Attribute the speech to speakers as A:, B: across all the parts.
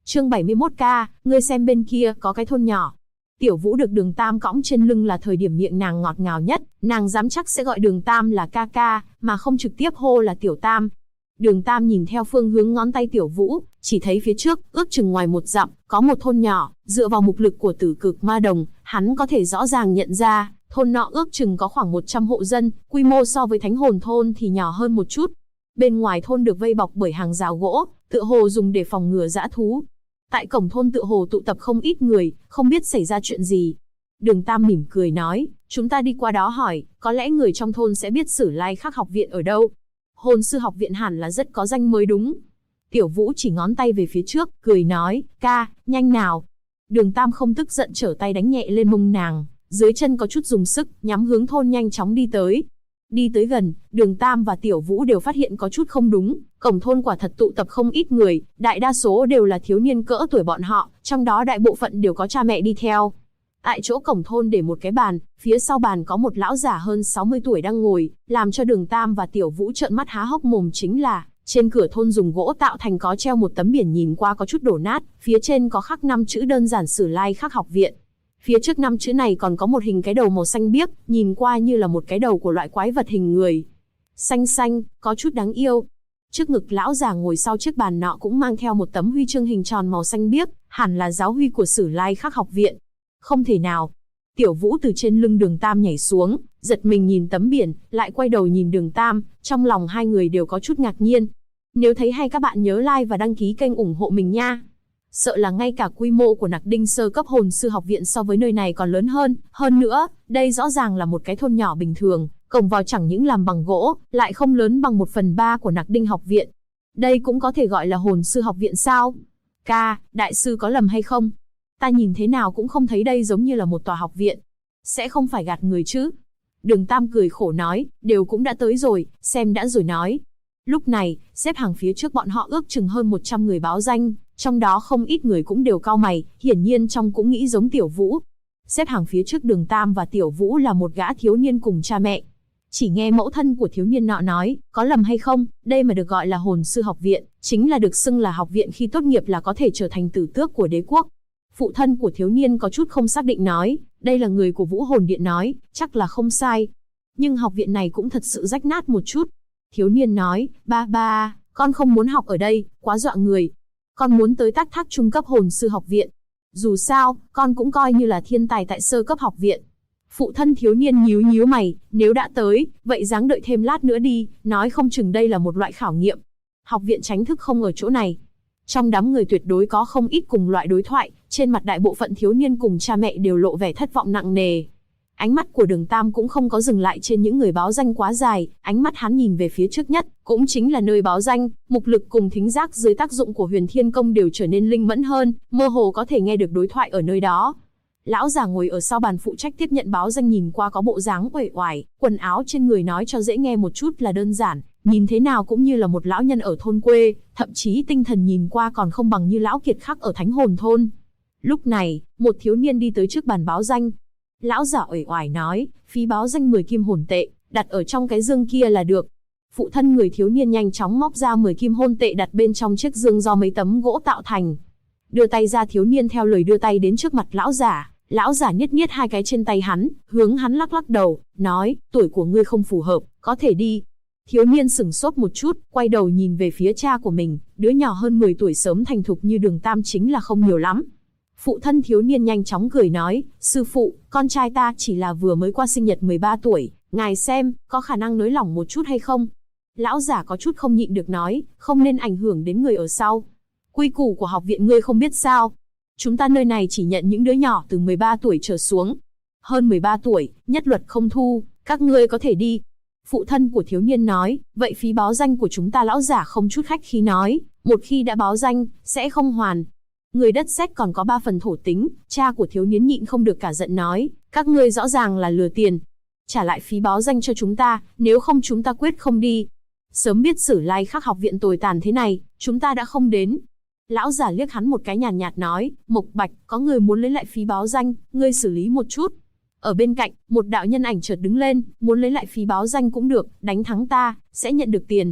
A: Chương 71K, ngươi xem bên kia có cái thôn nhỏ. Tiểu Vũ được Đường Tam cõng trên lưng là thời điểm miệng nàng ngọt ngào nhất, nàng dám chắc sẽ gọi Đường Tam là ca ca, mà không trực tiếp hô là Tiểu Tam. Đường Tam nhìn theo phương hướng ngón tay Tiểu Vũ, chỉ thấy phía trước, ước chừng ngoài 1 dặm, có một thôn nhỏ, dựa vào mục lực của Tử Cực Ma Đồng, hắn có thể rõ ràng nhận ra, thôn nọ ước chừng có khoảng 100 hộ dân, quy mô so với Thánh Hồn thôn thì nhỏ hơn một chút. Bên ngoài thôn được vây bọc bởi hàng rào gỗ, tựa hồ dùng để phòng ngừa dã thú. Tại cổng thôn tựa hồ tụ tập không ít người, không biết xảy ra chuyện gì. Đường Tam mỉm cười nói, chúng ta đi qua đó hỏi, có lẽ người trong thôn sẽ biết Sử Lai Khắc học viện ở đâu. Hồn sư học viện hẳn là rất có danh mới đúng. Tiểu Vũ chỉ ngón tay về phía trước, cười nói, ca, nhanh nào. Đường Tam không tức giận trở tay đánh nhẹ lên mông nàng, dưới chân có chút dùng sức, nhắm hướng thôn nhanh chóng đi tới. Đi tới gần, Đường Tam và Tiểu Vũ đều phát hiện có chút không đúng, cổng thôn quả thật tụ tập không ít người, đại đa số đều là thiếu niên cỡ tuổi bọn họ, trong đó đại bộ phận đều có cha mẹ đi theo. Tại chỗ cổng thôn để một cái bàn, phía sau bàn có một lão giả hơn 60 tuổi đang ngồi, làm cho Đường Tam và Tiểu Vũ trợn mắt há hốc mồm chính là, trên cửa thôn dùng gỗ tạo thành có treo một tấm biển nhìn qua có chút đổ nát, phía trên có khắc 5 chữ đơn giản Sử Lai Khắc học viện. Phía trước 5 chữ này còn có một hình cái đầu màu xanh biếc, nhìn qua như là một cái đầu của loại quái vật hình người. Xanh xanh, có chút đáng yêu. Trước ngực lão già ngồi sau chiếc bàn nọ cũng mang theo một tấm huy chương hình tròn màu xanh biếc, hẳn là giáo huy của Sử Lai Khắc học viện. Không thể nào. Tiểu Vũ từ trên lưng Đường Tam nhảy xuống, giật mình nhìn tấm biển, lại quay đầu nhìn Đường Tam, trong lòng hai người đều có chút ngạc nhiên. Nếu thấy hay các bạn nhớ like và đăng ký kênh ủng hộ mình nha. Sợ là ngay cả quy mô của Nặc Đinh sơ cấp hồn sư học viện so với nơi này còn lớn hơn. Hơn nữa, đây rõ ràng là một cái thôn nhỏ bình thường, cổng vào chẳng những làm bằng gỗ, lại không lớn bằng 1/3 của Nặc Đinh học viện. Đây cũng có thể gọi là hồn sư học viện sao? Ca, đại sư có lầm hay không? Ta nhìn thế nào cũng không thấy đây giống như là một tòa học viện. Sẽ không phải gạt người chứ? Đường Tam cười khổ nói, đều cũng đã tới rồi, xem đã rồi nói. Lúc này, xếp hàng phía trước bọn họ ước chừng hơn 100 người báo danh, trong đó không ít người cũng đều cau mày, hiển nhiên trong cũng nghĩ giống Tiểu Vũ. Xếp hàng phía trước Đường Tam và Tiểu Vũ là một gã thiếu niên cùng cha mẹ. Chỉ nghe mẫu thân của thiếu niên nọ nói, có lầm hay không, đây mà được gọi là hồn sư học viện, chính là được xưng là học viện khi tốt nghiệp là có thể trở thành tử tước của đế quốc. Phụ thân của thiếu niên có chút không xác định nói, đây là người của Vũ Hồn Điện nói, chắc là không sai. Nhưng học viện này cũng thật sự rách nát một chút. Thiếu niên nói, ba, con không muốn học ở đây, quá dọa người. Con muốn tới Tác Thác trung cấp hồn sư học viện. Dù sao, con cũng coi như là thiên tài tại sơ cấp học viện. Phụ thân thiếu niên nhíu nhíu mày, nếu đã tới, vậy ráng đợi thêm lát nữa đi, nói không chừng đây là một loại khảo nghiệm. Học viện tránh thức không ở chỗ này. Trong đám người tuyệt đối có không ít cùng loại đối thoại, trên mặt đại bộ phận thiếu niên cùng cha mẹ đều lộ vẻ thất vọng nặng nề. Ánh mắt của Đường Tam cũng không có dừng lại trên những người báo danh quá dài, ánh mắt hắn nhìn về phía trước nhất, cũng chính là nơi báo danh, mục lực cùng thính giác dưới tác dụng của Huyền Thiên Công đều trở nên linh mẫn hơn, mơ hồ có thể nghe được đối thoại ở nơi đó. Lão già ngồi ở sau bàn phụ trách tiếp nhận báo danh nhìn qua có bộ dáng uể oải, quần áo trên người nói cho dễ nghe một chút là đơn giản, nhìn thế nào cũng như là một lão nhân ở thôn quê, thậm chí tinh thần nhìn qua còn không bằng như lão kiệt khắc ở Thánh Hồn thôn. Lúc này, một thiếu niên đi tới trước bàn báo danh. Lão giả uể oải nói, phí báo danh 10 kim hồn tệ, đặt ở trong cái dương kia là được. Phụ thân người thiếu niên nhanh chóng móc ra 10 kim hồn tệ đặt bên trong chiếc dương do mấy tấm gỗ tạo thành. Đưa tay ra, thiếu niên theo lời đưa tay đến trước mặt lão giả. Lão giả niết niết hai cái trên tay hắn, hướng hắn lắc lắc đầu, nói, tuổi của ngươi không phù hợp, có thể đi. Thiếu niên sửng sốt một chút, quay đầu nhìn về phía cha của mình, đứa nhỏ hơn 10 tuổi sớm thành thục như Đường Tam chính là không nhiều lắm. Phụ thân thiếu niên nhanh chóng cười nói, sư phụ, con trai ta chỉ là vừa mới qua sinh nhật 13 tuổi, ngài xem, có khả năng nới lỏng một chút hay không? Lão giả có chút không nhịn được nói, không nên ảnh hưởng đến người ở sau. Quy củ của học viện ngươi không biết sao? Chúng ta nơi này chỉ nhận những đứa nhỏ từ 13 tuổi trở xuống. Hơn 13 tuổi, nhất luật không thu, các ngươi có thể đi. Phụ thân của thiếu niên nói, vậy phí báo danh của chúng ta? Lão giả không chút khách khí nói, một khi đã báo danh, sẽ không hoàn. Người đất sét còn có 3 phần thổ tính, cha của thiếu niên nhịn không được cả giận nói, các ngươi rõ ràng là lừa tiền. Trả lại phí báo danh cho chúng ta, nếu không chúng ta quyết không đi. Sớm biết Sử Lai Khắc học viện tồi tàn thế này, chúng ta đã không đến. Lão giả liếc hắn một cái nhàn nhạt nói, Mộc Bạch, có người muốn lấy lại phí báo danh, ngươi xử lý một chút. Ở bên cạnh, một đạo nhân ảnh chợt đứng lên, muốn lấy lại phí báo danh cũng được, đánh thắng ta, sẽ nhận được tiền.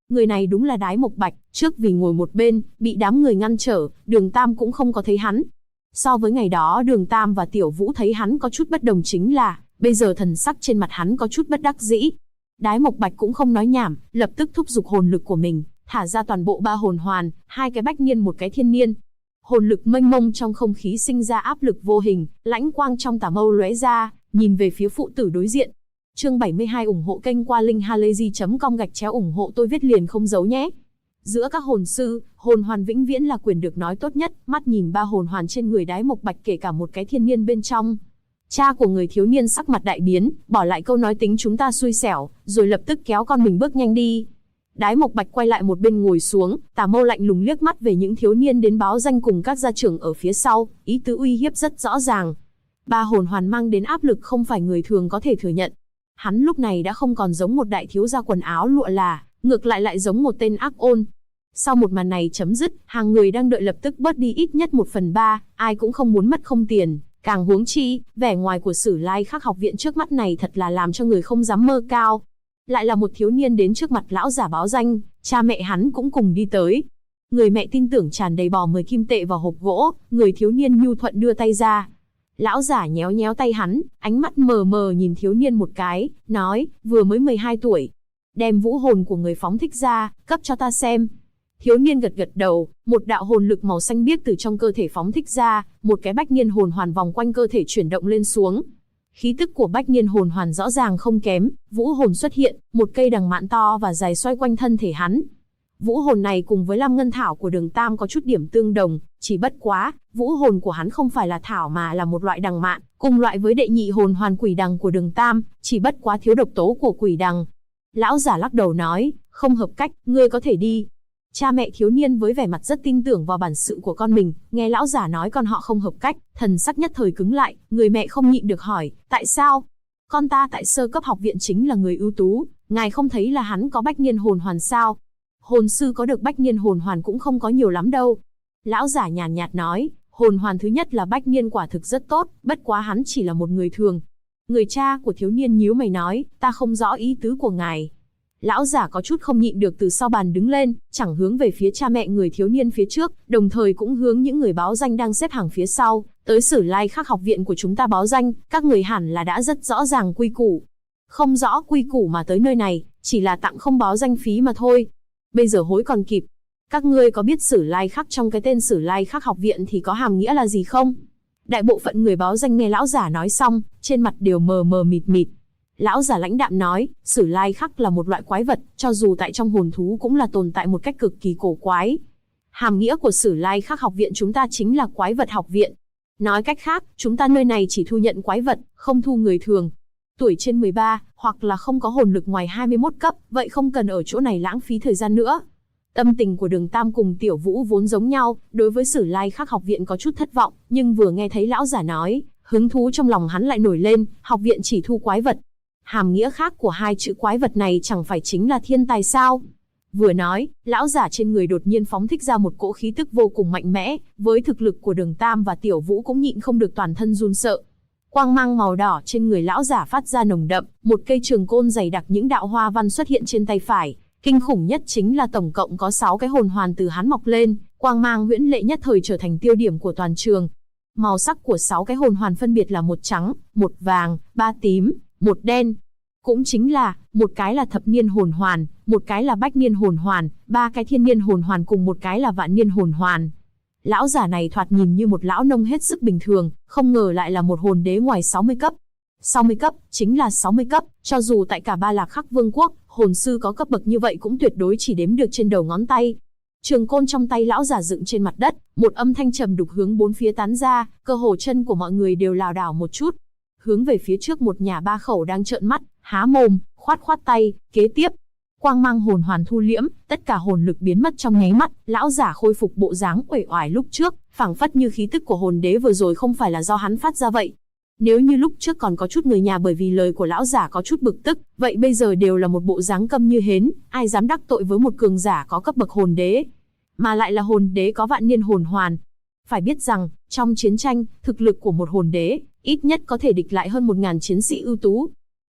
A: Người này đúng là Đái Mộc Bạch, trước vì ngồi một bên, bị đám người ngăn trở, Đường Tam cũng không có thấy hắn. So với ngày đó Đường Tam và Tiểu Vũ thấy hắn có chút bất đồng chính là, bây giờ thần sắc trên mặt hắn có chút bất đắc dĩ. Đái Mộc Bạch cũng không nói nhảm, lập tức thúc giục hồn lực của mình, thả ra toàn bộ 3 hồn hoàn, 2 cái bách niên một cái thiên niên. Hồn lực mênh mông trong không khí sinh ra áp lực vô hình, lãnh quang trong tà mâu lóe ra, nhìn về phía phụ tử đối diện. Chương 72 ủng hộ kênh qua linkhalazy.com/ủng hộ tôi viết liền không giấu nhé. Giữa các hồn sư, hồn hoàn vĩnh viễn là quyền được nói tốt nhất, mắt nhìn 3 hồn hoàn trên người Đái Mộc Bạch kể cả một cái thiên niên bên trong. Cha của người thiếu niên sắc mặt đại biến, bỏ lại câu nói tính chúng ta xui xẻo, rồi lập tức kéo con mình bước nhanh đi. Đái Mộc Bạch quay lại một bên ngồi xuống, tà mâu lạnh lùng liếc mắt về những thiếu niên đến báo danh cùng các gia trưởng ở phía sau, ý tứ uy hiếp rất rõ ràng. 3 hồn hoàn mang đến áp lực không phải người thường có thể thừa nhận. Hắn lúc này đã không còn giống một đại thiếu gia quần áo lụa là, ngược lại giống một tên ác ôn. Sau một màn này chấm dứt, hàng người đang đợi lập tức bớt đi ít nhất 1/3, ai cũng không muốn mất không tiền, càng huống chi, vẻ ngoài của Sử Lai Khắc học viện trước mắt này thật là làm cho người không dám mơ cao. Lại là một thiếu niên đến trước mặt lão giả báo danh, cha mẹ hắn cũng cùng đi tới. Người mẹ tin tưởng tràn đầy bỏ 10 kim tệ vào hộp gỗ, người thiếu niên nhu thuận đưa tay ra. Lão giả nhéo nhéo tay hắn, ánh mắt mờ mờ nhìn thiếu niên một cái, nói, vừa mới 12 tuổi. Đem vũ hồn của người phóng thích ra, cấp cho ta xem. Thiếu niên gật gật đầu, một đạo hồn lực màu xanh biếc từ trong cơ thể phóng thích ra, một cái bách niên hồn hoàn vòng quanh cơ thể chuyển động lên xuống. Khí tức của bách niên hồn hoàn rõ ràng không kém, vũ hồn xuất hiện, một cây đằng mạn to và dài xoay quanh thân thể hắn. Vũ hồn này cùng với Lam Ngân Thảo của Đường Tam có chút điểm tương đồng, chỉ bất quá, vũ hồn của hắn không phải là thảo mà là một loại đằng mạn, cùng loại với đệ nhị hồn hoàn quỷ đằng của Đường Tam, chỉ bất quá thiếu độc tố của quỷ đằng. Lão giả lắc đầu nói, không hợp cách, ngươi có thể đi. Cha mẹ thiếu niên với vẻ mặt rất tin tưởng vào bản sự của con mình, nghe lão giả nói con họ không hợp cách, thần sắc nhất thời cứng lại, người mẹ không nhịn được hỏi, tại sao? Con ta tại sơ cấp học viện chính là người ưu tú, ngài không thấy là hắn có bách niên hồn hoàn sao? Hồn sư có được bách niên hồn hoàn cũng không có nhiều lắm đâu. Lão giả nhàn nhạt nói, hồn hoàn thứ nhất là bách niên quả thực rất tốt, bất quá hắn chỉ là một người thường. Người cha của thiếu niên nhíu mày nói, ta không rõ ý tứ của ngài. Lão giả có chút không nhịn được từ sau bàn đứng lên, chẳng hướng về phía cha mẹ người thiếu niên phía trước, đồng thời cũng hướng những người báo danh đang xếp hàng phía sau, tới Sử Lai Khắc học viện của chúng ta báo danh, các người hẳn là đã rất rõ ràng quy củ. Không rõ quy củ mà tới nơi này, chỉ là tặng không báo danh phí mà thôi. Bây giờ hối còn kịp. Các ngươi có biết Sử Lai Khắc trong cái tên Sử Lai Khắc học viện thì có hàm nghĩa là gì không? Đại bộ phận người báo danh nghe lão giả nói xong, trên mặt đều mờ mờ mịt mịt. Lão giả lãnh đạm nói, Sử Lai Khắc là một loại quái vật, cho dù tại trong hồn thú cũng là tồn tại một cách cực kỳ cổ quái. Hàm nghĩa của Sử Lai Khắc học viện chúng ta chính là quái vật học viện. Nói cách khác, chúng ta nơi này chỉ thu nhận quái vật, không thu người thường. Tuổi trên 13, hoặc là không có hồn lực ngoài 21 cấp, vậy không cần ở chỗ này lãng phí thời gian nữa. Tâm tình của Đường Tam cùng Tiểu Vũ vốn giống nhau, đối với Sử Lai Khắc học viện có chút thất vọng, nhưng vừa nghe thấy lão giả nói, hứng thú trong lòng hắn lại nổi lên, học viện chỉ thu quái vật. Hàm nghĩa khác của hai chữ quái vật này chẳng phải chính là thiên tài sao? Vừa nói, lão giả trên người đột nhiên phóng thích ra một cỗ khí tức vô cùng mạnh mẽ, với thực lực của Đường Tam và Tiểu Vũ cũng nhịn không được toàn thân run sợ. Quang mang màu đỏ trên người lão giả phát ra nồng đậm, một cây trường côn dày đặc những đạo hoa văn xuất hiện trên tay phải. Kinh khủng nhất chính là tổng cộng có 6 cái hồn hoàn từ hắn mọc lên, quang mang huyễn lệ nhất thời trở thành tiêu điểm của toàn trường. Màu sắc của 6 cái hồn hoàn phân biệt là một trắng, một vàng, 3 tím, một đen. Cũng chính là, một cái là thập niên hồn hoàn, một cái là bách niên hồn hoàn, 3 cái thiên niên hồn hoàn cùng một cái là vạn niên hồn hoàn. Lão giả này thoạt nhìn như một lão nông hết sức bình thường, không ngờ lại là một hồn đế ngoài 60 cấp. 60 cấp, chính là 60 cấp, cho dù tại cả Ba Lạc Khắc Vương quốc, hồn sư có cấp bậc như vậy cũng tuyệt đối chỉ đếm được trên đầu ngón tay. Trường côn trong tay lão giả dựng trên mặt đất, một âm thanh trầm đục hướng bốn phía tán ra, cơ hồ chân của mọi người đều lảo đảo một chút. Hướng về phía trước một nhà ba khẩu đang trợn mắt, há mồm, khoát khoát tay, kế tiếp. Quang mang hồn hoàn thu liễm, tất cả hồn lực biến mất trong nháy mắt, lão giả khôi phục bộ dáng uể oải lúc trước, phảng phất như khí tức của hồn đế vừa rồi không phải là do hắn phát ra vậy. Nếu như lúc trước còn có chút người nhà bởi vì lời của lão giả có chút bực tức, vậy bây giờ đều là một bộ dáng câm như hến, ai dám đắc tội với một cường giả có cấp bậc hồn đế, mà lại là hồn đế có vạn niên hồn hoàn. Phải biết rằng, trong chiến tranh, thực lực của một hồn đế, ít nhất có thể địch lại hơn 1000 chiến sĩ ưu tú.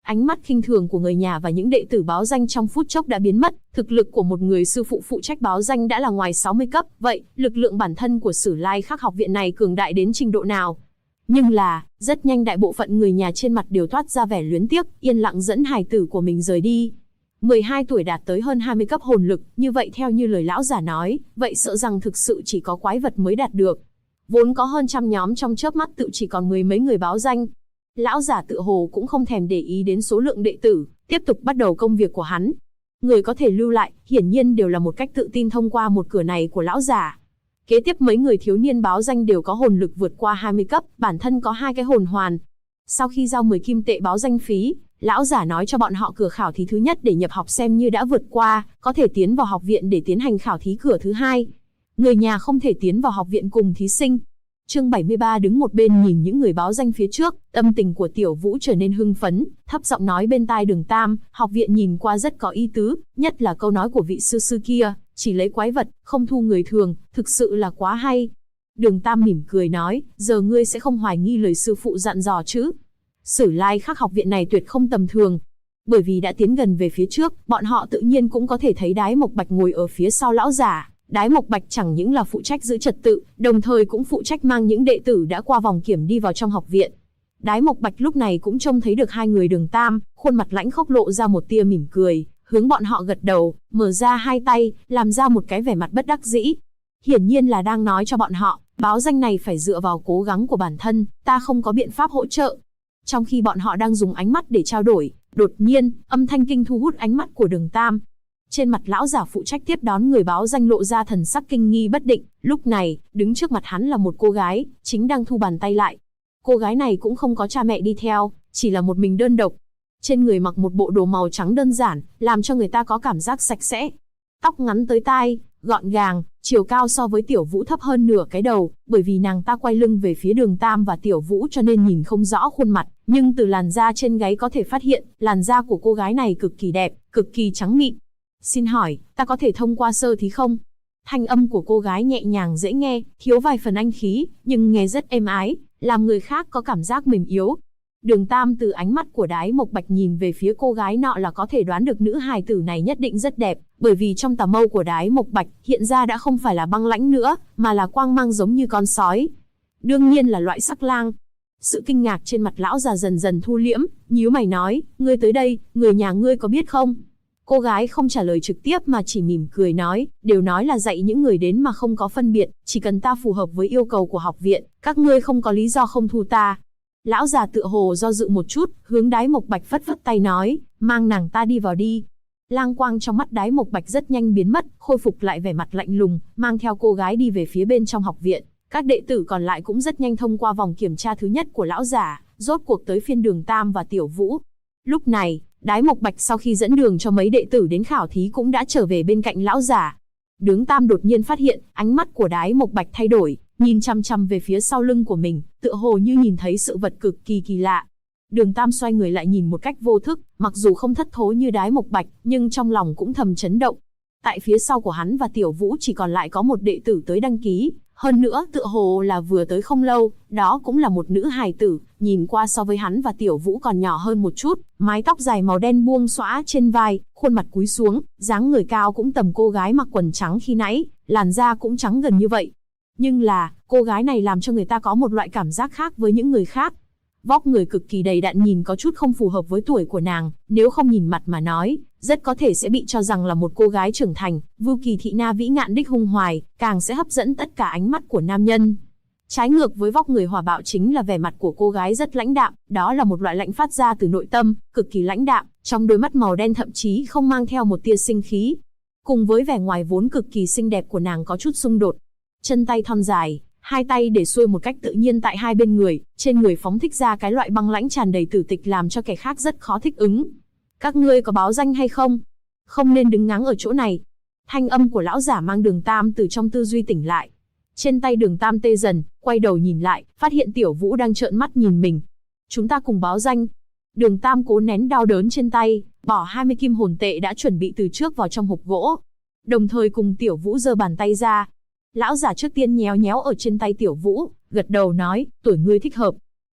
A: Ánh mắt khinh thường của người nhà và những đệ tử báo danh trong phút chốc đã biến mất, thực lực của một người sư phụ phụ trách báo danh đã là ngoài 60 cấp, vậy, lực lượng bản thân của Sử Lai Khắc học viện này cường đại đến trình độ nào? Nhưng là, rất nhanh đại bộ phận người nhà trên mặt đều toát ra vẻ luyến tiếc, yên lặng dẫn hài tử của mình rời đi. 12 tuổi đạt tới hơn 20 cấp hồn lực, như vậy theo như lời lão giả nói, vậy sợ rằng thực sự chỉ có quái vật mới đạt được. Vốn có hơn trăm nhóm trong chớp mắt tự chỉ còn mười mấy người báo danh. Lão giả tựa hồ cũng không thèm để ý đến số lượng đệ tử, tiếp tục bắt đầu công việc của hắn. Người có thể lưu lại, hiển nhiên đều là một cách tự tin thông qua một cửa này của lão giả. Kế tiếp mấy người thiếu niên báo danh đều có hồn lực vượt qua 20 cấp, bản thân có 2 cái hồn hoàn. Sau khi giao 10 kim tệ báo danh phí, lão giả nói cho bọn họ cửa khảo thí thứ nhất để nhập học xem như đã vượt qua, có thể tiến vào học viện để tiến hành khảo thí cửa thứ hai. Người nhà không thể tiến vào học viện cùng thí sinh. Chương 73 đứng một bên nhìn những người báo danh phía trước, tâm tình của Tiểu Vũ trở nên hưng phấn, thấp giọng nói bên tai Đường Tam, học viện nhìn qua rất có ý tứ, nhất là câu nói của vị sư sư kia, chỉ lấy quái vật, không thu người thường, thực sự là quá hay. Đường Tam mỉm cười nói, giờ ngươi sẽ không hoài nghi lời sư phụ dặn dò chứ? Sử Lai Khắc học viện này tuyệt không tầm thường. Bởi vì đã tiến gần về phía trước, bọn họ tự nhiên cũng có thể thấy Đái Mộc Bạch ngồi ở phía sau lão giả. Đái Mộc Bạch chẳng những là phụ trách giữ trật tự, đồng thời cũng phụ trách mang những đệ tử đã qua vòng kiểm đi vào trong học viện. Đái Mộc Bạch lúc này cũng trông thấy được hai người Đường Tam, khuôn mặt lãnh khốc lộ ra một tia mỉm cười, hướng bọn họ gật đầu, mở ra hai tay, làm ra một cái vẻ mặt bất đắc dĩ. Hiển nhiên là đang nói cho bọn họ, báo danh này phải dựa vào cố gắng của bản thân, ta không có biện pháp hỗ trợ. Trong khi bọn họ đang dùng ánh mắt để trao đổi, đột nhiên, âm thanh kinh thu hút ánh mắt của Đường Tam. Trên mặt lão giả phụ trách tiếp đón người báo danh lộ ra thần sắc kinh nghi bất định, lúc này, đứng trước mặt hắn là một cô gái, chính đang thu bàn tay lại. Cô gái này cũng không có cha mẹ đi theo, chỉ là một mình đơn độc. Trên người mặc một bộ đồ màu trắng đơn giản, làm cho người ta có cảm giác sạch sẽ. Tóc ngắn tới tai, gọn gàng, chiều cao so với Tiểu Vũ thấp hơn nửa cái đầu, bởi vì nàng ta quay lưng về phía Đường Tam và Tiểu Vũ cho nên nhìn không rõ khuôn mặt, nhưng từ làn da trên gáy có thể phát hiện, làn da của cô gái này cực kỳ đẹp, cực kỳ trắng mịn. Xin hỏi, ta có thể thông qua sơ thí không? Thanh âm của cô gái nhẹ nhàng dễ nghe, thiếu vài phần anh khí, nhưng nghe rất êm ái, làm người khác có cảm giác mềm yếu. Đường Tam từ ánh mắt của Đái Mộc Bạch nhìn về phía cô gái nọ là có thể đoán được nữ hài tử này nhất định rất đẹp, bởi vì trong tà mâu của Đái Mộc Bạch hiện ra đã không phải là băng lãnh nữa, mà là quang mang giống như con sói. Đương nhiên là loại sắc lang. Sự kinh ngạc trên mặt lão già dần dần thu liễm, nhíu mày nói, ngươi tới đây, người nhà ngươi có biết không? Cô gái không trả lời trực tiếp mà chỉ mỉm cười nói, đều nói là dạy những người đến mà không có phân biệt, chỉ cần ta phù hợp với yêu cầu của học viện, các ngươi không có lý do không thu ta. Lão già tựa hồ do dự một chút, hướng Đái Mộc Bạch phất phất tay nói, mang nàng ta đi vào đi. Lang quang trong mắt Đái Mộc Bạch rất nhanh biến mất, khôi phục lại vẻ mặt lạnh lùng, mang theo cô gái đi về phía bên trong học viện. Các đệ tử còn lại cũng rất nhanh thông qua vòng kiểm tra thứ nhất của lão giả, rốt cuộc tới phiên Đường Tam và Tiểu Vũ. Lúc này, Đái Mộc Bạch sau khi dẫn đường cho mấy đệ tử đến khảo thí cũng đã trở về bên cạnh lão giả. Đường Tam đột nhiên phát hiện, ánh mắt của Đái Mộc Bạch thay đổi, nhìn chăm chăm về phía sau lưng của mình, tựa hồ như nhìn thấy sự vật cực kỳ kỳ lạ. Đường Tam xoay người lại nhìn một cách vô thức, mặc dù không thất thố như Đái Mộc Bạch, nhưng trong lòng cũng thầm chấn động. Tại phía sau của hắn và Tiểu Vũ chỉ còn lại có một đệ tử tới đăng ký, hơn nữa tựa hồ là vừa tới không lâu, đó cũng là một nữ hài tử, nhìn qua so với hắn và Tiểu Vũ còn nhỏ hơn một chút, mái tóc dài màu đen buông xõa trên vai, khuôn mặt cúi xuống, dáng người cao cũng tầm cô gái mặc quần trắng khi nãy, làn da cũng trắng gần như vậy. Nhưng là, cô gái này làm cho người ta có một loại cảm giác khác với những người khác. Vóc người cực kỳ đầy đặn nhìn có chút không phù hợp với tuổi của nàng, nếu không nhìn mặt mà nói, rất có thể sẽ bị cho rằng là một cô gái trưởng thành, Vưu Kỳ Thị Na vĩ ngạn đích hung hoài, càng sẽ hấp dẫn tất cả ánh mắt của nam nhân. Trái ngược với vóc người hòa bạo chính là vẻ mặt của cô gái rất lãnh đạm, đó là một loại lạnh phát ra từ nội tâm, cực kỳ lãnh đạm, trong đôi mắt màu đen thậm chí không mang theo một tia sinh khí. Cùng với vẻ ngoài vốn cực kỳ xinh đẹp của nàng có chút xung đột. Chân tay thon dài, hai tay để xuôi một cách tự nhiên tại hai bên người, trên người phóng thích ra cái loại băng lãnh tràn đầy tử tịch làm cho kẻ khác rất khó thích ứng. Các ngươi có báo danh hay không? Không nên đứng ngáng ở chỗ này. Thanh âm của lão giả mang Đường Tam từ trong tư duy tỉnh lại. Trên tay Đường Tam tê dần, quay đầu nhìn lại, phát hiện Tiểu Vũ đang trợn mắt nhìn mình. Chúng ta cùng báo danh. Đường Tam cố nén đau đớn trên tay, bỏ 20 kim hồn tệ đã chuẩn bị từ trước vào trong hộp gỗ. Đồng thời cùng Tiểu Vũ giơ bàn tay ra. Lão giả trước tiên nhéo nhéo ở trên tay Tiểu Vũ, gật đầu nói, tuổi ngươi thích hợp.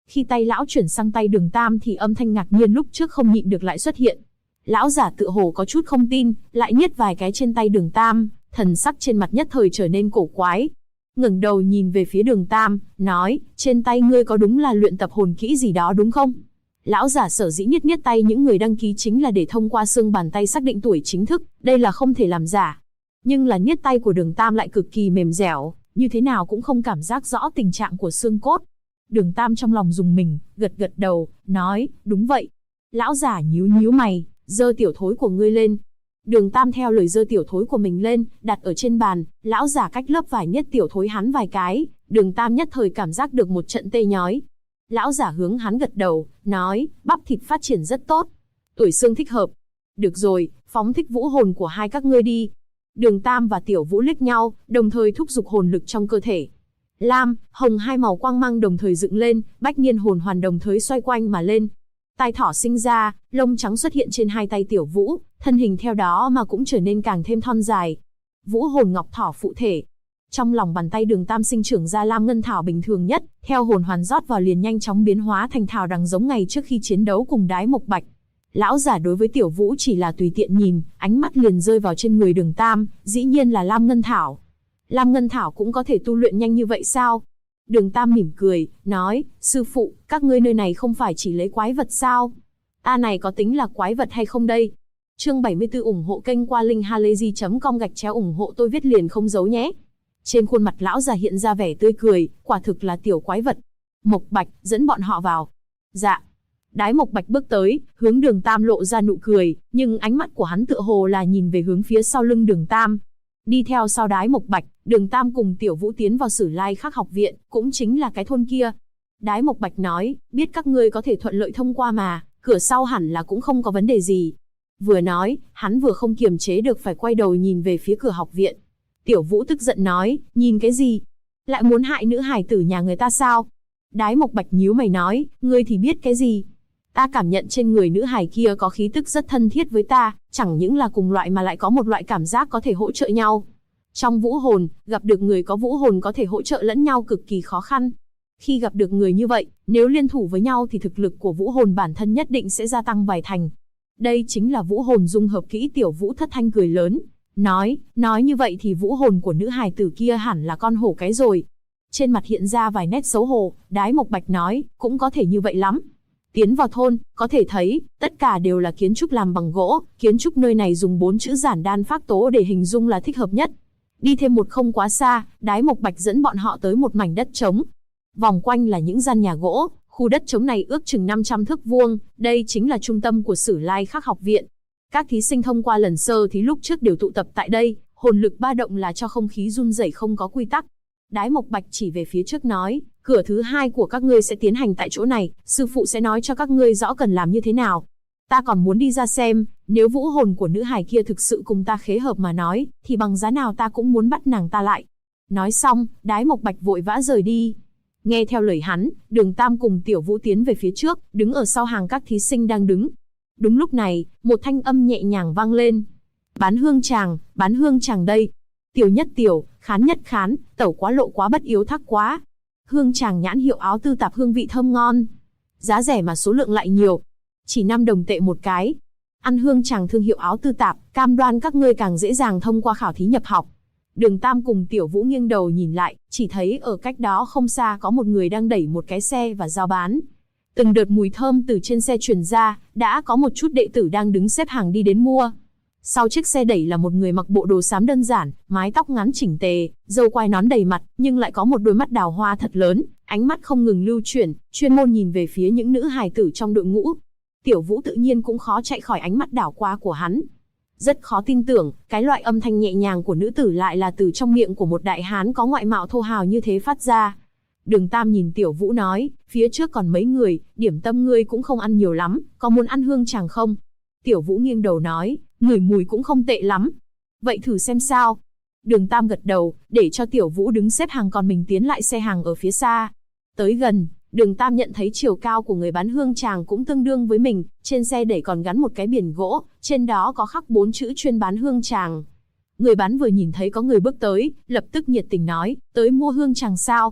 A: Khi tay lão chuyển sang tay Đường Tam thì âm thanh ngạc nhiên lúc trước không nhịn được lại xuất hiện. Lão giả tựa hồ có chút không tin, lại niết vài cái trên tay Đường Tam, thần sắc trên mặt nhất thời trở nên cổ quái. Ngẩng đầu nhìn về phía Đường Tam, nói, trên tay ngươi có đúng là luyện tập hồn kỹ gì đó đúng không? Lão giả sở dĩ niết tay những người đăng ký chính là để thông qua xương bàn tay xác định tuổi chính thức, đây là không thể làm giả. Nhưng là niết tay của Đường Tam lại cực kỳ mềm dẻo, như thế nào cũng không cảm giác rõ tình trạng của xương cốt. Đường Tam trong lòng rùng mình, gật gật đầu, nói, đúng vậy. Lão giả nhíu nhíu mày, giơ tiểu thối của ngươi lên. Đường Tam theo lời giơ tiểu thối của mình lên, đặt ở trên bàn, lão giả cách lớp vải niết tiểu thối hắn vài cái, Đường Tam nhất thời cảm giác được một trận tê nhói. Lão giả hướng hắn gật đầu, nói, bắp thịt phát triển rất tốt. Tuổi xương thích hợp. Được rồi, phóng thích vũ hồn của hai các ngươi đi. Đường Tam và Tiểu Vũ liếc nhau, đồng thời thúc giục hồn lực trong cơ thể. Lam, hồng hai màu quang mang đồng thời dựng lên, bách niên hồn hoàn đồng thời xoay quanh mà lên. Tai thỏ sinh ra, lông trắng xuất hiện trên hai tay Tiểu Vũ, thân hình theo đó mà cũng trở nên càng thêm thon dài. Vũ hồn ngọc thỏ phụ thể. Trong lòng bàn tay Đường Tam sinh trưởng ra lam ngân thảo bình thường nhất, theo hồn hoàn rót vào liền nhanh chóng biến hóa thành thảo đằng giống ngày trước khi chiến đấu cùng Đái Mộc Bạch. Lão giả đối với Tiểu Vũ chỉ là tùy tiện nhìn, ánh mắt liền rơi vào trên người Đường Tam, dĩ nhiên là lam ngân thảo. Lam ngân thảo cũng có thể tu luyện nhanh như vậy sao? Đường Tam mỉm cười, nói, sư phụ, các ngươi nơi này không phải chỉ lấy quái vật sao? Ta này có tính là quái vật hay không đây? Chương 74 ủng hộ kênh qua linkhalazy.com ủng hộ tôi viết liền không giấu nhé. Trên khuôn mặt lão già hiện ra vẻ tươi cười, quả thực là tiểu quái vật. Mộc Bạch, dẫn bọn họ vào. Dạ. Đái Mộc Bạch bước tới, hướng Đường Tam lộ ra nụ cười, nhưng ánh mắt của hắn tựa hồ là nhìn về hướng phía sau lưng Đường Tam. Đi theo sau Đái Mộc Bạch, Đường Tam cùng Tiểu Vũ tiến vào Sử Lai Khắc học viện, cũng chính là cái thôn kia. Đái Mộc Bạch nói, biết các ngươi có thể thuận lợi thông qua mà, cửa sau hẳn là cũng không có vấn đề gì. Vừa nói, hắn vừa không kiềm chế được phải quay đầu nhìn về phía cửa học viện. Tiểu Vũ tức giận nói, nhìn cái gì? Lại muốn hại nữ hài tử nhà người ta sao? Đái Mộc Bạch nhíu mày nói, ngươi thì biết cái gì? Ta cảm nhận trên người nữ hài kia có khí tức rất thân thiết với ta, chẳng những là cùng loại mà lại có một loại cảm giác có thể hỗ trợ nhau. Trong vũ hồn, gặp được người có vũ hồn có thể hỗ trợ lẫn nhau cực kỳ khó khăn. Khi gặp được người như vậy, nếu liên thủ với nhau thì thực lực của vũ hồn bản thân nhất định sẽ gia tăng vài thành. Đây chính là vũ hồn dung hợp kỹ. Tiểu Vũ thất thanh cười lớn, nói như vậy thì vũ hồn của nữ hài tử kia hẳn là con hổ cái rồi. Trên mặt hiện ra vài nét xấu hổ, Đái Mộc Bạch nói, cũng có thể như vậy lắm. Tiến vào thôn, có thể thấy, tất cả đều là kiến trúc làm bằng gỗ, kiến trúc nơi này dùng 4 chữ giản đan phác tố để hình dung là thích hợp nhất. Đi thêm một không quá xa, Đái Mộc Bạch dẫn bọn họ tới một mảnh đất trống. Vòng quanh là những gian nhà gỗ, khu đất trống này ước chừng 500 thước vuông, đây chính là trung tâm của Sử Lai Khắc học viện. Các thí sinh thông qua lần sơ thí lúc trước đều tụ tập tại đây, hồn lực ba động là cho không khí run rẩy không có quy tắc. Đái Mộc Bạch chỉ về phía trước nói, cửa thứ 2 của các ngươi sẽ tiến hành tại chỗ này, sư phụ sẽ nói cho các ngươi rõ cần làm như thế nào. Ta còn muốn đi ra xem, nếu vũ hồn của nữ hài kia thực sự cùng ta khế hợp mà nói, thì bằng giá nào ta cũng muốn bắt nàng ta lại. Nói xong, Đái Mộc Bạch vội vã rời đi. Nghe theo lời hắn, Đường Tam cùng Tiểu Vũ tiến về phía trước, đứng ở sau hàng các thí sinh đang đứng. Đúng lúc này, một thanh âm nhẹ nhàng vang lên. Bán hương tràng đây. Tiểu nhất tiểu, khán nhất khán, tẩu quá lộ quá bất yếu thắc quá. Hương tràng nhãn hiệu áo tư tạp hương vị thơm ngon. Giá rẻ mà số lượng lại nhiều. Chỉ 5 đồng tệ một cái. Ăn hương tràng thương hiệu áo tư tạp, cam đoan các ngươi càng dễ dàng thông qua khảo thí nhập học. Đường Tam cùng Tiểu Vũ nghiêng đầu nhìn lại, chỉ thấy ở cách đó không xa có một người đang đẩy một cái xe và giao bán. Từng đợt mùi thơm từ trên xe truyền ra, đã có một chút đệ tử đang đứng xếp hàng đi đến mua. Sau chiếc xe đẩy là một người mặc bộ đồ xám đơn giản, mái tóc ngắn chỉnh tề, râu quai nón đầy mặt, nhưng lại có một đôi mắt đào hoa thật lớn, ánh mắt không ngừng lưu chuyển, chuyên môn nhìn về phía những nữ hài tử trong đội ngũ. Tiểu Vũ tự nhiên cũng khó chạy khỏi ánh mắt đảo qua của hắn. Rất khó tin tưởng, cái loại âm thanh nhẹ nhàng của nữ tử lại là từ trong miệng của một đại hán có ngoại mạo thô hào như thế phát ra. Đường Tam nhìn Tiểu Vũ nói, phía trước còn mấy người, điểm tâm ngươi cũng không ăn nhiều lắm, có muốn ăn hương tràng không? Tiểu Vũ nghiêng đầu nói, ngửi mùi cũng không tệ lắm. Vậy thử xem sao. Đường Tam gật đầu, để cho Tiểu Vũ đứng xếp hàng còn mình tiến lại xe hàng ở phía xa. Tới gần, Đường Tam nhận thấy chiều cao của người bán hương tràng cũng tương đương với mình, trên xe đẩy còn gắn một cái biển gỗ, trên đó có khắc 4 chữ chuyên bán hương tràng. Người bán vừa nhìn thấy có người bước tới, lập tức nhiệt tình nói, tới mua hương tràng sao?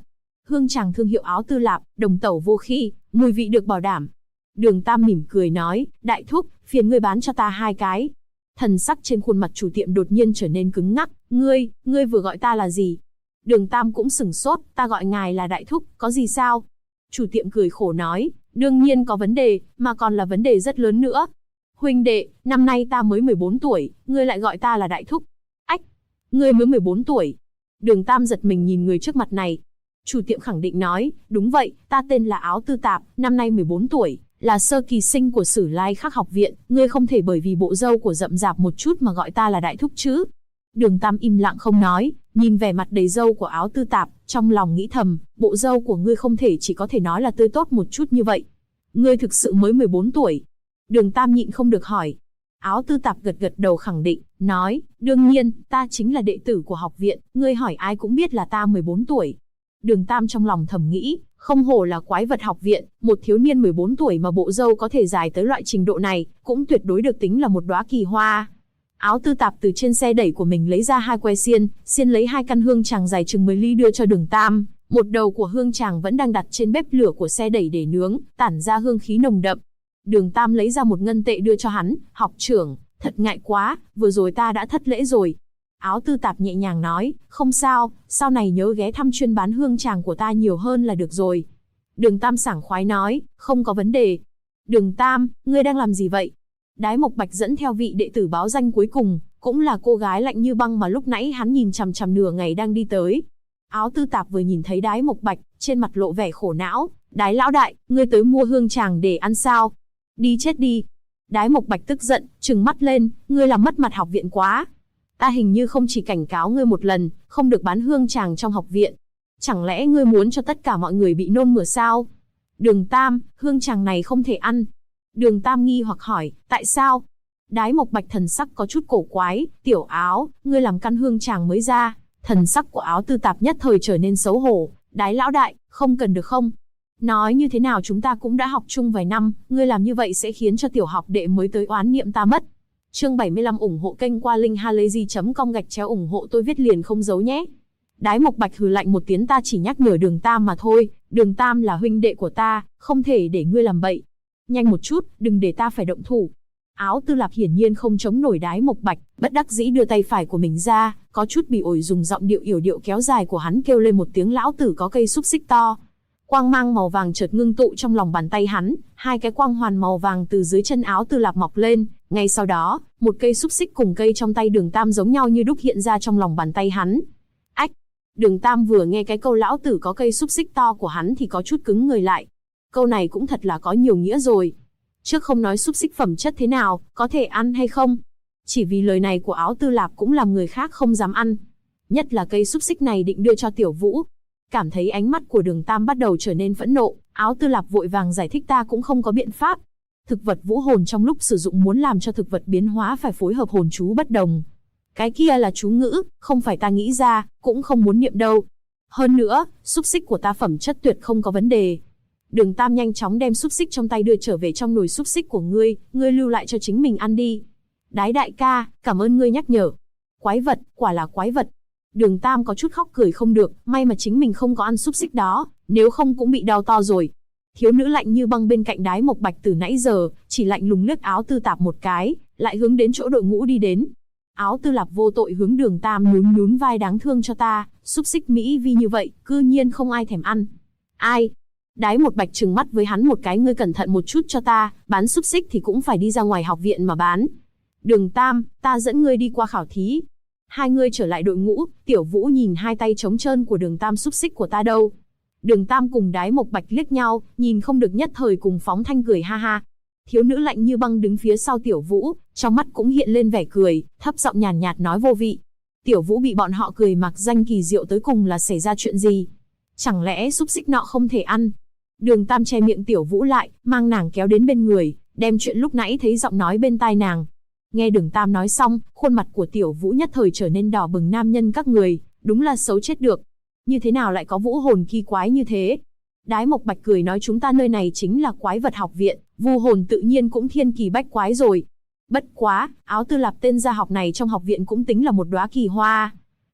A: hương tràng thương hiệu áo tư lạp, đồng tẩu vô khi, mùi vị được bảo đảm. Đường Tam mỉm cười nói, đại thúc, phiền ngươi bán cho ta 2 cái. Thần sắc trên khuôn mặt chủ tiệm đột nhiên trở nên cứng ngắc, ngươi vừa gọi ta là gì? Đường Tam cũng sửng sốt, ta gọi ngài là đại thúc, có gì sao? Chủ tiệm cười khổ nói, đương nhiên có vấn đề, mà còn là vấn đề rất lớn nữa. Huynh đệ, năm nay ta mới 14 tuổi, ngươi lại gọi ta là đại thúc. Ách, ngươi mới 14 tuổi. Đường Tam giật mình nhìn người trước mặt này. Chủ tiệm khẳng định nói, đúng vậy, ta tên là Áo Tư Tạp, năm nay 14 tuổi, là sơ kỳ sinh của Sử Lai Khắc học viện, ngươi không thể bởi vì bộ râu của rậm rạp một chút mà gọi ta là đại thúc chứ. Đường Tam im lặng không nói, nhìn vẻ mặt đầy râu của Áo Tư Tạp, trong lòng nghĩ thầm, bộ râu của ngươi không thể chỉ có thể nói là tươi tốt một chút như vậy. Ngươi thực sự mới 14 tuổi. Đường Tam nhịn không được hỏi. Áo Tư Tạp gật gật đầu khẳng định, nói, đương nhiên, ta chính là đệ tử của học viện, ngươi hỏi ai cũng biết là ta 14 tuổi. Đường Tam trong lòng thầm nghĩ, không hổ là quái vật học viện, một thiếu niên 14 tuổi mà bộ râu có thể dài tới loại trình độ này, cũng tuyệt đối được tính là một đóa kỳ hoa. Áo Tư Tạp từ trên xe đẩy của mình lấy ra 2 que xiên lấy 2 căn hương tràng dài chừng 10 ly đưa cho Đường Tam, một đầu của hương tràng vẫn đang đặt trên bếp lửa của xe đẩy để nướng, tản ra hương khí nồng đậm. Đường Tam lấy ra 1 ngân tệ đưa cho hắn, học trưởng, thật ngại quá, vừa rồi ta đã thất lễ rồi. Áo Tư Tạp nhẹ nhàng nói, không sao, sau này nhớ ghé thăm chuyên bán hương tràng của ta nhiều hơn là được rồi. Đường Tam sảng khoái nói, không có vấn đề. Đường Tam, ngươi đang làm gì vậy? Đái Mộc Bạch dẫn theo vị đệ tử báo danh cuối cùng, cũng là cô gái lạnh như băng mà lúc nãy hắn nhìn chằm chằm nửa ngày đang đi tới. Áo Tư Tạp vừa nhìn thấy Đái Mộc Bạch, trên mặt lộ vẻ khổ não, Đái lão đại, ngươi tới mua hương tràng để ăn sao? Đi chết đi. Đái Mộc Bạch tức giận, trừng mắt lên, ngươi làm mất mặt học viện quá. Ta hình như không chỉ cảnh cáo ngươi một lần, không được bán hương tràng trong học viện. Chẳng lẽ ngươi muốn cho tất cả mọi người bị nôn mửa sao? Đường Tam, hương tràng này không thể ăn. Đường Tam nghi hoặc hỏi, tại sao? Đái Mộc Bạch thần sắc có chút cổ quái, tiểu Áo, ngươi làm căn hương tràng mới ra. Thần sắc của Áo Tư Tạp nhất thời trở nên xấu hổ, Đái lão đại, không cần được không? Nói như thế nào chúng ta cũng đã học chung vài năm, ngươi làm như vậy sẽ khiến cho tiểu học đệ mới tới oán niệm ta mất. Chương 75 ủng hộ kênh qua linkhalazy.com ủng hộ tôi viết liền không giấu nhé. Đái Mộc Bạch hừ lạnh một tiếng, ta chỉ nhắc nhở Đường Tam mà thôi, Đường Tam là huynh đệ của ta, không thể để ngươi làm bậy. Nhanh một chút, đừng để ta phải động thủ. Áo Tư Lạp hiển nhiên không chống nổi Đái Mộc Bạch, bất đắc dĩ đưa tay phải của mình ra, có chút bị ổi dùng giọng điệu yểu điệu kéo dài của hắn kêu lên một tiếng, lão tử có cây xúc xích to. Quang mang màu vàng chợt ngưng tụ trong lòng bàn tay hắn, 2 cái quang hoàn màu vàng từ dưới chân Áo Tư Lạp mọc lên, ngay sau đó, một cây xúc xích cùng cây trong tay Đường Tam giống nhau như đúc hiện ra trong lòng bàn tay hắn. Ách! Đường Tam vừa nghe cái câu lão tử có cây xúc xích to của hắn thì có chút cứng người lại. Câu này cũng thật là có nhiều nghĩa rồi. Trước không nói xúc xích phẩm chất thế nào, có thể ăn hay không, chỉ vì lời này của Áo Tư Lạp cũng làm người khác không dám ăn. Nhất là cây xúc xích này định đưa cho Tiểu Vũ. Cảm thấy ánh mắt của Đường Tam bắt đầu trở nên phẫn nộ, Áo Tư Lạp vội vàng giải thích, ta cũng không có biện pháp. Thực vật vũ hồn trong lúc sử dụng muốn làm cho thực vật biến hóa phải phối hợp hồn chú bất đồng. Cái kia là chú ngữ, không phải ta nghĩ ra, cũng không muốn niệm đâu. Hơn nữa, xúc xích của ta phẩm chất tuyệt không có vấn đề. Đường Tam nhanh chóng đem xúc xích trong tay đưa trở về trong nồi xúc xích của ngươi, ngươi lưu lại cho chính mình ăn đi. Đái đại ca, cảm ơn ngươi nhắc nhở. Quái vật, quả là quái vật. Đường Tam có chút khóc cười không được, may mà chính mình không có ăn xúc xích đó, nếu không cũng bị đau to rồi. Thiếu nữ lạnh như băng bên cạnh Đái Mộc Bạch từ nãy giờ, chỉ lạnh lùng liếc Áo Tư Tạp một cái, lại hướng đến chỗ đội ngũ đi đến. Áo Tư Lạp vô tội hướng Đường Tam nhún nhún vai, đáng thương cho ta, xúc xích mỹ vi như vậy, cư nhiên không ai thèm ăn. Ai? Đái Mộc Bạch trừng mắt với hắn một cái, ngươi cẩn thận một chút cho ta, bán xúc xích thì cũng phải đi ra ngoài học viện mà bán. Đường Tam, ta dẫn ngươi đi qua khảo thí. Hai người trở lại đội ngũ, Tiểu Vũ nhìn 2 tay trống trơn của Đường Tam, xúc xích của ta đâu? Đường Tam cùng Đái Mộc Bạch liếc nhau, nhìn không được nhất thời cùng phóng thanh cười ha ha. Thiếu nữ lạnh như băng đứng phía sau Tiểu Vũ, trong mắt cũng hiện lên vẻ cười, thấp giọng nhàn nhạt nói vô vị. Tiểu Vũ bị bọn họ cười mặc danh kỳ diệu, tới cùng là xảy ra chuyện gì? Chẳng lẽ xúc xích nọ không thể ăn? Đường Tam che miệng Tiểu Vũ lại, mang nàng kéo đến bên người, đem chuyện lúc nãy thấy giọng nói bên tai nàng. Nghe Đường Tam nói xong, khuôn mặt của Tiểu Vũ nhất thời trở nên đỏ bừng, nam nhân các người, đúng là xấu chết được. Như thế nào lại có vũ hồn kỳ quái như thế? Đái Mộc Bạch cười nói, chúng ta nơi này chính là quái vật học viện, vu hồn tự nhiên cũng thiên kỳ bách quái rồi. Bất quá, Áo Tư Lạp tên gia học này trong học viện cũng tính là một đóa kỳ hoa.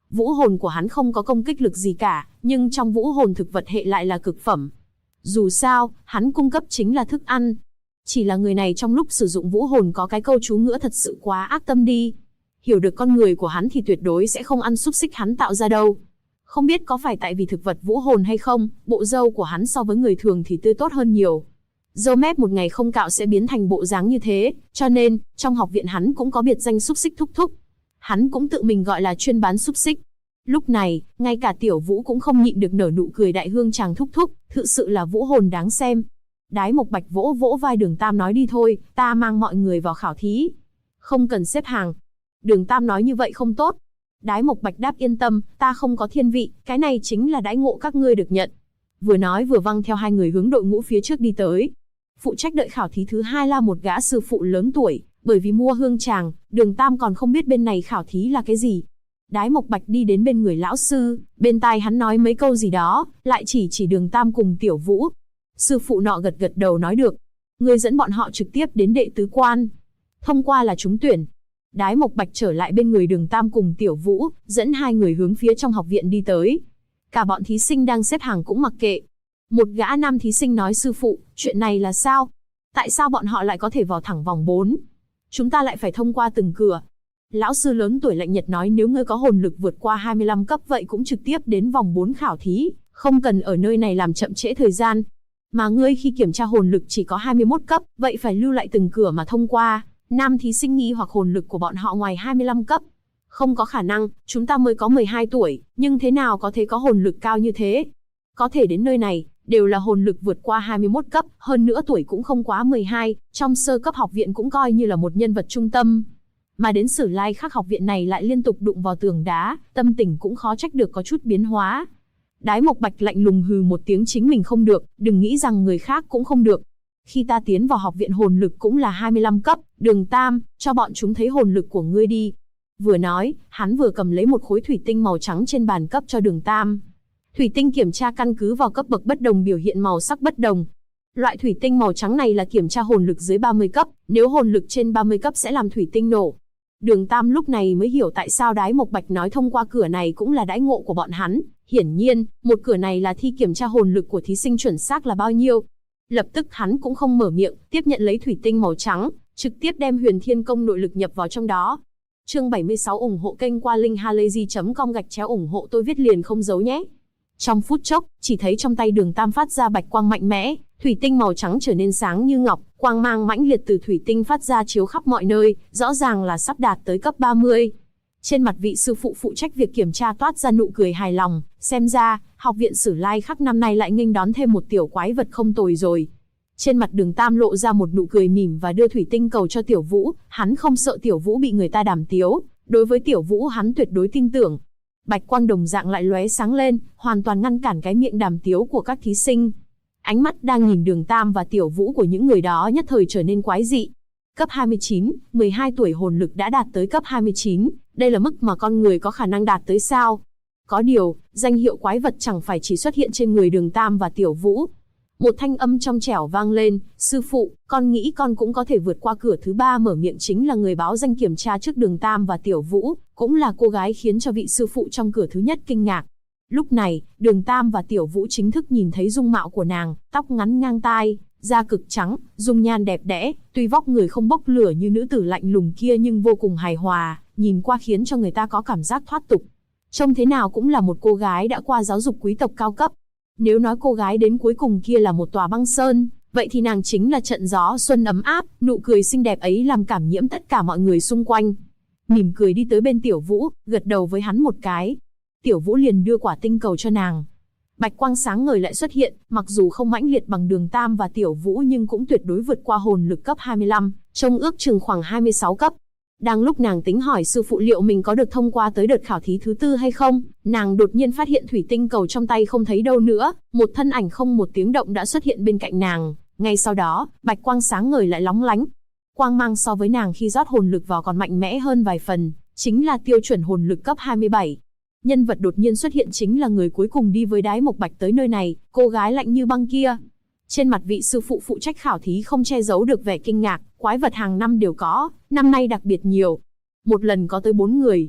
A: Vũ hồn của hắn không có công kích lực gì cả, nhưng trong vũ hồn thực vật hệ lại là cực phẩm. Dù sao, hắn cung cấp chính là thức ăn. Chỉ là người này trong lúc sử dụng vũ hồn có cái câu chú ngữ thật sự quá ác tâm đi. Hiểu được con người của hắn thì tuyệt đối sẽ không ăn xúc xích hắn tạo ra đâu. Không biết có phải tại vì thực vật vũ hồn hay không, bộ râu của hắn so với người thường thì tươi tốt hơn nhiều. Râu mép một ngày không cạo sẽ biến thành bộ dáng như thế, cho nên, trong học viện hắn cũng có biệt danh xúc xích thúc thúc. Hắn cũng tự mình gọi là chuyên bán xúc xích. Lúc này, ngay cả Tiểu Vũ cũng không nhịn được nở nụ cười đại hương chàng thúc thúc, thực sự là vũ hồn đáng xem. Đái Mộc Bạch vỗ vỗ vai Đường Tam nói đi thôi, ta mang mọi người vào khảo thí. Không cần xếp hàng. Đường Tam nói như vậy không tốt. Đái Mộc Bạch đáp yên tâm, ta không có thiên vị, cái này chính là đãi ngộ các ngươi được nhận. Vừa nói vừa văng theo hai người hướng đội ngũ phía trước đi tới. Phụ trách đợi khảo thí thứ hai là một gã sư phụ lớn tuổi, bởi vì mua hương tràng, Đường Tam còn không biết bên này khảo thí là cái gì. Đái Mộc Bạch đi đến bên người lão sư, bên tai hắn nói mấy câu gì đó, lại chỉ Đường Tam cùng Tiểu Vũ. Sư phụ nọ gật gật đầu nói được. Người dẫn bọn họ trực tiếp đến đệ tứ quan. Thông qua là trúng tuyển. Đái Mộc Bạch trở lại bên người Đường Tam cùng Tiểu Vũ, dẫn hai người hướng phía trong học viện đi tới. Cả bọn thí sinh đang xếp hàng cũng mặc kệ. Một gã nam thí sinh nói sư phụ, chuyện này là sao? Tại sao bọn họ lại có thể vào thẳng vòng 4? Chúng ta lại phải thông qua từng cửa. Lão sư lớn tuổi lạnh nhật nói nếu ngươi có hồn lực vượt qua 25 cấp vậy cũng trực tiếp đến vòng 4 khảo thí, không cần ở nơi này làm chậm trễ thời gian. Mà ngươi khi kiểm tra hồn lực chỉ có 21 cấp, vậy phải lưu lại từng cửa mà thông qua. Nam thí sinh nghi hoặc hồn lực của bọn họ ngoài 25 cấp. Không có khả năng, chúng ta mới có 12 tuổi, nhưng thế nào có thể có hồn lực cao như thế? Có thể đến nơi này, đều là hồn lực vượt qua 21 cấp, hơn nữa tuổi cũng không quá 12, trong sơ cấp học viện cũng coi như là một nhân vật trung tâm. Mà đến Sử Lai Khắc học viện này lại liên tục đụng vào tường đá, tâm tình cũng khó trách được có chút biến hóa. Đái Mộc Bạch lạnh lùng hừ một tiếng chính mình không được, đừng nghĩ rằng người khác cũng không được. Khi ta tiến vào học viện hồn lực cũng là 25 cấp, Đường Tam, cho bọn chúng thấy hồn lực của ngươi đi. Vừa nói, hắn vừa cầm lấy một khối thủy tinh màu trắng trên bàn cấp cho Đường Tam. Thủy tinh kiểm tra căn cứ vào cấp bậc bất đồng biểu hiện màu sắc bất đồng. Loại thủy tinh màu trắng này là kiểm tra hồn lực dưới 30 cấp, nếu hồn lực trên 30 cấp sẽ làm thủy tinh nổ. Đường Tam lúc này mới hiểu tại sao Đái Mộc Bạch nói thông qua cửa này cũng là đãi ngộ của bọn hắn. Hiển nhiên, một cửa này là thi kiểm tra hồn lực của thí sinh chuẩn xác là bao nhiêu. Lập tức hắn cũng không mở miệng, tiếp nhận lấy thủy tinh màu trắng, trực tiếp đem Huyền Thiên Công nội lực nhập vào trong đó. Chương 76 ủng hộ kênh qua linkhalazy.com ủng hộ tôi viết liền không giấu nhé. Trong phút chốc, chỉ thấy trong tay Đường Tam phát ra bạch quang mạnh mẽ, thủy tinh màu trắng trở nên sáng như ngọc, quang mang mãnh liệt từ thủy tinh phát ra chiếu khắp mọi nơi, rõ ràng là sắp đạt tới cấp 30. Trên mặt vị sư phụ phụ trách việc kiểm tra toát ra nụ cười hài lòng, xem ra, học viện Sử Lai Khắc năm nay lại nghênh đón thêm một tiểu quái vật không tồi rồi. Trên mặt Đường Tam lộ ra một nụ cười mỉm và đưa thủy tinh cầu cho Tiểu Vũ, hắn không sợ Tiểu Vũ bị người ta đàm tiếu, đối với Tiểu Vũ hắn tuyệt đối tin tưởng. Bạch quang đồng dạng lại lóe sáng lên, hoàn toàn ngăn cản cái miệng đàm tiếu của các thí sinh. Ánh mắt đang nhìn Đường Tam và Tiểu Vũ của những người đó nhất thời trở nên quái dị. Cấp 29, 12 tuổi hồn lực đã đạt tới cấp 29, đây là mức mà con người có khả năng đạt tới sao? Có điều, danh hiệu quái vật chẳng phải chỉ xuất hiện trên người Đường Tam và Tiểu Vũ. Một thanh âm trong trẻo vang lên, sư phụ, con nghĩ con cũng có thể vượt qua cửa thứ 3 mở miệng chính là người báo danh kiểm tra trước Đường Tam và Tiểu Vũ, cũng là cô gái khiến cho vị sư phụ trong cửa thứ nhất kinh ngạc. Lúc này, Đường Tam và Tiểu Vũ chính thức nhìn thấy dung mạo của nàng, tóc ngắn ngang tai, da cực trắng, dung nhan đẹp đẽ, tuy vóc người không bốc lửa như nữ tử lạnh lùng kia nhưng vô cùng hài hòa, nhìn qua khiến cho người ta có cảm giác thoát tục. Trông thế nào cũng là một cô gái đã qua giáo dục quý tộc cao cấp. Nếu nói cô gái đến cuối cùng kia là một tòa băng sơn, vậy thì nàng chính là trận gió xuân ấm áp, nụ cười xinh đẹp ấy làm cảm nhiễm tất cả mọi người xung quanh. Mỉm cười đi tới bên Tiểu Vũ, gật đầu với hắn một cái. Tiểu Vũ liền đưa quả tinh cầu cho nàng. Bạch quang sáng ngời lại xuất hiện, mặc dù không mãnh liệt bằng Đường Tam và Tiểu Vũ nhưng cũng tuyệt đối vượt qua hồn lực cấp 25, trông ước chừng khoảng 26 cấp. Đang lúc nàng tính hỏi sư phụ liệu mình có được thông qua tới đợt khảo thí thứ 4 hay không, nàng đột nhiên phát hiện thủy tinh cầu trong tay không thấy đâu nữa, một thân ảnh không một tiếng động đã xuất hiện bên cạnh nàng. Ngay sau đó, bạch quang sáng ngời lại lóng lánh. Quang mang so với nàng khi rót hồn lực vào còn mạnh mẽ hơn vài phần, chính là tiêu chuẩn hồn lực cấp 27. Nhân vật đột nhiên xuất hiện chính là người cuối cùng đi với Đái Mộc Bạch tới nơi này, cô gái lạnh như băng kia. Trên mặt vị sư phụ phụ trách khảo thí không che giấu được vẻ kinh ngạc, quái vật hàng năm đều có, năm nay đặc biệt nhiều. Một lần có tới 4 người.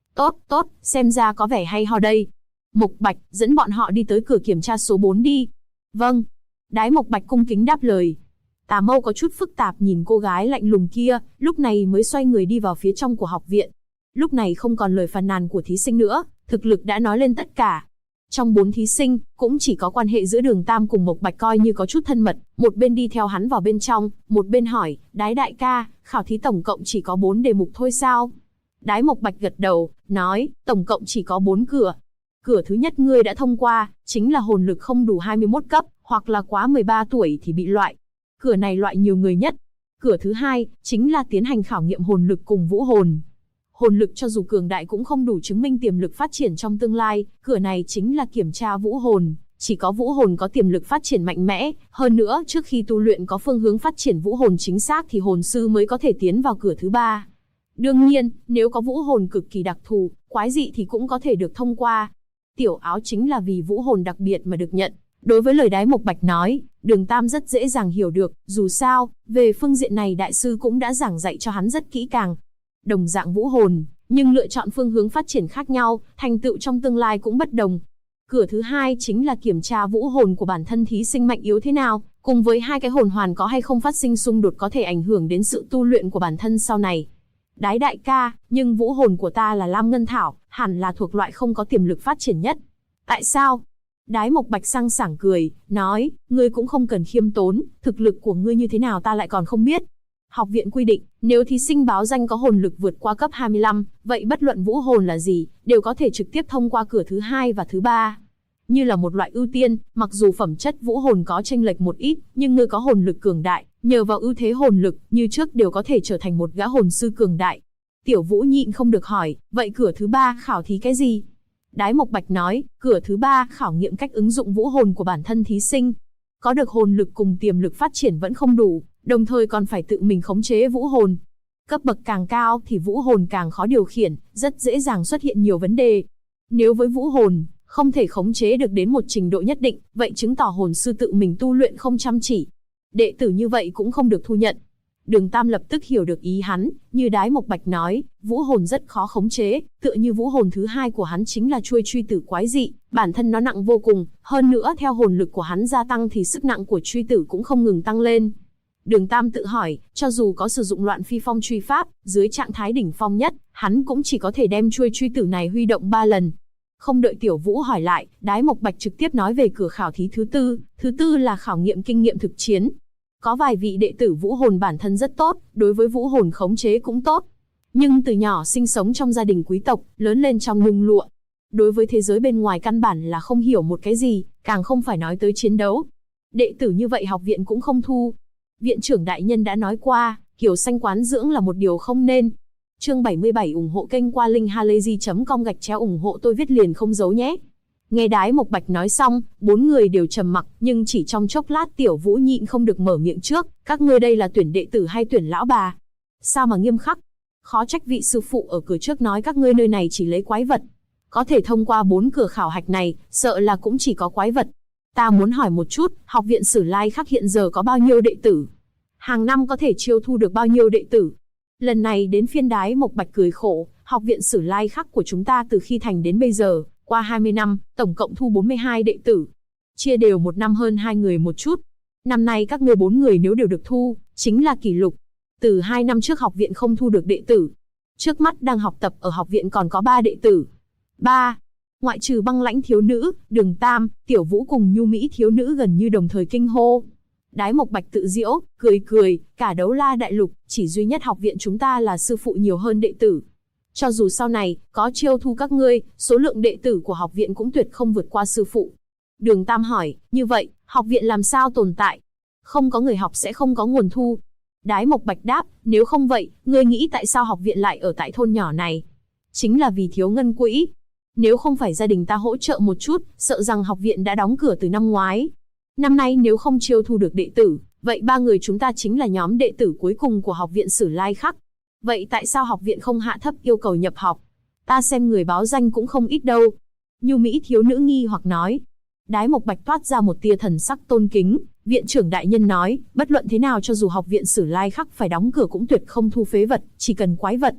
A: Tốt, tốt, xem ra có vẻ hay ho đây. Mộc Bạch, dẫn bọn họ đi tới cửa kiểm tra số 4 đi. Vâng. Đái Mộc Bạch cung kính đáp lời. Tà Mâu có chút phức tạp nhìn cô gái lạnh lùng kia, lúc này mới xoay người đi vào phía trong của học viện. Lúc này không còn lời phàn nàn của thí sinh nữa, thực lực đã nói lên tất cả. Trong 4 thí sinh, cũng chỉ có quan hệ giữa Đường Tam cùng Mộc Bạch coi như có chút thân mật, một bên đi theo hắn vào bên trong, một bên hỏi, Đái đại ca, khảo thí tổng cộng chỉ có 4 đề mục thôi sao? Đái Mộc Bạch gật đầu, nói, tổng cộng chỉ có 4 cửa. Cửa thứ nhất ngươi đã thông qua, chính là hồn lực không đủ 21 cấp, hoặc là quá 13 tuổi thì bị loại. Cửa này loại nhiều người nhất. Cửa thứ hai, chính là tiến hành khảo nghiệm hồn lực cùng vũ hồn. Hồn lực cho dù cường đại cũng không đủ chứng minh tiềm lực phát triển trong tương lai, cửa này chính là kiểm tra vũ hồn. Chỉ có vũ hồn có tiềm lực phát triển mạnh mẽ, hơn nữa trước khi tu luyện có phương hướng phát triển vũ hồn chính xác thì hồn sư mới có thể tiến vào cửa thứ ba. Đương nhiên, nếu có vũ hồn cực kỳ đặc thù, quái dị thì cũng có thể được thông qua. Tiểu Áo chính là vì vũ hồn đặc biệt mà được nhận. Đối với lời Đái Mộc Bạch nói, Đường Tam rất dễ dàng hiểu được, dù sao, về phương diện này đại sư cũng đã giảng dạy cho hắn rất kỹ càng. Đồng dạng vũ hồn, nhưng lựa chọn phương hướng phát triển khác nhau, thành tựu trong tương lai cũng bất đồng. Cửa thứ hai chính là kiểm tra vũ hồn của bản thân thí sinh mạnh yếu thế nào, cùng với hai cái hồn hoàn có hay không phát sinh xung đột có thể ảnh hưởng đến sự tu luyện của bản thân sau này. Đái đại ca, nhưng vũ hồn của ta là Lam Ngân Thảo, hẳn là thuộc loại không có tiềm lực phát triển nhất. Tại sao? Đái Mộc Bạch sang sảng cười, nói, ngươi cũng không cần khiêm tốn, thực lực của ngươi như thế nào ta lại còn không biết. Học viện quy định, nếu thí sinh báo danh có hồn lực vượt qua cấp 25, vậy bất luận vũ hồn là gì, đều có thể trực tiếp thông qua cửa thứ 2 và thứ 3. Như là một loại ưu tiên, mặc dù phẩm chất vũ hồn có chênh lệch một ít, nhưng ngươi có hồn lực cường đại, nhờ vào ưu thế hồn lực, như trước đều có thể trở thành một gã hồn sư cường đại. Tiểu Vũ nhịn không được hỏi, vậy cửa thứ 3 khảo thí cái gì? Đái Mộc Bạch nói, cửa thứ 3 khảo nghiệm cách ứng dụng vũ hồn của bản thân thí sinh. Có được hồn lực cùng tiềm lực phát triển vẫn không đủ, đồng thời còn phải tự mình khống chế vũ hồn. Cấp bậc càng cao thì vũ hồn càng khó điều khiển, rất dễ dàng xuất hiện nhiều vấn đề. Nếu với vũ hồn, không thể khống chế được đến một trình độ nhất định, vậy chứng tỏ hồn sư tự mình tu luyện không chăm chỉ. Đệ tử như vậy cũng không được thu nhận. Đường Tam lập tức hiểu được ý hắn, như Đái Mộc Bạch nói, vũ hồn rất khó khống chế, tựa như vũ hồn thứ 2 của hắn chính là chuôi truy tử quái dị, bản thân nó nặng vô cùng, hơn nữa theo hồn lực của hắn gia tăng thì sức nặng của truy tử cũng không ngừng tăng lên. Đường Tam tự hỏi, cho dù có sử dụng Loạn Phi Phong truy pháp, dưới trạng thái đỉnh phong nhất, hắn cũng chỉ có thể đem chuôi truy tử này huy động 3 lần. Không đợi Tiểu Vũ hỏi lại, Đái Mộc Bạch trực tiếp nói về cửa khảo thí thứ tư là khảo nghiệm kinh nghiệm thực chiến. Có vài vị đệ tử vũ hồn bản thân rất tốt, đối với vũ hồn khống chế cũng tốt. Nhưng từ nhỏ sinh sống trong gia đình quý tộc, lớn lên trong nhung lụa. Đối với thế giới bên ngoài căn bản là không hiểu một cái gì, càng không phải nói tới chiến đấu. Đệ tử như vậy học viện cũng không thu. Viện trưởng đại nhân đã nói qua, kiểu xanh quán dưỡng là một điều không nên. Chương 77 ủng hộ kênh qua linkhalazy.com ủng hộ tôi viết liền không giấu nhé. Nghe Đái Mộc Bạch nói xong, 4 người đều trầm mặc, nhưng chỉ trong chốc lát Tiểu Vũ nhịn không được mở miệng trước, các ngươi đây là tuyển đệ tử hay tuyển lão bà? Sao mà nghiêm khắc? Khó trách vị sư phụ ở cửa trước nói các ngươi nơi này chỉ lấy quái vật. Có thể thông qua 4 cửa khảo hạch này, sợ là cũng chỉ có quái vật. Ta muốn hỏi một chút, học viện Sử Lai Khắc hiện giờ có bao nhiêu đệ tử? Hàng năm có thể chiêu thu được bao nhiêu đệ tử? Lần này đến phiên Đái Mộc Bạch cười khổ, học viện Sử Lai Khắc của chúng ta từ khi thành đến bây giờ, qua 20 năm, tổng cộng thu 42 đệ tử. Chia đều một năm hơn 2 người một chút. Năm nay các ngươi 4 người nếu đều được thu, chính là kỷ lục. Từ 2 năm trước học viện không thu được đệ tử. Trước mắt đang học tập ở học viện còn có 3 đệ tử. 3. Ngoại trừ Băng Lãnh thiếu nữ, Đường Tam, Tiểu Vũ cùng Nhu Mỹ thiếu nữ gần như đồng thời kinh hô. Đái Mộc Bạch tự giễu, cười, cả Đấu La đại lục, chỉ duy nhất học viện chúng ta là sư phụ nhiều hơn đệ tử. Cho dù sau này, có chiêu thu các ngươi, số lượng đệ tử của học viện cũng tuyệt không vượt qua sư phụ. Đường Tam hỏi, như vậy, học viện làm sao tồn tại? Không có người học sẽ không có nguồn thu. Đái Mộc Bạch đáp, nếu không vậy, ngươi nghĩ tại sao học viện lại ở tại thôn nhỏ này? Chính là vì thiếu ngân quỹ. Nếu không phải gia đình ta hỗ trợ một chút, sợ rằng học viện đã đóng cửa từ năm ngoái. Năm nay nếu không chiêu thu được đệ tử, vậy 3 người chúng ta chính là nhóm đệ tử cuối cùng của học viện Sử Lai Khắc. Vậy tại sao học viện không hạ thấp yêu cầu nhập học? Ta xem người báo danh cũng không ít đâu. Nhu Mỹ thiếu nữ nghi hoặc nói. Đái Mộc Bạch toát ra một tia thần sắc tôn kính. Viện trưởng đại nhân nói, bất luận thế nào cho dù học viện Sử Lai Khắc phải đóng cửa cũng tuyệt không thu phế vật, chỉ cần quái vật.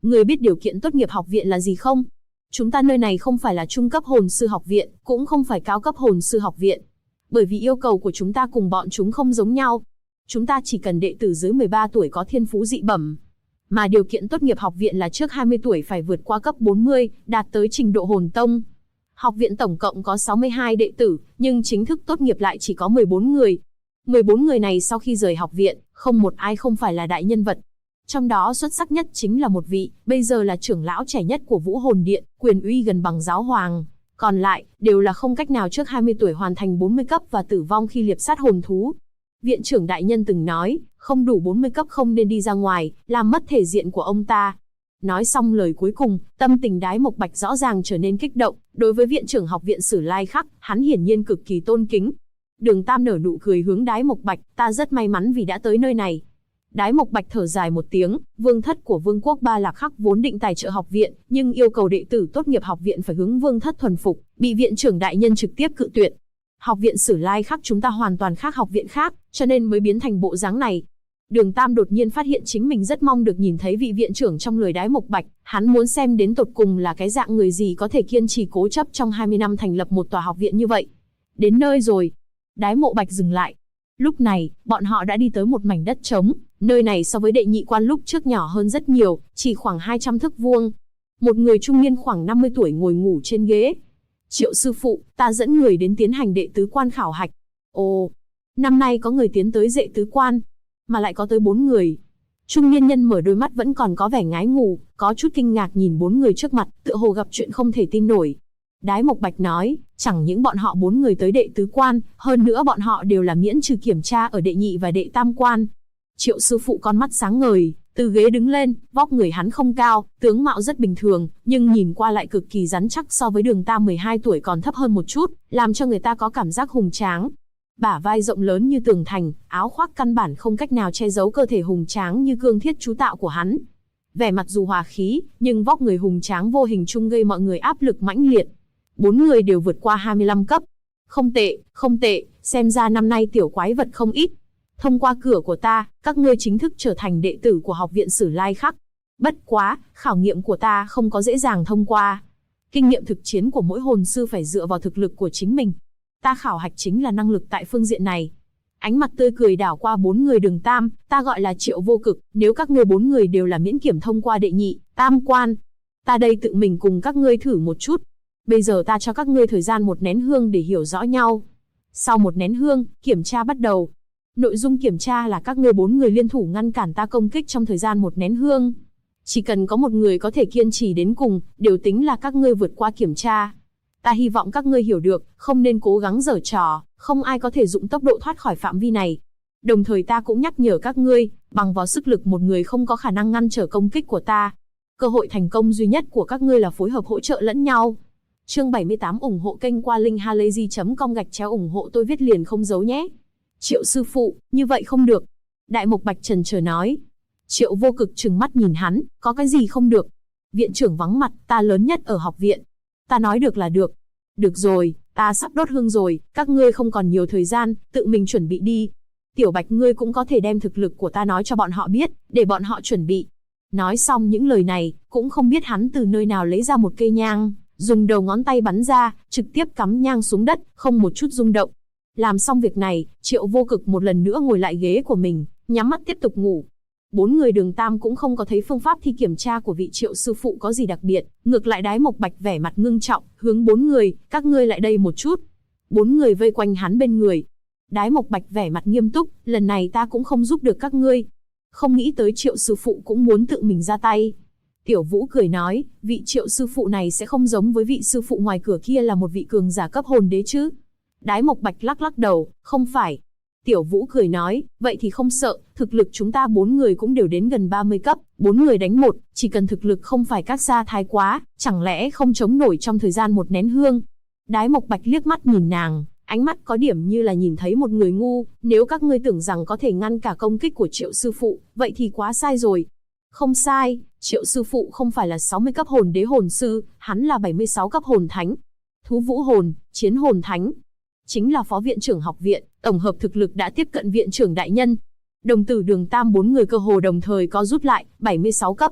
A: Người biết điều kiện tốt nghiệp học viện là gì không? Chúng ta nơi này không phải là trung cấp hồn sư học viện, cũng không phải cao cấp hồn sư học viện. Bởi vì yêu cầu của chúng ta cùng bọn chúng không giống nhau. Chúng ta chỉ cần đệ tử dưới 13 tuổi có thiên phú dị bẩm. Mà điều kiện tốt nghiệp học viện là trước 20 tuổi phải vượt qua cấp 40, đạt tới trình độ hồn tông. Học viện tổng cộng có 62 đệ tử, nhưng chính thức tốt nghiệp lại chỉ có 14 người. 14 người này sau khi rời học viện, không một ai không phải là đại nhân vật. Trong đó xuất sắc nhất chính là một vị, bây giờ là trưởng lão trẻ nhất của Vũ Hồn Điện, quyền uy gần bằng giáo hoàng. Còn lại, đều là không cách nào trước 20 tuổi hoàn thành 40 cấp và tử vong khi liệp sát hồn thú. Viện trưởng đại nhân từng nói, không đủ 40 cấp không nên đi ra ngoài, làm mất thể diện của ông ta. Nói xong lời cuối cùng, tâm tình Đái Mộc Bạch rõ ràng trở nên kích động. Đối với viện trưởng học viện Sử Lai Khắc, hắn hiển nhiên cực kỳ tôn kính. Đường Tam nở nụ cười hướng Đái Mộc Bạch, ta rất may mắn vì đã tới nơi này. Đái Mộc Bạch thở dài một tiếng, vương thất của vương quốc Ba Lạc Khắc vốn định tài trợ học viện, nhưng yêu cầu đệ tử tốt nghiệp học viện phải hướng vương thất thuần phục, bị viện trưởng đại nhân trực tiếp cự tuyệt. Học viện Sử Lai Khắc chúng ta hoàn toàn khác học viện khác, cho nên mới biến thành bộ dáng này. Đường Tam đột nhiên phát hiện chính mình rất mong được nhìn thấy vị viện trưởng trong lời Đái Mộc Bạch, hắn muốn xem đến tột cùng là cái dạng người gì có thể kiên trì cố chấp trong 20 năm thành lập một tòa học viện như vậy. Đến nơi rồi. Đái Mộ Bạch dừng lại. Lúc này, bọn họ đã đi tới một mảnh đất trống, nơi này so với đệ nhị quan lúc trước nhỏ hơn rất nhiều, chỉ khoảng 200 thước vuông. Một người trung niên khoảng 50 tuổi ngồi ngủ trên ghế. Triệu sư phụ, ta dẫn người đến tiến hành đệ tứ quan khảo hạch. Ồ, năm nay có người tiến tới đệ tứ quan, mà lại có tới 4 người. Trung niên nhân mở đôi mắt vẫn còn có vẻ ngái ngủ, có chút kinh ngạc nhìn 4 người trước mặt, tựa hồ gặp chuyện không thể tin nổi. Đái Mộc Bạch nói, chẳng những bọn họ 4 người tới đệ tứ quan, hơn nữa bọn họ đều là miễn trừ kiểm tra ở đệ nhị và đệ tam quan. Triệu sư phụ con mắt sáng ngời, từ ghế đứng lên, vóc người hắn không cao, tướng mạo rất bình thường, nhưng nhìn qua lại cực kỳ rắn chắc so với Đường Tam 12 tuổi còn thấp hơn một chút, làm cho người ta có cảm giác hùng tráng. Bả vai rộng lớn như tường thành, áo khoác căn bản không cách nào che giấu cơ thể hùng tráng như cương thiết chú tạo của hắn. Vẻ mặt dù hòa khí, nhưng vóc người hùng tráng vô hình chung gây mọi người áp lực mãnh liệt. 4 người đều vượt qua 25 cấp. Không tệ, không tệ, xem ra năm nay tiểu quái vật không ít. Thông qua cửa của ta, các ngươi chính thức trở thành đệ tử của học viện Sử Lai Khắc. Bất quá, khảo nghiệm của ta không có dễ dàng thông qua. Kinh nghiệm thực chiến của mỗi hồn sư phải dựa vào thực lực của chính mình. Ta khảo hạch chính là năng lực tại phương diện này. Ánh mặt tươi cười đảo qua 4 người Đường Tam, ta gọi là Triệu Vô Cực, nếu các ngươi 4 người đều là miễn kiểm thông qua đệ nhị, tam quan. Ta đây tự mình cùng các ngươi thử một chút. Bây giờ ta cho các ngươi thời gian 1 nén hương để hiểu rõ nhau. Sau 1 nén hương, kiểm tra bắt đầu. Nội dung kiểm tra là các ngươi 4 người liên thủ ngăn cản ta công kích trong thời gian 1 nén hương. Chỉ cần có một người có thể kiên trì đến cùng, đều tính là các ngươi vượt qua kiểm tra. Ta hy vọng các ngươi hiểu được, không nên cố gắng giở trò, không ai có thể dụng tốc độ thoát khỏi phạm vi này. Đồng thời ta cũng nhắc nhở các ngươi, bằng vào sức lực một người không có khả năng ngăn trở công kích của ta. Cơ hội thành công duy nhất của các ngươi là phối hợp hỗ trợ lẫn nhau. Chương 78 ủng hộ kênh qua linkhalazy.com ủng hộ tôi viết liền không giấu nhé. Triệu sư phụ, như vậy không được. Đại Mộc Bạch chần chờ nói. Triệu Vô Cực trừng mắt nhìn hắn, có cái gì không được? Viện trưởng vắng mặt, ta lớn nhất ở học viện. Ta nói được là được. Được rồi, ta sắp đốt hương rồi, các ngươi không còn nhiều thời gian, tự mình chuẩn bị đi. Tiểu Bạch ngươi cũng có thể đem thực lực của ta nói cho bọn họ biết, để bọn họ chuẩn bị. Nói xong những lời này, cũng không biết hắn từ nơi nào lấy ra một cây nhang, dùng đầu ngón tay bắn ra, trực tiếp cắm nhang xuống đất, không một chút rung động. Làm xong việc này, Triệu Vô Cực một lần nữa ngồi lại ghế của mình, nhắm mắt tiếp tục ngủ. 4 người Đường Tam cũng không có thấy phương pháp thi kiểm tra của vị Triệu sư phụ có gì đặc biệt, ngược lại Đái Mộc Bạch vẻ mặt ngưng trọng, hướng 4 người, các ngươi lại đây một chút. 4 người vây quanh hắn bên người. Đái Mộc Bạch vẻ mặt nghiêm túc, lần này ta cũng không giúp được các ngươi. Không nghĩ tới Triệu sư phụ cũng muốn tự mình ra tay. Tiểu Vũ cười nói, vị Triệu sư phụ này sẽ không giống với vị sư phụ ngoài cửa kia là một vị cường giả cấp hồn đế chứ? Đái Mộc Bạch lắc lắc đầu, không phải. Tiểu Vũ cười nói, vậy thì không sợ, thực lực chúng ta 4 người cũng đều đến gần 30 cấp, 4 người đánh 1, chỉ cần thực lực không phải các xa thái quá, chẳng lẽ không chống nổi trong thời gian 1 nén hương. Đái Mộc Bạch liếc mắt nhìn nàng, ánh mắt có điểm như là nhìn thấy một người ngu, nếu các ngươi tưởng rằng có thể ngăn cả công kích của Triệu sư phụ, vậy thì quá sai rồi. Không sai, Triệu sư phụ không phải là 60 cấp hồn đế hồn sư, hắn là 76 cấp hồn thánh. Thú vũ hồn, chiến hồn thánh. Chính là phó viện trưởng học viện, tổng hợp thực lực đã tiếp cận viện trưởng đại nhân. Đồng tử Đường Tam 4 người cơ hồ đồng thời có rút lại, 76 cấp.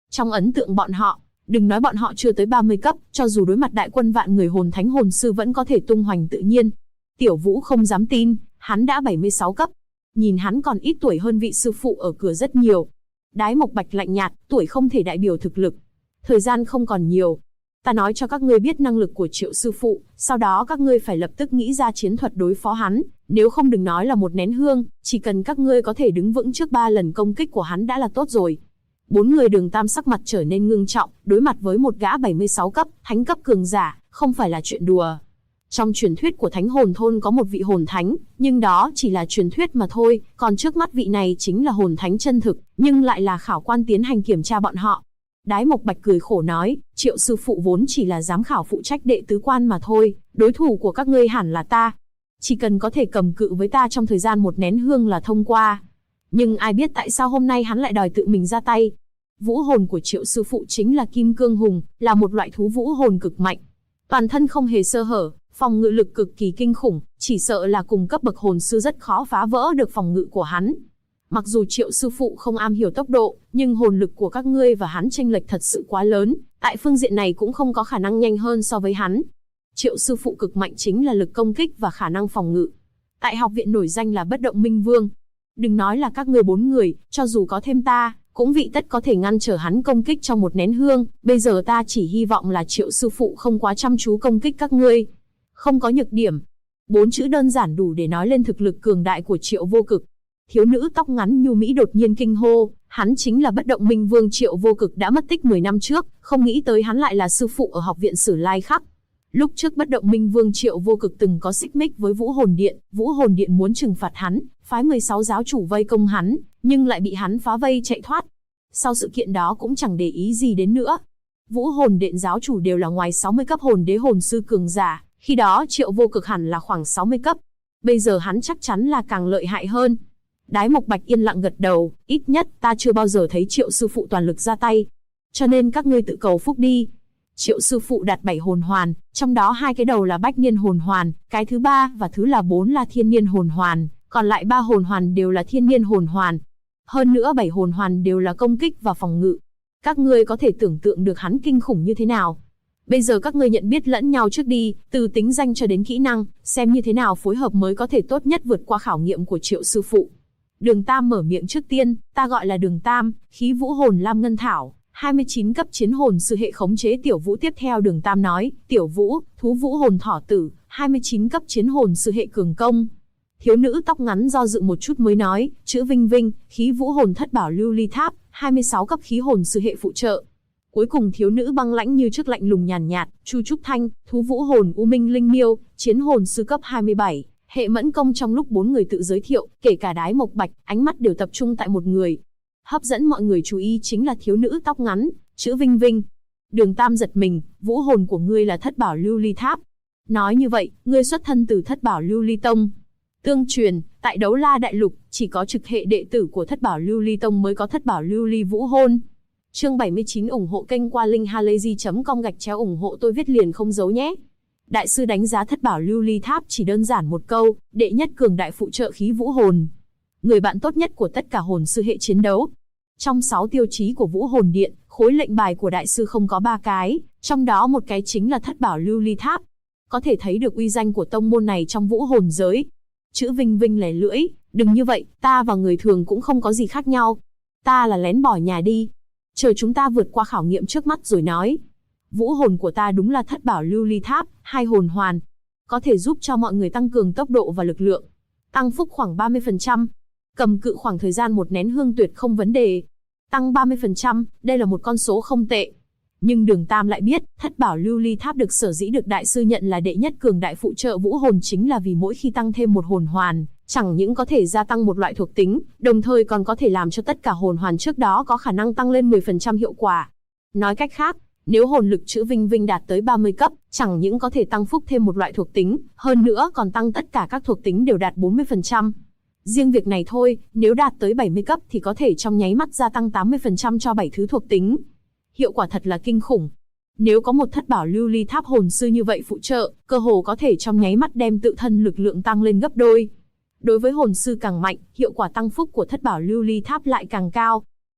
A: Trong ấn tượng bọn họ, đừng nói bọn họ chưa tới 30 cấp, cho dù đối mặt đại quân vạn người hồn thánh hồn sư vẫn có thể tung hoành tự nhiên. Tiểu Vũ không dám tin, hắn đã 76 cấp. Nhìn hắn còn ít tuổi hơn vị sư phụ ở cửa rất nhiều. Đái Mộc Bạch lạnh nhạt, tuổi không thể đại biểu thực lực. Thời gian không còn nhiều. Ta nói cho các ngươi biết năng lực của Triệu sư phụ, sau đó các ngươi phải lập tức nghĩ ra chiến thuật đối phó hắn, nếu không đừng nói là một nén hương, chỉ cần các ngươi có thể đứng vững trước 3 lần công kích của hắn đã là tốt rồi. 4 người Đường Tam sắc mặt trở nên ngưng trọng, đối mặt với một gã 76 cấp, thánh cấp cường giả, không phải là chuyện đùa. Trong truyền thuyết của Thánh Hồn Thôn có một vị hồn thánh, nhưng đó chỉ là truyền thuyết mà thôi, còn trước mắt vị này chính là hồn thánh chân thực, nhưng lại là khảo quan tiến hành kiểm tra bọn họ. Đái Mộc Bạch cười khổ nói, Triệu sư phụ vốn chỉ là giám khảo phụ trách đệ tứ quan mà thôi, đối thủ của các ngươi hẳn là ta. Chỉ cần có thể cầm cự với ta trong thời gian một nén hương là thông qua. Nhưng ai biết tại sao hôm nay hắn lại đòi tự mình ra tay. Vũ hồn của Triệu sư phụ chính là Kim Cương Hùng, là một loại thú vũ hồn cực mạnh. Toàn thân không hề sơ hở, phòng ngự lực cực kỳ kinh khủng, chỉ sợ là cùng cấp bậc hồn sư rất khó phá vỡ được phòng ngự của hắn. Mặc dù Triệu sư phụ không am hiểu tốc độ, nhưng hồn lực của các ngươi và hắn chênh lệch thật sự quá lớn, tại phương diện này cũng không có khả năng nhanh hơn so với hắn. Triệu sư phụ cực mạnh chính là lực công kích và khả năng phòng ngự. Tại học viện nổi danh là bất động minh vương. Đừng nói là các ngươi 4 người, cho dù có thêm ta, cũng vị tất có thể ngăn trở hắn công kích trong một nén hương. Bây giờ ta chỉ hy vọng là Triệu sư phụ không quá chăm chú công kích các ngươi. Không có nhược điểm. 4 chữ đơn giản đủ để nói lên thực lực cường đại của Triệu Vô Cực. Thiếu nữ tóc ngắn nhu mỹ đột nhiên kinh hô, hắn chính là bất động minh vương Triệu Vô Cực đã mất tích 10 năm trước, không nghĩ tới hắn lại là sư phụ ở học viện Sử Lai Khắc. Lúc trước bất động minh vương Triệu Vô Cực từng có xích mích với Vũ Hồn Điện muốn trừng phạt hắn, phái 16 giáo chủ vây công hắn, nhưng lại bị hắn phá vây chạy thoát. Sau sự kiện đó cũng chẳng để ý gì đến nữa. Vũ Hồn Điện giáo chủ đều là ngoài 60 cấp hồn đế hồn sư cường giả, khi đó Triệu Vô Cực hẳn là khoảng 60 cấp. Bây giờ hắn chắc chắn là càng lợi hại hơn. Đái Mộc Bạch yên lặng gật đầu, ít nhất ta chưa bao giờ thấy Triệu sư phụ toàn lực ra tay. Cho nên các ngươi tự cầu phúc đi. Triệu sư phụ đặt 7 hồn hoàn, trong đó 2 cái đầu là bách niên hồn hoàn, cái thứ 3 và thứ là 4 là thiên niên hồn hoàn, còn lại 3 hồn hoàn đều là thiên niên hồn hoàn. Hơn nữa 7 hồn hoàn đều là công kích và phòng ngự. Các ngươi có thể tưởng tượng được hắn kinh khủng như thế nào. Bây giờ các ngươi nhận biết lẫn nhau trước đi, từ tính danh cho đến kỹ năng, xem như thế nào phối hợp mới có thể tốt nhất vượt qua khảo nghiệm của Triệu sư phụ. Đường Tam mở miệng trước tiên, ta gọi là Đường Tam, khí vũ hồn lam ngân thảo, 29 cấp chiến hồn sư hệ khống chế Tiểu Vũ. Tiếp theo Đường Tam nói, Tiểu Vũ, thú vũ hồn thỏ tử, 29 cấp chiến hồn sư hệ cường công. Thiếu nữ tóc ngắn do dự một chút mới nói, chữ Vinh Vinh, khí vũ hồn thất bảo lưu ly tháp, 26 cấp khí hồn sư hệ phụ trợ. Cuối cùng thiếu nữ băng lãnh như trước lạnh lùng nhàn nhạt, Chu Trúc Thanh, thú vũ hồn u minh linh miêu, chiến hồn sư cấp 27. Hệ mẫn công. Trong lúc 4 người tự giới thiệu, kể cả Đái Mộc Bạch, ánh mắt đều tập trung tại một người. Hấp dẫn mọi người chú ý chính là thiếu nữ tóc ngắn, chữ Vinh Vinh. Đường Tam giật mình, vũ hồn của ngươi là thất bảo lưu ly tháp. Nói như vậy, ngươi xuất thân từ thất bảo lưu ly tông. Tương truyền, tại Đấu La Đại Lục, chỉ có trực hệ đệ tử của thất bảo lưu ly tông mới có thất bảo lưu ly vũ hồn. Chương 79 ủng hộ kênh qua linkhalazy.com ủng hộ tôi viết liền không giấu nhé. Đại sư đánh giá thất bảo lưu ly tháp chỉ đơn giản một câu, đệ nhất cường đại phụ trợ khí vũ hồn. Người bạn tốt nhất của tất cả hồn sư hệ chiến đấu. Trong 6 tiêu chí của Vũ Hồn Điện, khối lệnh bài của đại sư không có 3 cái, trong đó một cái chính là thất bảo lưu ly tháp. Có thể thấy được uy danh của tông môn này trong vũ hồn giới. Chữ Vinh Vinh lẻ lưỡi, đừng như vậy, ta và người thường cũng không có gì khác nhau. Ta là lén bỏ nhà đi. Chờ chúng ta vượt qua khảo nghiệm trước mắt rồi nói. Vũ hồn của ta đúng là thất bảo lưu ly tháp, 2 hồn hoàn. Có thể giúp cho mọi người tăng cường tốc độ và lực lượng. Tăng phúc khoảng 30%. Cầm cự khoảng thời gian một nén hương tuyệt không vấn đề. Tăng 30%, đây là một con số không tệ. Nhưng Đường Tam lại biết, thất bảo lưu ly tháp được sở dĩ được đại sư nhận là đệ nhất cường đại phụ trợ vũ hồn chính là vì mỗi khi tăng thêm một hồn hoàn, chẳng những có thể gia tăng một loại thuộc tính, đồng thời còn có thể làm cho tất cả hồn hoàn trước đó có khả năng tăng lên 10% hiệu quả. Nói cách khác, nếu hồn lực chữ Vinh Vinh đạt tới 30 cấp, chẳng những có thể tăng phúc thêm một loại thuộc tính, hơn nữa còn tăng tất cả các thuộc tính đều đạt 40%. Riêng việc này thôi, nếu đạt tới 70 cấp thì có thể trong nháy mắt gia tăng 80% cho 7 thứ thuộc tính. Hiệu quả thật là kinh khủng. Nếu có một thất bảo lưu ly tháp hồn sư như vậy phụ trợ, cơ hồ có thể trong nháy mắt đem tự thân lực lượng tăng lên gấp đôi. Đối với hồn sư càng mạnh, hiệu quả tăng phúc của thất bảo lưu ly tháp lại càng cao.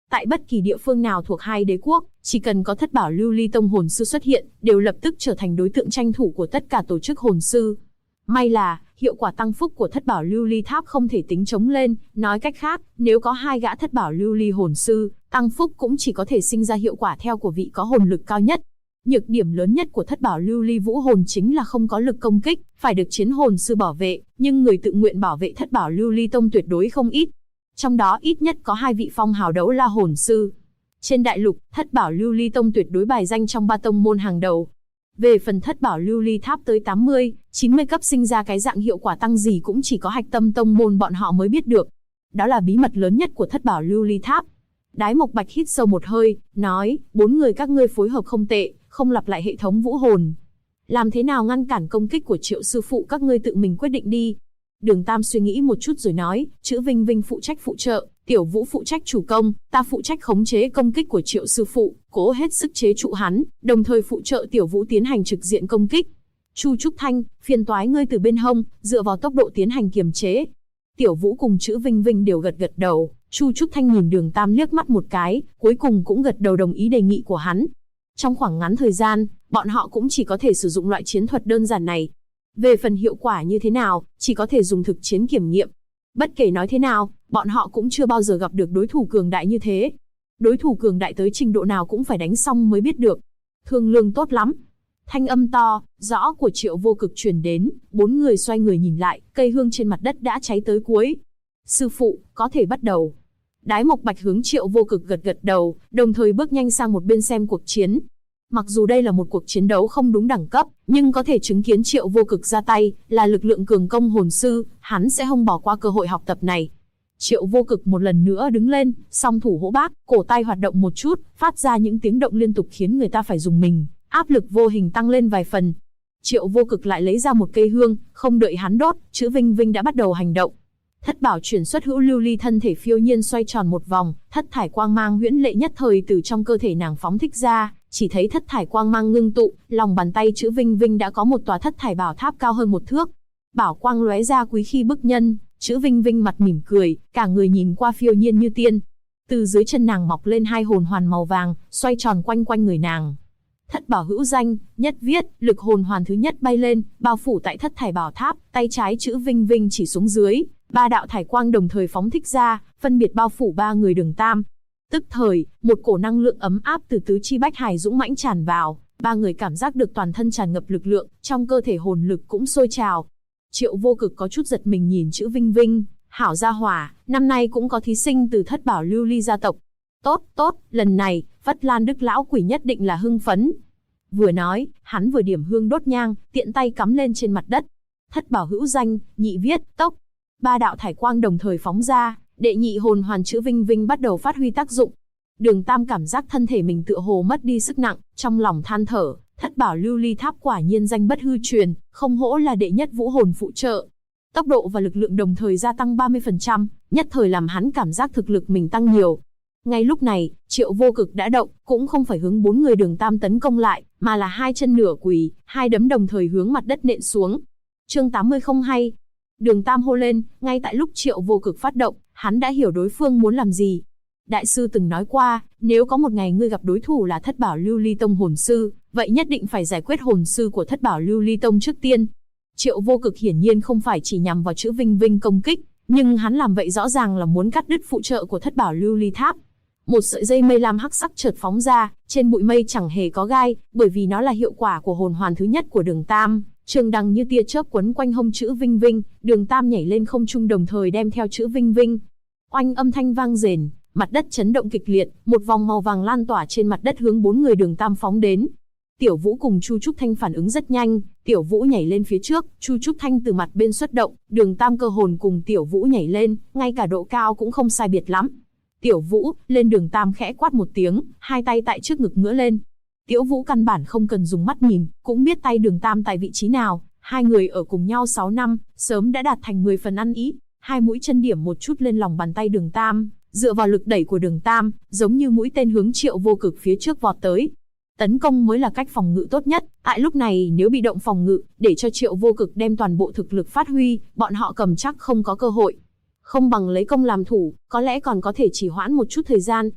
A: Tại bất kỳ địa phương nào thuộc hai đế quốc, chỉ cần có Thất Bảo Lưu Ly Tông hồn sư xuất hiện, đều lập tức trở thành đối tượng tranh thủ của tất cả tổ chức hồn sư. May là, hiệu quả tăng phúc của Thất Bảo Lưu Ly Tháp không thể tính chống lên, nói cách khác, nếu có hai gã Thất Bảo Lưu Ly hồn sư, tăng phúc cũng chỉ có thể sinh ra hiệu quả theo của vị có hồn lực cao nhất. Nhược điểm lớn nhất của Thất Bảo Lưu Ly Vũ hồn chính là không có lực công kích, phải được chiến hồn sư bảo vệ, nhưng người tự nguyện bảo vệ Thất Bảo Lưu Ly Tông tuyệt đối không ít. Trong đó ít nhất có 2 vị phong hào đấu la hồn sư. Trên đại lục, Thất Bảo Lưu Ly Tông tuyệt đối bài danh trong 3 tông môn hàng đầu. Về phần Thất Bảo Lưu Ly Tháp tới 80, 90 cấp sinh ra cái dạng hiệu quả tăng gì cũng chỉ có hạch tâm tông môn bọn họ mới biết được. Đó là bí mật lớn nhất của Thất Bảo Lưu Ly Tháp. Đái Mộc Bạch hít sâu một hơi, nói, 4 người các ngươi phối hợp không tệ, không lặp lại hệ thống vũ hồn. Làm thế nào ngăn cản công kích của Triệu sư phụ các ngươi tự mình quyết định đi. Đường Tam suy nghĩ một chút rồi nói, chữ Vinh Vinh phụ trách phụ trợ, Tiểu Vũ phụ trách chủ công, ta phụ trách khống chế công kích của Triệu sư phụ, cố hết sức chế trụ hắn, đồng thời phụ trợ Tiểu Vũ tiến hành trực diện công kích. Chu Trúc Thanh, phiền toái ngươi từ bên hông, dựa vào tốc độ tiến hành kiềm chế. Tiểu Vũ cùng chữ Vinh Vinh đều gật gật đầu, Chu Trúc Thanh nhìn Đường Tam liếc mắt một cái, cuối cùng cũng gật đầu đồng ý đề nghị của hắn. Trong khoảng ngắn thời gian, bọn họ cũng chỉ có thể sử dụng loại chiến thuật đơn giản này. Về phần hiệu quả như thế nào, chỉ có thể dùng thực chiến kiểm nghiệm. Bất kể nói thế nào, bọn họ cũng chưa bao giờ gặp được đối thủ cường đại như thế. Đối thủ cường đại tới trình độ nào cũng phải đánh xong mới biết được. Thương lương tốt lắm. Thanh âm to, rõ của Triệu Vô Cực truyền đến, 4 người xoay người nhìn lại, cây hương trên mặt đất đã cháy tới cuối. Sư phụ, có thể bắt đầu. Đái Mộc Bạch hướng Triệu Vô Cực gật gật đầu, đồng thời bước nhanh sang một bên xem cuộc chiến. Mặc dù đây là một cuộc chiến đấu không đúng đẳng cấp, nhưng có thể chứng kiến Triệu Vô Cực ra tay, là lực lượng cường công hồn sư, hắn sẽ không bỏ qua cơ hội học tập này. Triệu Vô Cực một lần nữa đứng lên, song thủ hỗ bát, cổ tay hoạt động một chút, phát ra những tiếng động liên tục khiến người ta phải dùng mình, áp lực vô hình tăng lên vài phần. Triệu Vô Cực lại lấy ra một cây hương, không đợi hắn đốt, chữ Vinh Vinh đã bắt đầu hành động. Thất bảo chuyển xuất hữu lưu ly thân thể phiêu nhiên xoay tròn một vòng, thất thải quang mang huyễn lệ nhất thời từ trong cơ thể nàng phóng thích ra, chỉ thấy thất thải quang mang ngưng tụ, lòng bàn tay chữ Vinh Vinh đã có một tòa thất thải bảo tháp cao hơn 1 thước. Bảo quang lóe ra quý khi bức nhân, chữ Vinh Vinh mặt mỉm cười, cả người nhìn qua phiêu nhiên như tiên. Từ dưới chân nàng mọc lên 2 hồn hoàn màu vàng, xoay tròn quanh quanh người nàng. Thất bảo hữu danh, nhất viết, lực hồn hoàn thứ nhất bay lên, bao phủ tại thất thải bảo tháp, tay trái chữ Vinh Vinh chỉ xuống dưới, 3 đạo thải quang đồng thời phóng thích ra, phân biệt bao phủ 3 người Đường Tam. Tức thời, một cổ năng lượng ấm áp từ tứ chi bách hải dũng mãnh tràn vào, 3 người cảm giác được toàn thân tràn ngập lực lượng, trong cơ thể hồn lực cũng sôi trào. Triệu Vô Cực có chút giật mình nhìn chữ Vinh Vinh, hảo gia hỏa, năm nay cũng có thí sinh từ Thất Bảo Lưu Ly gia tộc. Tốt, tốt, lần này, Vất Lan Đức lão quỷ nhất định là hưng phấn. Vừa nói, hắn vừa điểm hương đốt nhang, tiện tay cắm lên trên mặt đất. Thất bảo hữu danh, nhị viết, tốc. 3 đạo thải quang đồng thời phóng ra, đệ nhị hồn hoàn chữ Vinh Vinh bắt đầu phát huy tác dụng. Đường Tam cảm giác thân thể mình tựa hồ mất đi sức nặng, trong lòng than thở, Thất Bảo Lưu Ly Tháp quả nhiên danh bất hư truyền, không hổ là đệ nhất vũ hồn phụ trợ. Tốc độ và lực lượng đồng thời gia tăng 30%, nhất thời làm hắn cảm giác thực lực mình tăng nhiều. Ngay lúc này, Triệu Vô Cực đã động, cũng không phải hướng 4 người Đường Tam tấn công lại, mà là 2 chân nửa quỳ, 2 đấm đồng thời hướng mặt đất nện xuống. Chương 80 không hay. Đường Tam hô lên, ngay tại lúc Triệu Vô Cực phát động, hắn đã hiểu đối phương muốn làm gì. Đại sư từng nói qua, nếu có một ngày ngươi gặp đối thủ là Thất Bảo Lưu Ly Tông hồn sư, vậy nhất định phải giải quyết hồn sư của Thất Bảo Lưu Ly Tông trước tiên. Triệu Vô Cực hiển nhiên không phải chỉ nhằm vào chữ Vinh Vinh công kích, nhưng hắn làm vậy rõ ràng là muốn cắt đứt phụ trợ của Thất Bảo Lưu Ly Tháp. Một sợi dây mây lam hắc sắc chợt phóng ra, trên bụi mây chẳng hề có gai, bởi vì nó là hiệu quả của hồn hoàn thứ nhất của Đường Tam. Trường đằng như tia chớp quấn quanh hông chữ Vinh Vinh, Đường Tam nhảy lên không trung đồng thời đem theo chữ Vinh Vinh. Oanh âm thanh vang rền, mặt đất chấn động kịch liệt, một vòng màu vàng lan tỏa trên mặt đất hướng 4 người Đường Tam phóng đến. Tiểu Vũ cùng Chu Trúc Thanh phản ứng rất nhanh, Tiểu Vũ nhảy lên phía trước, Chu Trúc Thanh từ mặt bên xuất động, Đường Tam cơ hồn cùng Tiểu Vũ nhảy lên, ngay cả độ cao cũng không sai biệt lắm. Tiểu Vũ, lên. Đường Tam khẽ quát một tiếng, 2 tay tại trước ngực ngửa lên. Tiểu Vũ căn bản không cần dùng mắt nhìn, cũng biết tay Đường Tam tại vị trí nào, 2 người ở cùng nhau 6 năm, sớm đã đạt thành 10 phần ăn ý. 2 mũi chân điểm một chút lên lòng bàn tay Đường Tam, dựa vào lực đẩy của Đường Tam, giống như mũi tên hướng Triệu Vô Cực phía trước vọt tới. Tấn công mới là cách phòng ngự tốt nhất, tại lúc này nếu bị động phòng ngự, để cho Triệu Vô Cực đem toàn bộ thực lực phát huy, bọn họ cầm chắc không có cơ hội. Không bằng lấy công làm thủ, có lẽ còn có thể trì hoãn một chút thời gian.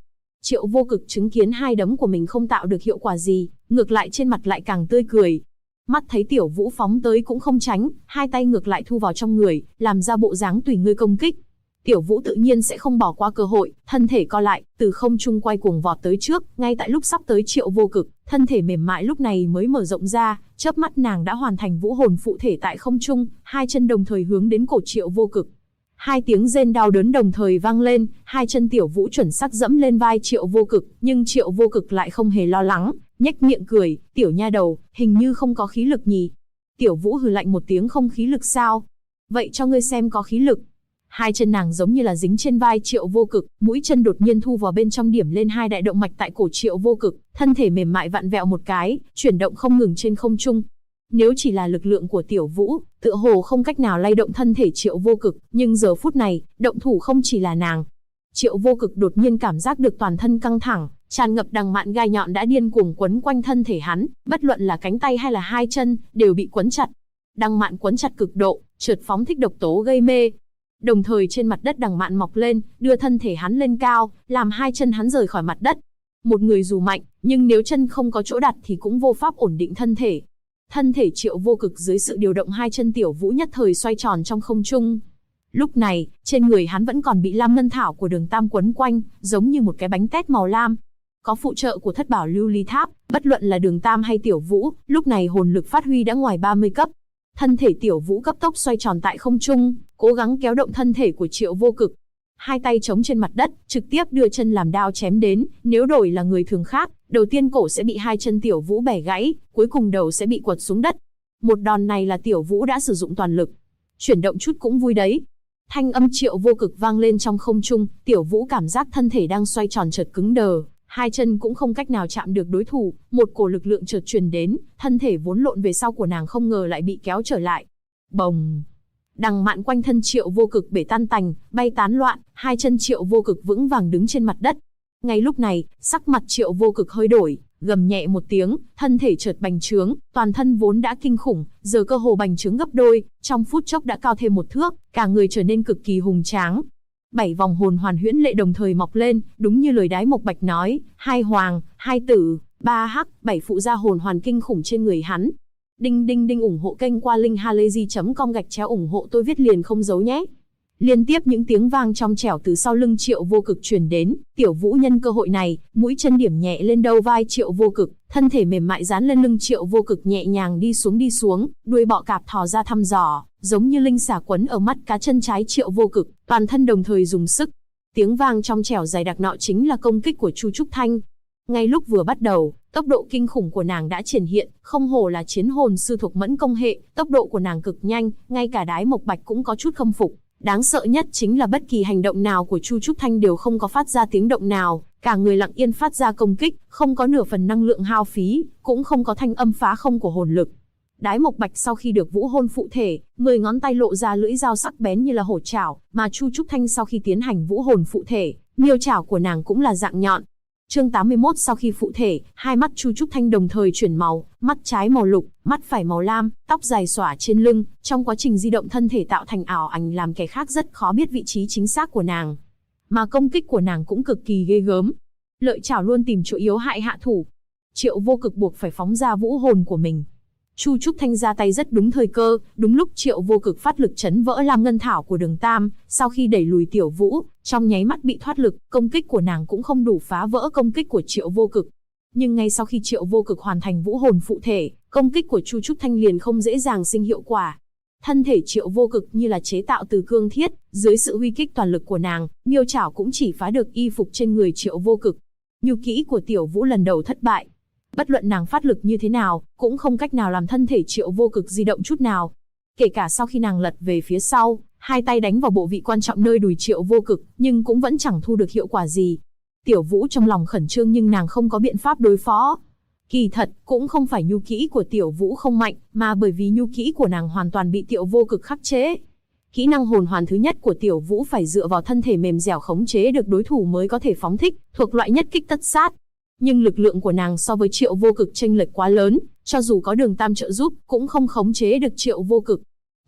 A: Triệu Vô Cực chứng kiến hai đấm của mình không tạo được hiệu quả gì, ngược lại trên mặt lại càng tươi cười. Mắt thấy Tiểu Vũ phóng tới cũng không tránh, hai tay ngược lại thu vào trong người, làm ra bộ dáng tùy ngươi công kích. Tiểu Vũ tự nhiên sẽ không bỏ qua cơ hội, thân thể co lại, từ không trung quay cuồng vọt tới trước, ngay tại lúc sắp tới Triệu Vô Cực, thân thể mềm mại lúc này mới mở rộng ra, chớp mắt nàng đã hoàn thành vũ hồn phụ thể tại không trung, hai chân đồng thời hướng đến cổ Triệu Vô Cực. Hai tiếng rên đau đớn đồng thời vang lên, hai chân Tiểu Vũ chuẩn xác dẫm lên vai Triệu Vô Cực, nhưng Triệu Vô Cực lại không hề lo lắng, nhếch miệng cười, tiểu nha đầu, hình như không có khí lực nhỉ? Tiểu Vũ hừ lạnh một tiếng, không khí lực sao? Vậy cho ngươi xem có khí lực. Hai chân nàng giống như là dính trên vai Triệu Vô Cực, mũi chân đột nhiên thu vào bên trong điểm lên hai đại động mạch tại cổ Triệu Vô Cực, thân thể mềm mại vặn vẹo một cái, chuyển động không ngừng trên không trung. Nếu chỉ là lực lượng của Tiểu Vũ, tựa hồ không cách nào lay động thân thể Triệu Vô Cực, nhưng giờ phút này, động thủ không chỉ là nàng. Triệu Vô Cực đột nhiên cảm giác được toàn thân căng thẳng, tràn ngập đằng mạn gai nhọn đã điên cuồng quấn quanh thân thể hắn, bất luận là cánh tay hay là hai chân, đều bị quấn chặt. Đằng mạn quấn chặt cực độ, chợt phóng thích độc tố gây mê. Đồng thời trên mặt đất đằng mạn mọc lên, đưa thân thể hắn lên cao, làm hai chân hắn rời khỏi mặt đất. Một người dù mạnh, nhưng nếu chân không có chỗ đặt thì cũng vô pháp ổn định thân thể. Thân thể Triệu Vô Cực dưới sự điều động hai chân Tiểu Vũ nhất thời xoay tròn trong không trung. Lúc này, trên người hắn vẫn còn bị lam ngân thảo của Đường Tam quấn quanh, giống như một cái bánh tét màu lam. Có phụ trợ của thất bảo lưu ly tháp, bất luận là Đường Tam hay Tiểu Vũ, lúc này hồn lực phát huy đã ngoài 30 cấp. Thân thể Tiểu Vũ cấp tốc xoay tròn tại không trung, cố gắng kéo động thân thể của Triệu Vô Cực. Hai tay chống trên mặt đất, trực tiếp đưa chân làm đao chém đến, nếu đổi là người thường khác, đầu tiên cổ sẽ bị hai chân Tiểu Vũ bẻ gãy, cuối cùng đầu sẽ bị quật xuống đất. Một đòn này là Tiểu Vũ đã sử dụng toàn lực. Chuyển động chút cũng vui đấy. Thanh âm Triệu Vô Cực vang lên trong không trung, Tiểu Vũ cảm giác thân thể đang xoay tròn chợt cứng đờ, hai chân cũng không cách nào chạm được đối thủ, một cổ lực lượng chợt truyền đến, thân thể vốn lộn về sau của nàng không ngờ lại bị kéo trở lại. Bồng! Đằng mạn quanh thân Triệu Vô Cực bể tan tành, bay tán loạn, hai chân Triệu Vô Cực vững vàng đứng trên mặt đất. Ngay lúc này, sắc mặt Triệu Vô Cực hơi đổi, gầm nhẹ một tiếng, thân thể chợt bành trướng, toàn thân vốn đã kinh khủng, giờ cơ hồ bành trướng gấp đôi, trong phút chốc đã cao thêm một thước, cả người trở nên cực kỳ hùng tráng. 7 vòng hồn hoàn huyễn lệ đồng thời mọc lên, đúng như lời Đái Mộc Bạch nói, 2 hoàng, 2 tử, 3 hắc, 7 phụ gia hồn hoàn kinh khủng trên người hắn. Đinh đinh đinh, ủng hộ kênh qua linkhalazy.com ủng hộ tôi viết liền không giấu nhé. Liên tiếp những tiếng vang trong trẻo từ sau lưng Triệu Vô Cực truyền đến, Tiểu Vũ nhân cơ hội này, mũi chân điểm nhẹ lên đầu vai Triệu Vô Cực, thân thể mềm mại dán lên lưng Triệu Vô Cực nhẹ nhàng đi xuống, đuôi bọ cạp thò ra thăm dò, giống như linh xà quấn ở mắt cá chân trái Triệu Vô Cực, toàn thân đồng thời dùng sức. Tiếng vang trong trẻo dày đặc nọ chính là công kích của Chu Trúc Thanh. Ngay lúc vừa bắt đầu, tốc độ kinh khủng của nàng đã triển hiện, không hổ là chiến hồn sư thuộc mẫn công hệ, tốc độ của nàng cực nhanh, ngay cả Đái Mộc Bạch cũng có chút khâm phục. Đáng sợ nhất chính là bất kỳ hành động nào của Chu Trúc Thanh đều không có phát ra tiếng động nào, cả người lặng yên phát ra công kích, không có nửa phần năng lượng hao phí, cũng không có thanh âm phá không của hồn lực. Đái Mộc Bạch sau khi được vũ hồn phụ thể, 10 ngón tay lộ ra lưỡi dao sắc bén như là hổ chảo, mà Chu Trúc Thanh sau khi tiến hành vũ hồn phụ thể, miêu chảo của nàng cũng là dạng nhọn. Chương 81 sau khi phụ thể, hai mắt Chu Trúc Thanh đồng thời chuyển màu, mắt trái màu lục, mắt phải màu lam, tóc dài xõa trên lưng, trong quá trình di động thân thể tạo thành ảo ảnh làm kẻ khác rất khó biết vị trí chính xác của nàng. Mà công kích của nàng cũng cực kỳ ghê gớm. Lợi chảo luôn tìm chỗ yếu hại hạ thủ. Triệu Vô Cực buộc phải phóng ra vũ hồn của mình. Chu Trúc Thanh ra tay rất đúng thời cơ, đúng lúc Triệu Vô Cực phát lực chấn vỡ lam ngân thảo của Đường Tam, sau khi đẩy lùi Tiểu Vũ, trong nháy mắt bị thoát lực, công kích của nàng cũng không đủ phá vỡ công kích của Triệu Vô Cực. Nhưng ngay sau khi Triệu Vô Cực hoàn thành vũ hồn phụ thể, công kích của Chu Trúc Thanh liền không dễ dàng sinh hiệu quả. Thân thể Triệu Vô Cực như là chế tạo từ cương thiết, dưới sự huy kích toàn lực của nàng, miêu chảo cũng chỉ phá được y phục trên người Triệu Vô Cực. Mưu kỹ của Tiểu Vũ lần đầu thất bại. Bất luận nàng phát lực như thế nào, cũng không cách nào làm thân thể Triệu Vô Cực di động chút nào. Kể cả sau khi nàng lật về phía sau, hai tay đánh vào bộ vị quan trọng nơi đùi Triệu Vô Cực, nhưng cũng vẫn chẳng thu được hiệu quả gì. Tiểu Vũ trong lòng khẩn trương nhưng nàng không có biện pháp đối phó. Kỳ thật, cũng không phải nhu kỹ của Tiểu Vũ không mạnh, mà bởi vì nhu kỹ của nàng hoàn toàn bị Triệu Vô Cực khắc chế. Kỹ năng hồn hoàn thứ nhất của Tiểu Vũ phải dựa vào thân thể mềm dẻo khống chế được đối thủ mới có thể phóng thích, thuộc loại nhất kích tất sát. Nhưng lực lượng của nàng so với Triệu Vô Cực chênh lệch quá lớn, cho dù có Đường Tam trợ giúp, cũng không khống chế được Triệu Vô Cực.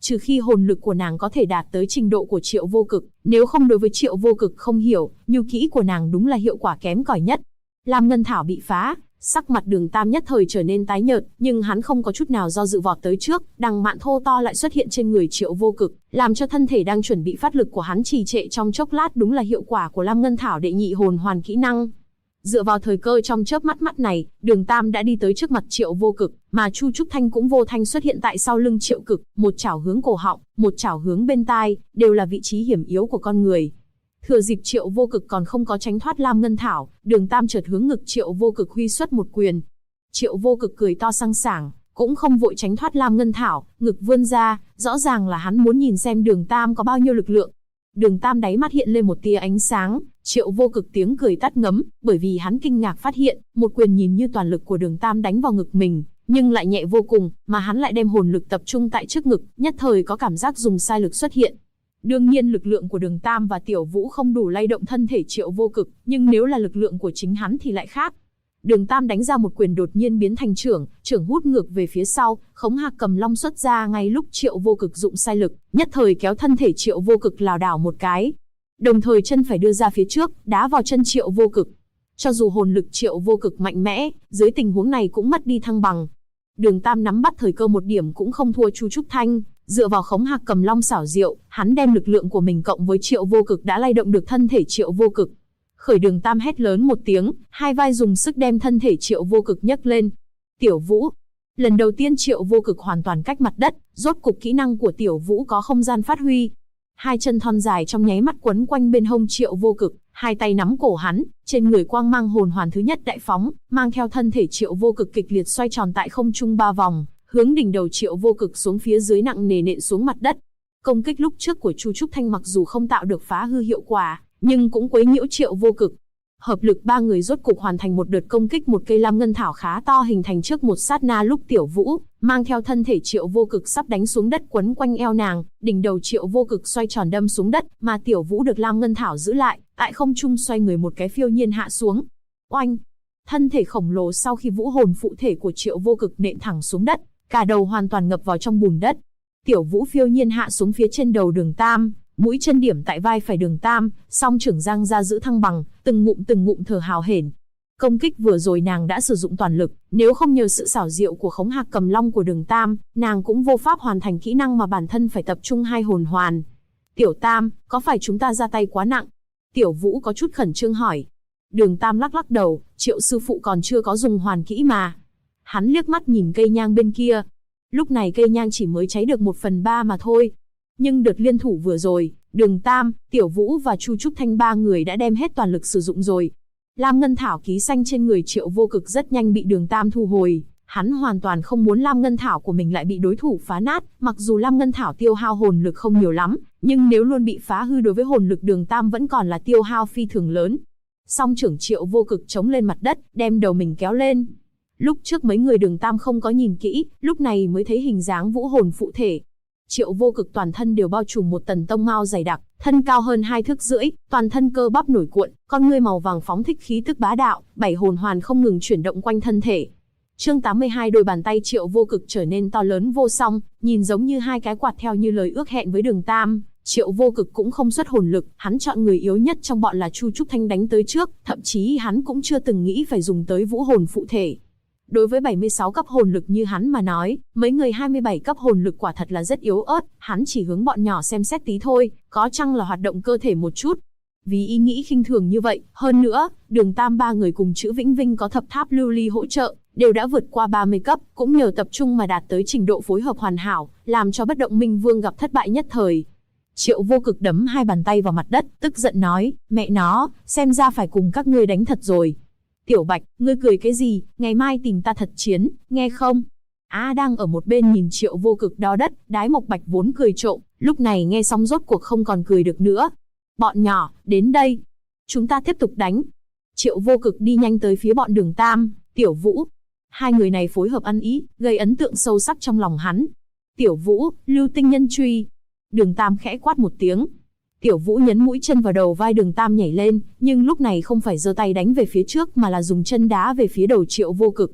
A: trừ khi hồn lực của nàng có thể đạt tới trình độ của Triệu Vô Cực, nếu không đối với Triệu Vô Cực không hiểu, nhu kỹ của nàng đúng là hiệu quả kém cỏi nhất. Lam Ngân Thảo bị phá, sắc mặt Đường Tam nhất thời trở nên tái nhợt, nhưng hắn không có chút nào do dự vọt tới trước, đằng mạn thô to lại xuất hiện trên người Triệu Vô Cực, làm cho thân thể đang chuẩn bị phát lực của hắn trì trệ trong chốc lát, đúng là hiệu quả của Lam Ngân Thảo đệ nhị hồn hoàn kỹ năng. Dựa vào thời cơ trong chớp mắt này, Đường Tam đã đi tới trước mặt Triệu Vô Cực, mà Chu Trúc Thanh cũng vô thanh xuất hiện tại sau lưng Triệu Cực, một chảo hướng cổ họng, một chảo hướng bên tai, đều là vị trí hiểm yếu của con người. Thừa dịp Triệu Vô Cực còn không có tránh thoát Lam Ngân Thảo, Đường Tam chợt hướng ngực Triệu Vô Cực huy xuất một quyền. Triệu Vô Cực cười to sang sảng, cũng không vội tránh thoát Lam Ngân Thảo, ngực vươn ra, rõ ràng là hắn muốn nhìn xem Đường Tam có bao nhiêu lực lượng. Đường Tam đáy mắt hiện lên một tia ánh sáng, Triệu Vô Cực tiếng cười tắt ngấm, bởi vì hắn kinh ngạc phát hiện, một quyền nhìn như toàn lực của Đường Tam đánh vào ngực mình, nhưng lại nhẹ vô cùng, mà hắn lại đem hồn lực tập trung tại trước ngực, nhất thời có cảm giác dùng sai lực xuất hiện. Đương nhiên lực lượng của Đường Tam và Tiểu Vũ không đủ lay động thân thể Triệu Vô Cực, nhưng nếu là lực lượng của chính hắn thì lại khác. Đường Tam đánh ra một quyền đột nhiên biến thành trưởng hút ngược về phía sau, Khống Hạc Cầm Long xuất ra ngay lúc Triệu Vô Cực dụng sai lực, nhất thời kéo thân thể Triệu Vô Cực lảo đảo một cái. Đồng thời chân phải đưa ra phía trước, đá vào chân Triệu Vô Cực. Cho dù hồn lực Triệu Vô Cực mạnh mẽ, dưới tình huống này cũng mất đi thăng bằng. Đường Tam nắm bắt thời cơ một điểm cũng không thua Chu Trúc Thanh, dựa vào Khống Hạc Cầm Long xảo diệu, hắn đem lực lượng của mình cộng với Triệu Vô Cực đã lay động được thân thể Triệu Vô Cực. Khởi Đường Tam hét lớn một tiếng, hai vai dùng sức đem thân thể Triệu Vô Cực nhấc lên. Tiểu Vũ. Lần đầu tiên Triệu Vô Cực hoàn toàn cách mặt đất, rốt cục kỹ năng của Tiểu Vũ có không gian phát huy. Hai chân thon dài trong nháy mắt quấn quanh bên hông Triệu Vô Cực, hai tay nắm cổ hắn, trên người quang mang hồn hoàn thứ nhất đại phóng, mang theo thân thể Triệu Vô Cực kịch liệt xoay tròn tại không trung 3 vòng, hướng đỉnh đầu Triệu Vô Cực xuống phía dưới nặng nề nện xuống mặt đất. Công kích lúc trước của Chu Trúc Thanh mặc dù không tạo được phá hư hiệu quả, nhưng cũng quấy nhiễu Triệu Vô Cực. Hợp lực ba người rốt cục hoàn thành một đợt công kích một cây Lam Ngân Thảo khá to hình thành trước một sát na lúc Tiểu Vũ mang theo thân thể Triệu Vô Cực sắp đánh xuống đất quấn quanh eo nàng, đỉnh đầu Triệu Vô Cực xoay tròn đâm xuống đất, mà Tiểu Vũ được Lam Ngân Thảo giữ lại, tại không trung xoay người một cái phiêu nhiên hạ xuống. Oanh! Thân thể khổng lồ sau khi vũ hồn phụ thể của Triệu Vô Cực nện thẳng xuống đất, cả đầu hoàn toàn ngập vào trong bùn đất. Tiểu Vũ phiêu nhiên hạ xuống phía trên đầu Đường Tam, mũi chân điểm tại vai phải Đường Tam, song trưởng giang ra giữ thăng bằng, từng ngụm thở hào hển. Công kích vừa rồi nàng đã sử dụng toàn lực, nếu không nhờ sự xảo diệu của Khống Hạc Cầm Long của Đường Tam, nàng cũng vô pháp hoàn thành kỹ năng mà bản thân phải tập trung hai hồn hoàn. Tiểu Tam, có phải chúng ta ra tay quá nặng? Tiểu Vũ có chút khẩn trương hỏi. Đường Tam lắc lắc đầu, Triệu sư phụ còn chưa có dùng hoàn kỹ mà. Hắn liếc mắt nhìn cây nhang bên kia. Lúc này cây nhang chỉ mới cháy được 1/3 mà thôi. Nhưng đợt liên thủ vừa rồi, Đường Tam, Tiểu Vũ và Chu Trúc Thanh ba người đã đem hết toàn lực sử dụng rồi. Lam Ngân Thảo ký xanh trên người Triệu Vô Cực rất nhanh bị Đường Tam thu hồi. Hắn hoàn toàn không muốn Lam Ngân Thảo của mình lại bị đối thủ phá nát, mặc dù Lam Ngân Thảo tiêu hao hồn lực không nhiều lắm, nhưng nếu luôn bị phá hư đối với hồn lực Đường Tam vẫn còn là tiêu hao phi thường lớn. Song trưởng Triệu Vô Cực chống lên mặt đất, đem đầu mình kéo lên. Lúc trước mấy người Đường Tam không có nhìn kỹ, lúc này mới thấy hình dáng vũ hồn phụ thể. Triệu Vô Cực toàn thân đều bao trùm một tầng tông mao dày đặc, thân cao hơn 2 thước rưỡi, toàn thân cơ bắp nổi cuộn, con ngươi màu vàng phóng thích khí tức bá đạo, 7 hồn hoàn không ngừng chuyển động quanh thân thể. Chương 82 đôi bàn tay Triệu Vô Cực trở nên to lớn vô song, nhìn giống như hai cái quạt theo như lời ước hẹn với Đường Tam. Triệu Vô Cực cũng không xuất hồn lực, hắn chọn người yếu nhất trong bọn là Chu Trúc Thanh đánh tới trước, thậm chí hắn cũng chưa từng nghĩ phải dùng tới vũ hồn phụ thể. Đối với 76 cấp hồn lực như hắn mà nói, mấy người 27 cấp hồn lực quả thật là rất yếu ớt, hắn chỉ hướng bọn nhỏ xem xét tí thôi, có chăng là hoạt động cơ thể một chút. Vì ý nghĩ khinh thường như vậy, hơn nữa, Đường Tam ba người cùng Chữ Vĩnh Vinh có thập tháp lưu ly hỗ trợ, đều đã vượt qua 30 cấp, cũng nhờ tập trung mà đạt tới trình độ phối hợp hoàn hảo, làm cho Bất Động Minh Vương gặp thất bại nhất thời. Triệu Vô Cực đấm hai bàn tay vào mặt đất, tức giận nói, mẹ nó, xem ra phải cùng các ngươi đánh thật rồi. Tiểu Bạch, ngươi cười cái gì, ngày mai tìm ta thật chiến, nghe không? Đang ở một bên nhìn Triệu Vô Cực đo đất, Đái Mộc Bạch vốn cười trộm, lúc này nghe xong rốt cuộc không còn cười được nữa. Bọn nhỏ, đến đây. Chúng ta tiếp tục đánh. Triệu Vô Cực đi nhanh tới phía bọn Đường Tam, Tiểu Vũ. Hai người này phối hợp ăn ý, gây ấn tượng sâu sắc trong lòng hắn. Tiểu Vũ, Lưu Tinh Nhân Truy. Đường Tam khẽ quát một tiếng. Tiểu Vũ nhấn mũi chân vào đầu vai Đường Tam nhảy lên, nhưng lúc này không phải giơ tay đánh về phía trước mà là dùng chân đá về phía đầu Triệu Vô Cực.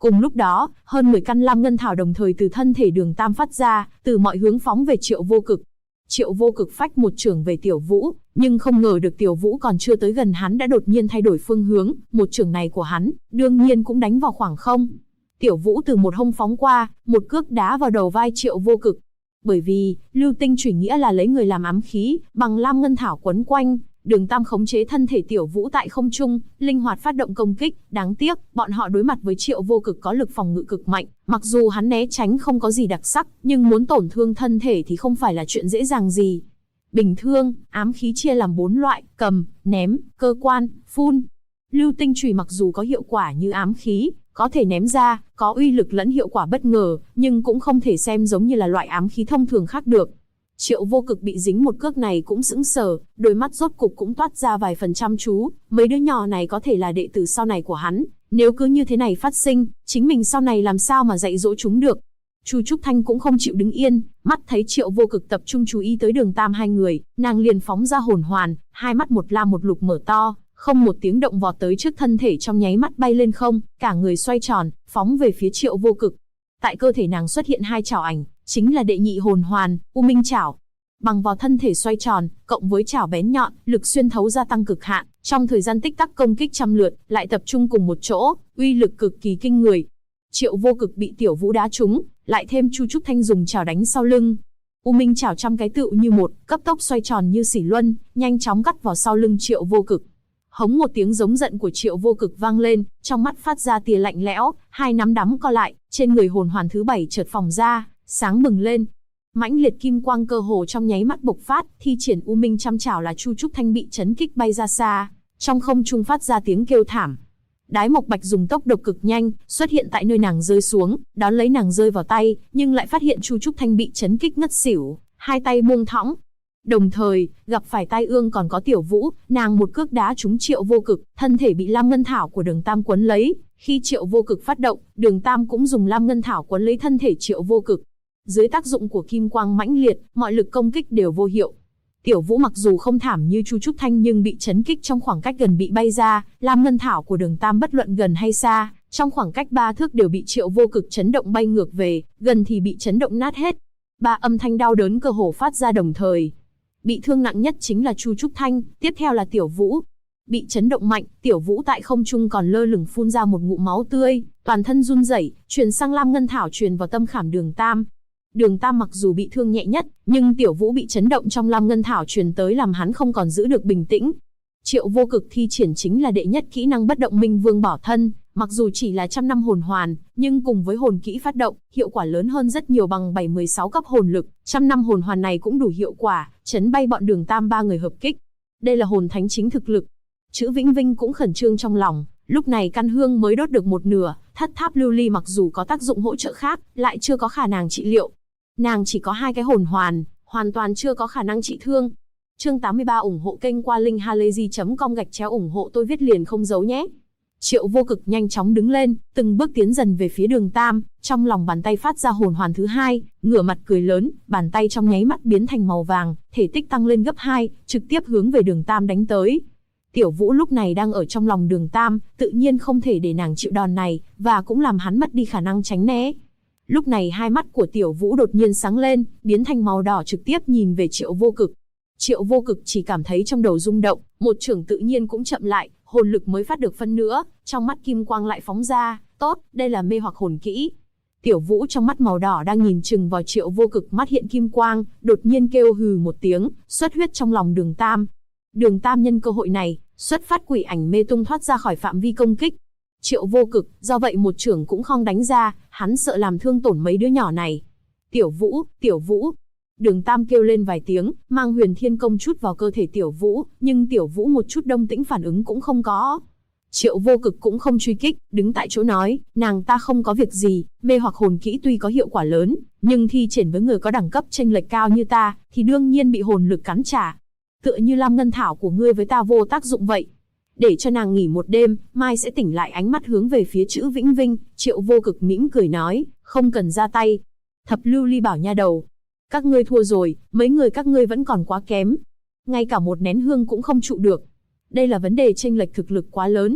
A: Cùng lúc đó, hơn 10 căn lam ngân thảo đồng thời từ thân thể Đường Tam phát ra, từ mọi hướng phóng về Triệu Vô Cực. Triệu Vô Cực phách một chưởng về Tiểu Vũ, nhưng không ngờ được Tiểu Vũ còn chưa tới gần hắn đã đột nhiên thay đổi phương hướng, một chưởng này của hắn, đương nhiên cũng đánh vào khoảng không. Tiểu Vũ từ một hông phóng qua, một cước đá vào đầu vai Triệu Vô Cực. Bởi vì, lưu tinh chủy nghĩa là lấy người làm ám khí, bằng lam ngân thảo quấn quanh, Đường Tam khống chế thân thể Tiểu Vũ tại không trung, linh hoạt phát động công kích, đáng tiếc, bọn họ đối mặt với Triệu Vô Cực có lực phòng ngự cực mạnh, mặc dù hắn né tránh không có gì đặc sắc, nhưng muốn tổn thương thân thể thì không phải là chuyện dễ dàng gì. Bình thường, ám khí chia làm 4 loại, cầm, ném, cơ quan, phun. Lưu tinh chùy mặc dù có hiệu quả như ám khí, có thể ném ra, có uy lực lẫn hiệu quả bất ngờ, nhưng cũng không thể xem giống như là loại ám khí thông thường khác được. Triệu Vô Cực bị dính một cước này cũng sững sờ, đôi mắt rốt cục cũng toát ra vài phần chăm chú, mấy đứa nhỏ này có thể là đệ tử sau này của hắn, nếu cứ như thế này phát sinh, chính mình sau này làm sao mà dạy dỗ chúng được. Chu Trúc Thanh cũng không chịu đứng yên, mắt thấy Triệu Vô Cực tập trung chú ý tới Đường Tam hai người, nàng liền phóng ra hồn hoàn, hai mắt một lam một lục mở to, không một tiếng động vọt tới trước thân thể, trong nháy mắt bay lên không, cả người xoay tròn, phóng về phía Triệu Vô Cực. Tại cơ thể nàng xuất hiện hai chảo ảnh, chính là đệ nhị hồn hoàn, U Minh Chảo. Bằng vào thân thể xoay tròn, cộng với chảo bén nhọn, lực xuyên thấu gia tăng cực hạn, trong thời gian tích tắc công kích trăm lượt, lại tập trung cùng một chỗ, uy lực cực kỳ kinh người. Triệu Vô Cực bị Tiểu Vũ đá trúng, lại thêm Chu Trúc Thanh dùng chảo đánh sau lưng. U Minh Chảo trăm cái tựu như một, cấp tốc xoay tròn như xỉ luân, nhanh chóng cắt vào sau lưng Triệu Vô Cực. Hống một tiếng giống giận của Triệu Vô Cực vang lên, trong mắt phát ra tia lạnh lẽo, hai nắm đấm co lại, trên người hồn hoàn thứ 7 chợt phóng ra, sáng bừng lên. Mãnh liệt kim quang cơ hồ trong nháy mắt bộc phát, thi triển U Minh trăm chảo là Chu Trúc Thanh bị chấn kích bay ra xa, trong không trung phát ra tiếng kêu thảm. Đái Mộc Bạch dùng tốc độ cực nhanh, xuất hiện tại nơi nàng rơi xuống, đón lấy nàng rơi vào tay, nhưng lại phát hiện Chu Trúc Thanh bị chấn kích ngất xỉu, hai tay buông thõng. Đồng thời, gặp phải tai ương còn có Tiểu Vũ, nàng một cước đá trúng Triệu Vô Cực, thân thể bị lam ngân thảo của Đường Tam quấn lấy. Khi Triệu Vô Cực phát động, Đường Tam cũng dùng lam ngân thảo quấn lấy thân thể Triệu Vô Cực. Dưới tác dụng của kim quang mãnh liệt, mọi lực công kích đều vô hiệu. Tiểu Vũ mặc dù không thảm như Chu Trúc Thanh nhưng bị chấn kích trong khoảng cách gần bị bay ra, lam ngân thảo của Đường Tam bất luận gần hay xa, trong khoảng cách 3 thước đều bị Triệu Vô Cực chấn động bay ngược về, gần thì bị chấn động nát hết. 3 âm thanh đau đớn cơ hồ phát ra đồng thời. Bị thương nặng nhất chính là Chu Trúc Thanh, tiếp theo là Tiểu Vũ. Bị chấn động mạnh, Tiểu Vũ tại không trung còn lơ lửng phun ra một ngụm máu tươi, toàn thân run rẩy, truyền sang lam ngân thảo truyền vào tâm khảm Đường Tam. Đường Tam mặc dù bị thương nhẹ nhất, nhưng Tiểu Vũ bị chấn động trong lam ngân thảo truyền tới làm hắn không còn giữ được bình tĩnh. Triệu Vô Cực thi triển chính là đệ nhất kỹ năng bất động minh vương bỏ thân, mặc dù chỉ là 100 năm hồn hoàn, nhưng cùng với hồn kỹ phát động, hiệu quả lớn hơn rất nhiều bằng 7-16 cấp hồn lực, 100 năm hồn hoàn này cũng đủ hiệu quả, chấn bay bọn Đường Tam 3 người hợp kích. Đây là hồn thánh chính thực lực. Chữ Vĩnh Vinh cũng khẩn trương trong lòng, lúc này căn hương mới đốt được một nửa, thất tháp lưu ly mặc dù có tác dụng hỗ trợ khác, lại chưa có khả năng trị liệu. Nàng chỉ có 2 cái hồn hoàn, hoàn toàn chưa có khả năng trị thương. Chương 83 ủng hộ kênh qua linkhalazy.com/ủng hộ tôi viết liền không giấu nhé. Triệu Vô Cực nhanh chóng đứng lên, từng bước tiến dần về phía Đường Tam, trong lòng bàn tay phát ra hồn hoàn thứ 2, ngửa mặt cười lớn, bàn tay trong nháy mắt biến thành màu vàng, thể tích tăng lên gấp 2, trực tiếp hướng về Đường Tam đánh tới. Tiểu Vũ lúc này đang ở trong lòng Đường Tam, tự nhiên không thể để nàng chịu đòn này, và cũng làm hắn mất đi khả năng tránh né. Lúc này hai mắt của Tiểu Vũ đột nhiên sáng lên, biến thành màu đỏ trực tiếp nhìn về Triệu Vô Cực. Triệu Vô Cực chỉ cảm thấy trong đầu rung động, một chưởng tự nhiên cũng chậm lại, hồn lực mới phát được phân nữa, trong mắt kim quang lại phóng ra, tốt, đây là mê hoặc hồn kỹ. Tiểu Vũ trong mắt màu đỏ đang nhìn chừng vào Triệu Vô Cực, mắt hiện kim quang, đột nhiên kêu hừ một tiếng, xuất huyết trong lòng Đường Tam. Đường Tam nhân cơ hội này, xuất phát quỷ ảnh mê tung thoát ra khỏi phạm vi công kích. Triệu Vô Cực, do vậy một chưởng cũng không đánh ra, hắn sợ làm thương tổn mấy đứa nhỏ này. Tiểu Vũ, Tiểu Vũ. Đường Tam kêu lên vài tiếng, mang Huyền Thiên Công chút vào cơ thể Tiểu Vũ, nhưng Tiểu Vũ một chút động tĩnh phản ứng cũng không có. Triệu Vô Cực cũng không truy kích, đứng tại chỗ nói, nàng ta không có việc gì, mê hoặc hồn kỹ tuy có hiệu quả lớn, nhưng thi triển với người có đẳng cấp chênh lệch cao như ta, thì đương nhiên bị hồn lực cắn trả. Tựa như lam ngân thảo của ngươi với ta vô tác dụng vậy. Để cho nàng nghỉ một đêm, mai sẽ tỉnh lại. Ánh mắt hướng về phía Chữ Vĩnh Vinh, Triệu Vô Cực mỉm cười nói, không cần ra tay. Thập Lưu Ly bảo nha đầu, các ngươi thua rồi, mấy người các ngươi vẫn còn quá kém. Ngay cả một nén hương cũng không trụ được. Đây là vấn đề chênh lệch thực lực quá lớn.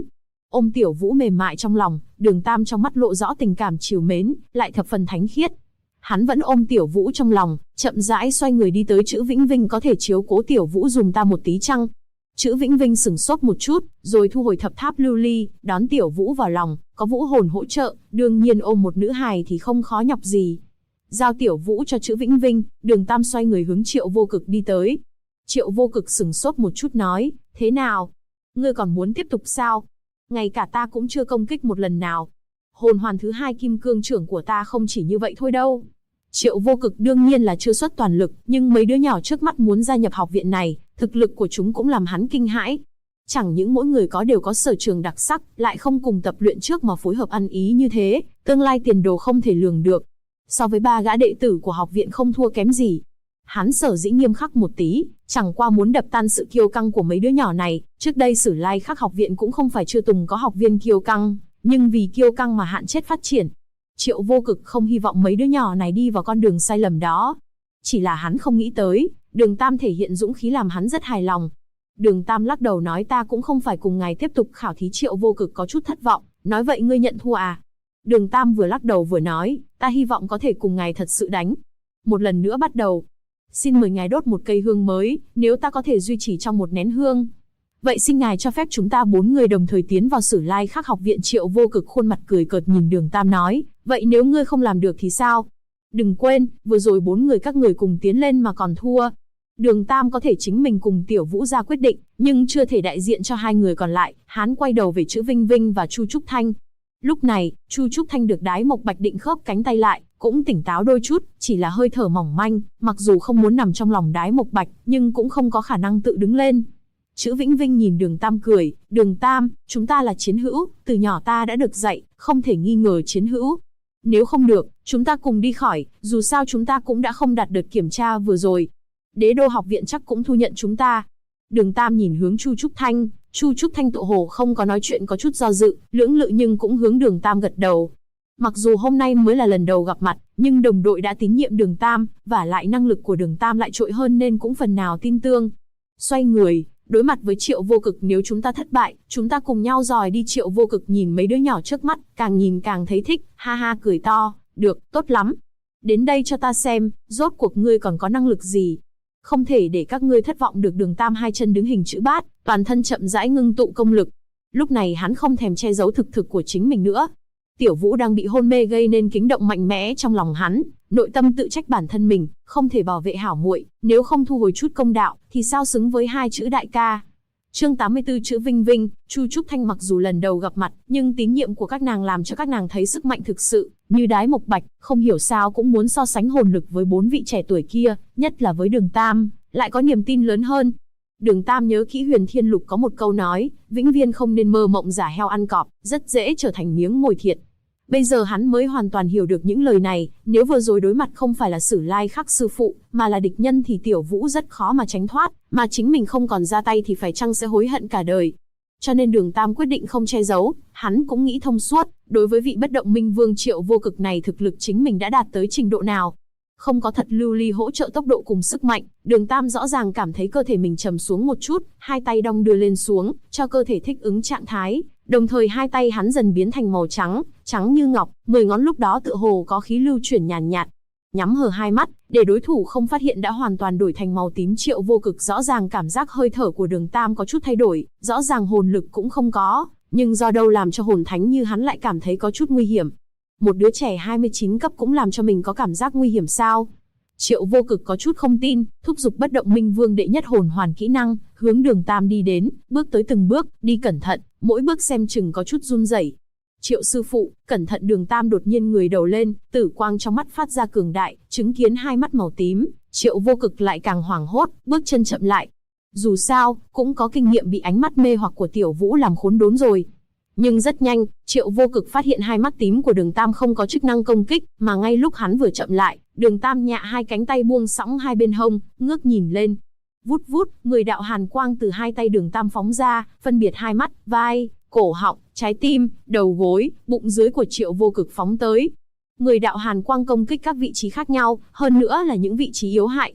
A: Ôm Tiểu Vũ mềm mại trong lòng, Đường Tam trong mắt lộ rõ tình cảm trìu mến, lại thập phần thánh khiết. Hắn vẫn ôm Tiểu Vũ trong lòng, chậm rãi xoay người đi tới Trữ Vĩnh Vinh, có thể chiếu cố Tiểu Vũ dùm ta một tí chăng? Trữ Vĩnh Vinh sửng sốt một chút, rồi thu hồi thập tháp lưu ly, đón Tiểu Vũ vào lòng, có vũ hồn hỗ trợ, đương nhiên ôm một nữ hài thì không khó nhọc gì. Giao Tiểu Vũ cho Trữ Vĩnh Vinh, Đường Tam xoay người hướng Triệu Vô Cực đi tới. Triệu Vô Cực sửng sốt một chút nói, thế nào? Ngươi còn muốn tiếp tục sao? Ngay cả ta cũng chưa công kích một lần nào. Hồn hoàn thứ 2 kim cương trưởng của ta không chỉ như vậy thôi đâu. Triệu Vô Cực đương nhiên là chưa xuất toàn lực, nhưng mấy đứa nhỏ trước mắt muốn gia nhập học viện này, thực lực của chúng cũng làm hắn kinh hãi. Chẳng những mỗi người đều có sở trường đặc sắc, lại không cùng tập luyện trước mà phối hợp ăn ý như thế, tương lai tiền đồ không thể lường được. So với 3 gã đệ tử của học viện không thua kém gì. Hắn sở dĩ nghiêm khắc một tí, chẳng qua muốn đập tan sự kiêu căng của mấy đứa nhỏ này. Trước đây Sử Lai Khắc học viện cũng không phải chưa từng có học viên kiêu căng, nhưng vì kiêu căng mà hạn chết phát triển. Triệu Vô Cực không hy vọng mấy đứa nhỏ này đi vào con đường sai lầm đó. Chỉ là hắn không nghĩ tới, Đường Tam thể hiện dũng khí làm hắn rất hài lòng. Đường Tam lắc đầu nói, ta cũng không phải cùng ngài tiếp tục khảo thí. Triệu Vô Cực có chút thất vọng, nói vậy ngươi nhận thua à? Đường Tam vừa lắc đầu vừa nói, ta hy vọng có thể cùng ngài thật sự đánh. Một lần nữa bắt đầu. Xin mời ngài đốt một cây hương mới, nếu ta có thể duy trì trong một nén hương. Vậy xin ngài cho phép chúng ta 4 người đồng thời tiến vào Sử Lai Khắc học viện. Triệu Vô Cực khuôn mặt cười cợt nhìn Đường Tam nói, vậy nếu ngươi không làm được thì sao? Đừng quên, vừa rồi 4 người các người cùng tiến lên mà còn thua. Đường Tam có thể chính mình cùng Tiểu Vũ ra quyết định, nhưng chưa thể đại diện cho 2 người còn lại. Hắn quay đầu về Trữ Vinh Vinh và Chu Trúc Thanh. Lúc này, Chu Trúc Thanh được Đái Mộc Bạch định khớp cánh tay lại, cũng tỉnh táo đôi chút, chỉ là hơi thở mỏng manh, mặc dù không muốn nằm trong lòng Đái Mộc Bạch, nhưng cũng không có khả năng tự đứng lên. Trữ Vĩnh Vinh nhìn Đường Tam cười, Đường Tam, chúng ta là chiến hữu, từ nhỏ ta đã được dạy, không thể nghi ngờ chiến hữu. Nếu không được, chúng ta cùng đi khỏi, dù sao chúng ta cũng đã không đạt được kiểm tra vừa rồi. Đế đô học viện chắc cũng thu nhận chúng ta. Đường Tam nhìn hướng Chu Trúc Thanh, Chu Trúc Thanh tựa hồ không có nói chuyện, có chút do dự, lưỡng lự nhưng cũng hướng Đường Tam gật đầu. Mặc dù hôm nay mới là lần đầu gặp mặt, nhưng đồng đội đã tín nhiệm Đường Tam, và lại năng lực của Đường Tam lại trội hơn nên cũng phần nào tin tưởng. Xoay người, đối mặt với Triệu Vô Cực, nếu chúng ta thất bại, chúng ta cùng nhau dòi đi. Triệu Vô Cực nhìn mấy đứa nhỏ trước mắt, càng nhìn càng thấy thích, ha ha cười to, được, tốt lắm. Đến đây cho ta xem, rốt cuộc ngươi còn có năng lực gì. Không thể để các ngươi thất vọng được. Đường Tam hai chân đứng hình chữ bát, toàn thân chậm rãi ngưng tụ công lực. Lúc này hắn không thèm che giấu thực của chính mình nữa. Tiểu Vũ đang bị hôn mê gây nên kính động mạnh mẽ trong lòng hắn, nội tâm tự trách bản thân mình, không thể bảo vệ hảo muội, nếu không thu hồi chút công đạo, thì sao xứng với 2 chữ đại ca. Chương 84. Trữ Vinh Vinh, Chu Trúc Thanh mặc dù lần đầu gặp mặt, nhưng tín nhiệm của các nàng làm cho các nàng thấy sức mạnh thực sự, như Đái Mộc Bạch, không hiểu sao cũng muốn so sánh hồn lực với 4 vị trẻ tuổi kia, nhất là với Đường Tam, lại có niềm tin lớn hơn. Đường Tam nhớ kỹ Huyền Thiên Lục có một câu nói, vĩnh viên không nên mơ mộng giả heo ăn cọp, rất dễ trở thành miếng mồi thiệt. Bây giờ hắn mới hoàn toàn hiểu được những lời này, nếu vừa rồi đối mặt không phải là Sử Lai Khắc sư phụ, mà là địch nhân thì Tiểu Vũ rất khó mà tránh thoát, mà chính mình không còn ra tay thì phải chăng sẽ hối hận cả đời. Cho nên Đường Tam quyết định không che giấu, hắn cũng nghĩ thông suốt, đối với vị bất động minh vương Triệu Vô Cực này thực lực chính mình đã đạt tới trình độ nào. Không có thật lưu ly hỗ trợ tốc độ cùng sức mạnh, Đường Tam rõ ràng cảm thấy cơ thể mình trầm xuống một chút, hai tay đong đưa lên xuống, cho cơ thể thích ứng trạng thái. Đồng thời hai tay hắn dần biến thành màu trắng, trắng như ngọc, 10 ngón lúc đó tựa hồ có khí lưu chuyển nhàn nhạt. Nhắm hờ hai mắt, để đối thủ không phát hiện đã hoàn toàn đổi thành màu tím. Triệu Vô Cực rõ ràng cảm giác hơi thở của Đường Tam có chút thay đổi, rõ ràng hồn lực cũng không có, nhưng do đâu làm cho hồn thánh như hắn lại cảm thấy có chút nguy hiểm. Một đứa trẻ 29 cấp cũng làm cho mình có cảm giác nguy hiểm sao? Triệu Vô Cực có chút không tin, thúc giục bất động minh vương đệ nhất hồn hoàn kỹ năng, hướng Đường Tam đi đến, bước tới từng bước, đi cẩn thận, mỗi bước xem chừng có chút run rẩy. Triệu sư phụ, cẩn thận. Đường Tam đột nhiên người đầu lên, tử quang trong mắt phát ra cường đại, chứng kiến hai mắt màu tím, Triệu Vô Cực lại càng hoảng hốt, bước chân chậm lại. Dù sao, cũng có kinh nghiệm bị ánh mắt mê hoặc của Tiểu Vũ làm khốn đốn rồi. Nhưng rất nhanh, Triệu Vô Cực phát hiện hai mắt tím của Đường Tam không có chức năng công kích, mà ngay lúc hắn vừa chậm lại, Đường Tam nhạ hai cánh tay buông sõng hai bên hông, ngước nhìn lên. Vút vút, 10 đạo hàn quang từ hai tay Đường Tam phóng ra, phân biệt hai mắt, vai, cổ họng, trái tim, đầu gối, bụng dưới của Triệu Vô Cực phóng tới. 10 đạo hàn quang công kích các vị trí khác nhau, hơn nữa là những vị trí yếu hại.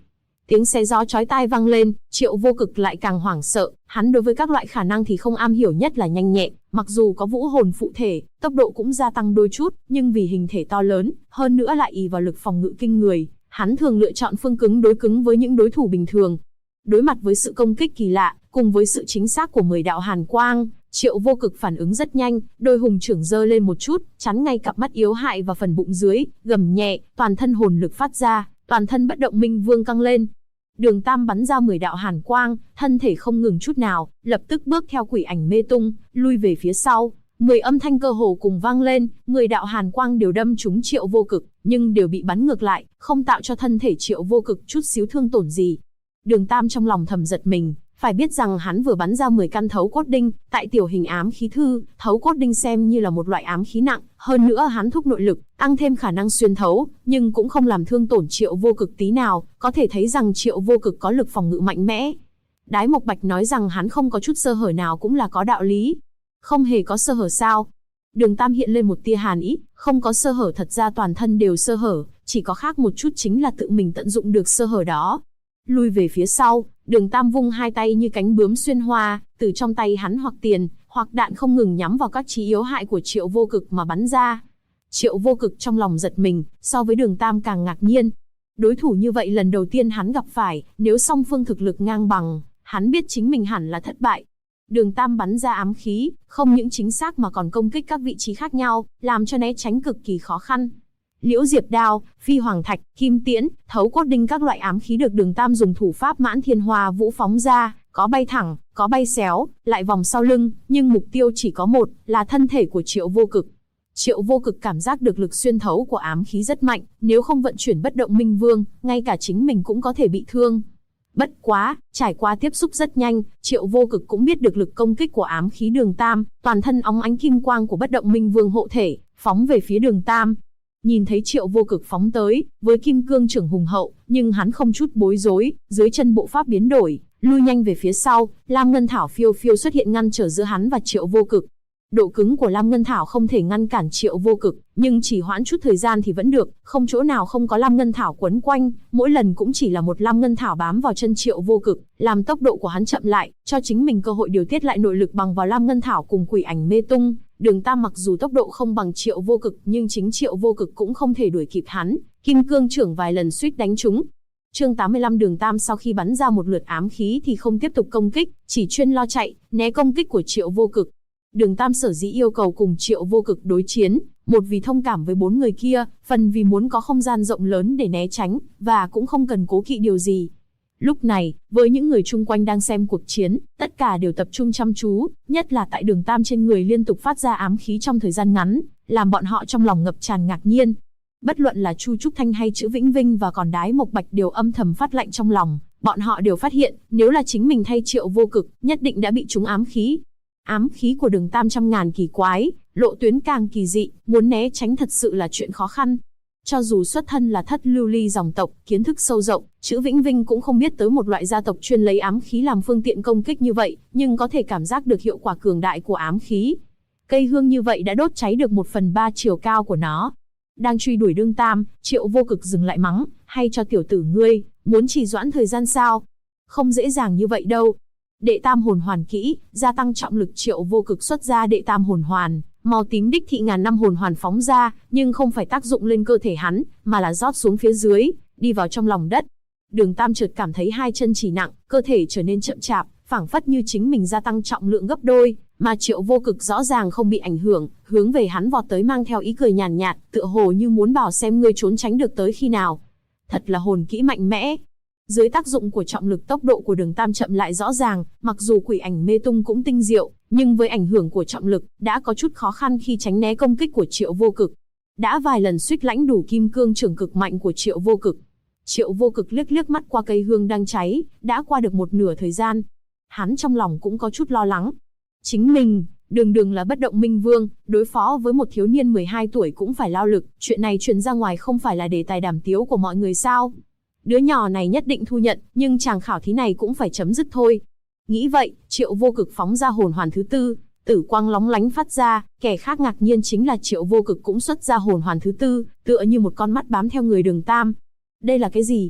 A: Tiếng xé gió chói tai vang lên, Triệu Vô Cực lại càng hoảng sợ, hắn đối với các loại khả năng thì không am hiểu, nhất là nhanh nhẹn, mặc dù có vũ hồn phụ thể, tốc độ cũng gia tăng đôi chút, nhưng vì hình thể to lớn, hơn nữa lại ỷ vào lực phòng ngự kinh người, hắn thường lựa chọn phương cứng đối cứng với những đối thủ bình thường. Đối mặt với sự công kích kỳ lạ, cùng với sự chính xác của 10 đạo hàn quang, Triệu Vô Cực phản ứng rất nhanh, đôi hùng trưởng giơ lên một chút, chắn ngay cặp mắt yếu hại và phần bụng dưới, gầm nhẹ, toàn thân hồn lực phát ra, toàn thân bất động minh vương căng lên. Đường Tam bắn ra 10 đạo hàn quang, thân thể không ngừng chút nào, lập tức bước theo quỷ ảnh mê tung, lui về phía sau. 10 âm thanh cơ hồ cùng vang lên, 10 đạo hàn quang đều đâm trúng Triệu Vô Cực, nhưng đều bị bắn ngược lại, không tạo cho thân thể Triệu Vô Cực chút xíu thương tổn gì. Đường Tam trong lòng thầm giật mình, phải biết rằng hắn vừa bắn ra 10 căn thấu cốt đinh, tại tiểu hình ám khí thư, thấu cốt đinh xem như là một loại ám khí nặng, hơn nữa hắn thúc nội lực, tăng thêm khả năng xuyên thấu, nhưng cũng không làm thương tổn Triệu Vô Cực tí nào, có thể thấy rằng Triệu Vô Cực có lực phòng ngự mạnh mẽ. Đái Mộc Bạch nói rằng hắn không có chút sơ hở nào cũng là có đạo lý. Không hề có sơ hở sao? Đường Tam hiện lên một tia hàn ý, không có sơ hở, thật ra toàn thân đều sơ hở, chỉ có khác một chút chính là tự mình tận dụng được sơ hở đó. Lui về phía sau, Đường Tam vung hai tay như cánh bướm xuyên hoa, từ trong tay hắn hoặc tiền, hoặc đạn không ngừng nhắm vào các chí yếu hại của Triệu Vô Cực mà bắn ra. Triệu Vô Cực trong lòng giật mình, so với Đường Tam càng ngạc nhiên. Đối thủ như vậy lần đầu tiên hắn gặp phải, nếu song phương thực lực ngang bằng, hắn biết chính mình hẳn là thất bại. Đường Tam bắn ra ám khí, không những chính xác mà còn công kích các vị trí khác nhau, làm cho né tránh cực kỳ khó khăn. Liễu Diệp Đao, Phi Hoàng Thạch, Kim Tiễn, Thấu Cốt Đinh, các loại ám khí được Đường Tam dùng thủ pháp Mãn Thiên Hoa Vũ phóng ra, có bay thẳng, có bay xéo, lại vòng sau lưng, nhưng mục tiêu chỉ có một, là thân thể của Triệu Vô Cực. Triệu Vô Cực cảm giác được lực xuyên thấu của ám khí rất mạnh, nếu không vận chuyển bất động minh vương, ngay cả chính mình cũng có thể bị thương. Bất quá, trải qua tiếp xúc rất nhanh, Triệu Vô Cực cũng biết được lực công kích của ám khí Đường Tam, toàn thân óng ánh kim quang của bất động minh vương hộ thể, phóng về phía Đường Tam. Nhìn thấy Triệu Vô Cực phóng tới, với kim cương trưởng hùng hậu, nhưng hắn không chút bối rối, dưới chân bộ pháp biến đổi, lui nhanh về phía sau, Lam Ngân Thảo phiêu phiêu xuất hiện ngăn trở giữa hắn và Triệu Vô Cực. Độ cứng của Lam Ngân Thảo không thể ngăn cản Triệu Vô Cực, nhưng chỉ hoãn chút thời gian thì vẫn được, không chỗ nào không có Lam Ngân Thảo quấn quanh, mỗi lần cũng chỉ là một Lam Ngân Thảo bám vào chân Triệu Vô Cực, làm tốc độ của hắn chậm lại, cho chính mình cơ hội điều tiết lại nội lực bằng vào Lam Ngân Thảo cùng quỷ ảnh mê tung. Đường Tam mặc dù tốc độ không bằng Triệu Vô Cực, nhưng chính Triệu Vô Cực cũng không thể đuổi kịp hắn, kim cương trưởng vài lần suýt đánh trúng. Chương 85. Đường Tam sau khi bắn ra một lượt ám khí thì không tiếp tục công kích, chỉ chuyên lo chạy, né công kích của Triệu Vô Cực. Đường Tam sở dĩ yêu cầu cùng Triệu Vô Cực đối chiến, một vì thông cảm với 4 người kia, phần vì muốn có không gian rộng lớn để né tránh, và cũng không cần cố kỵ điều gì. Lúc này, với những người chung quanh đang xem cuộc chiến, tất cả đều tập trung chăm chú, nhất là tại Đường Tam trên người liên tục phát ra ám khí trong thời gian ngắn, làm bọn họ trong lòng ngập tràn ngạc nhiên. Bất luận là Chu Trúc Thanh hay Chữ Vĩnh Vinh và còn Đái Mộc Bạch đều âm thầm phát lạnh trong lòng, bọn họ đều phát hiện, nếu là chính mình thay Triệu Vô Cực, nhất định đã bị trúng ám khí. Ám khí của Đường Tam trăm ngàn kỳ quái, lộ tuyến càng kỳ dị, muốn né tránh thật sự là chuyện khó khăn. Cho dù xuất thân là thất lưu ly dòng tộc, kiến thức sâu rộng, Chữ Vĩnh Vinh cũng không biết tới một loại gia tộc chuyên lấy ám khí làm phương tiện công kích như vậy, nhưng có thể cảm giác được hiệu quả cường đại của ám khí. Cây hương như vậy đã đốt cháy được 1/3 chiều cao của nó. Đang truy đuổi Đường Tam, Triệu Vô Cực dừng lại mắng, hay cho tiểu tử ngươi, muốn trì hoãn thời gian sao? Không dễ dàng như vậy đâu. Đệ Tam Hồn Hoàn kỹ, gia tăng trọng lực. Triệu Vô Cực xuất ra Đệ Tam Hồn Hoàn, màu tím đích thị ngàn năm hồn hoàn phóng ra, nhưng không phải tác dụng lên cơ thể hắn, mà là rót xuống phía dưới, đi vào trong lòng đất. Đường Tam chợt cảm thấy hai chân chỉ nặng, cơ thể trở nên chậm chạp, phảng phất như chính mình gia tăng trọng lượng gấp đôi, mà Triệu Vô Cực rõ ràng không bị ảnh hưởng, hướng về hắn vọt tới mang theo ý cười nhàn nhạt, tựa hồ như muốn bảo xem ngươi trốn tránh được tới khi nào. Thật là hồn kỹ mạnh mẽ. Dưới tác dụng của trọng lực, tốc độ của Đường Tam chậm lại rõ ràng, mặc dù quỷ ảnh mê tung cũng tinh diệu, nhưng với ảnh hưởng của trọng lực, đã có chút khó khăn khi tránh né công kích của Triệu Vô Cực. Đã vài lần suýt lãnh đủ kim cương trưởng cực mạnh của Triệu Vô Cực. Triệu Vô Cực liếc liếc mắt qua cây hương đang cháy, đã qua được một nửa thời gian. Hắn trong lòng cũng có chút lo lắng. Chính mình, đường là bất động minh vương, đối phó với một thiếu niên 12 tuổi cũng phải lao lực, chuyện này truyền ra ngoài không phải là đề tài đàm tiếu của mọi người sao? Đứa nhỏ này nhất định thu nhận, nhưng chàng khảo thí này cũng phải chấm dứt thôi. Nghĩ vậy, Triệu Vô Cực phóng ra hồn hoàn thứ tư, tử quang lóng lánh phát ra, kẻ khác ngạc nhiên chính là Triệu Vô Cực cũng xuất ra hồn hoàn thứ tư, tựa như một con mắt bám theo người Đường Tam. Đây là cái gì?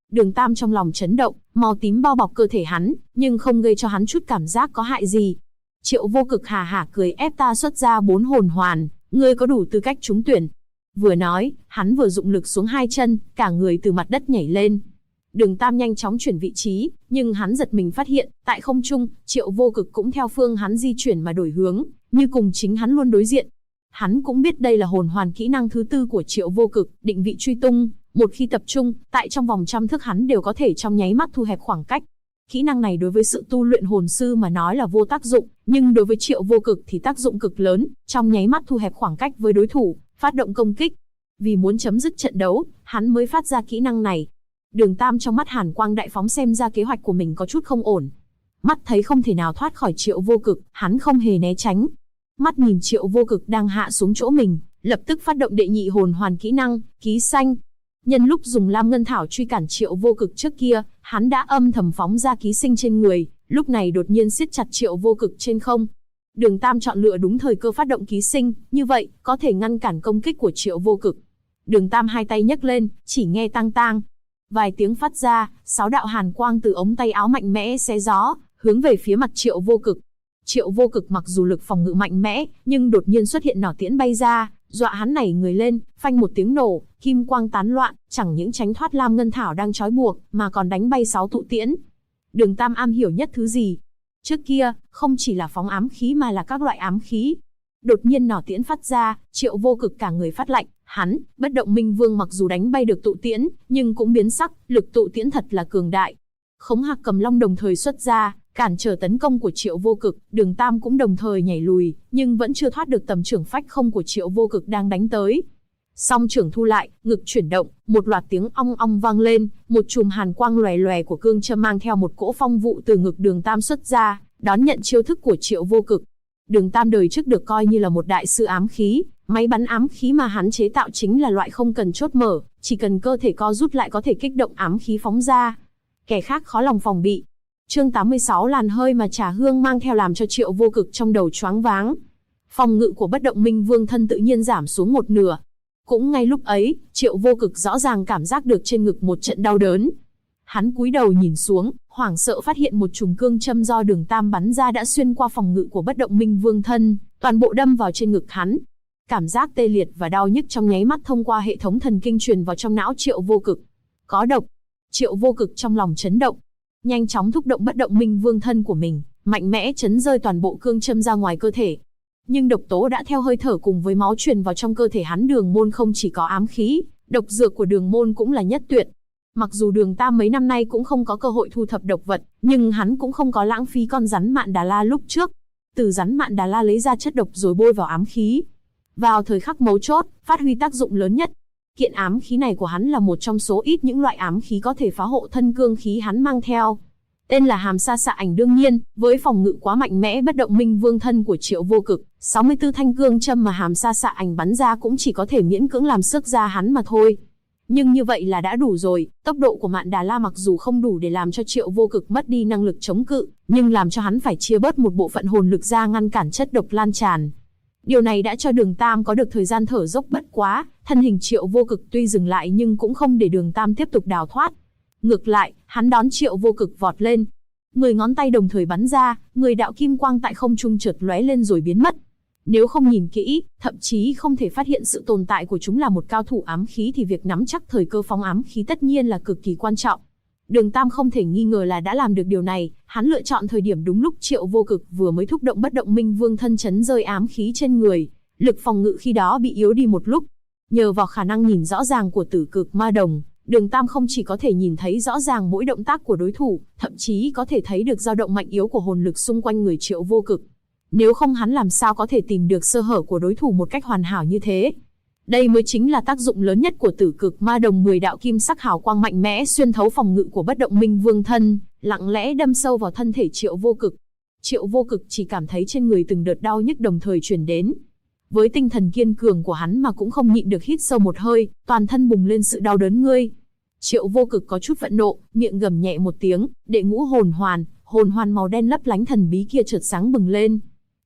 A: Đường Tam trong lòng chấn động, màu tím bao bọc cơ thể hắn, nhưng không gây cho hắn chút cảm giác có hại gì. Triệu Vô Cực hà hả cười, ép ta xuất ra 4 hồn hoàn, ngươi có đủ tư cách trúng tuyển. Vừa nói, hắn vừa dụng lực xuống 2 chân, cả người từ mặt đất nhảy lên. Đường Tam nhanh chóng chuyển vị trí, nhưng hắn giật mình phát hiện, tại không trung, Triệu Vô Cực cũng theo phương hắn di chuyển mà đổi hướng, như cùng chính hắn luôn đối diện. Hắn cũng biết đây là hồn hoàn kỹ năng thứ 4 của Triệu Vô Cực, định vị truy tung, một khi tập trung, tại trong vòng trăm thước hắn đều có thể trong nháy mắt thu hẹp khoảng cách. Kỹ năng này đối với sự tu luyện hồn sư mà nói là vô tác dụng, nhưng đối với Triệu Vô Cực thì tác dụng cực lớn, trong nháy mắt thu hẹp khoảng cách với đối thủ, phát động công kích. Vì muốn chấm dứt trận đấu, hắn mới phát ra kỹ năng này. Đường Tam trong mắt hàn quang đại phóng, xem ra kế hoạch của mình có chút không ổn. Mắt thấy không thể nào thoát khỏi Triệu Vô Cực, hắn không hề né tránh. Mắt nhìn Triệu Vô Cực đang hạ xuống chỗ mình, lập tức phát động đệ nhị hồn hoàn kỹ năng, ký xanh. Nhân lúc dùng Lam Ngân Thảo truy cản Triệu Vô Cực trước kia, hắn đã âm thầm phóng ra ký sinh trên người, lúc này đột nhiên siết chặt Triệu Vô Cực trên không. Đường Tam chọn lựa đúng thời cơ phát động ký sinh, như vậy, có thể ngăn cản công kích của Triệu Vô Cực. Đường Tam hai tay nhấc lên, chỉ nghe tang tang. Vài tiếng phát ra, 6 đạo hàn quang từ ống tay áo mạnh mẽ xé gió, hướng về phía mặt Triệu Vô Cực. Triệu Vô Cực mặc dù lực phòng ngự mạnh mẽ, nhưng đột nhiên xuất hiện nỏ tiễn bay ra, dọa hắn nảy người lên, phanh một tiếng nổ, kim quang tán loạn, chẳng những tránh thoát Lam Ngân Thảo đang trói buộc, mà còn đánh bay 6 tụ tiễn. Đường Tam am hiểu nhất thứ gì? Trước kia, không chỉ là phóng ám khí mà là các loại ám khí. Đột nhiên nỏ tiễn phát ra, Triệu Vô Cực cả người phát lạnh, hắn, Bất Động Minh Vương mặc dù đánh bay được tụ tiễn, nhưng cũng biến sắc, lực tụ tiễn thật là cường đại. Khống Hạc Cầm Long đồng thời xuất ra, cản trở tấn công của Triệu Vô Cực, Đường Tam cũng đồng thời nhảy lùi, nhưng vẫn chưa thoát được tầm trưởng phách không của Triệu Vô Cực đang đánh tới. Song trưởng thu lại, ngực chuyển động, một loạt tiếng ong ong vang lên, một chùm hàn quang lòe lòe của cương châm mang theo một cỗ phong vụ từ ngực Đường Tam xuất ra, đón nhận chiêu thức của Triệu Vô Cực. Đường Tam đời trước được coi như là một đại sư ám khí, máy bắn ám khí mà hắn chế tạo chính là loại không cần chốt mở, chỉ cần cơ thể co rút lại có thể kích động ám khí phóng ra. Kẻ khác khó lòng phòng bị. Chương 86 làn hơi mà Trà Hương mang theo làm cho Triệu Vô Cực trong đầu choáng váng. Phòng ngự của Bất Động Minh Vương thân tự nhiên giảm xuống một nửa. Cũng ngay lúc ấy, Triệu Vô Cực rõ ràng cảm giác được trên ngực một trận đau đớn. Hắn cúi đầu nhìn xuống, hoảng sợ phát hiện một chùm cương châm do Đường Tam bắn ra đã xuyên qua phòng ngự của Bất Động Minh Vương thân, toàn bộ đâm vào trên ngực hắn. Cảm giác tê liệt và đau nhức trong nháy mắt thông qua hệ thống thần kinh truyền vào trong não Triệu Vô Cực. Có độc. Triệu Vô Cực trong lòng chấn động, nhanh chóng thúc động Bất Động Minh Vương thân của mình, mạnh mẽ chấn rơi toàn bộ cương châm ra ngoài cơ thể. Nhưng độc tố đã theo hơi thở cùng với máu truyền vào trong cơ thể hắn. Đường Môn không chỉ có ám khí, độc dược của Đường Môn cũng là nhất tuyệt. Mặc dù Đường Tam mấy năm nay cũng không có cơ hội thu thập độc vật, nhưng hắn cũng không có lãng phí con rắn Mạn Đà La lúc trước. Từ rắn Mạn Đà La lấy ra chất độc rồi bôi vào ám khí. Vào thời khắc mấu chốt, phát huy tác dụng lớn nhất. Kiện ám khí này của hắn là một trong số ít những loại ám khí có thể phá hộ thân cương khí hắn mang theo. Tên là Hàm Sa Xạ Ảnh. Đương nhiên, với phòng ngự quá mạnh mẽ Bất Động Minh Vương thân của Triệu Vô Cực, 64 thanh cương châm mà Hàm Sa Xạ Ảnh bắn ra cũng chỉ có thể miễn cưỡng làm xước da hắn mà thôi. Nhưng như vậy là đã đủ rồi. Tốc độ của Mạn Đà La mặc dù không đủ để làm cho Triệu Vô Cực mất đi năng lực chống cự, nhưng làm cho hắn phải chia bớt một bộ phận hồn lực ra ngăn cản chất độc lan tràn. Điều này đã cho Đường Tam có được thời gian thở dốc. Bất quá, thân hình Triệu Vô Cực tuy dừng lại nhưng cũng không để Đường Tam tiếp tục đào thoát. Ngược lại, hắn đón Triệu Vô Cực vọt lên. 10 ngón tay đồng thời bắn ra, 10 đạo kim quang tại không trung chợt lóe lên rồi biến mất. Nếu không nhìn kỹ, thậm chí không thể phát hiện sự tồn tại của chúng là một cao thủ ám khí thì việc nắm chắc thời cơ phóng ám khí tất nhiên là cực kỳ quan trọng. Đường Tam không thể nghi ngờ là đã làm được điều này, hắn lựa chọn thời điểm đúng lúc Triệu Vô Cực vừa mới thúc động Bất Động Minh Vương thân chấn rơi ám khí trên người, lực phòng ngự khi đó bị yếu đi một lúc. Nhờ vào khả năng nhìn rõ ràng của Tử Cực Ma Đồng, Đường Tam không chỉ có thể nhìn thấy rõ ràng mỗi động tác của đối thủ, thậm chí có thể thấy được dao động mạnh yếu của hồn lực xung quanh người Triệu Vô Cực. Nếu không hắn làm sao có thể tìm được sơ hở của đối thủ một cách hoàn hảo như thế. Đây mới chính là tác dụng lớn nhất của Tử Cực Ma Đồng. 10 đạo kim sắc hào quang mạnh mẽ xuyên thấu phòng ngự của Bất Động Minh Vương thân, lặng lẽ đâm sâu vào thân thể Triệu Vô Cực. Triệu Vô Cực chỉ cảm thấy trên người từng đợt đau nhức đồng thời truyền đến. Với tinh thần kiên cường của hắn mà cũng không nhịn được hít sâu một hơi, toàn thân bùng lên sự đau đớn ngươi. Triệu Vô Cực có chút vận nộ, miệng gầm nhẹ một tiếng, đệ ngũ hồn hoàn màu đen lấp lánh thần bí kia chợt sáng bừng lên.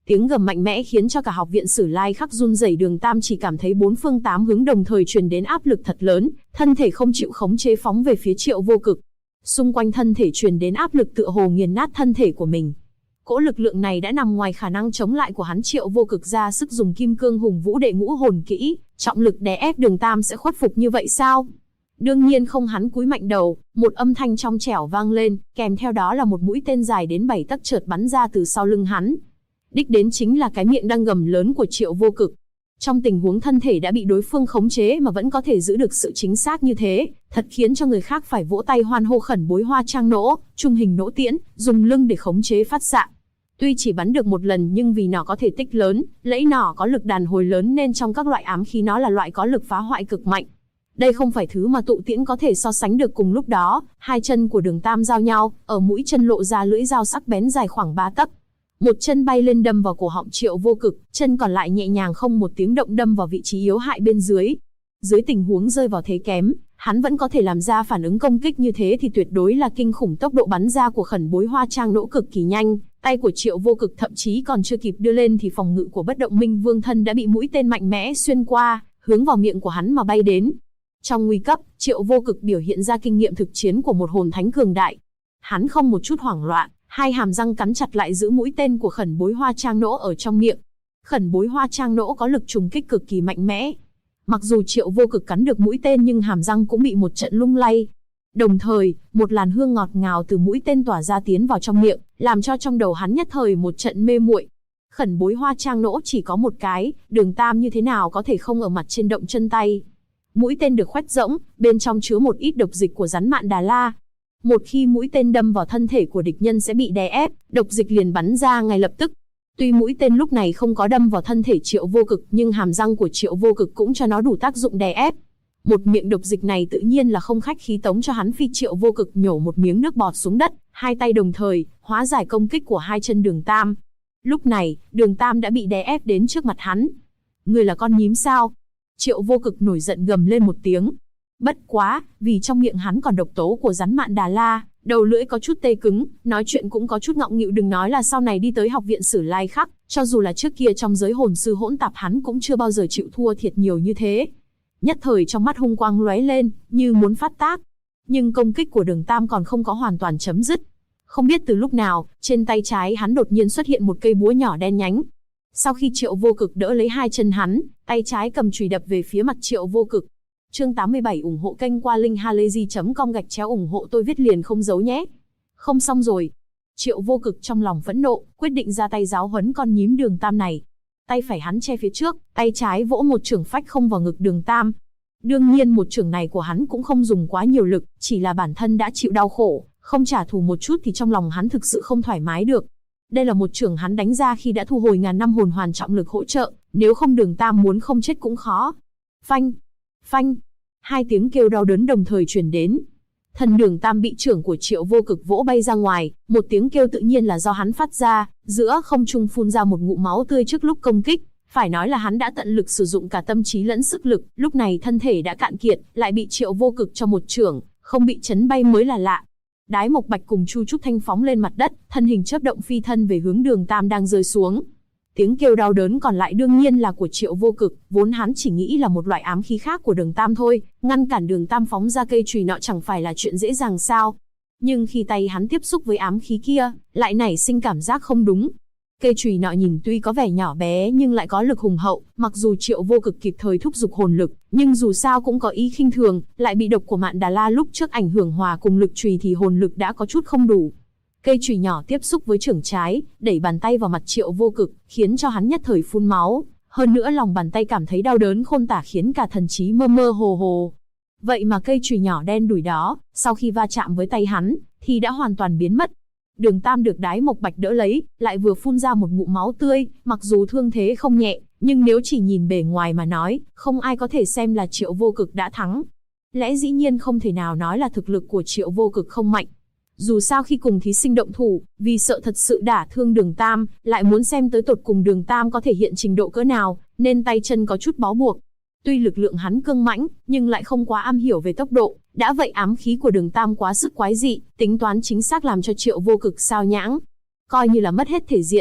A: Tiếng gầm mạnh mẽ khiến cho cả học viện Sử Lai Khắc run rẩy. Đường Tam chỉ cảm thấy bốn phương tám hướng đồng thời truyền đến áp lực thật lớn, thân thể không chịu khống chế phóng về phía Triệu Vô Cực. Xung quanh thân thể truyền đến áp lực tựa hồ nghiền nát thân thể của mình. Cỗ lực lượng này đã nằm ngoài khả năng chống lại của hắn. Triệu Vô Cực ra sức dùng Kim Cương Hùng Vũ Đệ Ngũ Hồn Kỹ, trọng lực đè ép Đường Tam sẽ khuất phục như vậy sao? Đương nhiên không. Hắn cúi mạnh đầu, một âm thanh trong trẻo vang lên, kèm theo đó là một mũi tên dài đến 7 tấc chợt bắn ra từ sau lưng hắn. Đích đến chính là cái miệng đang gầm lớn của Triệu Vô Cực. Trong tình huống thân thể đã bị đối phương khống chế mà vẫn có thể giữ được sự chính xác như thế, thật khiến cho người khác phải vỗ tay hoan hô. Khẩn Bối Hoa Trang nỗ, trung hình nỗ tiễn, dùng lưng để khống chế phát xạ. Tuy chỉ bắn được một lần nhưng vì nó có thể tích lớn, lẫy nỏ có lực đàn hồi lớn nên trong các loại ám khí nó là loại có lực phá hoại cực mạnh. Đây không phải thứ mà tụ tiễn có thể so sánh được. Cùng lúc đó, hai chân của Đường Tam giao nhau, ở mũi chân lộ ra lưỡi dao sắc bén dài khoảng 3 tấc. Một chân bay lên đâm vào cổ họng Triệu Vô Cực, chân còn lại nhẹ nhàng không một tiếng động đâm vào vị trí yếu hại bên dưới. Dưới tình huống rơi vào thế kém, hắn vẫn có thể làm ra phản ứng công kích như thế thì tuyệt đối là kinh khủng. Tốc độ bắn ra của Khẩn Bối Hoa Trang nỗ cực kỳ nhanh, tay của Triệu Vô Cực thậm chí còn chưa kịp đưa lên thì phòng ngự của Bất Động Minh Vương thân đã bị mũi tên mạnh mẽ xuyên qua, hướng vào miệng của hắn mà bay đến. Trong nguy cấp, Triệu Vô Cực biểu hiện ra kinh nghiệm thực chiến của một hồn thánh cường đại. Hắn không một chút hoảng loạn, hai hàm răng cắn chặt lại giữ mũi tên của Khẩn Bối Hoa Trang nỗ ở trong miệng. Khẩn Bối Hoa Trang nỗ có lực trùng kích cực kỳ mạnh mẽ. Mặc dù Triệu Vô Cực cắn được mũi tên nhưng hàm răng cũng bị một trận lung lay. Đồng thời, một làn hương ngọt ngào từ mũi tên tỏa ra tiến vào trong miệng, làm cho trong đầu hắn nhất thời một trận mê muội. Khẩn Bối Hoa Trang nỗ chỉ có một cái, Đường Tam như thế nào có thể không ở mặt trên động chân tay. Mũi tên được khoét rỗng, bên trong chứa một ít độc dịch của rắn Mạn Đà La. Một khi mũi tên đâm vào thân thể của địch nhân sẽ bị đè ép, độc dịch liền bắn ra ngay lập tức. Tuy mũi tên lúc này không có đâm vào thân thể Triệu Vô Cực nhưng hàm răng của Triệu Vô Cực cũng cho nó đủ tác dụng đè ép. Một miệng độc dịch này tự nhiên là không khách khí tống cho hắn phi. Triệu Vô Cực nhổ một miếng nước bọt xuống đất, hai tay đồng thời hóa giải công kích của hai chân Đường Tam. Lúc này, Đường Tam đã bị đè ép đến trước mặt hắn. Ngươi là con nhím sao? Triệu Vô Cực nổi giận gầm lên một tiếng. Bất quá, vì trong miệng hắn còn độc tố của rắn Mạn Đà La, đầu lưỡi có chút tê cứng, nói chuyện cũng có chút ngọng nghịu. Đừng nói là sau này đi tới học viện Sử Lai Khắc, cho dù là trước kia trong giới hồn sư hỗn tạp hắn cũng chưa bao giờ chịu thua thiệt nhiều như thế. Nhất thời trong mắt hung quang lóe lên, như muốn phát tác. Nhưng công kích của Đường Tam còn không có hoàn toàn chấm dứt. Không biết từ lúc nào, trên tay trái hắn đột nhiên xuất hiện một cây búa nhỏ đen nhánh. Sau khi Triệu Vô Cực đỡ lấy hai chân hắn, tay trái cầm chùy đập về phía mặt Triệu Vô Cực. Chương 87 ủng hộ kênh qua linkhalazy.com ủng hộ tôi viết liền không giấu nhé. Không xong rồi. Triệu Vô Cực trong lòng phẫn nộ, quyết định ra tay giáo huấn con nhím Đường Tam này. Tay phải hắn che phía trước, tay trái vỗ một chưởng phách không vào ngực Đường Tam. Đương nhiên một chưởng này của hắn cũng không dùng quá nhiều lực, chỉ là bản thân đã chịu đau khổ, không trả thù một chút thì trong lòng hắn thực sự không thoải mái được. Đây là một chưởng hắn đánh ra khi đã thu hồi ngàn năm hồn hoàn trọng lực hỗ trợ, nếu không Đường Tam muốn không chết cũng khó. Phanh, phanh, hai tiếng kêu đau đớn đồng thời truyền đến. Thân Đường Tam bị chưởng của Triệu Vô Cực vỗ bay ra ngoài, một tiếng kêu tự nhiên là do hắn phát ra, giữa không trung phun ra một ngụm máu tươi trước lúc công kích. Phải nói là hắn đã tận lực sử dụng cả tâm trí lẫn sức lực, lúc này thân thể đã cạn kiệt, lại bị Triệu Vô Cực cho một chưởng, không bị chấn bay mới là lạ. Đái Mộc Bạch cùng Chu Trúc Thanh phóng lên mặt đất, thân hình chớp động phi thân về hướng Đường Tam đang rơi xuống. Tiếng kêu đau đớn còn lại đương nhiên là của Triệu Vô Cực, vốn hắn chỉ nghĩ là một loại ám khí khác của Đường Tam thôi, ngăn cản Đường Tam phóng ra cây chùy nọ chẳng phải là chuyện dễ dàng sao. Nhưng khi tay hắn tiếp xúc với ám khí kia, lại nảy sinh cảm giác không đúng. Cây chùy nọ nhìn tuy có vẻ nhỏ bé nhưng lại có lực hùng hậu, mặc dù Triệu Vô Cực kịp thời thúc giục hồn lực, nhưng dù sao cũng có ý khinh thường, lại bị độc của Mạn Đà La lúc trước ảnh hưởng hòa cùng lực chùy thì hồn lực đã có chút không đủ. Cây chùy nhỏ tiếp xúc với chưởng trái, đẩy bàn tay vào mặt Triệu Vô Cực, khiến cho hắn nhất thời phun máu, hơn nữa lòng bàn tay cảm thấy đau đớn khôn tả khiến cả thần trí mơ mơ hồ hồ. Vậy mà cây chùy nhỏ đen đủi đó, sau khi va chạm với tay hắn, thì đã hoàn toàn biến mất. Đường Tam được Đái Mộc Bạch đỡ lấy, lại vừa phun ra một ngụm máu tươi, mặc dù thương thế không nhẹ, nhưng nếu chỉ nhìn bề ngoài mà nói, không ai có thể xem là Triệu Vô Cực đã thắng. Lẽ dĩ nhiên không thể nào nói là thực lực của Triệu Vô Cực không mạnh. Dù sao khi cùng thí sinh động thủ, vì sợ thật sự đả thương Đường Tam, lại muốn xem tới tột cùng Đường Tam có thể hiện trình độ cỡ nào, nên tay chân có chút bó buộc. Tuy lực lượng hắn cương mãnh, nhưng lại không quá am hiểu về tốc độ, đã vậy ám khí của Đường Tam quá sức quái dị, tính toán chính xác làm cho Triệu Vô Cực sao nhãng. Coi như là mất hết thể diện.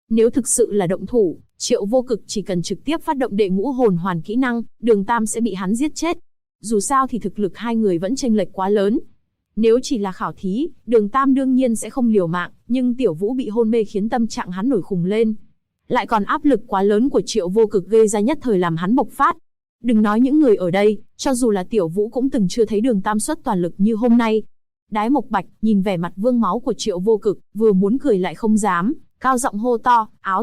A: Nếu thực sự là động thủ, Triệu Vô Cực chỉ cần trực tiếp phát động đệ ngũ hồn hoàn kỹ năng, Đường Tam sẽ bị hắn giết chết. Dù sao thì thực lực hai người vẫn chênh lệch quá lớn. Nếu chỉ là khảo thí, Đường Tam đương nhiên sẽ không liều mạng, nhưng Tiểu Vũ bị hôn mê khiến tâm trạng hắn nổi khùng lên. Lại còn áp lực quá lớn của Triệu Vô Cực gây ra nhất thời làm hắn bộc phát. Đừng nói những người ở đây, cho dù là Tiểu Vũ cũng từng chưa thấy Đường Tam xuất toàn lực như hôm nay. Đái Mộc Bạch nhìn vẻ mặt vương máu của Triệu Vô Cực, vừa muốn cười lại không dám, cao giọng hô to, Áo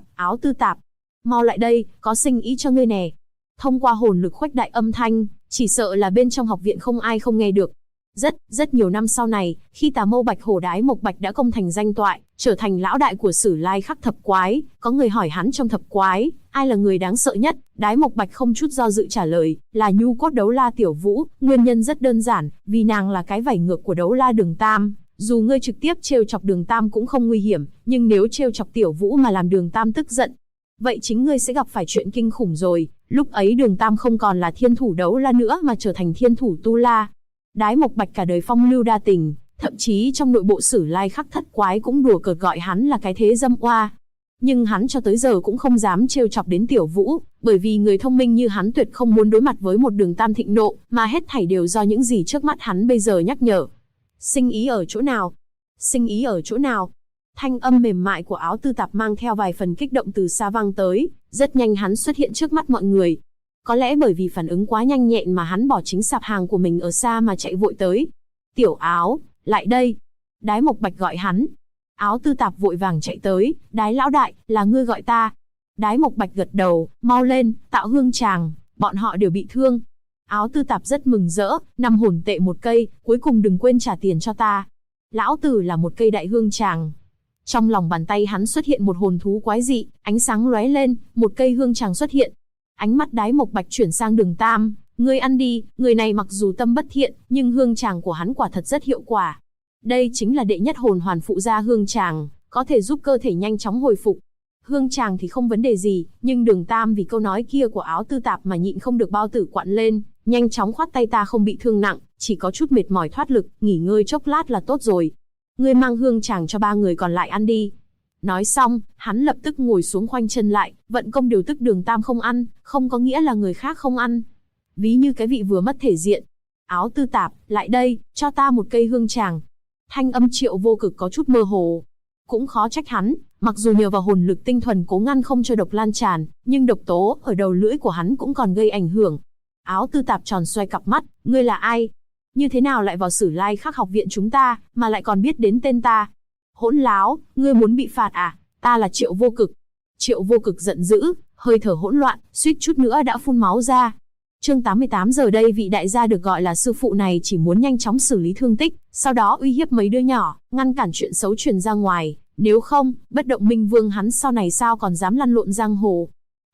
A: Tư Tạp, mau lại đây, có sinh ý cho ngươi nè. Thông qua hồn lực khuếch đại âm thanh, chỉ sợ là bên trong học viện không ai không nghe được. Rất nhiều năm sau này, khi Tà Mâu Bạch Hổ Đái Mộc Bạch đã công thành danh toại, trở thành lão đại của Sử Lai Khắc thập quái, có người hỏi hắn trong thập quái, ai là người đáng sợ nhất, Đái Mộc Bạch không chút do dự trả lời, là Nhu Cốt Đấu La Tiểu Vũ, nguyên nhân rất đơn giản, vì nàng là cái vảy ngược của Đấu La Đường Tam. Dù ngươi trực tiếp trêu chọc Đường Tam cũng không nguy hiểm, nhưng nếu trêu chọc Tiểu Vũ mà làm Đường Tam tức giận, vậy chính ngươi sẽ gặp phải chuyện kinh khủng rồi. Lúc ấy Đường Tam không còn là thiên thủ đấu la nữa mà trở thành thiên thủ tu la. Đái Mộc Bạch cả đời phong lưu đa tình, thậm chí trong nội bộ Sử Lai Khắc thất quái cũng đùa cợt gọi hắn là cái thế dâm oa. Nhưng hắn cho tới giờ cũng không dám trêu chọc đến Tiểu Vũ, bởi vì người thông minh như hắn tuyệt không muốn đối mặt với một Đường Tam thịnh nộ, mà hết thảy đều do những gì trước mắt hắn bây giờ nhắc nhở. Sinh ý ở chỗ nào? Sinh ý ở chỗ nào? Thanh âm mềm mại của Áo Tư Tạp mang theo vài phần kích động từ xa vang tới, rất nhanh hắn xuất hiện trước mắt mọi người. Có lẽ bởi vì phản ứng quá nhanh nhẹn mà hắn bỏ chính sạp hàng của mình ở xa mà chạy vội tới. Tiểu Áo, lại đây. Đái Mộc Bạch gọi hắn. Áo Tư Tạp vội vàng chạy tới, Đái lão đại, là ngươi gọi ta. Đái Mộc Bạch gật đầu, mau lên, tạo hương tràng, bọn họ đều bị thương. Áo Tư Tạp rất mừng rỡ, 5 hồn tệ một cây, cuối cùng đừng quên trả tiền cho ta. Lão tử là một cây đại hương tràng. Trong lòng bàn tay hắn xuất hiện một hồn thú quái dị, ánh sáng lóe lên, một cây hương tràng xuất hiện. Ánh mắt Đái Mộc Bạch chuyển sang Đường Tam, ngươi ăn đi, người này mặc dù tâm bất thiện, nhưng hương tràng của hắn quả thật rất hiệu quả. Đây chính là đệ nhất hồn hoàn phụ gia hương tràng, có thể giúp cơ thể nhanh chóng hồi phục. Hương tràng thì không vấn đề gì, nhưng Đường Tam vì câu nói kia của Áo Tư Tạp mà nhịn không được bao tử quặn lên, nhanh chóng khoát tay, ta không bị thương nặng, chỉ có chút mệt mỏi thoát lực, nghỉ ngơi chốc lát là tốt rồi. Ngươi mang hương tràng cho 3 người còn lại ăn đi. Nói xong, hắn lập tức ngồi xuống khoanh chân lại, vận công điều tức. Đường Tam không ăn, không có nghĩa là người khác không ăn. Ví như cái vị vừa mất thể diện. Áo Tư Tạp, lại đây, cho ta một cây hương tràng. Thanh âm Triệu Vô Cực có chút mơ hồ. Cũng khó trách hắn, mặc dù nhờ vào hồn lực tinh thuần cố ngăn không cho độc lan tràn, nhưng độc tố ở đầu lưỡi của hắn cũng còn gây ảnh hưởng. Áo Tư Tạp tròn xoay cặp mắt, ngươi là ai? Như thế nào lại vào Sử Lai Khắc học viện chúng ta, mà lại còn biết đến tên ta? Hỗn láo, ngươi muốn bị phạt à? Ta là Triệu Vô Cực. Triệu Vô Cực giận dữ, hơi thở hỗn loạn, suýt chút nữa đã phun máu ra. Chương 88. Giờ đây vị đại gia được gọi là sư phụ này chỉ muốn nhanh chóng xử lý thương tích, sau đó uy hiếp mấy đứa nhỏ, ngăn cản chuyện xấu truyền ra ngoài, nếu không, Bất Động Minh Vương hắn sau này sao còn dám lăn lộn giang hồ.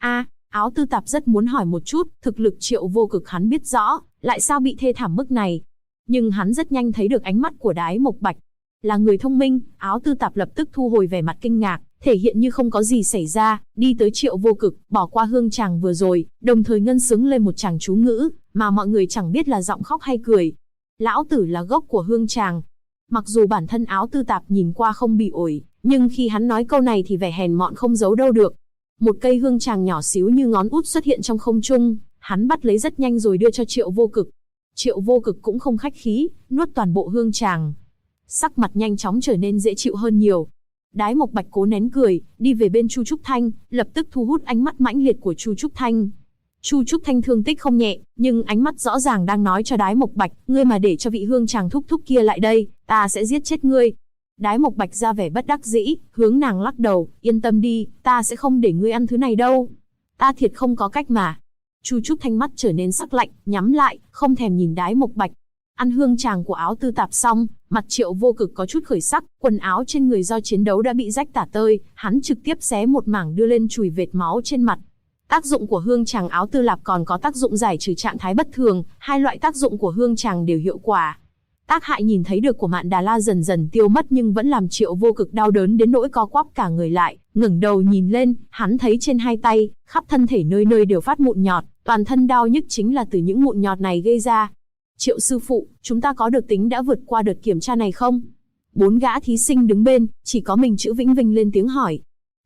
A: Áo Tư Tạp rất muốn hỏi một chút, thực lực Triệu Vô Cực hắn biết rõ, lại sao bị thê thảm mức này. Nhưng hắn rất nhanh thấy được ánh mắt của Đái Mộc Bạch. Là người thông minh, Áo Tư Tạp lập tức thu hồi vẻ mặt kinh ngạc, thể hiện như không có gì xảy ra, đi tới Triệu Vô Cực, bỏ qua hương tràng vừa rồi, đồng thời ngân xướng lên một tràng chú ngữ, mà mọi người chẳng biết là giọng khóc hay cười. Lão tử là gốc của hương tràng. Mặc dù bản thân Áo Tư Tạp nhìn qua không bị ổi, nhưng khi hắn nói câu này thì vẻ hèn mọn không giấu đâu được. Một cây hương tràng nhỏ xíu như ngón út xuất hiện trong không trung, hắn bắt lấy rất nhanh rồi đưa cho Triệu Vô Cực. Triệu Vô Cực cũng không khách khí, nuốt toàn bộ hương tràng. Sắc mặt nhanh chóng trở nên dễ chịu hơn nhiều. Đái Mộc Bạch cố nén cười, đi về bên Chu Trúc Thanh, lập tức thu hút ánh mắt mãnh liệt của Chu Trúc Thanh. Chu Trúc Thanh thương tích không nhẹ, nhưng ánh mắt rõ ràng đang nói cho Đái Mộc Bạch, ngươi mà để cho vị hương tràng thúc thúc kia lại đây, ta sẽ giết chết ngươi. Đái Mộc Bạch ra vẻ bất đắc dĩ, hướng nàng lắc đầu, yên tâm đi, ta sẽ không để ngươi ăn thứ này đâu. Ta thiệt không có cách mà. Chu Trúc Thanh mắt trở nên sắc lạnh, nhắm lại, không thèm nhìn Đái Mộc Bạch. Ăn hương tràng của Áo Tư Tạp xong, mặt Triệu Vô Cực có chút khởi sắc, quần áo trên người do chiến đấu đã bị rách tả tơi, hắn trực tiếp xé một mảng đưa lên chùi vệt máu trên mặt. Tác dụng của hương tràng Áo Tư Lạp còn có tác dụng giải trừ trạng thái bất thường, hai loại tác dụng của hương tràng đều hiệu quả. Tác hại nhìn thấy được của Mạn Đà La dần dần tiêu mất nhưng vẫn làm Triệu Vô Cực đau đớn đến nỗi co quắp cả người lại, ngẩng đầu nhìn lên, hắn thấy trên hai tay, khắp thân thể nơi nơi đều phát mụn nhọt, toàn thân đau nhức chính là từ những mụn nhọt này gây ra. Triệu sư phụ, chúng ta có được tính đã vượt qua đợt kiểm tra này không? 4 gã thí sinh đứng bên, chỉ có mình Chữ Vĩnh Vinh lên tiếng hỏi.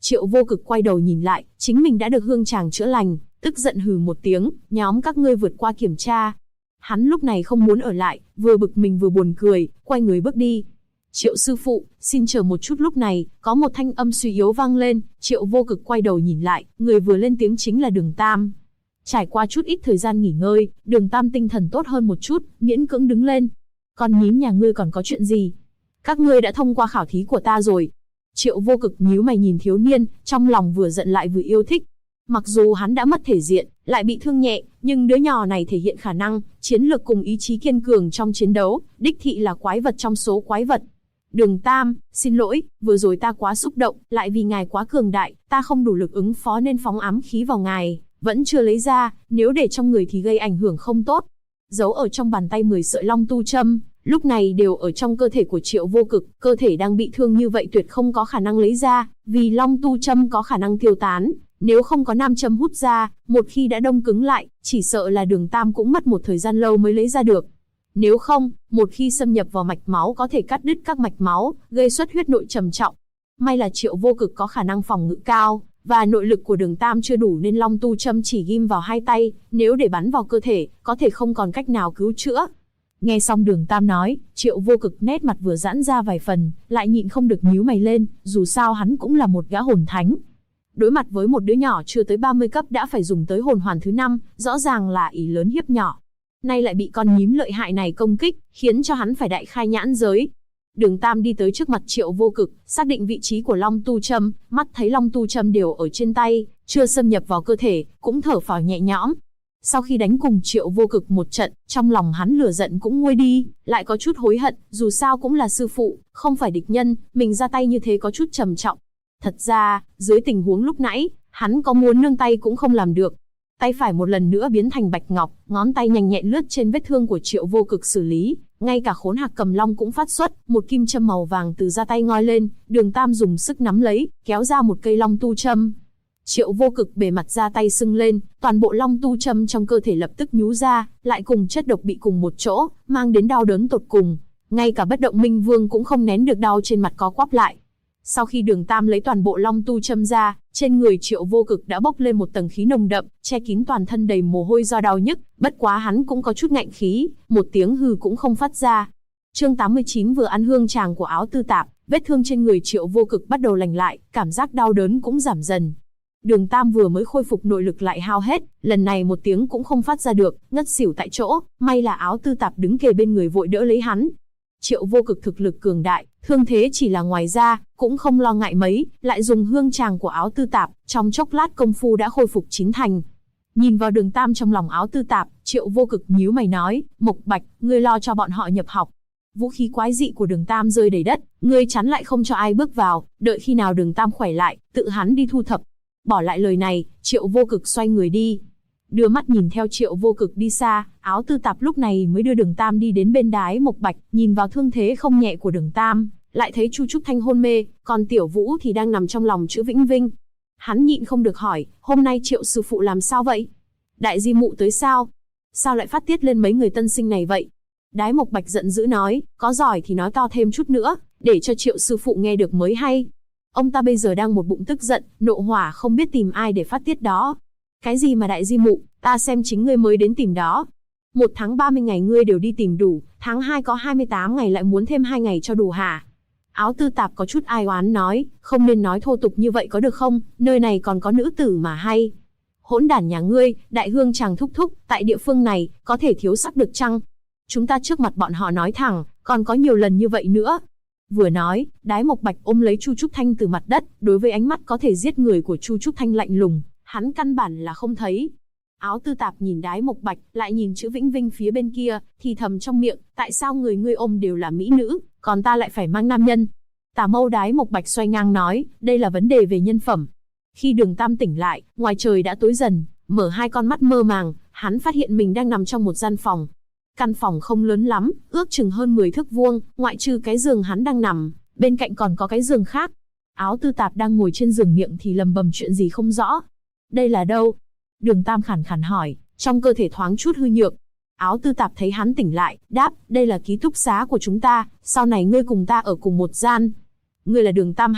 A: Triệu Vô Cực quay đầu nhìn lại, chính mình đã được Hương Tràng chữa lành, tức giận hừ một tiếng, nhóm các ngươi vượt qua kiểm tra. Hắn lúc này không muốn ở lại, vừa bực mình vừa buồn cười, quay người bước đi. Triệu sư phụ, xin chờ một chút. Lúc này, có một thanh âm suy yếu vang lên, Triệu Vô Cực quay đầu nhìn lại, người vừa lên tiếng chính là Đường Tam. Trải qua chút ít thời gian nghỉ ngơi, Đường Tam tinh thần tốt hơn một chút, miễn cưỡng đứng lên. Con nhím nhà ngươi còn có chuyện gì? Các ngươi đã thông qua khảo thí của ta rồi. Triệu Vô Cực nhíu mày nhìn thiếu niên, trong lòng vừa giận lại vừa yêu thích. Mặc dù hắn đã mất thể diện, lại bị thương nhẹ, nhưng đứa nhỏ này thể hiện khả năng, chiến lược cùng ý chí kiên cường trong chiến đấu, đích thị là quái vật trong số quái vật. Đường Tam, xin lỗi, vừa rồi ta quá xúc động, lại vì ngài quá cường đại, ta không đủ lực ứng phó nên phóng ám khí vào ngài, vẫn chưa lấy ra, nếu để trong người thì gây ảnh hưởng không tốt. Giấu ở trong bàn tay 10 sợi long tu châm, lúc này đều ở trong cơ thể của Triệu Vô Cực, cơ thể đang bị thương như vậy tuyệt không có khả năng lấy ra, vì long tu châm có khả năng tiêu tán, nếu không có nam châm hút ra, một khi đã đông cứng lại, chỉ sợ là Đường Tam cũng mất một thời gian lâu mới lấy ra được. Nếu không, một khi xâm nhập vào mạch máu có thể cắt đứt các mạch máu, gây xuất huyết nội trầm trọng. May là Triệu Vô Cực có khả năng phòng ngự cao, và nội lực của Đường Tam chưa đủ nên long tu châm chỉ ghim vào hai tay, nếu để bắn vào cơ thể, có thể không còn cách nào cứu chữa. Nghe xong Đường Tam nói, Triệu Vô Cực nét mặt vừa giãn ra vài phần, lại nhịn không được nhíu mày lên, dù sao hắn cũng là một gã hồn thánh. Đối mặt với một đứa nhỏ chưa tới 30 cấp đã phải dùng tới hồn hoàn thứ 5, rõ ràng là ỷ lớn hiếp nhỏ. Nay lại bị con nhím lợi hại này công kích, khiến cho hắn phải đại khai nhãn giới. Đường Tam đi tới trước mặt Triệu Vô Cực, xác định vị trí của long tu châm, mắt thấy long tu châm đều ở trên tay, chưa xâm nhập vào cơ thể, cũng thở phào nhẹ nhõm. Sau khi đánh cùng Triệu Vô Cực một trận, trong lòng hắn lửa giận cũng nguôi đi, lại có chút hối hận, dù sao cũng là sư phụ, không phải địch nhân, mình ra tay như thế có chút trầm trọng. Thật ra, dưới tình huống lúc nãy, hắn có muốn nương tay cũng không làm được. Tay phải một lần nữa biến thành bạch ngọc, ngón tay nhanh nhẹn lướt trên vết thương của Triệu Vô Cực xử lý, ngay cả khốn hạc cầm long cũng phát xuất, một kim châm màu vàng từ da tay ngoi lên, Đường Tam dùng sức nắm lấy, kéo ra một cây long tu châm. Triệu Vô Cực bề mặt da tay sưng lên, toàn bộ long tu châm trong cơ thể lập tức nhú ra, lại cùng chất độc bị cùng một chỗ, mang đến đau đớn tột cùng. Ngay cả Bất Động Minh Vương cũng không nén được đau trên mặt có quắp lại. Sau khi Đường Tam lấy toàn bộ long tu châm ra, trên người Triệu Vô Cực đã bốc lên một tầng khí nồng đậm, che kín toàn thân đầy mồ hôi do đau nhức, bất quá hắn cũng có chút ngạnh khí, một tiếng hừ cũng không phát ra. Chương 89 vừa ăn hương tràng của Áo Tư Tạp, vết thương trên người Triệu Vô Cực bắt đầu lành lại, cảm giác đau đớn cũng giảm dần. Đường Tam vừa mới khôi phục nội lực lại hao hết, lần này một tiếng cũng không phát ra được, ngất xỉu tại chỗ, may là Áo Tư Tạp đứng kề bên người vội đỡ lấy hắn. Triệu Vô Cực thực lực cường đại, thương thế chỉ là ngoài da, cũng không lo ngại mấy, lại dùng hương tràng của Áo Tư Tạp, trong chốc lát công phu đã khôi phục 9 thành. Nhìn vào Đường Tam trong lòng Áo Tư Tạp, Triệu Vô Cực nhíu mày nói, Mộc Bạch, ngươi lo cho bọn họ nhập học. Vũ khí quái dị của Đường Tam rơi đầy đất, ngươi chắn lại không cho ai bước vào, đợi khi nào Đường Tam khỏe lại, tự hắn đi thu thập. Bỏ lại lời này, Triệu Vô Cực xoay người đi. Đưa mắt nhìn theo Triệu Vô Cực đi xa, Áo Tư Tạp lúc này mới đưa Đường Tam đi đến bên đái Mộc Bạch, nhìn vào thương thế không nhẹ của Đường Tam, lại thấy Chu Trúc Thanh hôn mê, còn Tiểu Vũ thì đang nằm trong lòng Chữ Vĩnh Vinh. Hắn nhịn không được hỏi, hôm nay Triệu sư phụ làm sao vậy? Đại di mụ tới sao? Sao lại phát tiết lên mấy người tân sinh này vậy? Đái Mộc Bạch giận dữ nói, có giỏi thì nói to thêm chút nữa, để cho Triệu sư phụ nghe được mới hay. Ông ta bây giờ đang một bụng tức giận, nộ hỏa không biết tìm ai để phát tiết đó. Cái gì mà đại di mụ, ta xem chính ngươi mới đến tìm đó. 1 tháng 30 ngày ngươi đều đi tìm đủ, tháng 2 có 28 ngày lại muốn thêm 2 ngày cho đủ hả? Áo Tư Tạp có chút ai oán nói, không nên nói thô tục như vậy có được không, nơi này còn có nữ tử mà hay. Hỗn đản nhà ngươi, đại hương chàng thúc thúc, tại địa phương này, có thể thiếu sắc được chăng? Chúng ta trước mặt bọn họ nói thẳng, còn có nhiều lần như vậy nữa. Vừa nói, Đái Mộc Bạch ôm lấy Chu Trúc Thanh từ mặt đất, đối với ánh mắt có thể giết người của Chu Trúc Thanh lạnh lùng, hắn căn bản là không thấy. Áo Tư Tạp nhìn Đái Mộc Bạch, lại nhìn Chữ Vĩnh Vinh phía bên kia, thì thầm trong miệng, tại sao người ngươi ôm đều là mỹ nữ, còn ta lại phải mang nam nhân? Tà Mâu Đái Mộc Bạch xoay ngang nói, đây là vấn đề về nhân phẩm. Khi Đường Tam tỉnh lại, ngoài trời đã tối dần, mở hai con mắt mơ màng, hắn phát hiện mình đang nằm trong một gian phòng. Căn phòng không lớn lắm, ước chừng hơn 10 thước vuông, ngoại trừ cái giường hắn đang nằm, bên cạnh còn có cái giường khác. Áo Tư Tạp đang ngồi trên giường miệng thì lầm bầm chuyện gì không rõ. Đây là đâu? Đường Tam khàn khàn hỏi, trong cơ thể thoáng chút hư nhược. Áo Tư Tạp thấy hắn tỉnh lại, đáp, đây là ký túc xá của chúng ta, sau này ngươi cùng ta ở cùng một gian. Ngươi là Đường Tam hả?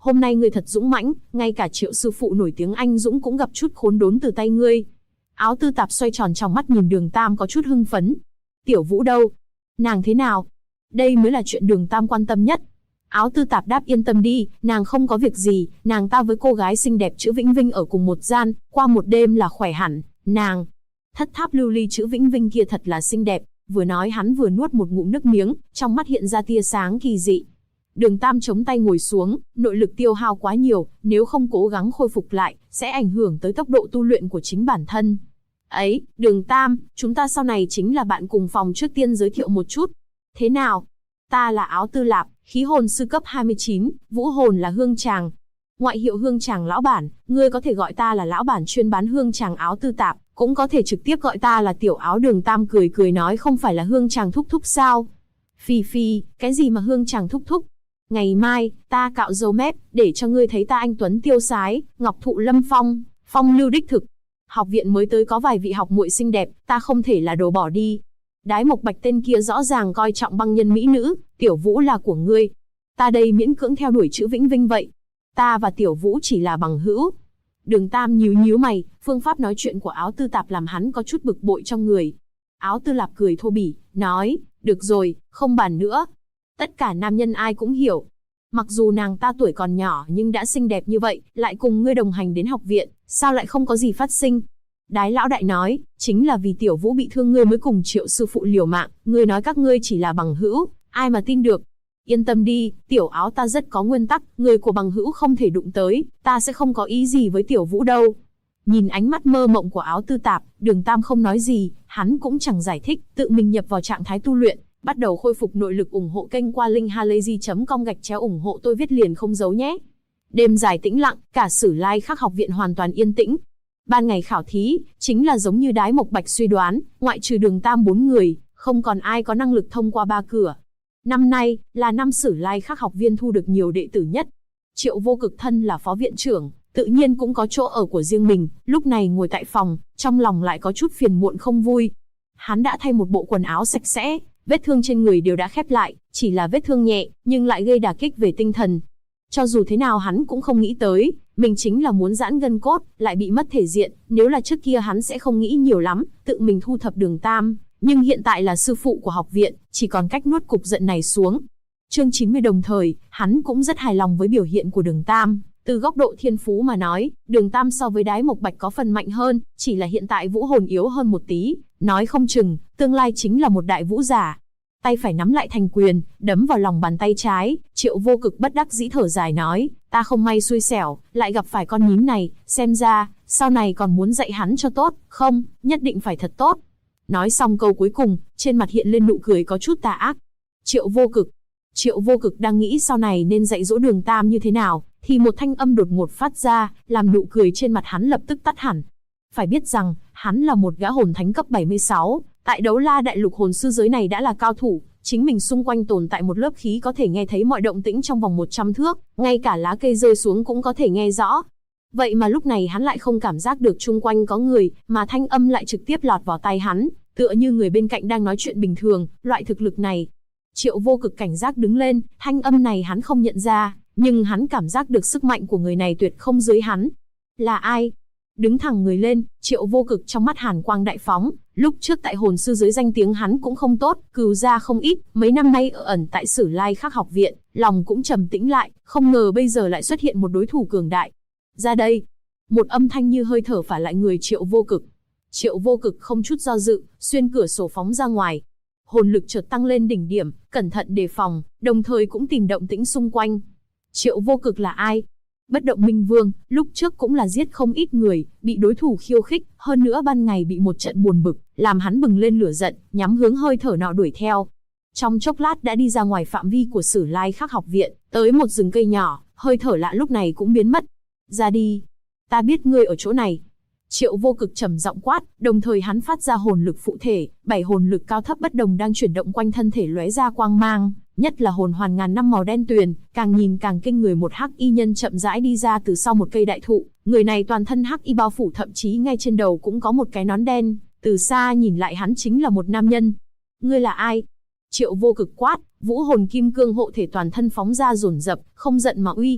A: Hôm nay ngươi thật dũng mãnh, ngay cả Triệu sư phụ nổi tiếng anh dũng cũng gặp chút khốn đốn từ tay ngươi. Áo Tư Tạp xoay tròn trong mắt nhìn Đường Tam có chút hưng phấn. Tiểu Vũ đâu? Nàng thế nào? Đây mới là chuyện Đường Tam quan tâm nhất. Áo Tư Tạp đáp yên tâm đi, nàng không có việc gì, nàng ta với cô gái xinh đẹp chữ Vĩnh Vinh ở cùng một gian, qua một đêm là khỏe hẳn, nàng. Thất tháp lưu ly chữ Vĩnh Vinh kia thật là xinh đẹp, vừa nói hắn vừa nuốt một ngụm nước miếng, trong mắt hiện ra tia sáng kỳ dị. Đường Tam chống tay ngồi xuống, nội lực tiêu hao quá nhiều, nếu không cố gắng khôi phục lại, sẽ ảnh hưởng tới tốc độ tu luyện của chính bản thân. Ấy, Đường Tam, chúng ta sau này chính là bạn cùng phòng, trước tiên giới thiệu một chút. Thế nào? Ta là Áo Tư Lạp, khí hồn sư cấp 29, vũ hồn là hương tràng. Ngoại hiệu hương tràng lão bản, ngươi có thể gọi ta là lão bản chuyên bán hương tràng Áo Tư Tạp, cũng có thể trực tiếp gọi ta là tiểu Áo. Đường Tam cười cười nói không phải là hương tràng thúc thúc sao? Phi phi, cái gì mà hương tràng thúc thúc? Ngày mai, ta cạo râu mép, để cho ngươi thấy ta anh tuấn tiêu sái, ngọc thụ lâm phong, phong lưu đích thực. Học viện mới tới có vài vị học muội xinh đẹp, ta không thể là đồ bỏ đi. Đái Mộc Bạch tên kia rõ ràng coi trọng băng nhân mỹ nữ, Tiểu Vũ là của ngươi. Ta đây miễn cưỡng theo đuổi chữ Vĩnh Vinh vậy. Ta và Tiểu Vũ chỉ là bằng hữu. Đường Tam nhíu nhíu mày, phương pháp nói chuyện của Áo Tư Tạp làm hắn có chút bực bội trong người. Áo Tư Lạp cười thô bỉ, nói, được rồi, không bàn nữa. Tất cả nam nhân ai cũng hiểu. Mặc dù nàng ta tuổi còn nhỏ nhưng đã xinh đẹp như vậy, lại cùng ngươi đồng hành đến học viện, sao lại không có gì phát sinh? Đái lão đại nói, chính là vì Tiểu Vũ bị thương ngươi mới cùng Triệu sư phụ liều mạng, ngươi nói các ngươi chỉ là bằng hữu, ai mà tin được? Yên tâm đi, Tiểu Áo ta rất có nguyên tắc, người của bằng hữu không thể đụng tới, ta sẽ không có ý gì với Tiểu Vũ đâu. Nhìn ánh mắt mơ mộng của Áo Tư Tạp, Đường Tam không nói gì, hắn cũng chẳng giải thích, tự mình nhập vào trạng thái tu luyện, bắt đầu khôi phục nội lực. Ủng hộ kênh qua linkhalazy.com/ủng hộ tôi viết liền không giấu nhé. Đêm dài tĩnh lặng, cả Sử Lai Khắc học viện hoàn toàn yên tĩnh. Ban ngày khảo thí, chính là giống như Đái Mộc Bạch suy đoán, ngoại trừ Đường Tam 4 người, không còn ai có năng lực thông qua 3 cửa. Năm nay, là năm Sử Lai Khắc học viên thu được nhiều đệ tử nhất. Triệu Vô Cực thân là phó viện trưởng, tự nhiên cũng có chỗ ở của riêng mình, lúc này ngồi tại phòng, trong lòng lại có chút phiền muộn không vui. Hắn đã thay một bộ quần áo sạch sẽ, vết thương trên người đều đã khép lại, chỉ là vết thương nhẹ, nhưng lại gây đả kích về tinh thần. Cho dù thế nào hắn cũng không nghĩ tới, mình chính là muốn giãn gân cốt, lại bị mất thể diện, nếu là trước kia hắn sẽ không nghĩ nhiều lắm, tự mình thu thập Đường Tam, nhưng hiện tại là sư phụ của học viện, chỉ còn cách nuốt cục giận này xuống. Chương 90 đồng thời, hắn cũng rất hài lòng với biểu hiện của Đường Tam. Từ góc độ thiên phú mà nói, Đường Tam so với Đái Mộc Bạch có phần mạnh hơn, chỉ là hiện tại vũ hồn yếu hơn một tí, nói không chừng, tương lai chính là một đại vũ giả. Tay phải nắm lại thành quyền, đấm vào lòng bàn tay trái, Triệu Vô Cực bất đắc dĩ thở dài nói, ta không may xui xẻo, lại gặp phải con nhím này, xem ra, sau này còn muốn dạy hắn cho tốt, không, nhất định phải thật tốt. Nói xong câu cuối cùng, trên mặt hiện lên nụ cười có chút tà ác. Triệu Vô Cực đang nghĩ sau này nên dạy dỗ Đường Tam như thế nào, thì một thanh âm đột ngột phát ra, làm nụ cười trên mặt hắn lập tức tắt hẳn. Phải biết rằng, hắn là một gã hồn thánh cấp 76, tại Đấu La Đại Lục hồn sư giới này đã là cao thủ, chính mình xung quanh tồn tại một lớp khí có thể nghe thấy mọi động tĩnh trong vòng 100 thước, ngay cả lá cây rơi xuống cũng có thể nghe rõ. Vậy mà lúc này hắn lại không cảm giác được chung quanh có người, mà thanh âm lại trực tiếp lọt vào tai hắn, tựa như người bên cạnh đang nói chuyện bình thường. Loại thực lực này, Triệu Vô Cực cảnh giác đứng lên, thanh âm này hắn không nhận ra, nhưng hắn cảm giác được sức mạnh của người này tuyệt không dưới hắn. Là ai? Đứng thẳng người lên, Triệu Vô Cực trong mắt hàn quang đại phóng, lúc trước tại hồn sư giới danh tiếng hắn cũng không tốt, cừu ra không ít, mấy năm nay ở ẩn tại Sử Lai Khắc học viện, lòng cũng trầm tĩnh lại, không ngờ bây giờ lại xuất hiện một đối thủ cường đại. Ra đây. Một âm thanh như hơi thở phả lại người Triệu Vô Cực. Triệu Vô Cực không chút do dự, xuyên cửa sổ phóng ra ngoài. Hồn lực chợt tăng lên đỉnh điểm, cẩn thận đề phòng, đồng thời cũng tìm động tĩnh xung quanh. Triệu Vô Cực là ai? Bất động minh vương, lúc trước cũng là giết không ít người, bị đối thủ khiêu khích, hơn nữa ban ngày bị một trận buồn bực, làm hắn bừng lên lửa giận, nhắm hướng hơi thở nọ đuổi theo. Trong chốc lát đã đi ra ngoài phạm vi của Sử Lai Khắc học viện, tới một rừng cây nhỏ, hơi thở lạ lúc này cũng biến mất. Ra đi, ta biết ngươi ở chỗ này. Triệu Vô Cực trầm giọng quát, đồng thời hắn phát ra hồn lực phụ thể, 7 hồn lực cao thấp bất đồng đang chuyển động quanh thân thể lóe ra quang mang, nhất là hồn hoàn ngàn năm màu đen tuyền, càng nhìn càng kinh người. Một hắc y nhân chậm rãi đi ra từ sau một cây đại thụ, người này toàn thân hắc y bao phủ, thậm chí ngay trên đầu cũng có một cái nón đen, từ xa nhìn lại hắn chính là một nam nhân. Ngươi là ai? Triệu Vô Cực quát, vũ hồn kim cương hộ thể toàn thân phóng ra dồn dập, không giận mà uy.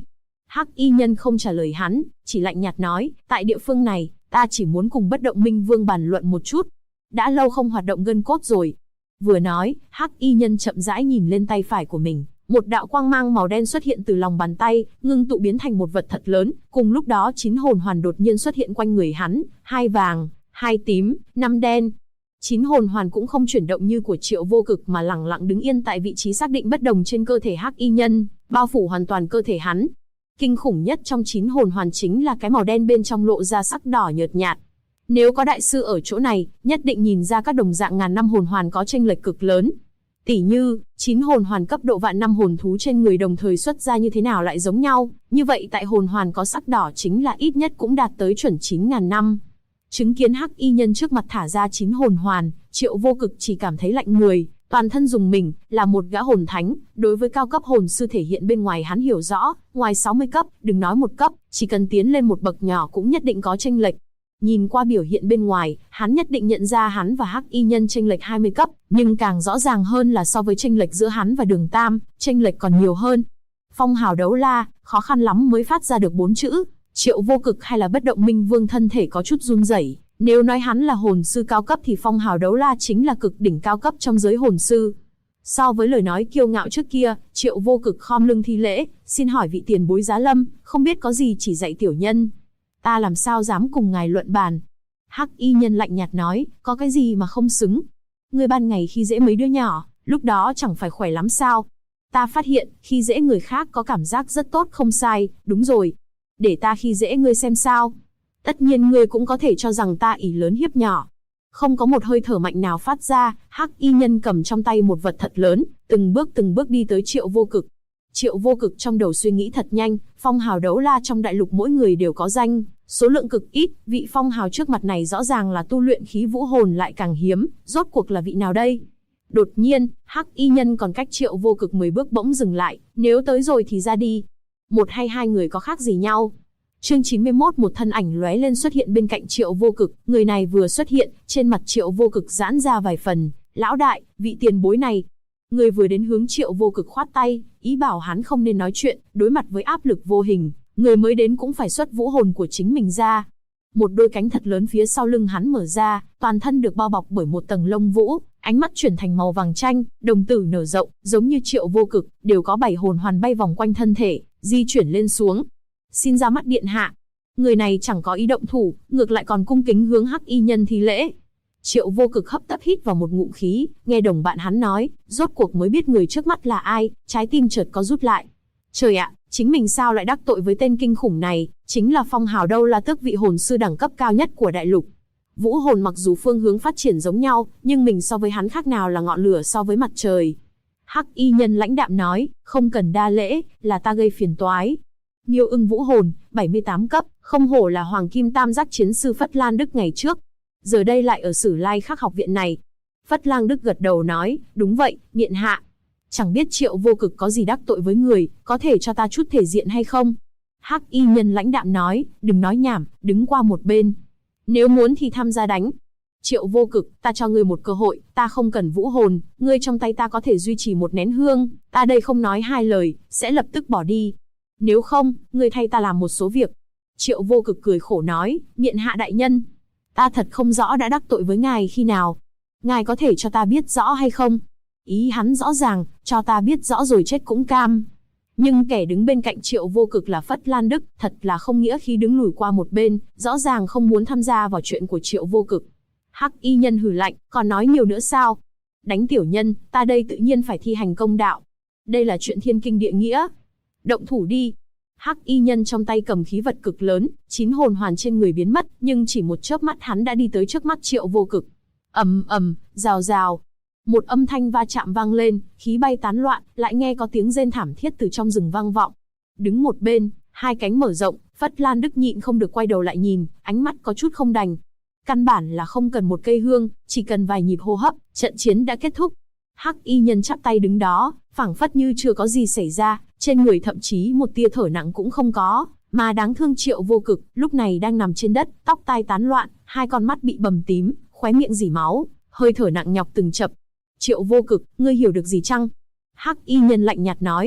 A: Hắc y nhân không trả lời hắn, chỉ lạnh nhạt nói, tại địa phương này, ta chỉ muốn cùng Bất Động Minh Vương bàn luận một chút. Đã lâu không hoạt động gân cốt rồi. Vừa nói, Hắc y nhân chậm rãi nhìn lên tay phải của mình, một đạo quang mang màu đen xuất hiện từ lòng bàn tay, ngưng tụ biến thành một vật thật lớn, cùng lúc đó 9 hồn hoàn đột nhiên xuất hiện quanh người hắn, 2 vàng, 2 tím, 5 đen. 9 hồn hoàn cũng không chuyển động như của Triệu Vô Cực mà lẳng lặng đứng yên tại vị trí xác định bất đồng trên cơ thể Hắc y nhân, bao phủ hoàn toàn cơ thể hắn. Kinh khủng nhất trong 9 hồn hoàn chính là cái màu đen bên trong lộ ra sắc đỏ nhợt nhạt. Nếu có đại sư ở chỗ này, nhất định nhìn ra các đồng dạng ngàn năm hồn hoàn có chênh lệch cực lớn. Tỉ như, 9 hồn hoàn cấp độ vạn năm hồn thú trên người đồng thời xuất ra như thế nào lại giống nhau, như vậy tại hồn hoàn có sắc đỏ chính là ít nhất cũng đạt tới chuẩn 9.000 năm. Chứng kiến Hắc y nhân trước mặt thả ra 9 hồn hoàn, Triệu Vô Cực chỉ cảm thấy lạnh người, toàn thân rùng mình, là một gã hồn thánh, đối với cao cấp hồn sư thể hiện bên ngoài hắn hiểu rõ, ngoài 60 cấp, đừng nói một cấp, chỉ cần tiến lên một bậc nhỏ cũng nhất định có chênh lệch. Nhìn qua biểu hiện bên ngoài, hắn nhất định nhận ra hắn và Hắc y nhân chênh lệch 20 cấp, nhưng càng rõ ràng hơn là so với chênh lệch giữa hắn và Đường Tam, chênh lệch còn nhiều hơn. Phong hào đấu la, khó khăn lắm mới phát ra được 4 chữ. Triệu Vô Cực hay là Bất Động Minh Vương thân thể có chút run rẩy. Nếu nói hắn là hồn sư cao cấp thì phong hào đấu la chính là cực đỉnh cao cấp trong giới hồn sư. So với lời nói kiêu ngạo trước kia, Triệu Vô Cực khom lưng thi lễ, xin hỏi vị tiền bối giá lâm, không biết có gì chỉ dạy tiểu nhân. Ta làm sao dám cùng ngài luận bàn. Hắc y nhân lạnh nhạt nói, có cái gì mà không xứng. Ngươi ban ngày khi dễ mấy đứa nhỏ, lúc đó chẳng phải khỏe lắm sao. Ta phát hiện, khi dễ người khác có cảm giác rất tốt không sai, đúng rồi. Để ta khi dễ ngươi xem sao. Tất nhiên ngươi cũng có thể cho rằng ta ỷ lớn hiếp nhỏ. Không có một hơi thở mạnh nào phát ra, Hắc y nhân cầm trong tay một vật thật lớn, từng bước đi tới Triệu Vô Cực. Triệu Vô Cực trong đầu suy nghĩ thật nhanh, phong hào đấu la trong đại lục mỗi người đều có danh, số lượng cực ít, vị phong hào trước mặt này rõ ràng là tu luyện khí vũ hồn lại càng hiếm, rốt cuộc là vị nào đây? Đột nhiên, Hắc y nhân còn cách Triệu Vô Cực 10 bước bỗng dừng lại, nếu tới rồi thì ra đi. Một hay hai người có khác gì nhau? Chương 91 một thân ảnh lóe lên xuất hiện bên cạnh Triệu Vô Cực, người này vừa xuất hiện, trên mặt Triệu Vô Cực giãn ra vài phần, lão đại, vị tiền bối này. Người vừa đến hướng Triệu Vô Cực khoát tay, ý bảo hắn không nên nói chuyện, đối mặt với áp lực vô hình, người mới đến cũng phải xuất vũ hồn của chính mình ra. Một đôi cánh thật lớn phía sau lưng hắn mở ra, toàn thân được bao bọc bởi một tầng lông vũ, ánh mắt chuyển thành màu vàng chanh, đồng tử nở rộng, giống như Triệu Vô Cực, đều có 7 hồn hoàn bay vòng quanh thân thể, di chuyển lên xuống. Xin ra mắt điện hạ. Người này chẳng có ý động thủ, ngược lại còn cung kính hướng Hắc y nhân thi lễ. Triệu Vô Cực hấp tấp hít vào một ngụm khí, nghe đồng bạn hắn nói, rốt cuộc mới biết người trước mắt là ai, trái tim chợt có rút lại. Trời ạ, chính mình sao lại đắc tội với tên kinh khủng này, chính là phong hào đâu là tước vị hồn sư đẳng cấp cao nhất của đại lục. Vũ hồn mặc dù phương hướng phát triển giống nhau, nhưng mình so với hắn khác nào là ngọn lửa so với mặt trời. Hắc y nhân lãnh đạm nói, không cần đa lễ, là ta gây phiền toái. Miêu ưng vũ hồn, 78 cấp, không hổ là hoàng kim tam giác chiến sư Phất Lan Đức ngày trước. Giờ đây lại ở Sử Lai Khắc học viện này. Phất Lan Đức gật đầu nói, đúng vậy, miện hạ. Chẳng biết Triệu Vô Cực có gì đắc tội với người, có thể cho ta chút thể diện hay không? Hắc y nhân lãnh đạm nói, đừng nói nhảm, đứng qua một bên. Nếu muốn thì tham gia đánh. Triệu Vô Cực, ta cho ngươi một cơ hội, ta không cần vũ hồn, ngươi trong tay ta có thể duy trì một nén hương, ta đây không nói hai lời, sẽ lập tức bỏ đi. Nếu không, ngươi thay ta làm một số việc. Triệu Vô Cực cười khổ nói, miện hạ đại nhân. Ta thật không rõ đã đắc tội với ngài khi nào. Ngài có thể cho ta biết rõ hay không? Ý hắn rõ ràng, cho ta biết rõ rồi chết cũng cam. Nhưng kẻ đứng bên cạnh Triệu Vô Cực là Phất Lan Đức, thật là không nghĩa khí đứng lùi qua một bên, rõ ràng không muốn tham gia vào chuyện của Triệu Vô Cực. Hắc y nhân hừ lạnh, còn nói nhiều nữa sao? Đánh tiểu nhân, ta đây tự nhiên phải thi hành công đạo. Đây là chuyện thiên kinh địa nghĩa. Động thủ đi. Hắc y nhân trong tay cầm khí vật cực lớn, 9 hồn hoàn trên người biến mất, nhưng chỉ một chớp mắt hắn đã đi tới trước mắt Triệu Vô Cực. Ầm ầm, rào rào. Một âm thanh va chạm vang lên, khí bay tán loạn, lại nghe có tiếng rên thảm thiết từ trong rừng vang vọng. Đứng một bên, hai cánh mở rộng, Phất Lan Đức nhịn không được quay đầu lại nhìn, ánh mắt có chút không đành. Căn bản là không cần một cây hương, chỉ cần vài nhịp hô hấp, trận chiến đã kết thúc. Hắc y nhân chắp tay đứng đó, phảng phất như chưa có gì xảy ra, trên người thậm chí một tia thở nặng cũng không có, mà đáng thương Triệu Vô Cực, lúc này đang nằm trên đất, tóc tai tán loạn, hai con mắt bị bầm tím, khóe miệng rỉ máu, hơi thở nặng nhọc từng chập. Triệu Vô Cực, ngươi hiểu được gì chăng? Hắc y nhân lạnh nhạt nói.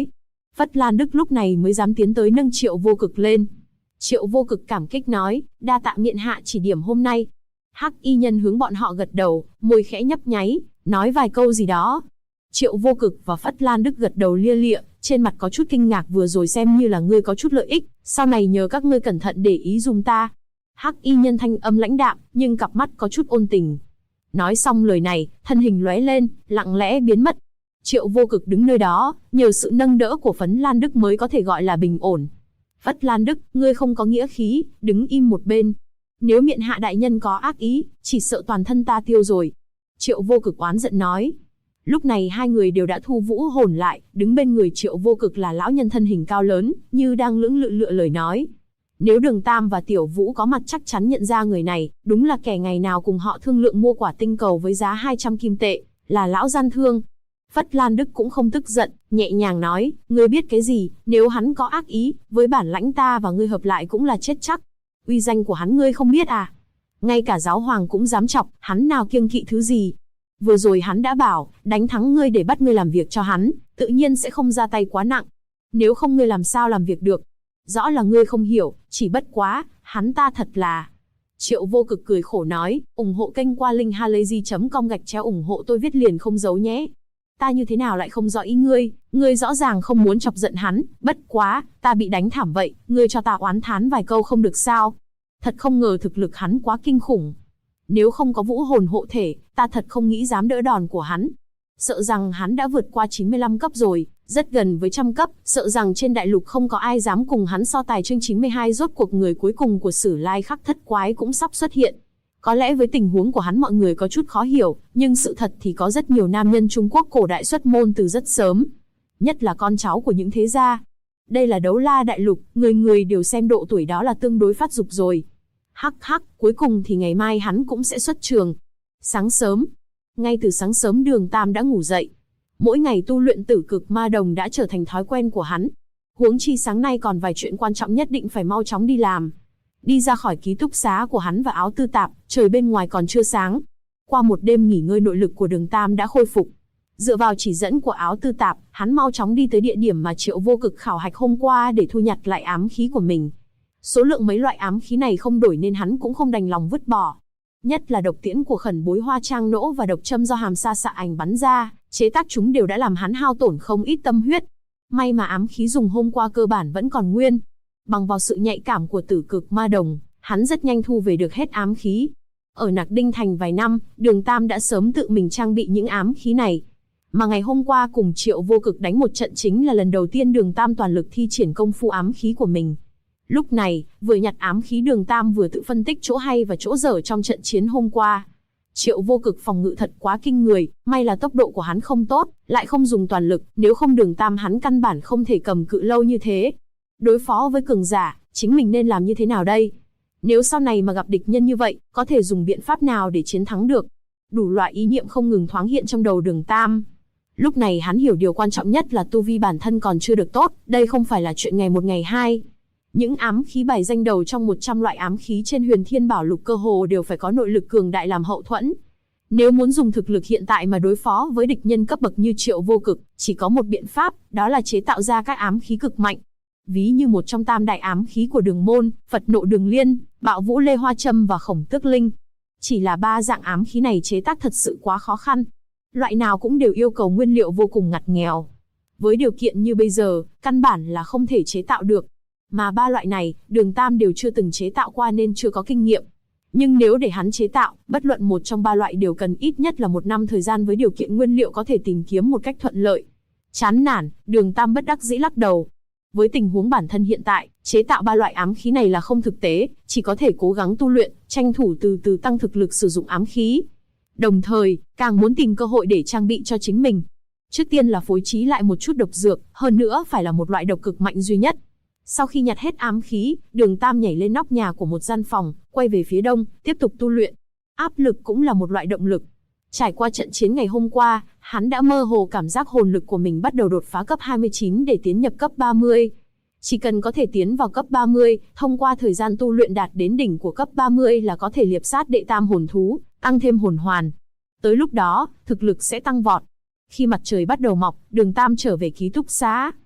A: Phất Lan Đức lúc này mới dám tiến tới nâng Triệu Vô Cực lên. Triệu Vô Cực cảm kích nói, đa tạ miện hạ chỉ điểm hôm nay. Hắc y nhân hướng bọn họ gật đầu, môi khẽ nhấp nháy, nói vài câu gì đó. Triệu Vô Cực và Phất Lan Đức gật đầu lia lịa, trên mặt có chút kinh ngạc, vừa rồi xem như là ngươi có chút lợi ích, sau này nhờ các ngươi cẩn thận để ý dùm ta. Hắc y nhân thanh âm lãnh đạm, nhưng cặp mắt có chút ôn tình. Nói xong lời này, thân hình lóe lên, lặng lẽ biến mất. Triệu Vô Cực đứng nơi đó, nhờ sự nâng đỡ của Phấn Lan Đức mới có thể gọi là bình ổn. Phất Lan Đức, ngươi không có nghĩa khí, đứng im một bên. Nếu miện hạ đại nhân có ác ý, chỉ sợ toàn thân ta tiêu rồi. Triệu Vô Cực oán giận nói. Lúc này hai người đều đã thu vũ hồn lại, đứng bên người Triệu Vô Cực là lão nhân thân hình cao lớn, như đang lưỡng lự lựa lời nói. Nếu Đường Tam và Tiểu Vũ có mặt chắc chắn nhận ra người này, đúng là kẻ ngày nào cùng họ thương lượng mua quả tinh cầu với giá 200 kim tệ, là lão gian thương. Phất Lan Đức cũng không tức giận, nhẹ nhàng nói, ngươi biết cái gì, nếu hắn có ác ý, với bản lãnh ta và ngươi hợp lại cũng là chết chắc. Uy danh của hắn ngươi không biết à? Ngay cả giáo hoàng cũng dám chọc, hắn nào kiêng kỵ thứ gì. Vừa rồi hắn đã bảo, đánh thắng ngươi để bắt ngươi làm việc cho hắn, tự nhiên sẽ không ra tay quá nặng. Nếu không ngươi làm sao làm việc được? Rõ là ngươi không hiểu, chỉ bất quá, hắn ta thật là... Triệu Vô Cực cười khổ nói, ủng hộ kênh qua link halayzi.com/ ủng hộ tôi viết liền không giấu nhé. Ta như thế nào lại không rõ ý ngươi rõ ràng không muốn chọc giận hắn, bất quá, ta bị đánh thảm vậy, ngươi cho ta oán thán vài câu không được sao? Thật không ngờ thực lực hắn quá kinh khủng. Nếu không có vũ hồn hộ thể, ta thật không nghĩ dám đỡ đòn của hắn. Sợ rằng hắn đã vượt qua 95 cấp rồi, rất gần với 100 cấp, sợ rằng trên đại lục không có ai dám cùng hắn so tài. Chương 92 rốt cuộc người cuối cùng của Sử Lai Khắc Thất Quái cũng sắp xuất hiện. Có lẽ với tình huống của hắn mọi người có chút khó hiểu, nhưng sự thật thì có rất nhiều nam nhân Trung Quốc cổ đại xuất môn từ rất sớm. Nhất là con cháu của những thế gia. Đây là Đấu La đại lục, người người đều xem độ tuổi đó là tương đối phát dục rồi. Hắc hắc, cuối cùng thì ngày mai hắn cũng sẽ xuất trường. Sáng sớm. Ngay từ sáng sớm Đường Tam đã ngủ dậy. Mỗi ngày tu luyện Tử Cực Ma Đồng đã trở thành thói quen của hắn. Huống chi sáng nay còn vài chuyện quan trọng nhất định phải mau chóng đi làm. Đi ra khỏi ký túc xá của hắn và áo tư tạp, trời bên ngoài còn chưa sáng. Qua một đêm nghỉ ngơi nội lực của Đường Tam đã khôi phục. Dựa vào chỉ dẫn của áo tư tạp, hắn mau chóng đi tới địa điểm mà Triệu Vô Cực khảo hạch hôm qua để thu nhặt lại ám khí của mình. Số lượng mấy loại ám khí này không đổi nên hắn cũng không đành lòng vứt bỏ. Nhất là độc tiễn của Khẩn Bối Hoa Trang Nỗ và độc châm do Hàm Sa Xạ Ảnh bắn ra, chế tác chúng đều đã làm hắn hao tổn không ít tâm huyết. May mà ám khí dùng hôm qua cơ bản vẫn còn nguyên. Bằng vào sự nhạy cảm của Tử Cực Ma Đồng, hắn rất nhanh thu về được hết ám khí. Ở Nạc Đinh Thành vài năm, Đường Tam đã sớm tự mình trang bị những ám khí này. Mà ngày hôm qua cùng Triệu Vô Cực đánh một trận chính là lần đầu tiên Đường Tam toàn lực thi triển công phu ám khí của mình. Lúc này, vừa nhặt ám khí Đường Tam vừa tự phân tích chỗ hay và chỗ dở trong trận chiến hôm qua. Triệu Vô Cực phòng ngự thật quá kinh người, may là tốc độ của hắn không tốt, lại không dùng toàn lực, nếu không Đường Tam hắn căn bản không thể cầm cự lâu như thế. Đối phó với cường giả, chính mình nên làm như thế nào đây? Nếu sau này mà gặp địch nhân như vậy, có thể dùng biện pháp nào để chiến thắng được? Đủ loại ý niệm không ngừng thoáng hiện trong đầu Đường Tam. Lúc này hắn hiểu điều quan trọng nhất là tu vi bản thân còn chưa được tốt, đây không phải là chuyện ngày một ngày hai. Những ám khí bài danh đầu trong 100 loại ám khí trên Huyền Thiên Bảo Lục cơ hồ đều phải có nội lực cường đại làm hậu thuẫn. Nếu muốn dùng thực lực hiện tại mà đối phó với địch nhân cấp bậc như Triệu Vô Cực, chỉ có một biện pháp, đó là chế tạo ra các ám khí cực mạnh. Ví như một trong tam đại ám khí của Đường Môn, Phật Nộ Đường Liên, Bạo Vũ Lê Hoa Châm và Khổng Tước Linh. Chỉ là ba dạng ám khí này chế tác thật sự quá khó khăn. Loại nào cũng đều yêu cầu nguyên liệu vô cùng ngặt nghèo. Với điều kiện như bây giờ, căn bản là không thể chế tạo được. Mà ba loại này, Đường Tam đều chưa từng chế tạo qua nên chưa có kinh nghiệm. Nhưng nếu để hắn chế tạo, bất luận một trong ba loại đều cần ít nhất là 1 năm thời gian với điều kiện nguyên liệu có thể tìm kiếm một cách thuận lợi. Chán nản, Đường Tam bất đắc dĩ lắc đầu. Với tình huống bản thân hiện tại, chế tạo ba loại ám khí này là không thực tế, chỉ có thể cố gắng tu luyện, tranh thủ từ từ tăng thực lực sử dụng ám khí. Đồng thời, càng muốn tìm cơ hội để trang bị cho chính mình. Trước tiên là phối trí lại một chút độc dược, hơn nữa phải là một loại độc cực mạnh duy nhất. Sau khi nhặt hết ám khí, Đường Tam nhảy lên nóc nhà của một gian phòng, quay về phía đông, tiếp tục tu luyện. Áp lực cũng là một loại động lực. Trải qua trận chiến ngày hôm qua, hắn đã mơ hồ cảm giác hồn lực của mình bắt đầu đột phá cấp 29 để tiến nhập cấp 30. Chỉ cần có thể tiến vào cấp 30, thông qua thời gian tu luyện đạt đến đỉnh của cấp 30 là có thể liệp sát đệ tam hồn thú, tăng thêm hồn hoàn. Tới lúc đó, thực lực sẽ tăng vọt. Khi mặt trời bắt đầu mọc, Đường Tam trở về ký túc xá.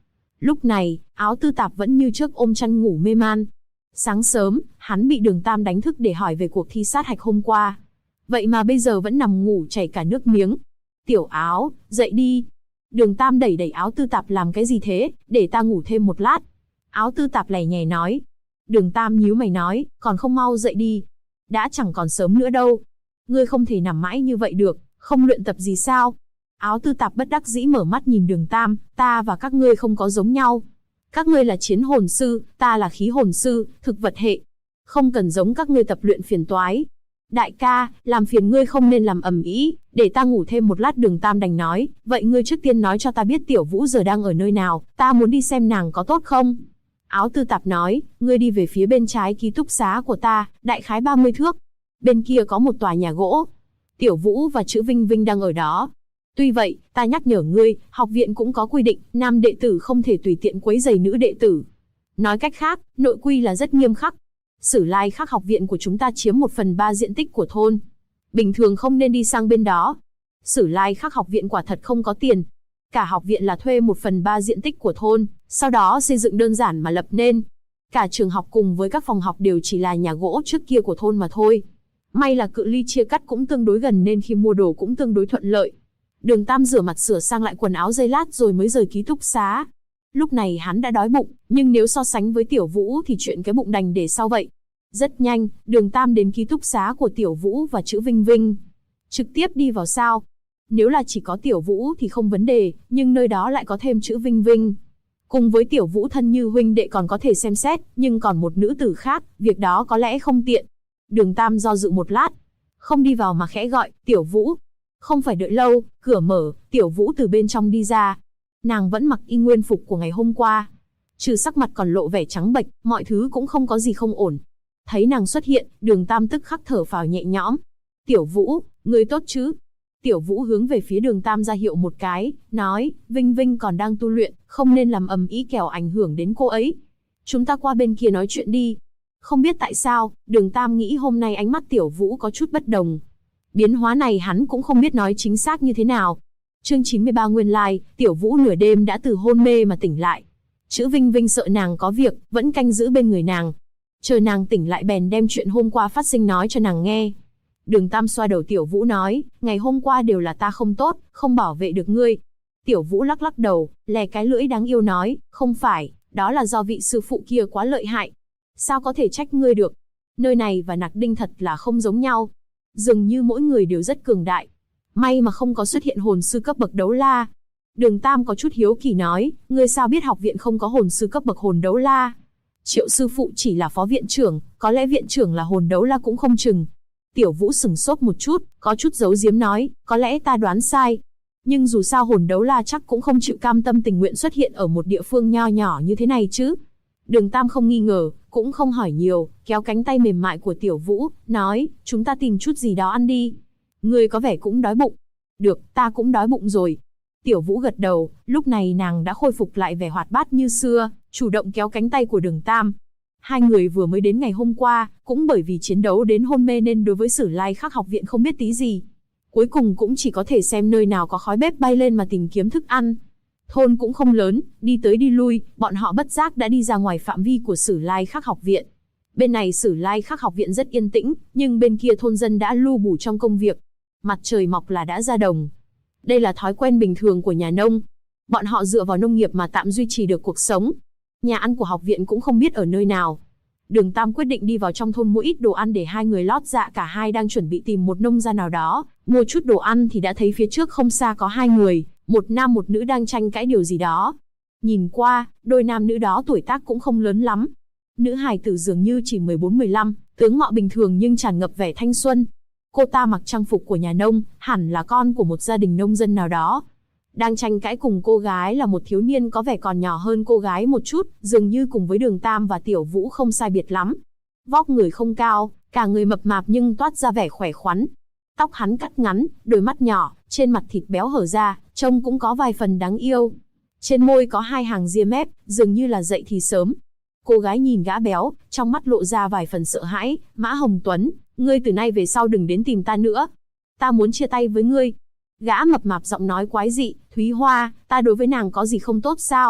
A: Lúc này, Áo Tư Tạp vẫn như trước ôm chăn ngủ mê man. Sáng sớm, hắn bị Đường Tam đánh thức để hỏi về cuộc thi sát hạch hôm qua. Vậy mà bây giờ vẫn nằm ngủ chảy cả nước miếng. Tiểu Áo, dậy đi. Đường Tam đẩy đẩy Áo Tư Tạp làm cái gì thế, để ta ngủ thêm một lát. Áo Tư Tạp lẻ nhẻ nói. Đường Tam nhíu mày nói, còn không mau dậy đi. Đã chẳng còn sớm nữa đâu. Ngươi không thể nằm mãi như vậy được, không luyện tập gì sao? Áo Tư Tạp bất đắc dĩ mở mắt nhìn Đường Tam, ta và các ngươi không có giống nhau. Các ngươi là chiến hồn sư, ta là khí hồn sư, thực vật hệ. Không cần giống các ngươi tập luyện phiền toái. Đại ca, làm phiền ngươi không nên làm ầm ĩ, để ta ngủ thêm một lát. Đường Tam đành nói, vậy ngươi trước tiên nói cho ta biết Tiểu Vũ giờ đang ở nơi nào, ta muốn đi xem nàng có tốt không? Áo Tư Tạp nói, ngươi đi về phía bên trái ký túc xá của ta, đại khái 30 thước. Bên kia có một tòa nhà gỗ. Tiểu Vũ và Chữ Vinh Vinh đang ở đó. Tuy vậy, ta nhắc nhở ngươi, học viện cũng có quy định, nam đệ tử không thể tùy tiện quấy rầy nữ đệ tử. Nói cách khác, nội quy là rất nghiêm khắc. Sử Lai Khắc học viện của chúng ta chiếm 1/3 diện tích của thôn. Bình thường không nên đi sang bên đó. Sử Lai Khắc học viện quả thật không có tiền. Cả học viện là thuê 1/3 diện tích của thôn, sau đó xây dựng đơn giản mà lập nên. Cả trường học cùng với các phòng học đều chỉ là nhà gỗ trước kia của thôn mà thôi. May là cự ly chia cắt cũng tương đối gần nên khi mua đồ cũng tương đối thuận lợi. Đường Tam rửa mặt sửa sang lại quần áo giây lát rồi mới rời ký túc xá. Lúc này hắn đã đói bụng, nhưng nếu so sánh với Tiểu Vũ thì chuyện cái bụng đành để sau vậy. Rất nhanh, Đường Tam đến ký túc xá của Tiểu Vũ và Chữ Vinh Vinh. Trực tiếp đi vào sao? Nếu là chỉ có Tiểu Vũ thì không vấn đề, nhưng nơi đó lại có thêm Chữ Vinh Vinh. Cùng với Tiểu Vũ thân như huynh đệ còn có thể xem xét, nhưng còn một nữ tử khác, việc đó có lẽ không tiện. Đường Tam do dự một lát, không đi vào mà khẽ gọi, Tiểu Vũ. Không phải đợi lâu, cửa mở, Tiểu Vũ từ bên trong đi ra. Nàng vẫn mặc y nguyên phục của ngày hôm qua. Trừ sắc mặt còn lộ vẻ trắng bệch, mọi thứ cũng không có gì không ổn. Thấy nàng xuất hiện, Đường Tam tức khắc thở phào nhẹ nhõm. Tiểu Vũ, ngươi tốt chứ? Tiểu Vũ hướng về phía Đường Tam ra hiệu một cái, nói, Vinh Vinh còn đang tu luyện, không nên làm ầm ĩ kẻo ảnh hưởng đến cô ấy. Chúng ta qua bên kia nói chuyện đi. Không biết tại sao, Đường Tam nghĩ hôm nay ánh mắt Tiểu Vũ có chút bất đồng. Biến hóa này hắn cũng không biết nói chính xác như thế nào. Chương 93 nguyên lai, Tiểu Vũ nửa đêm đã từ hôn mê mà tỉnh lại. Chữ Vinh Vinh sợ nàng có việc, vẫn canh giữ bên người nàng. Chờ nàng tỉnh lại bèn đem chuyện hôm qua phát sinh nói cho nàng nghe. Đường Tam xoa đầu Tiểu Vũ nói, ngày hôm qua đều là ta không tốt, không bảo vệ được ngươi. Tiểu Vũ lắc lắc đầu, lè cái lưỡi đáng yêu nói, không phải, đó là do vị sư phụ kia quá lợi hại. Sao có thể trách ngươi được? Nơi này và Nạc Đinh thật là không giống nhau. Dường như mỗi người đều rất cường đại. May mà không có xuất hiện hồn sư cấp bậc đấu la. Đường Tam có chút hiếu kỳ nói, ngươi sao biết học viện không có hồn sư cấp bậc hồn đấu la? Triệu sư phụ chỉ là phó viện trưởng, có lẽ viện trưởng là hồn đấu la cũng không chừng. Tiểu Vũ sửng sốt một chút, có chút giấu giếm nói, có lẽ ta đoán sai. Nhưng dù sao hồn đấu la chắc cũng không chịu cam tâm tình nguyện xuất hiện ở một địa phương nho nhỏ như thế này chứ. Đường Tam không nghi ngờ, cũng không hỏi nhiều, kéo cánh tay mềm mại của Tiểu Vũ, nói, chúng ta tìm chút gì đó ăn đi. Ngươi có vẻ cũng đói bụng. Được, ta cũng đói bụng rồi. Tiểu Vũ gật đầu, lúc này nàng đã khôi phục lại vẻ hoạt bát như xưa, chủ động kéo cánh tay của Đường Tam. Hai người vừa mới đến ngày hôm qua, cũng bởi vì chiến đấu đến hôn mê nên đối với Sử Lai Khắc học viện không biết tí gì. Cuối cùng cũng chỉ có thể xem nơi nào có khói bếp bay lên mà tìm kiếm thức ăn. Thôn cũng không lớn, đi tới đi lui, bọn họ bất giác đã đi ra ngoài phạm vi của Sử Lai Khắc học viện. Bên này Sử Lai Khắc học viện rất yên tĩnh, nhưng bên kia thôn dân đã lu bù trong công việc. Mặt trời mọc là đã ra đồng. Đây là thói quen bình thường của nhà nông. Bọn họ dựa vào nông nghiệp mà tạm duy trì được cuộc sống. Nhà ăn của học viện cũng không biết ở nơi nào. Đường Tam quyết định đi vào trong thôn mua ít đồ ăn để hai người lót dạ. Cả hai đang chuẩn bị tìm một nông gia nào đó, mua chút đồ ăn thì đã thấy phía trước không xa có hai người, một nam một nữ đang tranh cãi điều gì đó. Nhìn qua, đôi nam nữ đó tuổi tác cũng không lớn lắm. Nữ hài tử dường như chỉ 14-15, tướng mạo bình thường nhưng tràn ngập vẻ thanh xuân. Cô ta mặc trang phục của nhà nông, hẳn là con của một gia đình nông dân nào đó. Đang tranh cãi cùng cô gái là một thiếu niên có vẻ còn nhỏ hơn cô gái một chút, dường như cùng với Đường Tam và Tiểu Vũ không sai biệt lắm. Vóc người không cao, cả người mập mạp nhưng toát ra vẻ khỏe khoắn. Tóc hắn cắt ngắn, đôi mắt nhỏ, trên mặt thịt béo hở ra, trông cũng có vài phần đáng yêu. Trên môi có hai hàng ria mép, dường như là dậy thì sớm. Cô gái nhìn gã béo, trong mắt lộ ra vài phần sợ hãi. Mã Hồng Tuấn, ngươi từ nay về sau đừng đến tìm ta nữa. Ta muốn chia tay với ngươi. Gã mập mạp giọng nói quái dị, Thúy Hoa, ta đối với nàng có gì không tốt sao?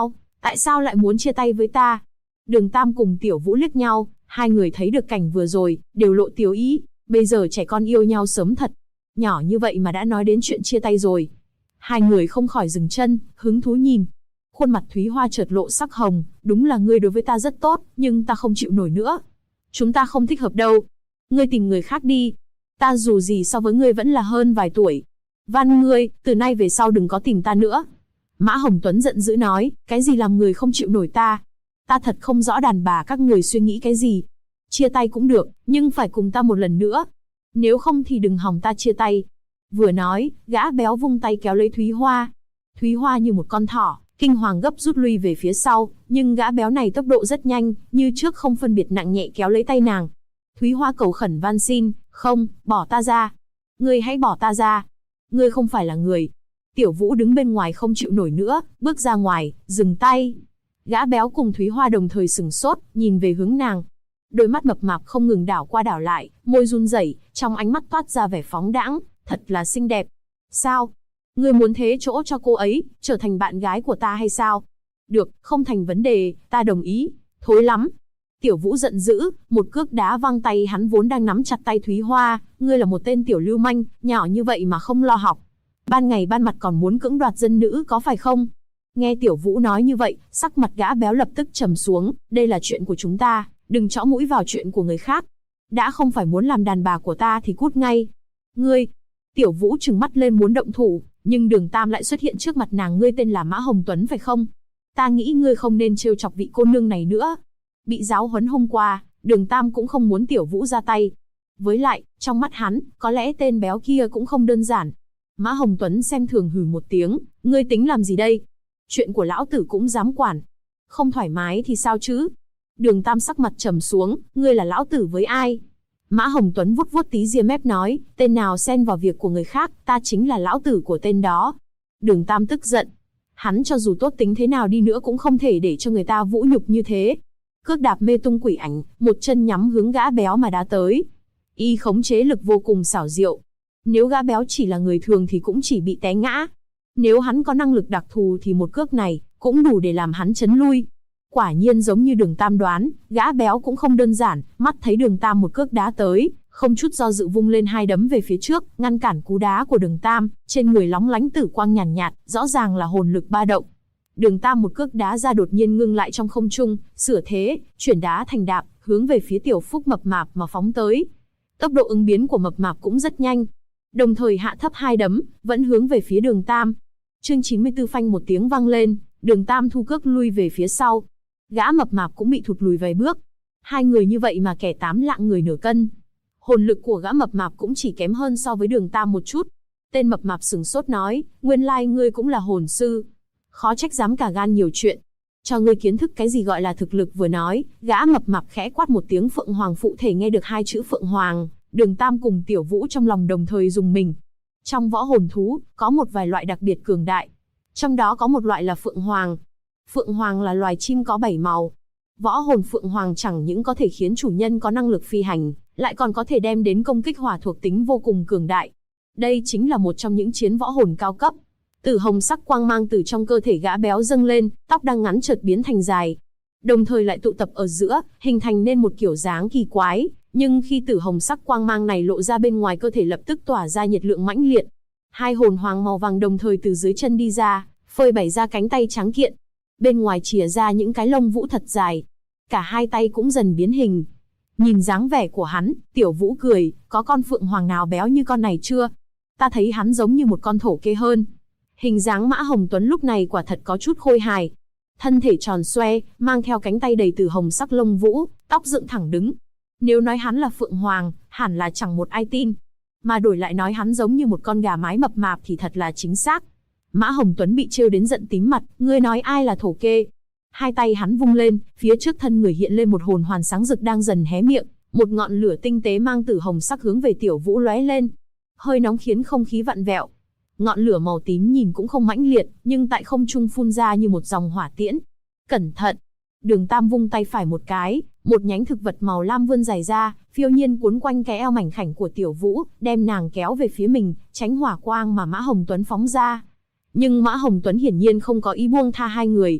A: Tại sao lại muốn chia tay với ta? Đường Tam cùng Tiểu Vũ liếc nhau, hai người thấy được cảnh vừa rồi, đều lộ tiếu ý. Bây giờ trẻ con yêu nhau sớm thật. Nhỏ như vậy mà đã nói đến chuyện chia tay rồi. Hai người không khỏi dừng chân, hứng thú nhìn. Khuôn mặt Thúy Hoa chợt lộ sắc hồng, đúng là ngươi đối với ta rất tốt, nhưng ta không chịu nổi nữa. Chúng ta không thích hợp đâu. Ngươi tìm người khác đi. Ta dù gì so với ngươi vẫn là hơn vài tuổi. Van ngươi, từ nay về sau đừng có tìm ta nữa. Mã Hồng Tuấn giận dữ nói, cái gì làm người không chịu nổi ta? Ta thật không rõ đàn bà các người suy nghĩ cái gì. Chia tay cũng được, nhưng phải cùng ta một lần nữa. Nếu không thì đừng hòng ta chia tay. Vừa nói, gã béo vung tay kéo lấy Thúy Hoa. Thúy Hoa như một con thỏ, kinh hoàng gấp rút lui về phía sau, nhưng gã béo này tốc độ rất nhanh, như trước không phân biệt nặng nhẹ kéo lấy tay nàng. Thúy Hoa cầu khẩn van xin, không, bỏ ta ra. Ngươi hãy bỏ ta ra. Ngươi không phải là người. Tiểu Vũ đứng bên ngoài không chịu nổi nữa, bước ra ngoài, dừng tay. Gã béo cùng Thúy Hoa đồng thời sửng sốt, nhìn về hướng nàng. Đôi mắt mập mạp không ngừng đảo qua đảo lại, môi run rẩy, trong ánh mắt toát ra vẻ phóng đãng, thật là xinh đẹp. Sao? Ngươi muốn thế chỗ cho cô ấy, trở thành bạn gái của ta hay sao? Được, không thành vấn đề, ta đồng ý. Thối lắm. Tiểu Vũ giận dữ, một cước đá văng tay hắn vốn đang nắm chặt tay Thúy Hoa. Ngươi là một tên tiểu lưu manh, nhỏ như vậy mà không lo học. Ban ngày ban mặt còn muốn cưỡng đoạt dân nữ có phải không? Nghe Tiểu Vũ nói như vậy, sắc mặt gã béo lập tức trầm xuống. Đây là chuyện của chúng ta, đừng chõ mũi vào chuyện của người khác. Đã không phải muốn làm đàn bà của ta thì cút ngay. Ngươi! Tiểu Vũ trừng mắt lên muốn động thủ, nhưng Đường Tam lại xuất hiện trước mặt nàng. Ngươi tên là Mã Hồng Tuấn phải không? Ta nghĩ ngươi không nên trêu chọc vị cô nương này nữa. Bị giáo huấn hôm qua, Đường Tam cũng không muốn Tiểu Vũ ra tay. Với lại, trong mắt hắn, có lẽ tên béo kia cũng không đơn giản. Mã Hồng Tuấn xem thường hừ một tiếng, ngươi tính làm gì đây? Chuyện của lão tử cũng dám quản. Không thoải mái thì sao chứ? Đường Tam sắc mặt trầm xuống, ngươi là lão tử với ai? Mã Hồng Tuấn vuốt vuốt tí ria mép nói, tên nào xen vào việc của người khác, ta chính là lão tử của tên đó. Đường Tam tức giận. Hắn cho dù tốt tính thế nào đi nữa cũng không thể để cho người ta vũ nhục như thế. Cước đạp mê tung quỷ ảnh, một chân nhắm hướng gã béo mà đá tới. Y khống chế lực vô cùng xảo diệu. Nếu gã béo chỉ là người thường thì cũng chỉ bị té ngã. Nếu hắn có năng lực đặc thù thì một cước này cũng đủ để làm hắn chấn lui. Quả nhiên giống như Đường Tam đoán, gã béo cũng không đơn giản, mắt thấy Đường Tam một cước đá tới, không chút do dự vung lên hai đấm về phía trước, ngăn cản cú đá của Đường Tam, trên người lóng lánh tử quang nhàn nhạt, rõ ràng là hồn lực ba động. Đường Tam một cước đá ra đột nhiên ngưng lại trong không trung, sửa thế, chuyển đá thành đạp, hướng về phía Tiểu Phúc mập mạp mà phóng tới. Tốc độ ứng biến của mập mạp cũng rất nhanh, đồng thời hạ thấp hai đấm, vẫn hướng về phía Đường Tam. Chương 94 phanh một tiếng vang lên, Đường Tam thu cước lui về phía sau. Gã mập mạp cũng bị thụt lùi vài bước. Hai người như vậy mà kẻ 8 lạng người nửa cân. Hồn lực của gã mập mạp cũng chỉ kém hơn so với Đường Tam một chút. Tên mập mạp sửng sốt nói, nguyên lai ngươi cũng là hồn sư. Khó trách dám cả gan nhiều chuyện. Cho ngươi kiến thức cái gì gọi là thực lực. Vừa nói, gã mập mạp khẽ quát một tiếng Phượng Hoàng, phụ thể nghe được hai chữ Phượng Hoàng. Đường Tam cùng Tiểu Vũ trong lòng đồng thời rùng mình. Trong võ hồn thú, có một vài loại đặc biệt cường đại. Trong đó có một loại là Phượng Hoàng. Phượng Hoàng là loài chim có 7 màu. Võ hồn Phượng Hoàng chẳng những có thể khiến chủ nhân có năng lực phi hành, lại còn có thể đem đến công kích hỏa thuộc tính vô cùng cường đại. Đây chính là một trong những chiến võ hồn cao cấp. Tử hồng sắc quang mang từ trong cơ thể gã béo dâng lên, tóc đang ngắn chợt biến thành dài. Đồng thời lại tụ tập ở giữa, hình thành nên một kiểu dáng kỳ quái. Nhưng khi tử hồng sắc quang mang này lộ ra bên ngoài cơ thể lập tức tỏa ra nhiệt lượng mãnh liệt. Hai hồn hoàng màu vàng đồng thời từ dưới chân đi ra, phơi bày ra cánh tay trắng kiện. Bên ngoài chìa ra những cái lông vũ thật dài. Cả hai tay cũng dần biến hình. Nhìn dáng vẻ của hắn, Tiểu Vũ cười, có con phượng hoàng nào béo như con này chưa? Ta thấy hắn giống như một con thổ kê hơn. Hình dáng Mã Hồng Tuấn lúc này quả thật có chút khôi hài. Thân thể tròn xoe, mang theo cánh tay đầy tử hồng sắc lông vũ, tóc dựng thẳng đứng. Nếu nói hắn là phượng hoàng, hẳn là chẳng một ai tin. Mà đổi lại nói hắn giống như một con gà mái mập mạp thì thật là chính xác. Mã Hồng Tuấn bị trêu đến giận tím mặt, ngươi nói ai là thổ kê? Hai tay hắn vung lên, phía trước thân người hiện lên một hồn hoàn sáng rực đang dần hé miệng, một ngọn lửa tinh tế mang tử hồng sắc hướng về Tiểu Vũ lóe lên. Hơi nóng khiến không khí vặn vẹo. Ngọn lửa màu tím nhìn cũng không mãnh liệt, nhưng tại không trung phun ra như một dòng hỏa tiễn. Cẩn thận! Đường Tam vung tay phải một cái, một nhánh thực vật màu lam vươn dài ra, phiêu nhiên cuốn quanh cái eo mảnh khảnh của Tiểu Vũ, đem nàng kéo về phía mình, tránh hỏa quang mà Mã Hồng Tuấn phóng ra. Nhưng Mã Hồng Tuấn hiển nhiên không có ý buông tha hai người.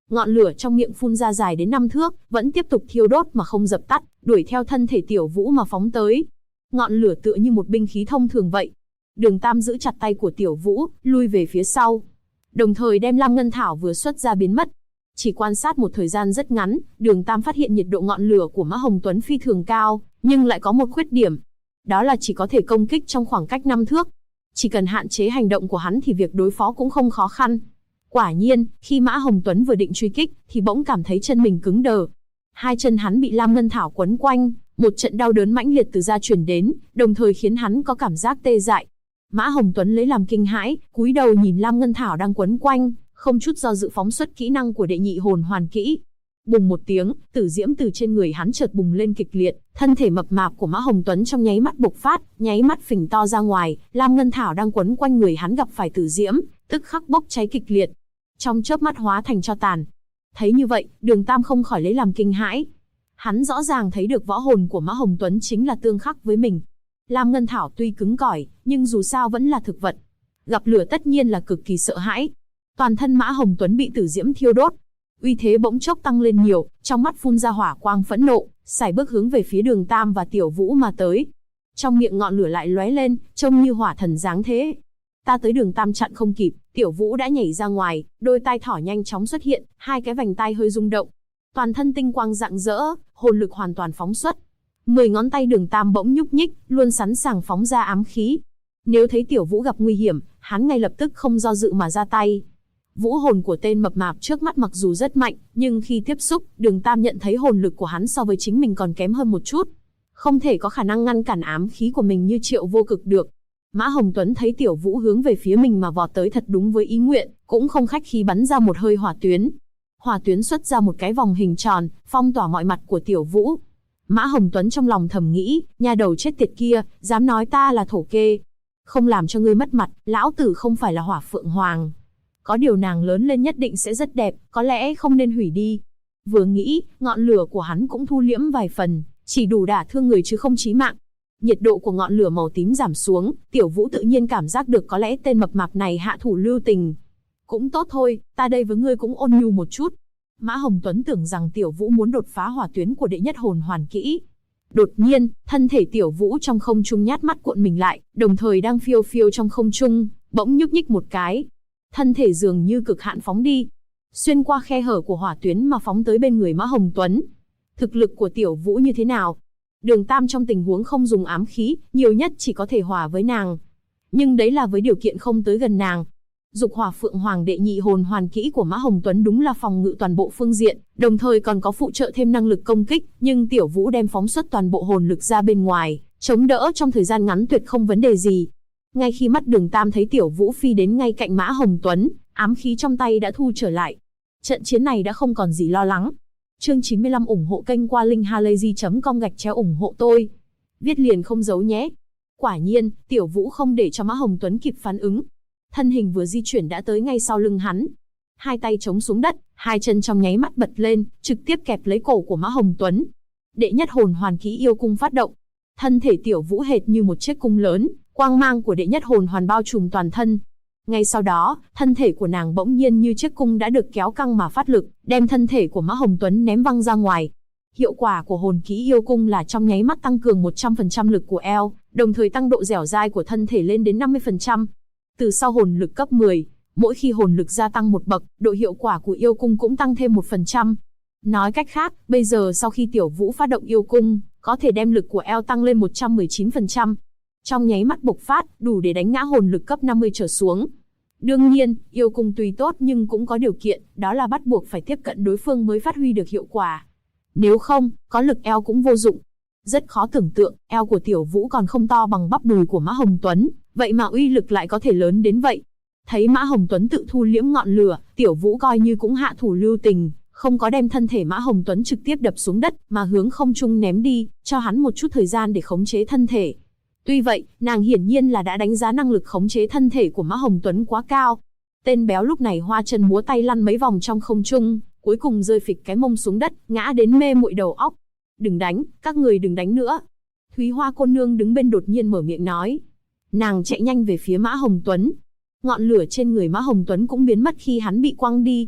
A: Ngọn lửa trong miệng phun ra dài đến 5 thước, vẫn tiếp tục thiêu đốt mà không dập tắt, đuổi theo thân thể Tiểu Vũ mà phóng tới. Ngọn lửa tựa như một binh khí thông thường vậy. Đường Tam giữ chặt tay của Tiểu Vũ, lui về phía sau, đồng thời đem Lam Ngân Thảo vừa xuất ra biến mất. Chỉ quan sát một thời gian rất ngắn, Đường Tam phát hiện nhiệt độ ngọn lửa của Mã Hồng Tuấn phi thường cao, nhưng lại có một khuyết điểm. Đó là chỉ có thể công kích trong khoảng cách 5 thước. Chỉ cần hạn chế hành động của hắn thì việc đối phó cũng không khó khăn. Quả nhiên, khi Mã Hồng Tuấn vừa định truy kích, thì bỗng cảm thấy chân mình cứng đờ. Hai chân hắn bị Lam Ngân Thảo quấn quanh, một trận đau đớn mãnh liệt từ da truyền đến, đồng thời khiến hắn có cảm giác tê dại. Mã Hồng Tuấn lấy làm kinh hãi, cúi đầu nhìn Lam Ngân Thảo đang quấn quanh, không chút do dự phóng xuất kỹ năng của đệ nhị hồn hoàn kỹ. Bùng một tiếng, tử diễm từ trên người hắn chợt bùng lên kịch liệt, thân thể mập mạp của Mã Hồng Tuấn trong nháy mắt bộc phát, nháy mắt phình to ra ngoài, Lam Ngân Thảo đang quấn quanh người hắn gặp phải tử diễm, tức khắc bốc cháy kịch liệt, trong chớp mắt hóa thành tro tàn. Thấy như vậy, Đường Tam không khỏi lấy làm kinh hãi. Hắn rõ ràng thấy được võ hồn của Mã Hồng Tuấn chính là tương khắc với mình. Lam Ngân Thảo tuy cứng cỏi, nhưng dù sao vẫn là thực vật. Gặp lửa tất nhiên là cực kỳ sợ hãi. Toàn thân Mã Hồng Tuấn bị tử diễm thiêu đốt. Uy thế bỗng chốc tăng lên nhiều, trong mắt phun ra hỏa quang phẫn nộ, sải bước hướng về phía Đường Tam và Tiểu Vũ mà tới. Trong miệng ngọn lửa lại lóe lên, trông như hỏa thần dáng thế. Ta tới Đường Tam chặn không kịp, Tiểu Vũ đã nhảy ra ngoài, đôi tai thỏ nhanh chóng xuất hiện, hai cái vành tai hơi rung động. Toàn thân tinh quang rạng rỡ, hồn lực hoàn toàn phóng xuất. 10 ngón tay Đường Tam bỗng nhúc nhích, luôn sẵn sàng phóng ra ám khí. Nếu thấy Tiểu Vũ gặp nguy hiểm, hắn ngay lập tức không do dự mà ra tay. Vũ hồn của tên mập mạp trước mắt mặc dù rất mạnh, nhưng khi tiếp xúc, Đường Tam nhận thấy hồn lực của hắn so với chính mình còn kém hơn một chút. Không thể có khả năng ngăn cản ám khí của mình như Triệu Vô Cực được. Mã Hồng Tuấn thấy Tiểu Vũ hướng về phía mình mà vọt tới thật đúng với ý nguyện, cũng không khách khí bắn ra một hơi hỏa tuyến. Hỏa tuyến xuất ra một cái vòng hình tròn, phong tỏa mọi mặt của Tiểu Vũ. Mã Hồng Tuấn trong lòng thầm nghĩ, nhà đầu chết tiệt kia, dám nói ta là thổ kê. Không làm cho ngươi mất mặt, lão tử không phải là Hỏa Phượng Hoàng. Có điều nàng lớn lên nhất định sẽ rất đẹp, có lẽ không nên hủy đi. Vừa nghĩ, ngọn lửa của hắn cũng thu liễm vài phần, chỉ đủ đả thương người chứ không chí mạng. Nhiệt độ của ngọn lửa màu tím giảm xuống, Tiểu Vũ tự nhiên cảm giác được có lẽ tên mập mạp này hạ thủ lưu tình. Cũng tốt thôi, ta đây với ngươi cũng ôn nhu một chút. Mã Hồng Tuấn tưởng rằng Tiểu Vũ muốn đột phá hỏa tuyến của đệ nhất hồn hoàn kỹ. Đột nhiên, thân thể Tiểu Vũ trong không trung nhát mắt cuộn mình lại, đồng thời đang phiêu phiêu trong không trung, bỗng nhúc nhích một cái. Thân thể dường như cực hạn phóng đi, xuyên qua khe hở của hỏa tuyến mà phóng tới bên người Mã Hồng Tuấn. Thực lực của Tiểu Vũ như thế nào? Đường Tam trong tình huống không dùng ám khí, nhiều nhất chỉ có thể hòa với nàng. Nhưng đấy là với điều kiện không tới gần nàng. Dục Hỏa Phượng Hoàng đệ nhị hồn hoàn kỹ của Mã Hồng Tuấn đúng là phòng ngự toàn bộ phương diện, đồng thời còn có phụ trợ thêm năng lực công kích, nhưng Tiểu Vũ đem phóng xuất toàn bộ hồn lực ra bên ngoài, chống đỡ trong thời gian ngắn tuyệt không vấn đề gì. Ngay khi mắt Đường Tam thấy Tiểu Vũ phi đến ngay cạnh Mã Hồng Tuấn, ám khí trong tay đã thu trở lại. Trận chiến này đã không còn gì lo lắng. Chương 95 ủng hộ kênh qua linkhalazy.com ủng hộ tôi. Viết liền không giấu nhé. Quả nhiên, Tiểu Vũ không để cho Mã Hồng Tuấn kịp phản ứng. Thân hình vừa di chuyển đã tới ngay sau lưng hắn. Hai tay chống xuống đất, hai chân trong nháy mắt bật lên, trực tiếp kẹp lấy cổ của Mã Hồng Tuấn. Đệ nhất hồn hoàn kỹ yêu cung phát động. Thân thể Tiểu Vũ hệt như một chiếc cung lớn, quang mang của đệ nhất hồn hoàn bao trùm toàn thân. Ngay sau đó, thân thể của nàng bỗng nhiên như chiếc cung đã được kéo căng mà phát lực, đem thân thể của Mã Hồng Tuấn ném văng ra ngoài. Hiệu quả của hồn kỹ yêu cung là trong nháy mắt tăng cường 100% lực của eo, đồng thời tăng độ dẻo dai của thân thể lên đến 50%. Từ sau hồn lực cấp 10, mỗi khi hồn lực gia tăng một bậc, độ hiệu quả của yêu cung cũng tăng thêm 1%. Nói cách khác, bây giờ sau khi Tiểu Vũ phát động yêu cung, có thể đem lực của eo tăng lên 119%. Trong nháy mắt bộc phát, đủ để đánh ngã hồn lực cấp 50 trở xuống. Đương nhiên, yêu cung tuy tốt nhưng cũng có điều kiện, đó là bắt buộc phải tiếp cận đối phương mới phát huy được hiệu quả. Nếu không, có lực eo cũng vô dụng. Rất khó tưởng tượng, eo của Tiểu Vũ còn không to bằng bắp đùi của Mã Hồng Tuấn, vậy mà uy lực lại có thể lớn đến vậy. Thấy Mã Hồng Tuấn tự thu liễm ngọn lửa, Tiểu Vũ coi như cũng hạ thủ lưu tình, không có đem thân thể Mã Hồng Tuấn trực tiếp đập xuống đất, mà hướng không trung ném đi, cho hắn một chút thời gian để khống chế thân thể. Tuy vậy, nàng hiển nhiên là đã đánh giá năng lực khống chế thân thể của Mã Hồng Tuấn quá cao. Tên béo lúc này hoa chân múa tay lăn mấy vòng trong không trung, cuối cùng rơi phịch cái mông xuống đất, ngã đến mê muội đầu óc. Đừng đánh, các người đừng đánh nữa. Thúy Hoa cô nương đứng bên đột nhiên mở miệng nói. Nàng chạy nhanh về phía Mã Hồng Tuấn. Ngọn lửa trên người Mã Hồng Tuấn cũng biến mất khi hắn bị quăng đi.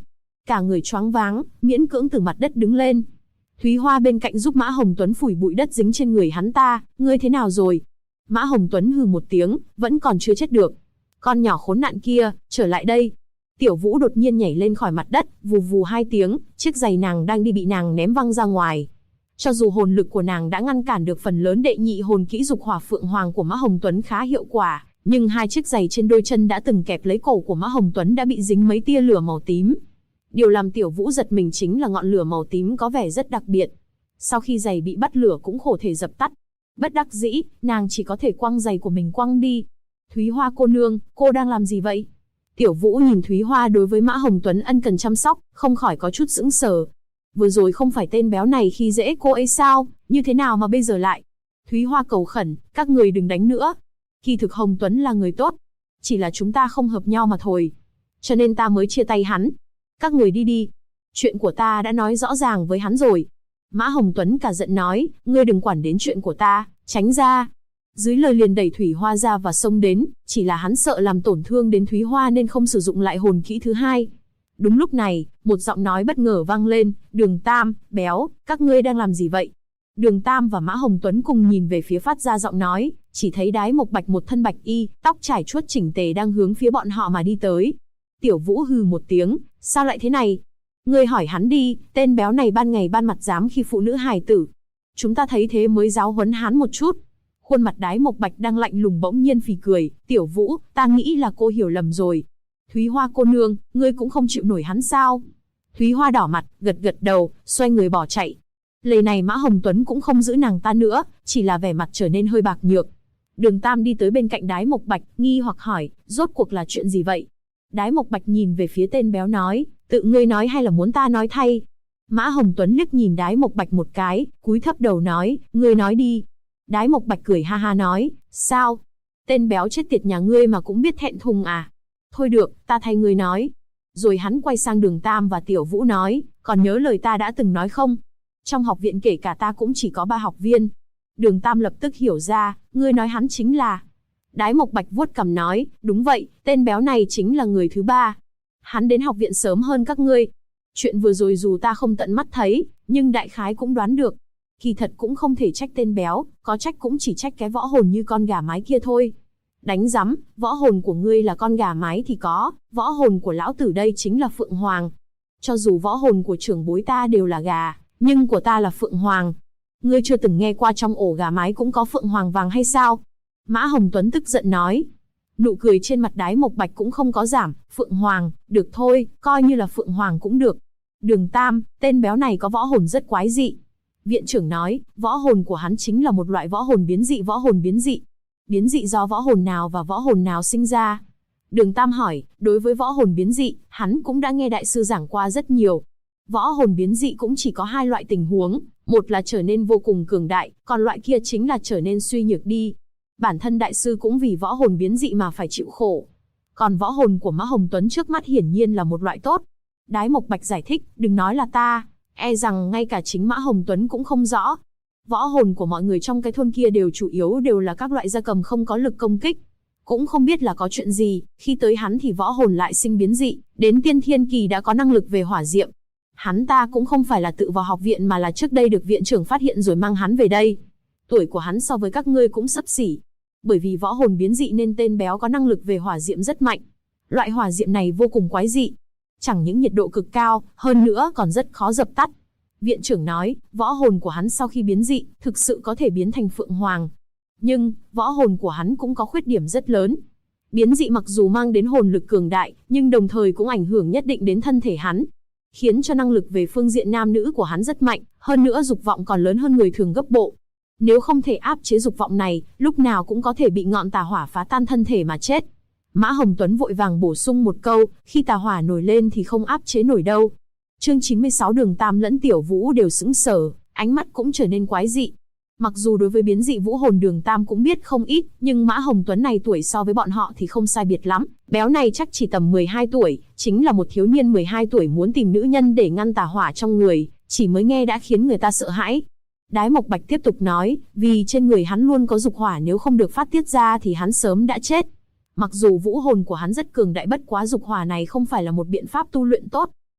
A: cả người choáng váng, miễn cưỡng từ mặt đất đứng lên. Thúy Hoa bên cạnh giúp Mã Hồng Tuấn phủi bụi đất dính trên người hắn ta, ngươi thế nào rồi? Mã Hồng Tuấn hừ một tiếng, vẫn còn chưa chết được. Con nhỏ khốn nạn kia, trở lại đây. Tiểu Vũ đột nhiên nhảy lên khỏi mặt đất, vù vù hai tiếng, chiếc giày nàng đang đi bị nàng ném văng ra ngoài. Cho dù hồn lực của nàng đã ngăn cản được phần lớn đệ nhị hồn kỹ dục hỏa phượng hoàng của Mã Hồng Tuấn khá hiệu quả, nhưng hai chiếc giày trên đôi chân đã từng kẹp lấy cổ của Mã Hồng Tuấn đã bị dính mấy tia lửa màu tím. Điều làm Tiểu Vũ giật mình chính là ngọn lửa màu tím có vẻ rất đặc biệt. Sau khi giày bị bắt lửa cũng khổ thể dập tắt. Bất đắc dĩ, nàng chỉ có thể quăng giày của mình quăng đi. Thúy Hoa cô nương, cô đang làm gì vậy? Tiểu Vũ nhìn Thúy Hoa đối với Mã Hồng Tuấn ân cần chăm sóc, không khỏi có chút sững sờ. Vừa rồi không phải tên béo này khi dễ cô ấy sao, như thế nào mà bây giờ lại? Thúy Hoa cầu khẩn, các người đừng đánh nữa. Kỳ thực Hồng Tuấn là người tốt, chỉ là chúng ta không hợp nhau mà thôi. Cho nên ta mới chia tay hắn. Các người đi đi. Chuyện của ta đã nói rõ ràng với hắn rồi. Mã Hồng Tuấn cả giận nói, ngươi đừng quản đến chuyện của ta, tránh ra. Dưới lời liền đẩy Thủy Hoa ra và xông đến, chỉ là hắn sợ làm tổn thương đến Thúy Hoa nên không sử dụng lại hồn kỹ thứ hai. Đúng lúc này, một giọng nói bất ngờ vang lên, Đường Tam, Béo, các ngươi đang làm gì vậy? Đường Tam và Mã Hồng Tuấn cùng nhìn về phía phát ra giọng nói, chỉ thấy Đái Mộc Bạch một thân bạch y, tóc trải chuốt chỉnh tề đang hướng phía bọn họ mà đi tới. Tiểu Vũ hừ một tiếng, sao lại thế này? Ngươi hỏi hắn đi, tên béo này ban ngày ban mặt dám khi phụ nữ hài tử. Chúng ta thấy thế mới giáo huấn hắn một chút. Khuôn mặt Đái Mộc Bạch đang lạnh lùng bỗng nhiên phì cười, Tiểu Vũ, ta nghĩ là cô hiểu lầm rồi. Thúy Hoa cô nương, ngươi cũng không chịu nổi hắn sao? Thúy Hoa đỏ mặt, gật gật đầu, xoay người bỏ chạy. Lời này Mã Hồng Tuấn cũng không giữ nàng ta nữa, chỉ là vẻ mặt trở nên hơi bạc nhược. Đường Tam đi tới bên cạnh Đái Mộc Bạch, nghi hoặc hỏi, rốt cuộc là chuyện gì vậy? Đái Mộc Bạch nhìn về phía tên béo nói, tự ngươi nói hay là muốn ta nói thay? Mã Hồng Tuấn liếc nhìn Đái Mộc Bạch một cái, cúi thấp đầu nói, ngươi nói đi. Đái Mộc Bạch cười ha ha nói, sao? Tên béo chết tiệt nhà ngươi mà cũng biết thẹn thùng à? Thôi được, ta thay ngươi nói. Rồi hắn quay sang Đường Tam và Tiểu Vũ nói, còn nhớ lời ta đã từng nói không? Trong học viện kể cả ta cũng chỉ có 3 học viên. Đường Tam lập tức hiểu ra, ngươi nói hắn chính là... Đái Mộc Bạch vuốt cằm nói, đúng vậy, tên béo này chính là người thứ 3. Hắn đến học viện sớm hơn các ngươi. Chuyện vừa rồi dù ta không tận mắt thấy, nhưng đại khái cũng đoán được. Kỳ thật cũng không thể trách tên béo, có trách cũng chỉ trách cái võ hồn như con gà mái kia thôi. Đánh rắm, võ hồn của ngươi là con gà mái thì có, võ hồn của lão tử đây chính là Phượng Hoàng. Cho dù võ hồn của trưởng bối ta đều là gà, nhưng của ta là Phượng Hoàng. Ngươi chưa từng nghe qua trong ổ gà mái cũng có Phượng Hoàng vàng hay sao? Mã Hồng Tuấn tức giận nói. Nụ cười trên mặt Đái Mộc Bạch cũng không có giảm, Phượng Hoàng, được thôi, coi như là Phượng Hoàng cũng được. Đường Tam, tên béo này có võ hồn rất quái dị. Viện trưởng nói, võ hồn của hắn chính là một loại võ hồn biến dị. Võ hồn biến dị? Biến dị do võ hồn nào và võ hồn nào sinh ra? Đường Tam hỏi, đối với võ hồn biến dị, hắn cũng đã nghe đại sư giảng qua rất nhiều. Võ hồn biến dị cũng chỉ có 2 loại tình huống, một là trở nên vô cùng cường đại, còn loại kia chính là trở nên suy nhược đi. Bản thân đại sư cũng vì võ hồn biến dị mà phải chịu khổ. Còn võ hồn của Mã Hồng Tuấn trước mắt hiển nhiên là một loại tốt. Đái Mộc Bạch giải thích, đừng nói là ta, e rằng ngay cả chính Mã Hồng Tuấn cũng không rõ. Võ hồn của mọi người trong cái thôn kia chủ yếu đều là các loại gia cầm không có lực công kích. Cũng không biết là có chuyện gì, khi tới hắn thì võ hồn lại sinh biến dị, đến tiên thiên kỳ đã có năng lực về hỏa diệm. Hắn ta cũng không phải là tự vào học viện mà là trước đây được viện trưởng phát hiện rồi mang hắn về đây. Tuổi của hắn so với các ngươi cũng xấp xỉ. Bởi vì võ hồn biến dị nên tên béo có năng lực về hỏa diệm rất mạnh. Loại hỏa diệm này vô cùng quái dị. Chẳng những nhiệt độ cực cao, hơn nữa còn rất khó dập tắt. Viện trưởng nói, võ hồn của hắn sau khi biến dị, thực sự có thể biến thành Phượng Hoàng. Nhưng, võ hồn của hắn cũng có khuyết điểm rất lớn. Biến dị mặc dù mang đến hồn lực cường đại, nhưng đồng thời cũng ảnh hưởng nhất định đến thân thể hắn. Khiến cho năng lực về phương diện nam nữ của hắn rất mạnh, hơn nữa dục vọng còn lớn hơn người thường gấp bộ. Nếu không thể áp chế dục vọng này, lúc nào cũng có thể bị ngọn tà hỏa phá tan thân thể mà chết. Mã Hồng Tuấn vội vàng bổ sung một câu, khi tà hỏa nổi lên thì không áp chế nổi đâu. Chương 96 Đường Tam lẫn Tiểu Vũ đều sững sờ, ánh mắt cũng trở nên quái dị. Mặc dù đối với biến dị vũ hồn Đường Tam cũng biết không ít, nhưng Mã Hồng Tuấn này tuổi so với bọn họ thì không sai biệt lắm. Béo này chắc chỉ tầm 12 tuổi, chính là một thiếu niên 12 tuổi muốn tìm nữ nhân để ngăn tà hỏa trong người, chỉ mới nghe đã khiến người ta sợ hãi. Đái Mộc Bạch tiếp tục nói, vì trên người hắn luôn có dục hỏa, nếu không được phát tiết ra thì hắn sớm đã chết. Mặc dù vũ hồn của hắn rất cường đại, bất quá dục hỏa này không phải là một biện pháp tu luyện tốt.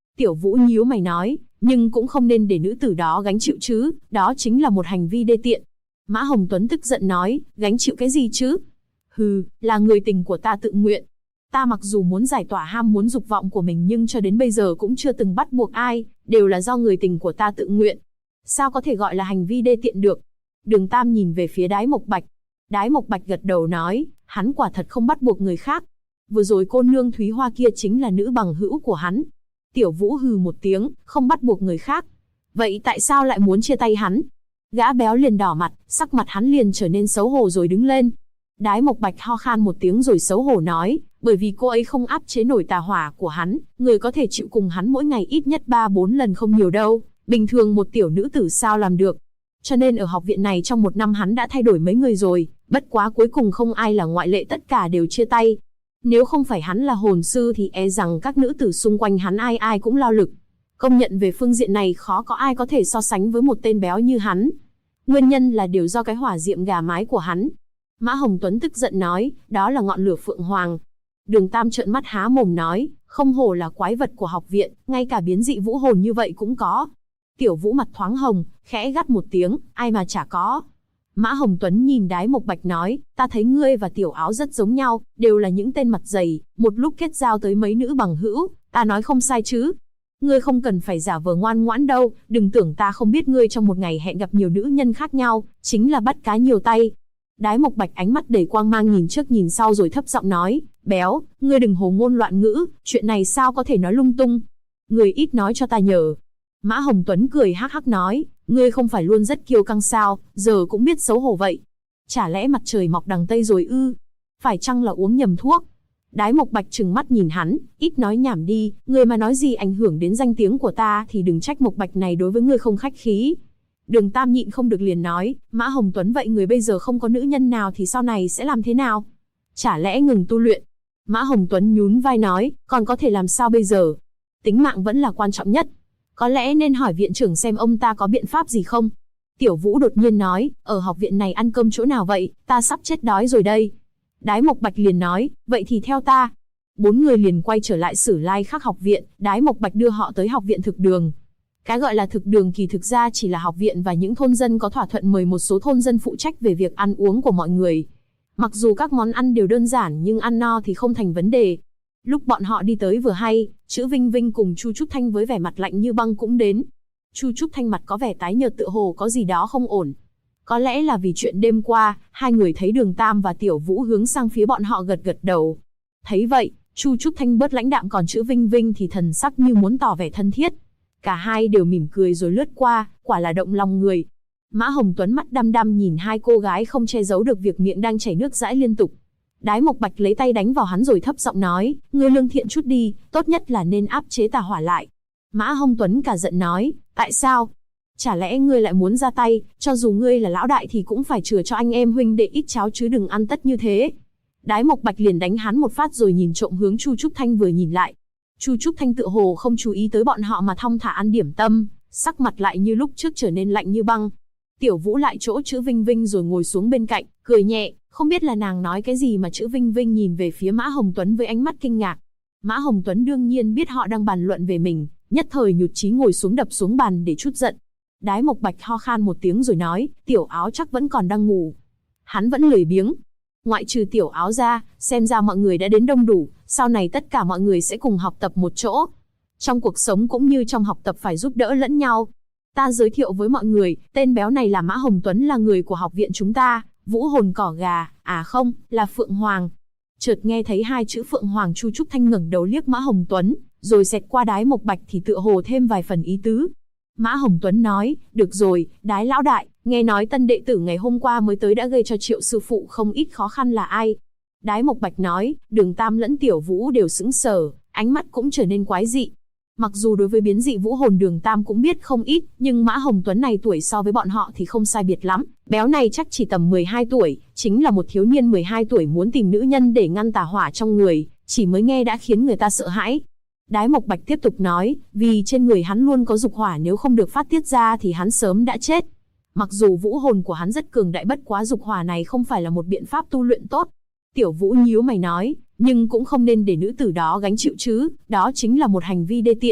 A: Tiểu Vũ nhíu mày nói, nhưng cũng không nên để nữ tử đó gánh chịu chứ, đó chính là một hành vi đê tiện. Mã Hồng Tuấn tức giận nói, gánh chịu cái gì chứ? Hừ, là người tình của ta tự nguyện. Ta mặc dù muốn giải tỏa ham muốn dục vọng của mình nhưng cho đến bây giờ cũng chưa từng bắt buộc ai, đều là do người tình của ta tự nguyện. Sao có thể gọi là hành vi đê tiện được? Đường Tam nhìn về phía Đái Mộc Bạch. Đái Mộc Bạch gật đầu nói, hắn quả thật không bắt buộc người khác. Vừa rồi cô nương Thúy Hoa kia chính là nữ bằng hữu của hắn. Tiểu Vũ hừ một tiếng, không bắt buộc người khác. Vậy tại sao lại muốn chia tay hắn? Gã béo liền đỏ mặt, sắc mặt hắn liền trở nên xấu hổ rồi đứng lên. Đái Mộc Bạch ho khan một tiếng rồi xấu hổ nói, bởi vì cô ấy không áp chế nổi tà hỏa của hắn, người có thể chịu cùng hắn mỗi ngày ít nhất 3-4 lần không nhiều đâu, bình thường một tiểu nữ tử sao làm được. Cho nên ở học viện này trong một năm hắn đã thay đổi mấy người rồi, bất quá cuối cùng không ai là ngoại lệ, tất cả đều chia tay. Nếu không phải hắn là hồn sư thì e rằng các nữ tử xung quanh hắn ai ai cũng lao lực. Công nhận về phương diện này khó có ai có thể so sánh với một tên béo như hắn. Nguyên nhân là đều do cái hỏa diệm gà mái của hắn. Mã Hồng Tuấn tức giận nói, đó là ngọn lửa phượng hoàng. Đường Tam trợn mắt há mồm nói, không hổ là quái vật của học viện, ngay cả biến dị vũ hồn như vậy cũng có. Tiểu Vũ mặt thoáng hồng, khẽ gắt một tiếng, ai mà chả có. Mã Hồng Tuấn nhìn Đái Mộc Bạch nói, ta thấy ngươi và Tiểu Áo rất giống nhau, đều là những tên mặt dày, một lúc kết giao tới mấy nữ bằng hữu, ta nói không sai chứ. Ngươi không cần phải giả vờ ngoan ngoãn đâu, đừng tưởng ta không biết ngươi trong một ngày hẹn gặp nhiều nữ nhân khác nhau, chính là bắt cá nhiều tay. Đái Mộc Bạch ánh mắt đầy quang mang nhìn trước nhìn sau rồi thấp giọng nói, béo, ngươi đừng hồ ngôn loạn ngữ, chuyện này sao có thể nói lung tung. Ngươi ít nói cho ta nhờ. Mã Hồng Tuấn cười hắc hắc nói, ngươi không phải luôn rất kiêu căng sao, giờ cũng biết xấu hổ vậy. Chả lẽ mặt trời mọc đằng Tây rồi ư? Phải chăng là uống nhầm thuốc? Đái Mộc Bạch trừng mắt nhìn hắn, ít nói nhảm đi, ngươi mà nói gì ảnh hưởng đến danh tiếng của ta thì đừng trách Mộc Bạch này đối với ngươi không khách khí. Đường Tam nhịn không được liền nói, Mã Hồng Tuấn vậy người bây giờ không có nữ nhân nào thì sau này sẽ làm thế nào? Chả lẽ ngừng tu luyện? Mã Hồng Tuấn nhún vai nói, còn có thể làm sao bây giờ? Tính mạng vẫn là quan trọng nhất. Có lẽ nên hỏi viện trưởng xem ông ta có biện pháp gì không? Tiểu Vũ đột nhiên nói, ở học viện này ăn cơm chỗ nào vậy, ta sắp chết đói rồi đây. Đái Mộc Bạch liền nói, vậy thì theo ta. 4 người liền quay trở lại Sử Lai Khắc học viện, Đái Mộc Bạch đưa họ tới học viện thực đường. Cái gọi là thực đường kỳ thực ra chỉ là học viện và những thôn dân có thỏa thuận mời một số thôn dân phụ trách về việc ăn uống của mọi người. Mặc dù các món ăn đều đơn giản nhưng ăn no thì không thành vấn đề. Lúc bọn họ đi tới vừa hay, Chữ Vinh Vinh cùng Chu Trúc Thanh với vẻ mặt lạnh như băng cũng đến. Chu Trúc Thanh mặt có vẻ tái nhợt tựa hồ có gì đó không ổn. Có lẽ là vì chuyện đêm qua, hai người thấy Đường Tam và Tiểu Vũ hướng sang phía bọn họ gật gật đầu. Thấy vậy, Chu Trúc Thanh bớt lãnh đạm còn Chữ Vinh Vinh thì thần sắc như muốn tỏ vẻ thân thiết. Cả hai đều mỉm cười rồi lướt qua, quả là động lòng người. Mã Hồng Tuấn mắt đăm đăm nhìn hai cô gái không che giấu được việc miệng đang chảy nước dãi liên tục. Đái Mộc Bạch lấy tay đánh vào hắn rồi thấp giọng nói, ngươi lương thiện chút đi, tốt nhất là nên áp chế tà hỏa lại. Mã Hồng Tuấn cả giận nói, tại sao? Chả lẽ ngươi lại muốn ra tay, cho dù ngươi là lão đại thì cũng phải chừa cho anh em huynh đệ ít cháo chứ đừng ăn tất như thế. Đái Mộc Bạch liền đánh hắn một phát rồi nhìn trộm hướng Chu Trúc Thanh vừa nhìn lại. Chu Trúc Thanh tựa hồ không chú ý tới bọn họ mà thong thả ăn điểm tâm, sắc mặt lại như lúc trước trở nên lạnh như băng. Tiểu Vũ lại chỗ Chữ Vinh Vinh rồi ngồi xuống bên cạnh, cười nhẹ, không biết là nàng nói cái gì mà Chữ Vinh Vinh nhìn về phía Mã Hồng Tuấn với ánh mắt kinh ngạc. Mã Hồng Tuấn đương nhiên biết họ đang bàn luận về mình, nhất thời nhụt chí ngồi xuống đập xuống bàn để trút giận. Đái Mộc Bạch ho khan một tiếng rồi nói, Tiểu Áo chắc vẫn còn đang ngủ. Hắn vẫn lười biếng. Ngoại trừ Tiểu Áo ra, xem ra mọi người đã đến đông đủ, sau này tất cả mọi người sẽ cùng học tập một chỗ. Trong cuộc sống cũng như trong học tập phải giúp đỡ lẫn nhau. Ta giới thiệu với mọi người, tên béo này là Mã Hồng Tuấn, là người của học viện chúng ta, vũ hồn cỏ gà, à không, là Phượng Hoàng. Chợt nghe thấy hai chữ Phượng Hoàng, Chu Trúc Thanh ngẩng đầu liếc Mã Hồng Tuấn, rồi xẹt qua Đái Mộc Bạch thì tựa hồ thêm vài phần ý tứ. Mã Hồng Tuấn nói, được rồi, Đái lão đại, nghe nói tân đệ tử ngày hôm qua mới tới đã gây cho Triệu sư phụ không ít khó khăn là ai? Đái Mộc Bạch nói, Đường Tam lẫn Tiểu Vũ đều sững sờ, ánh mắt cũng trở nên quái dị. Mặc dù đối với biến dị vũ hồn Đường Tam cũng biết không ít, nhưng Mã Hồng Tuấn này tuổi so với bọn họ thì không sai biệt lắm. Béo này chắc chỉ tầm 12 tuổi, chính là một thiếu niên 12 tuổi muốn tìm nữ nhân để ngăn tà hỏa trong người, chỉ mới nghe đã khiến người ta sợ hãi. Đái Mộc Bạch tiếp tục nói, vì trên người hắn luôn có dục hỏa, nếu không được phát tiết ra thì hắn sớm đã chết. Mặc dù vũ hồn của hắn rất cường đại, bất quá dục hỏa này không phải là một biện pháp tu luyện tốt. Tiểu Vũ nhíu mày nói, nhưng cũng không nên để nữ tử đó gánh chịu chứ, đó chính là một hành vi đê tiện.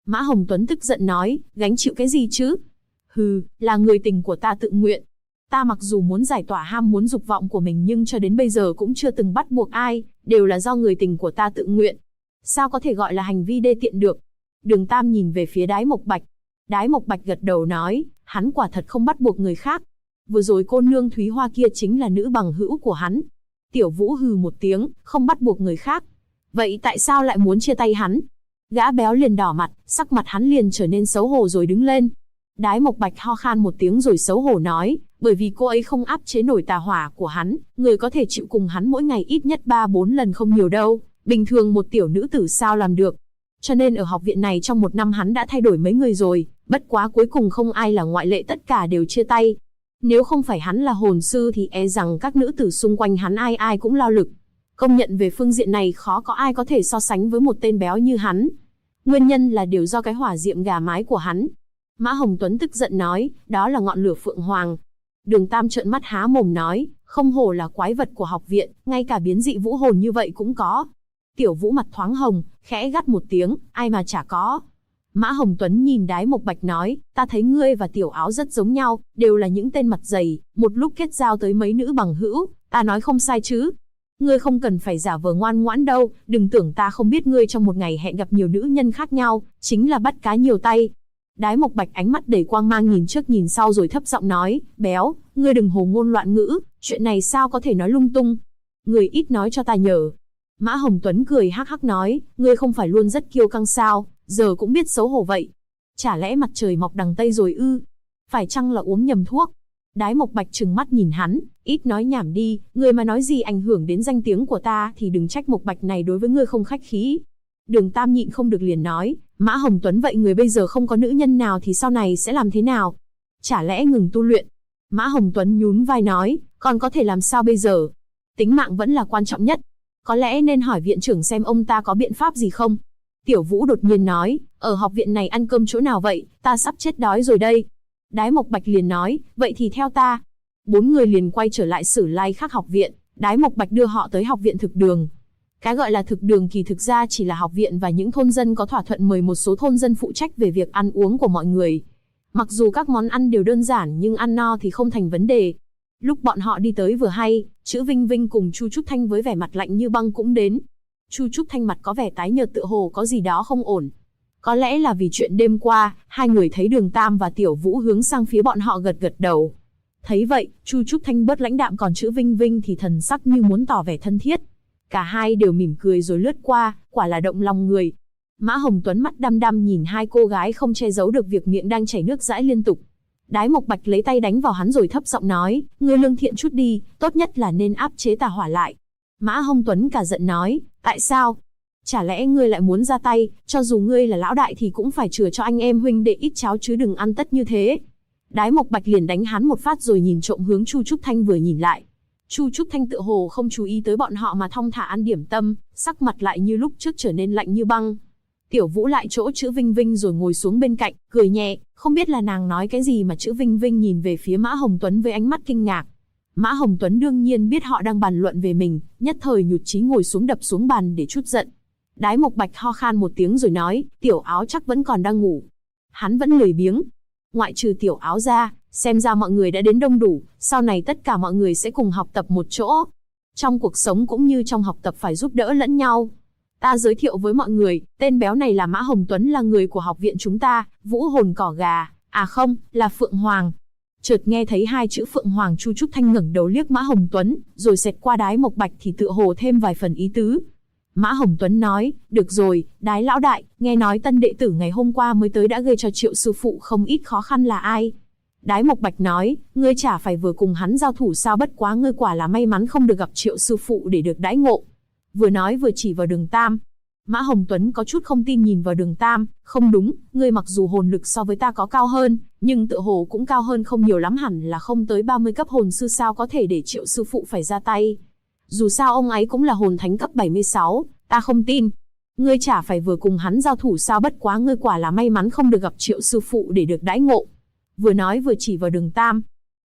A: Mã Hồng Tuấn tức giận nói, gánh chịu cái gì chứ? Hừ, là người tình của ta tự nguyện. Ta mặc dù muốn giải tỏa ham muốn dục vọng của mình nhưng cho đến bây giờ cũng chưa từng bắt buộc ai, đều là do người tình của ta tự nguyện. Sao có thể gọi là hành vi đê tiện được? Đường Tam nhìn về phía Đái Mộc Bạch. Đái Mộc Bạch gật đầu nói, hắn quả thật không bắt buộc người khác. Vừa rồi cô nương Thúy Hoa kia chính là nữ bằng hữu của hắn. Tiểu Vũ hừ một tiếng, không bắt buộc người khác. Vậy tại sao lại muốn chia tay hắn? Gã béo liền đỏ mặt, sắc mặt hắn liền trở nên xấu hổ rồi đứng lên. Đái Mộc Bạch ho khan một tiếng rồi xấu hổ nói, bởi vì cô ấy không áp chế nổi tà hỏa của hắn, người có thể chịu cùng hắn mỗi ngày ít nhất 3-4 lần không nhiều đâu, bình thường một tiểu nữ tử sao làm được. Cho nên ở học viện này trong một năm hắn đã thay đổi mấy người rồi, bất quá cuối cùng không ai là ngoại lệ, tất cả đều chia tay. Nếu không phải hắn là hồn sư thì e rằng các nữ tử xung quanh hắn ai ai cũng lao lực. Công nhận về phương diện này khó có ai có thể so sánh với một tên béo như hắn. Nguyên nhân là đều do cái hỏa diệm gà mái của hắn. Mã Hồng Tuấn tức giận nói, đó là ngọn lửa phượng hoàng. Đường Tam trợn mắt há mồm nói, không hổ là quái vật của học viện, ngay cả biến dị vũ hồn như vậy cũng có. Tiểu Vũ mặt thoáng hồng, khẽ gắt một tiếng, ai mà chả có. Mã Hồng Tuấn nhìn Đái Mộc Bạch nói, ta thấy ngươi và Tiểu Áo rất giống nhau, đều là những tên mặt dày, một lúc kết giao tới mấy nữ bằng hữu, ta nói không sai chứ. Ngươi không cần phải giả vờ ngoan ngoãn đâu, đừng tưởng ta không biết ngươi trong một ngày hẹn gặp nhiều nữ nhân khác nhau, chính là bắt cá nhiều tay. Đái Mộc Bạch ánh mắt đầy quang mang nhìn trước nhìn sau rồi thấp giọng nói, béo, ngươi đừng hồ ngôn loạn ngữ, chuyện này sao có thể nói lung tung. Người ít nói cho ta nhờ. Mã Hồng Tuấn cười hắc hắc nói, ngươi không phải luôn rất kiêu căng sao, giờ cũng biết xấu hổ vậy. Chả lẽ mặt trời mọc đằng Tây rồi ư? Phải chăng là uống nhầm thuốc? Đái Mộc Bạch trừng mắt nhìn hắn, ít nói nhảm đi, ngươi mà nói gì ảnh hưởng đến danh tiếng của ta thì đừng trách Mộc Bạch này đối với ngươi không khách khí. Đường Tam nhịn không được liền nói, Mã Hồng Tuấn vậy người bây giờ không có nữ nhân nào thì sau này sẽ làm thế nào? Chả lẽ ngừng tu luyện? Mã Hồng Tuấn nhún vai nói, còn có thể làm sao bây giờ? Tính mạng vẫn là quan trọng nhất. Có lẽ nên hỏi viện trưởng xem ông ta có biện pháp gì không? Tiểu Vũ đột nhiên nói, ở học viện này ăn cơm chỗ nào vậy, ta sắp chết đói rồi đây. Đái Mộc Bạch liền nói, vậy thì theo ta. 4 người liền quay trở lại Sử Lai Khắc học viện, Đái Mộc Bạch đưa họ tới học viện thực đường. Cái gọi là thực đường kỳ thực ra chỉ là học viện và những thôn dân có thỏa thuận mời một số thôn dân phụ trách về việc ăn uống của mọi người. Mặc dù các món ăn đều đơn giản nhưng ăn no thì không thành vấn đề. Lúc bọn họ đi tới vừa hay, Chữ Vinh Vinh cùng Chu Trúc Thanh với vẻ mặt lạnh như băng cũng đến. Chu Trúc Thanh mặt có vẻ tái nhợt tựa hồ có gì đó không ổn. Có lẽ là vì chuyện đêm qua, hai người thấy Đường Tam và Tiểu Vũ hướng sang phía bọn họ gật gật đầu. Thấy vậy, Chu Trúc Thanh bớt lãnh đạm còn Chữ Vinh Vinh thì thần sắc như muốn tỏ vẻ thân thiết. Cả hai đều mỉm cười rồi lướt qua, quả là động lòng người. Mã Hồng Tuấn mắt đăm đăm nhìn hai cô gái không che giấu được việc miệng đang chảy nước dãi liên tục. Đái Mộc Bạch lấy tay đánh vào hắn rồi thấp giọng nói, ngươi lương thiện chút đi, tốt nhất là nên áp chế tà hỏa lại. Mã Hồng Tuấn cả giận nói, tại sao? Chả lẽ ngươi lại muốn ra tay, cho dù ngươi là lão đại thì cũng phải chừa cho anh em huynh đệ ít cháo chứ đừng ăn tất như thế. Đái Mộc Bạch liền đánh hắn một phát rồi nhìn trộm hướng Chu Trúc Thanh vừa nhìn lại. Chu Trúc Thanh tựa hồ không chú ý tới bọn họ mà thong thả ăn điểm tâm, sắc mặt lại như lúc trước trở nên lạnh như băng. Tiểu Vũ lại chỗ Chữ Vinh Vinh rồi ngồi xuống bên cạnh, cười nhẹ, không biết là nàng nói cái gì mà Chữ Vinh Vinh nhìn về phía Mã Hồng Tuấn với ánh mắt kinh ngạc. Mã Hồng Tuấn đương nhiên biết họ đang bàn luận về mình, nhất thời nhụt chí ngồi xuống đập xuống bàn để trút giận. Đái Mộc Bạch ho khan một tiếng rồi nói, Tiểu Áo chắc vẫn còn đang ngủ. Hắn vẫn lười biếng. Ngoại trừ Tiểu Áo ra, xem ra mọi người đã đến đông đủ, sau này tất cả mọi người sẽ cùng học tập một chỗ. Trong cuộc sống cũng như trong học tập phải giúp đỡ lẫn nhau. Ta giới thiệu với mọi người, tên béo này là Mã Hồng Tuấn, là người của học viện chúng ta, vũ hồn cỏ gà, à không, là Phượng Hoàng. Chợt nghe thấy hai chữ Phượng Hoàng, Chu Trúc Thanh ngẩng đầu liếc Mã Hồng Tuấn, rồi xẹt qua Đái Mộc Bạch thì tựa hồ thêm vài phần ý tứ. Mã Hồng Tuấn nói, được rồi, Đái lão đại, nghe nói tân đệ tử ngày hôm qua mới tới đã gây cho Triệu sư phụ không ít khó khăn là ai? Đái Mộc Bạch nói, ngươi chả phải vừa cùng hắn giao thủ sao, bất quá ngươi quả là may mắn không được gặp Triệu sư phụ để được đãi ngộ. Vừa nói vừa chỉ vào Đường Tam. Mã Hồng Tuấn có chút không tin nhìn vào Đường Tam, không đúng, ngươi mặc dù hồn lực so với ta có cao hơn, nhưng tựa hồ cũng cao hơn không nhiều lắm, hẳn là không tới 30 cấp hồn sư, sao có thể để Triệu sư phụ phải ra tay. Dù sao ông ấy cũng là hồn thánh cấp 76, ta không tin. Ngươi chả phải vừa cùng hắn giao thủ sao, bất quá ngươi quả là may mắn không được gặp Triệu sư phụ để được đãi ngộ. Vừa nói vừa chỉ vào Đường Tam.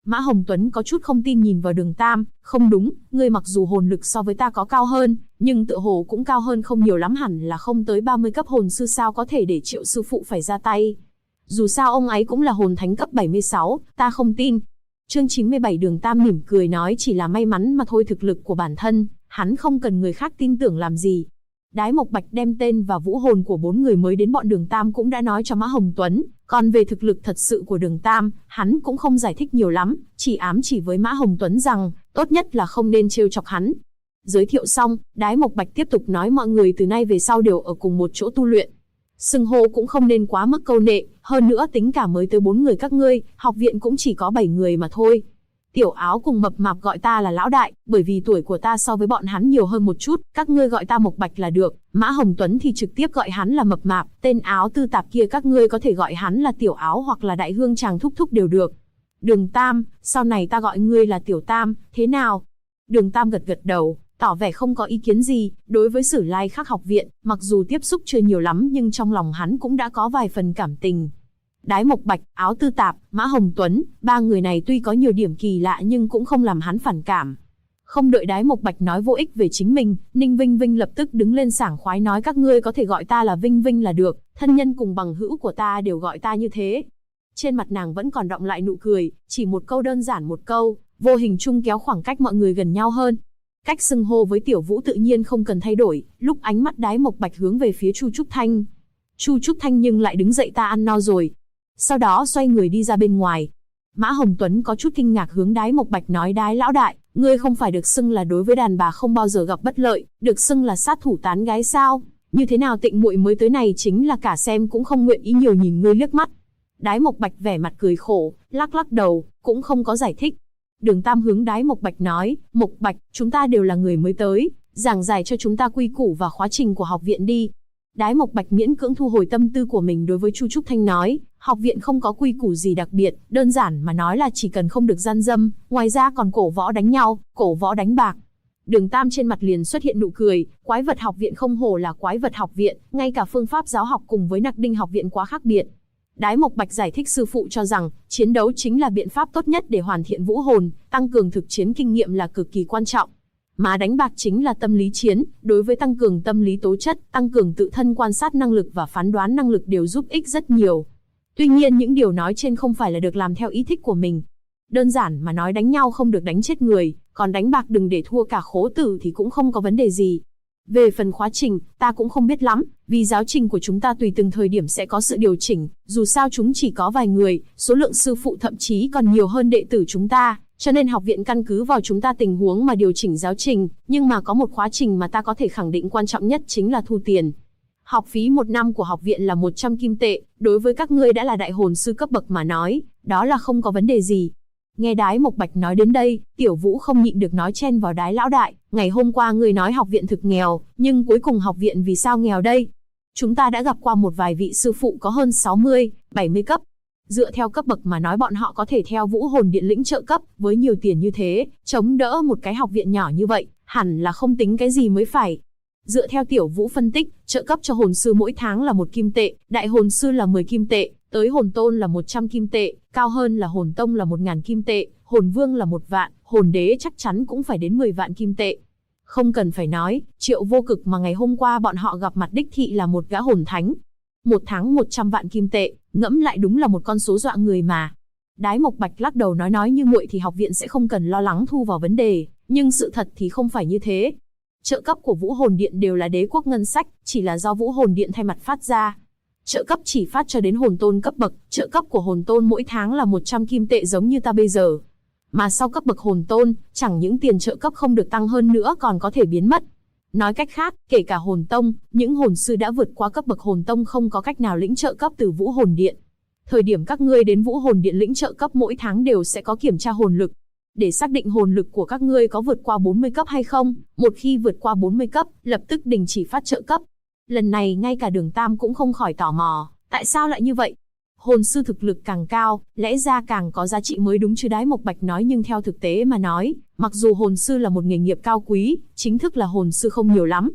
A: Mã Hồng Tuấn có chút không tin nhìn vào Đường Tam, không đúng, ngươi mặc dù hồn lực so với ta có cao hơn, nhưng tựa hồ cũng cao hơn không nhiều lắm, hẳn là không tới 30 cấp hồn sư, sao có thể để Triệu sư phụ phải ra tay. Dù sao ông ấy cũng là hồn thánh cấp 76, ta không tin. Chương 97 Đường Tam mỉm cười nói chỉ là may mắn mà thôi, thực lực của bản thân, hắn không cần người khác tin tưởng làm gì. Đái Mộc Bạch đem tên và vũ hồn của 4 người mới đến bọn Đường Tam cũng đã nói cho Mã Hồng Tuấn, còn về thực lực thật sự của Đường Tam, hắn cũng không giải thích nhiều lắm, chỉ ám chỉ với Mã Hồng Tuấn rằng, tốt nhất là không nên trêu chọc hắn. Giới thiệu xong, Đái Mộc Bạch tiếp tục nói mọi người từ nay về sau đều ở cùng một chỗ tu luyện. Xưng hô cũng không nên quá mức câu nệ, hơn nữa tính cả mới tới 4 người các ngươi, học viện cũng chỉ có 7 người mà thôi. Tiểu Áo cùng Mập Mạp gọi ta là lão đại, bởi vì tuổi của ta so với bọn hắn nhiều hơn một chút, các ngươi gọi ta Mộc Bạch là được. Mã Hồng Tuấn thì trực tiếp gọi hắn là Mập Mạp, tên Áo Tư Tạp kia các ngươi có thể gọi hắn là Tiểu Áo hoặc là Đại Hương chàng thúc thúc đều được. Đường Tam, sau này ta gọi ngươi là Tiểu Tam, thế nào? Đường Tam gật gật đầu, tỏ vẻ không có ý kiến gì. Đối với Sử Lai Khắc học viện, mặc dù tiếp xúc chưa nhiều lắm nhưng trong lòng hắn cũng đã có vài phần cảm tình. Đái Mộc Bạch, Áo Tư Tạp, Mã Hồng Tuấn, 3 người này tuy có nhiều điểm kỳ lạ nhưng cũng không làm hắn phản cảm. Không đợi Đái Mộc Bạch nói vô ích về chính mình, Ninh Vinh Vinh lập tức đứng lên sảng khoái nói các ngươi có thể gọi ta là Vinh Vinh là được, thân nhân cùng bằng hữu của ta đều gọi ta như thế. Trên mặt nàng vẫn còn đọng lại nụ cười, chỉ một câu đơn giản một câu, vô hình chung kéo khoảng cách mọi người gần nhau hơn. Cách xưng hô với Tiểu Vũ tự nhiên không cần thay đổi, lúc ánh mắt Đái Mộc Bạch hướng về phía Chu Trúc Thanh. Chu Trúc Thanh nhưng lại đứng dậy, ta ăn no rồi. Sau đó xoay người đi ra bên ngoài. Mã Hồng Tuấn có chút kinh ngạc hướng Đái Mộc Bạch nói Đái lão đại, ngươi không phải được xưng là đối với đàn bà không bao giờ gặp bất lợi, được xưng là sát thủ tán gái sao? Như thế nào Tịnh muội mới tới này chính là cả xem cũng không nguyện ý nhiều nhìn ngươi liếc mắt. Đái Mộc Bạch vẻ mặt cười khổ, lắc lắc đầu, cũng không có giải thích. Đường Tam hướng Đái Mộc Bạch nói, Mộc Bạch, chúng ta đều là người mới tới, giảng giải cho chúng ta quy củ và khóa trình của học viện đi. Đái Mộc Bạch miễn cưỡng thu hồi tâm tư của mình đối với Chu Trúc Thanh nói, học viện không có quy củ gì đặc biệt, đơn giản mà nói là chỉ cần không được gian dâm, ngoài ra còn cổ võ đánh nhau, cổ võ đánh bạc. Đường Tam trên mặt liền xuất hiện nụ cười, quái vật học viện không hổ là quái vật học viện, ngay cả phương pháp giáo học cùng với Nặc Đinh học viện quá khác biệt. Đái Mộc Bạch giải thích sư phụ cho rằng, chiến đấu chính là biện pháp tốt nhất để hoàn thiện vũ hồn, tăng cường thực chiến kinh nghiệm là cực kỳ quan trọng. Mà đánh bạc chính là tâm lý chiến, đối với tăng cường tâm lý tố chất, tăng cường tự thân quan sát năng lực và phán đoán năng lực đều giúp ích rất nhiều. Tuy nhiên những điều nói trên không phải là được làm theo ý thích của mình. Đơn giản mà nói đánh nhau không được đánh chết người, còn đánh bạc đừng để thua cả khố tử thì cũng không có vấn đề gì. Về phần khóa trình, ta cũng không biết lắm, vì giáo trình của chúng ta tùy từng thời điểm sẽ có sự điều chỉnh, dù sao chúng chỉ có vài người, số lượng sư phụ thậm chí còn nhiều hơn đệ tử chúng ta, cho nên học viện căn cứ vào chúng ta tình huống mà điều chỉnh giáo trình, nhưng mà có một khóa trình mà ta có thể khẳng định quan trọng nhất chính là thu tiền. Học phí 1 năm của học viện là 100 kim tệ, đối với các ngươi đã là đại hồn sư cấp bậc mà nói, đó là không có vấn đề gì. Nghe Đái Mộc Bạch nói đến đây, Tiểu Vũ không nhịn được nói chen vào Đái lão đại, ngày hôm qua ngươi nói học viện thực nghèo, nhưng cuối cùng học viện vì sao nghèo đây? Chúng ta đã gặp qua một vài vị sư phụ có hơn 60, 70 cấp. Dựa theo cấp bậc mà nói bọn họ có thể theo Vũ Hồn Điện lĩnh trợ cấp, với nhiều tiền như thế, chống đỡ một cái học viện nhỏ như vậy, hẳn là không tính cái gì mới phải. Dựa theo Tiểu Vũ phân tích, trợ cấp cho hồn sư mỗi tháng là 1 kim tệ, đại hồn sư là 10 kim tệ, tới hồn tôn là 100 kim tệ, cao hơn là hồn tông là 1000 kim tệ, hồn vương là 1 vạn, hồn đế chắc chắn cũng phải đến 10 vạn kim tệ. Không cần phải nói, Triệu Vô Cực mà ngày hôm qua bọn họ gặp mặt đích thị là một gã hồn thánh. 1 tháng 100 vạn kim tệ, ngẫm lại đúng là một con số dọa người mà. Đái Mộc Bạch lắc đầu nói như muội thì học viện sẽ không cần lo lắng thu vào vấn đề, nhưng sự thật thì không phải như thế. Trợ cấp của Vũ Hồn Điện đều là đế quốc ngân sách, chỉ là do Vũ Hồn Điện thay mặt phát ra. Trợ cấp chỉ phát cho đến hồn tôn cấp bậc, trợ cấp của hồn tôn mỗi tháng là 100 kim tệ giống như ta bây giờ. Mà sau cấp bậc hồn tôn, chẳng những tiền trợ cấp không được tăng hơn nữa còn có thể biến mất. Nói cách khác, kể cả hồn tông, những hồn sư đã vượt qua cấp bậc hồn tông không có cách nào lĩnh trợ cấp từ Vũ Hồn Điện. Thời điểm các ngươi đến Vũ Hồn Điện lĩnh trợ cấp mỗi tháng đều sẽ có kiểm tra hồn lực. Để xác định hồn lực của các ngươi có vượt qua 40 cấp hay không, một khi vượt qua 40 cấp, lập tức đình chỉ phát trợ cấp. Lần này ngay cả Đường Tam cũng không khỏi tò mò, tại sao lại như vậy? Hồn sư thực lực càng cao, lẽ ra càng có giá trị mới đúng chứ, Đái Mộc Bạch nói, nhưng theo thực tế mà nói, mặc dù hồn sư là một nghề nghiệp cao quý, chính thức là hồn sư không nhiều lắm.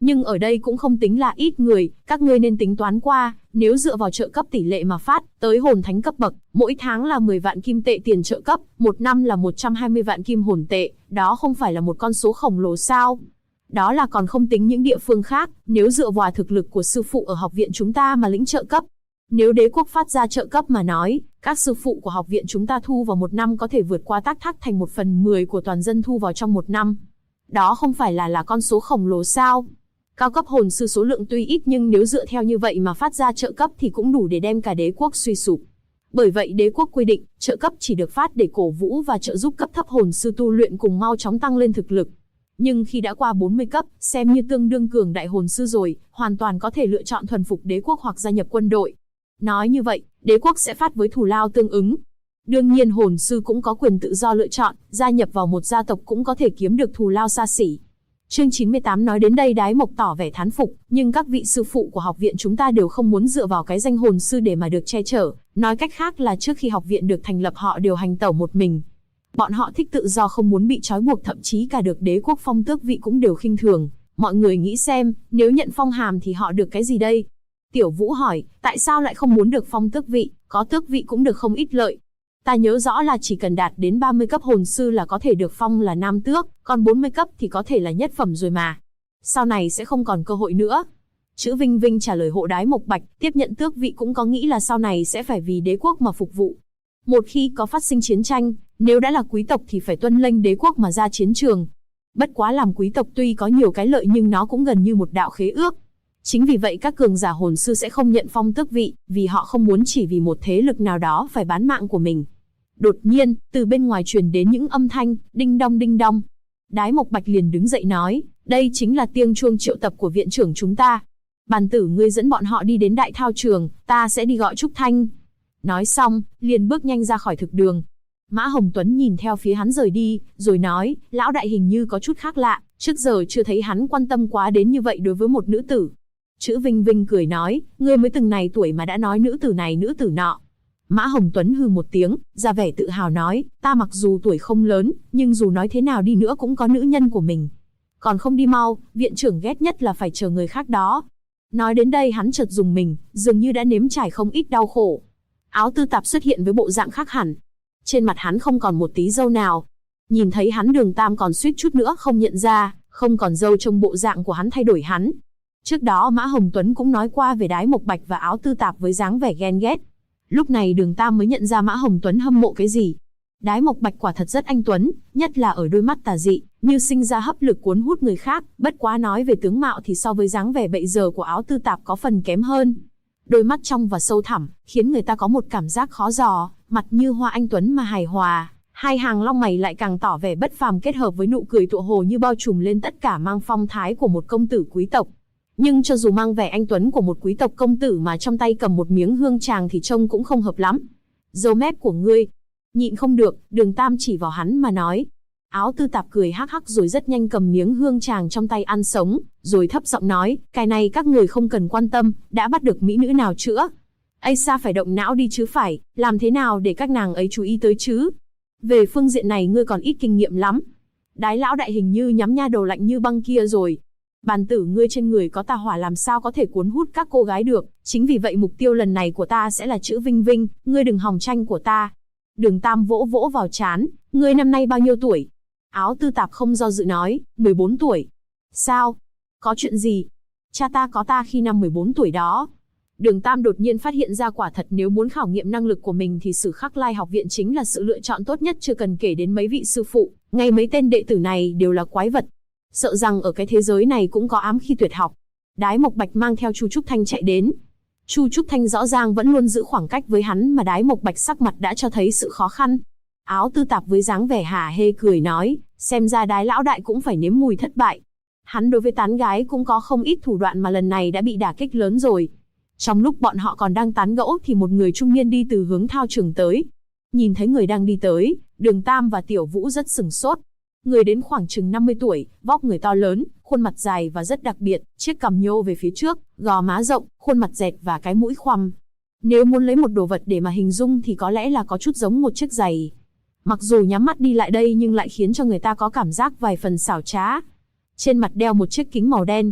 A: Nhưng ở đây cũng không tính là ít người, các ngươi nên tính toán qua, nếu dựa vào trợ cấp tỷ lệ mà phát, tới hồn thánh cấp bậc, mỗi tháng là 10 vạn kim tệ tiền trợ cấp, một năm là 120 vạn kim hồn tệ, đó không phải là một con số khổng lồ sao? Đó là còn không tính những địa phương khác, nếu dựa vào thực lực của sư phụ ở học viện chúng ta mà lĩnh trợ cấp. Nếu đế quốc phát ra trợ cấp mà nói, các sư phụ của học viện chúng ta thu vào một năm có thể vượt qua Tác Thác thành 1/10 của toàn dân thu vào trong một năm. Đó không phải là con số khổng lồ sao? Cao cấp hồn sư số lượng tuy ít nhưng nếu dựa theo như vậy mà phát ra trợ cấp thì cũng đủ để đem cả đế quốc suy sụp. Bởi vậy đế quốc quy định, trợ cấp chỉ được phát để cổ vũ và trợ giúp cấp thấp hồn sư tu luyện cùng mau chóng tăng lên thực lực. Nhưng khi đã qua 40 cấp, xem như tương đương cường đại hồn sư rồi, hoàn toàn có thể lựa chọn thuần phục đế quốc hoặc gia nhập quân đội. Nói như vậy, đế quốc sẽ phát với thù lao tương ứng. Đương nhiên hồn sư cũng có quyền tự do lựa chọn, gia nhập vào một gia tộc cũng có thể kiếm được thù lao xa xỉ. Chương 98 nói đến đây Đái Mộc tỏ vẻ thán phục, nhưng các vị sư phụ của học viện chúng ta đều không muốn dựa vào cái danh hồn sư để mà được che chở, nói cách khác là trước khi học viện được thành lập họ đều hành tẩu một mình. Bọn họ thích tự do không muốn bị trói buộc, thậm chí cả được đế quốc phong tước vị cũng đều khinh thường. Mọi người nghĩ xem, nếu nhận phong hàm thì họ được cái gì đây? Tiểu Vũ hỏi, tại sao lại không muốn được phong tước vị, có tước vị cũng được không ít lợi. Ta nhớ rõ là chỉ cần đạt đến 30 cấp hồn sư là có thể được phong là nam tước, còn 40 cấp thì có thể là nhất phẩm rồi mà. Sau này sẽ không còn cơ hội nữa. Chữ Vinh Vinh trả lời hộ Đái Mộc Bạch, tiếp nhận tước vị cũng có nghĩ là sau này sẽ phải vì đế quốc mà phục vụ. Một khi có phát sinh chiến tranh, nếu đã là quý tộc thì phải tuân lệnh đế quốc mà ra chiến trường. Bất quá làm quý tộc tuy có nhiều cái lợi nhưng nó cũng gần như một đạo khế ước. Chính vì vậy các cường giả hồn sư sẽ không nhận phong tước vị, vì họ không muốn chỉ vì một thế lực nào đó phải bán mạng của mình. Đột nhiên, từ bên ngoài truyền đến những âm thanh, đinh đong đinh đong. Đái Mộc Bạch liền đứng dậy nói, đây chính là tiếng chuông triệu tập của viện trưởng chúng ta. Bàn tử ngươi dẫn bọn họ đi đến đại thao trường, ta sẽ đi gọi Trúc Thanh. Nói xong, liền bước nhanh ra khỏi thực đường. Mã Hồng Tuấn nhìn theo phía hắn rời đi, rồi nói, lão đại hình như có chút khác lạ, trước giờ chưa thấy hắn quan tâm quá đến như vậy đối với một nữ tử. Chữ Vinh Vinh cười nói, ngươi mới từng này tuổi mà đã nói nữ tử này nữ tử nọ. Mã Hồng Tuấn hừ một tiếng, ra vẻ tự hào nói, ta mặc dù tuổi không lớn, nhưng dù nói thế nào đi nữa cũng có nữ nhân của mình. Còn không đi mau, viện trưởng ghét nhất là phải chờ người khác đó. Nói đến đây hắn chợt dùng mình, dường như đã nếm trải không ít đau khổ. Áo Tư Tạp xuất hiện với bộ dạng khác hẳn. Trên mặt hắn không còn một tí râu nào. Nhìn thấy hắn Đường Tam còn suýt chút nữa không nhận ra, không còn râu trông bộ dạng của hắn thay đổi hắn. Trước đó Mã Hồng Tuấn cũng nói qua về Đái Mộc Bạch và Áo Tư Tạp với dáng vẻ ghen ghét. Lúc này Đường Tam mới nhận ra Mã Hồng Tuấn hâm mộ cái gì. Đái Mộc Bạch quả thật rất anh tuấn, nhất là ở đôi mắt tà dị, như sinh ra hấp lực cuốn hút người khác, bất quá nói về tướng mạo thì so với dáng vẻ bậy giờ của Áo Tư Tạp có phần kém hơn. Đôi mắt trong và sâu thẳm, khiến người ta có một cảm giác khó dò, mặt như hoa anh tuấn mà hài hòa, hai hàng lông mày lại càng tỏ vẻ bất phàm kết hợp với nụ cười tựa hồ như bao trùm lên tất cả mang phong thái của một công tử quý tộc. Nhưng cho dù mang vẻ anh tuấn của một quý tộc công tử mà trong tay cầm một miếng hương tràng thì trông cũng không hợp lắm. Râu mép của ngươi. Nhịn không được, Đường Tam chỉ vào hắn mà nói. Áo Tư Tạp cười hắc hắc rồi rất nhanh cầm miếng hương tràng trong tay ăn sống, rồi thấp giọng nói, cái này các người không cần quan tâm, đã bắt được mỹ nữ nào chữa. Ây xa phải động não đi chứ phải, làm thế nào để các nàng ấy chú ý tới chứ. Về phương diện này ngươi còn ít kinh nghiệm lắm. Đái lão đại hình như nhắm nha đầu lạnh như băng kia rồi. Bàn tử ngươi trên người có tà hỏa làm sao có thể cuốn hút các cô gái được, chính vì vậy mục tiêu lần này của ta sẽ là chữ Vinh Vinh, ngươi đừng hòng tranh của ta. Đường Tam vỗ vỗ vào trán, ngươi năm nay bao nhiêu tuổi? Áo Tư Tạp không do dự nói, 14 tuổi. Sao? Có chuyện gì? Cha ta có ta khi năm 14 tuổi đó. Đường Tam đột nhiên phát hiện ra quả thật nếu muốn khảo nghiệm năng lực của mình thì Sử Khắc Lai học viện chính là sự lựa chọn tốt nhất, chưa cần kể đến mấy vị sư phụ, ngay mấy tên đệ tử này đều là quái vật. Sợ rằng ở cái thế giới này cũng có ám khí tuyệt học. Đái Mộc Bạch mang theo Chu Trúc Thanh chạy đến. Chu Trúc Thanh rõ ràng vẫn luôn giữ khoảng cách với hắn mà Đái Mộc Bạch sắc mặt đã cho thấy sự khó khăn. Áo Tư Tạp với dáng vẻ hả hê cười nói, xem ra Đái lão đại cũng phải nếm mùi thất bại. Hắn đối với tán gái cũng có không ít thủ đoạn mà lần này đã bị đả kích lớn rồi. Trong lúc bọn họ còn đang tán gẫu thì một người trung niên đi từ hướng thao trường tới. Nhìn thấy người đang đi tới, Đường Tam và Tiểu Vũ rất sửng sốt. Người đến khoảng chừng 50 tuổi, vóc người to lớn, khuôn mặt dài và rất đặc biệt, chiếc cằm nhô về phía trước, gò má rộng, khuôn mặt dẹt và cái mũi khoằm. Nếu muốn lấy một đồ vật để mà hình dung thì có lẽ là có chút giống một chiếc giày. Mặc dù nhắm mắt đi lại đây nhưng lại khiến cho người ta có cảm giác vài phần xảo trá. Trên mặt đeo một chiếc kính màu đen.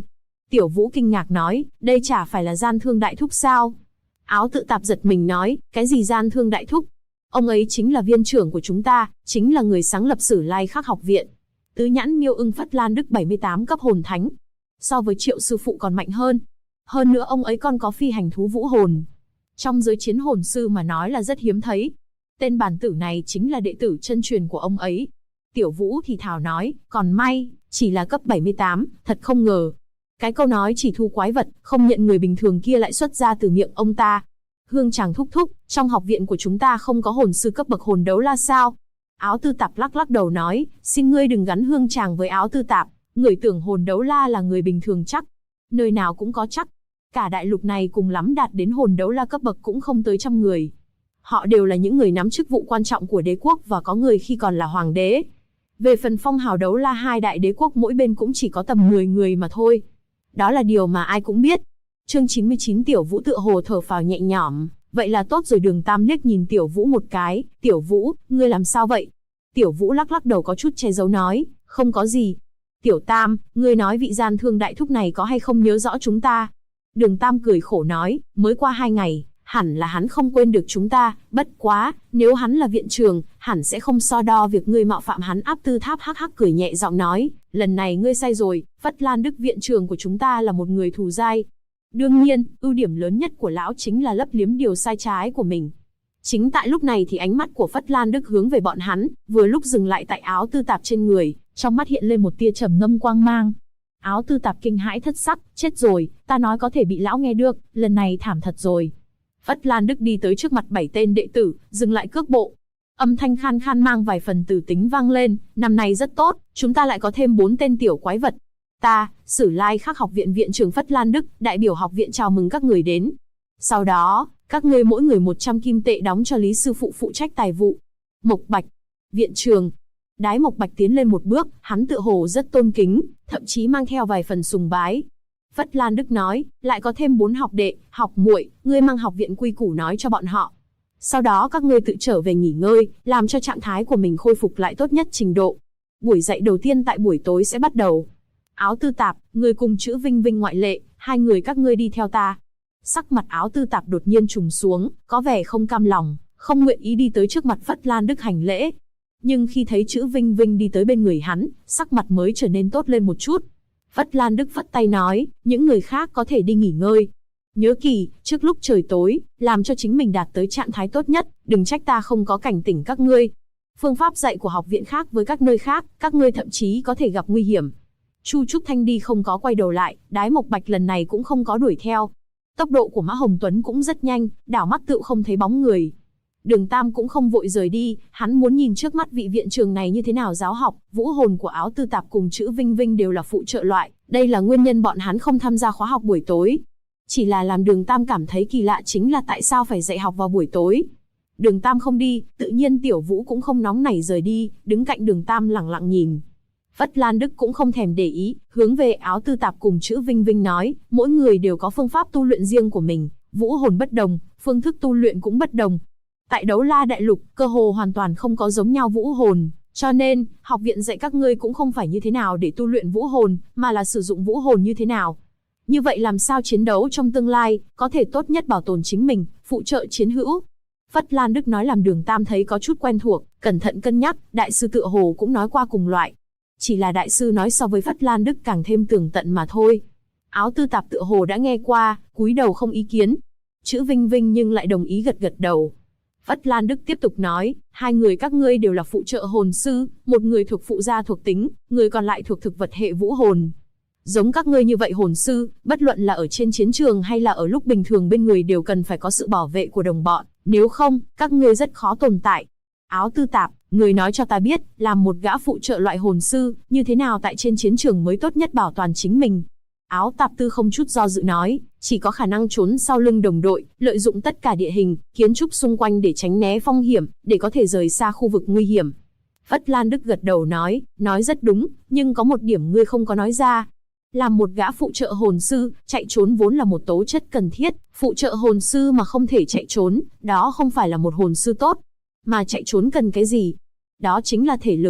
A: Tiểu Vũ kinh ngạc nói, đây chả phải là Gian Thương đại thúc sao? Áo Tự Tạp giật mình nói, cái gì Gian Thương đại thúc? Ông ấy chính là viên trưởng của chúng ta, chính là người sáng lập Sử Lai Khắc học viện. Tứ nhãn miêu ưng Phất Lan Đức 78 cấp hồn thánh. So với Triệu sư phụ còn mạnh hơn. Hơn nữa ông ấy còn có phi hành thú vũ hồn. Trong giới chiến hồn sư mà nói là rất hiếm thấy. Tên bản tử này chính là đệ tử chân truyền của ông ấy. Tiểu Vũ thì thào nói, còn may, chỉ là cấp 78, thật không ngờ. Cái câu nói chỉ thu quái vật, không nhận người bình thường kia lại xuất ra từ miệng ông ta. Hương Tràng thúc thúc, trong học viện của chúng ta không có hồn sư cấp bậc hồn đấu la sao? Áo Tư Tạp lắc lắc đầu nói, xin ngươi đừng gắn Hương Tràng với Áo Tư Tạp, người tưởng hồn đấu la là người bình thường chắc. Nơi nào cũng có chắc. Cả đại lục này cùng lắm đạt đến hồn đấu la cấp bậc cũng không tới 100 người. Họ đều là những người nắm chức vụ quan trọng của đế quốc và có người khi còn là hoàng đế. Về phần phong hào đấu la hai đại đế quốc mỗi bên cũng chỉ có tầm 10 người mà thôi. Đó là điều mà ai cũng biết. Chương 99 Tiểu Vũ tựa hồ thở phào nhẹ nhõm, vậy là tốt rồi. Đường Tam liếc nhìn Tiểu Vũ một cái, Tiểu Vũ, ngươi làm sao vậy? Tiểu Vũ lắc lắc đầu có chút che giấu nói, không có gì. Tiểu Tam, ngươi nói vị Gian Thương đại thúc này có hay không nhớ rõ chúng ta? Đường Tam cười khổ nói, mới qua 2 ngày, hẳn là hắn không quên được chúng ta, bất quá, nếu hắn là viện trưởng, hẳn sẽ không so đo việc ngươi mạo phạm hắn. Áp Tư Tháp hắc hắc cười nhẹ giọng nói, lần này ngươi sai rồi, Phất Lan Đức viện trưởng của chúng ta là một người thù dai. Đương nhiên, ưu điểm lớn nhất của lão chính là lấp liếm điều sai trái của mình. Chính tại lúc này thì ánh mắt của Phất Lan Đức hướng về bọn hắn, vừa lúc dừng lại tại Áo Tư Tạp trên người, trong mắt hiện lên một tia trầm ngâm quang mang. Áo Tư Tạp kinh hãi thất sắc, chết rồi, ta nói có thể bị lão nghe được, lần này thảm thật rồi. Phất Lan Đức đi tới trước mặt 7 tên đệ tử, dừng lại cước bộ. Âm thanh khan khan mang vài phần tử tính vang lên, năm nay rất tốt, chúng ta lại có thêm 4 tên tiểu quái vật. Ta, Sử Lai Khắc học viện viện trưởng Phất Lan Đức, đại biểu học viện chào mừng các người đến. Sau đó, các ngươi mỗi người 100 kim tệ đóng cho Lý sư phụ phụ trách tài vụ. Mộc Bạch, viện trưởng. Đái Mộc Bạch tiến lên một bước, hắn tựa hồ rất tôn kính, thậm chí mang theo vài phần sùng bái. Phất Lan Đức nói, lại có thêm 4 học đệ, học muội, ngươi mang học viện quy củ nói cho bọn họ. Sau đó các ngươi tự trở về nghỉ ngơi, làm cho trạng thái của mình khôi phục lại tốt nhất trình độ. Buổi dạy đầu tiên tại buổi tối sẽ bắt đầu. Áo Tư Tạp, ngươi cùng Chữ Vinh Vinh ngoại lệ, 2 người các ngươi đi theo ta. Sắc mặt Áo Tư Tạp đột nhiên trùng xuống, có vẻ không cam lòng, không nguyện ý đi tới trước mặt Phất Lan Đức hành lễ. Nhưng khi thấy Chữ Vinh Vinh đi tới bên người hắn, sắc mặt mới trở nên tốt lên một chút. Phất Lan Đức phất tay nói, những người khác có thể đi nghỉ ngơi. Nhớ kỹ, trước lúc trời tối, làm cho chính mình đạt tới trạng thái tốt nhất, đừng trách ta không có cảnh tỉnh các ngươi. Phương pháp dạy của học viện khác với các nơi khác, các ngươi thậm chí có thể gặp nguy hiểm. Chu Trúc Thanh đi không có quay đầu lại, Đái Mộc Bạch lần này cũng không có đuổi theo. Tốc độ của Mã Hồng Tuấn cũng rất nhanh, đảo mắt tựu không thấy bóng người. Đường Tam cũng không vội rời đi, hắn muốn nhìn trước mắt vị viện trưởng này như thế nào giáo học. Vũ hồn của Áo Tư Tạp cùng Chữ Vinh Vinh đều là phụ trợ loại, đây là nguyên nhân bọn hắn không tham gia khóa học buổi tối. Chỉ là làm Đường Tam cảm thấy kỳ lạ chính là tại sao phải dạy học vào buổi tối. Đường Tam không đi, tự nhiên Tiểu Vũ cũng không nóng nảy rời đi, đứng cạnh Đường Tam lặng lặng nhìn. Phất Lan Đức cũng không thèm để ý, hướng về Áo Tư Tạp cùng Chữ Vinh Vinh nói, mỗi người đều có phương pháp tu luyện riêng của mình, vũ hồn bất đồng, phương thức tu luyện cũng bất đồng. Tại Đấu La Đại Lục, cơ hồ hoàn toàn không có giống nhau vũ hồn, cho nên, học viện dạy các ngươi cũng không phải như thế nào để tu luyện vũ hồn, mà là sử dụng vũ hồn như thế nào. Như vậy làm sao chiến đấu trong tương lai, có thể tốt nhất bảo tồn chính mình, phụ trợ chiến hữu. Phất Lan Đức nói làm Đường Tam thấy có chút quen thuộc, cẩn thận cân nhắc, đại sư tựa hồ cũng nói qua cùng loại. Chỉ là đại sư nói so với Phất Lan Đức càng thêm tường tận mà thôi. Áo Tư Tạp tựa hồ đã nghe qua, cúi đầu không ý kiến. Chữ Vinh Vinh nhưng lại đồng ý gật gật đầu. Phất Lan Đức tiếp tục nói, 2 người các ngươi đều là phụ trợ hồn sư, một người thuộc phụ gia thuộc tính, người còn lại thuộc thực vật hệ vũ hồn. Giống các ngươi như vậy hồn sư, bất luận là ở trên chiến trường hay là ở lúc bình thường bên người đều cần phải có sự bảo vệ của đồng bọn, nếu không, các ngươi rất khó tồn tại. Áo Tư Tạp, người nói cho ta biết, làm một gã phụ trợ loại hồn sư, như thế nào tại trên chiến trường mới tốt nhất bảo toàn chính mình. Áo Tạp Tư không chút do dự nói, chỉ có khả năng trốn sau lưng đồng đội, lợi dụng tất cả địa hình, kiến trúc xung quanh để tránh né phong hiểm, để có thể rời xa khu vực nguy hiểm. Phất Lan Đức gật đầu nói rất đúng, nhưng có một điểm ngươi không có nói ra. Làm một gã phụ trợ hồn sư, chạy trốn vốn là một tố chất cần thiết, phụ trợ hồn sư mà không thể chạy trốn, đó không phải là một hồn sư tốt. Mà chạy trốn cần cái gì? Đó chính là thể lực.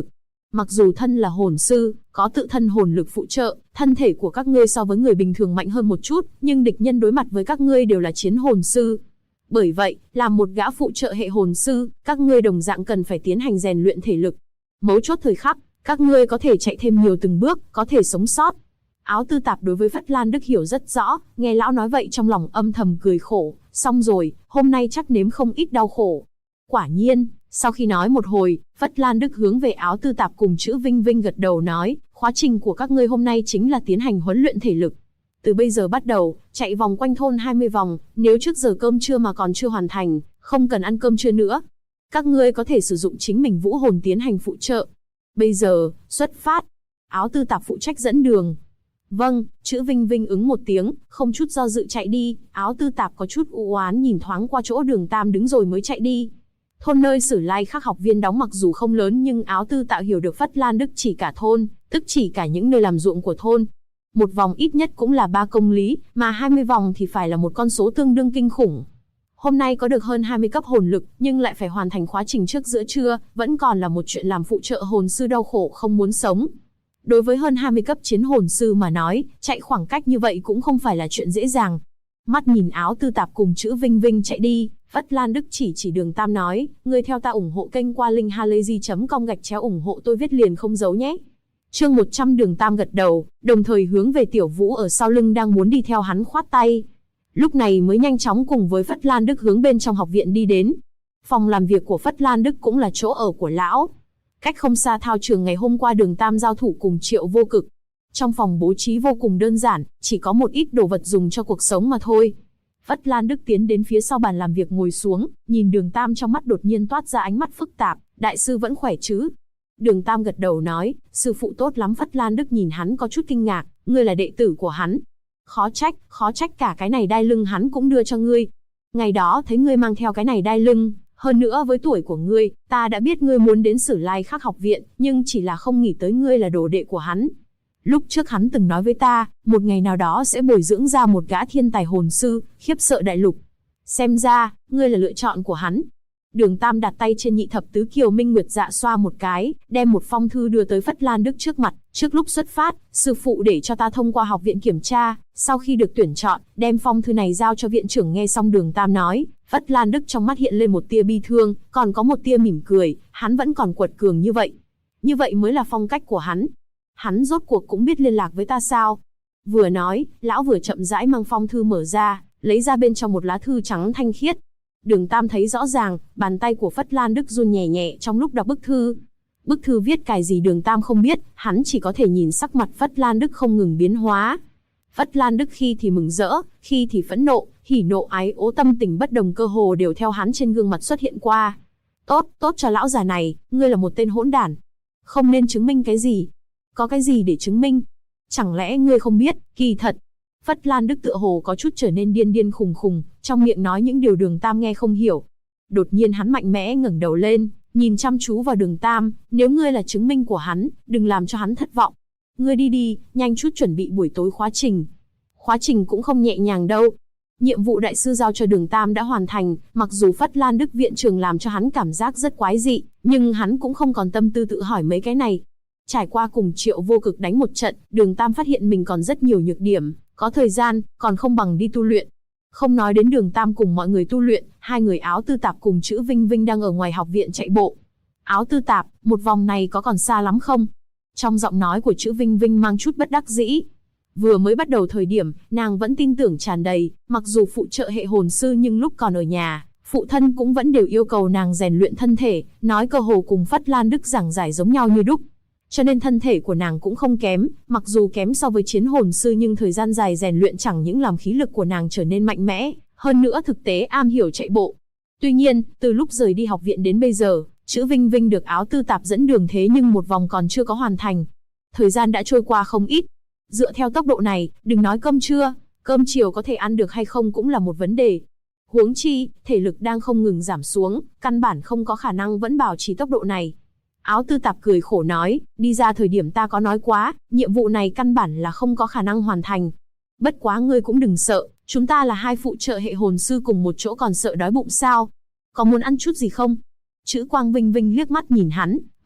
A: Mặc dù thân là hồn sư, có tự thân hồn lực phụ trợ, thân thể của các ngươi so với người bình thường mạnh hơn một chút, nhưng địch nhân đối mặt với các ngươi đều là chiến hồn sư. Bởi vậy, làm một gã phụ trợ hệ hồn sư, các ngươi đồng dạng cần phải tiến hành rèn luyện thể lực. Mấu chốt thời khắc, các ngươi có thể chạy thêm nhiều từng bước, có thể sống sót. Áo Tư Tạp đối với Phất Lan Đức hiểu rất rõ, nghe lão nói vậy trong lòng âm thầm cười khổ, xong rồi, hôm nay chắc nếm không ít đau khổ. Quả nhiên, sau khi nói một hồi, Phất Lan Đức hướng về Áo Tư Tạp cùng Chữ Vinh Vinh gật đầu nói, khóa trình của các ngươi hôm nay chính là tiến hành huấn luyện thể lực. Từ bây giờ bắt đầu, chạy vòng quanh thôn 20 vòng, nếu trước giờ cơm trưa mà còn chưa hoàn thành, không cần ăn cơm trưa nữa. Các ngươi có thể sử dụng chính mình vũ hồn tiến hành phụ trợ. Bây giờ, xuất phát. Áo Tư Tạp phụ trách dẫn đường. Vâng, Chữ Vinh Vinh ứng một tiếng, không chút do dự chạy đi. Áo Tư Tạp có chút u oán nhìn thoáng qua chỗ Đường Tam đứng rồi mới chạy đi. Thôn nơi Sử Lai Khắc học viên đóng mặc dù không lớn nhưng Áo Tư Tạp hiểu được Phất Lan Đức chỉ cả thôn, tức chỉ cả những nơi làm ruộng của thôn. Một vòng ít nhất cũng là 3 công lý, mà 20 vòng thì phải là một con số tương đương kinh khủng. Hôm nay có được hơn 20 cấp hồn lực, nhưng lại phải hoàn thành khóa trình trước giữa trưa, vẫn còn là một chuyện làm phụ trợ hồn sư đau khổ không muốn sống. Đối với hơn 20 cấp chiến hồn sư mà nói, chạy khoảng cách như vậy cũng không phải là chuyện dễ dàng. Mắt nhìn Áo Tư Tạp cùng Chữ Vinh Vinh chạy đi, Phất Lan Đức chỉ Đường Tam nói, ngươi theo ta ủng hộ kênh qua link halayzi.com ủng hộ tôi viết liền không giấu nhé. Chương 100 Đường Tam gật đầu, đồng thời hướng về Tiểu Vũ ở sau lưng đang muốn đi theo hắn khoát tay. Lúc này mới nhanh chóng cùng với Phất Lan Đức hướng bên trong học viện đi đến. Phòng làm việc của Phất Lan Đức cũng là chỗ ở của lão. Cách không xa thao trường ngày hôm qua Đường Tam giao thủ cùng Triệu Vô Cực. Trong phòng bố trí vô cùng đơn giản, chỉ có một ít đồ vật dùng cho cuộc sống mà thôi. Phất Lan Đức tiến đến phía sau bàn làm việc ngồi xuống, nhìn Đường Tam trong mắt đột nhiên toát ra ánh mắt phức tạp, đại sư vẫn khỏe chứ? Đường Tam gật đầu nói, sư phụ tốt lắm. Phất Lan Đức nhìn hắn có chút kinh ngạc, ngươi là đệ tử của hắn. Khó trách cả cái này đai lưng hắn cũng đưa cho ngươi. Ngày đó thấy ngươi mang theo cái này đai lưng, hơn nữa với tuổi của ngươi, ta đã biết ngươi muốn đến Sử Lai Khắc học viện, nhưng chỉ là không nghĩ tới ngươi là đồ đệ của hắn. Lúc trước hắn từng nói với ta, một ngày nào đó sẽ bồi dưỡng ra một gã thiên tài hồn sư, khiếp sợ đại lục. Xem ra, ngươi là lựa chọn của hắn. Đường Tam đặt tay trên nhị thập tứ kiều minh nguyệt dạ xoa một cái, đem một phong thư đưa tới Phất Lan Đức trước mặt. Trước lúc xuất phát, sư phụ để cho ta thông qua học viện kiểm tra, sau khi được tuyển chọn, đem phong thư này giao cho viện trưởng. Nghe xong Đường Tam nói, Phất Lan Đức trong mắt hiện lên một tia bi thương, còn có một tia mỉm cười, hắn vẫn còn quật cường như vậy. Như vậy mới là phong cách của hắn. Hắn rốt cuộc cũng biết liên lạc với ta sao? Vừa nói, lão vừa chậm rãi mang phong thư mở ra, lấy ra bên trong một lá thư trắng thanh khiết. Đường Tam thấy rõ ràng, bàn tay của Phất Lan Đức run nhẹ nhẹ trong lúc đọc bức thư. Bức thư viết cái gì Đường Tam không biết, hắn chỉ có thể nhìn sắc mặt Phất Lan Đức không ngừng biến hóa. Phất Lan Đức khi thì mừng rỡ, khi thì phẫn nộ, hỉ nộ ái ố tâm tình bất đồng cơ hồ đều theo hắn trên gương mặt xuất hiện qua. Tốt cho lão già này, ngươi là một tên hỗn đản. Không nên chứng minh cái gì? Có cái gì để chứng minh? Chẳng lẽ ngươi không biết, kỳ thật. Phất Lan Đức tựa hồ có chút trở nên điên khùng khùng, trong miệng nói những điều Đường Tam nghe không hiểu. Đột nhiên hắn mạnh mẽ ngẩng đầu lên, nhìn chăm chú vào Đường Tam, nếu ngươi là chứng minh của hắn, đừng làm cho hắn thất vọng. Ngươi đi, nhanh chút chuẩn bị buổi tối khóa trình. Khóa trình cũng không nhẹ nhàng đâu. Nhiệm vụ đại sư giao cho Đường Tam đã hoàn thành, mặc dù Phất Lan Đức viện trưởng làm cho hắn cảm giác rất quái dị, nhưng hắn cũng không còn tâm tư tự hỏi mấy cái này. Trải qua cùng Triệu Vô Cực đánh một trận, Đường Tam phát hiện mình còn rất nhiều nhược điểm, có thời gian, còn không bằng đi tu luyện. Không nói đến Đường Tam cùng mọi người tu luyện, hai người Áo Tư Tạp cùng Chữ Vinh Vinh đang ở ngoài học viện chạy bộ. Áo Tư Tạp, một vòng này có còn xa lắm không? Trong giọng nói của Chữ Vinh Vinh mang chút bất đắc dĩ. Vừa mới bắt đầu thời điểm, nàng vẫn tin tưởng tràn đầy, mặc dù phụ trợ hệ hồn sư nhưng lúc còn ở nhà, phụ thân cũng vẫn đều yêu cầu nàng rèn luyện thân thể, nói cơ hồ cùng Phất Lan Đức giảng giải giống nhau như đúc. Cho nên thân thể của nàng cũng không kém, mặc dù kém so với chiến hồn sư nhưng thời gian dài rèn luyện chẳng những làm khí lực của nàng trở nên mạnh mẽ, hơn nữa thực tế am hiểu chạy bộ. Tuy nhiên, từ lúc rời đi học viện đến bây giờ, Chữ Vinh Vinh được Áo Tư Tạp dẫn đường thế nhưng một vòng còn chưa có hoàn thành. Thời gian đã trôi qua không ít. Dựa theo tốc độ này, đừng nói cơm trưa, cơm chiều có thể ăn được hay không cũng là một vấn đề. Huống chi, thể lực đang không ngừng giảm xuống, căn bản không có khả năng vẫn bảo trì tốc độ này. Áo Tư Tạp cười khổ nói, đi ra thời điểm ta có nói quá, nhiệm vụ này căn bản là không có khả năng hoàn thành. Bất quá ngươi cũng đừng sợ, chúng ta là hai phụ trợ hệ hồn sư cùng một chỗ còn sợ đói bụng sao? Có muốn ăn chút gì không? Chữ Quang Vinh Vinh liếc mắt nhìn hắn,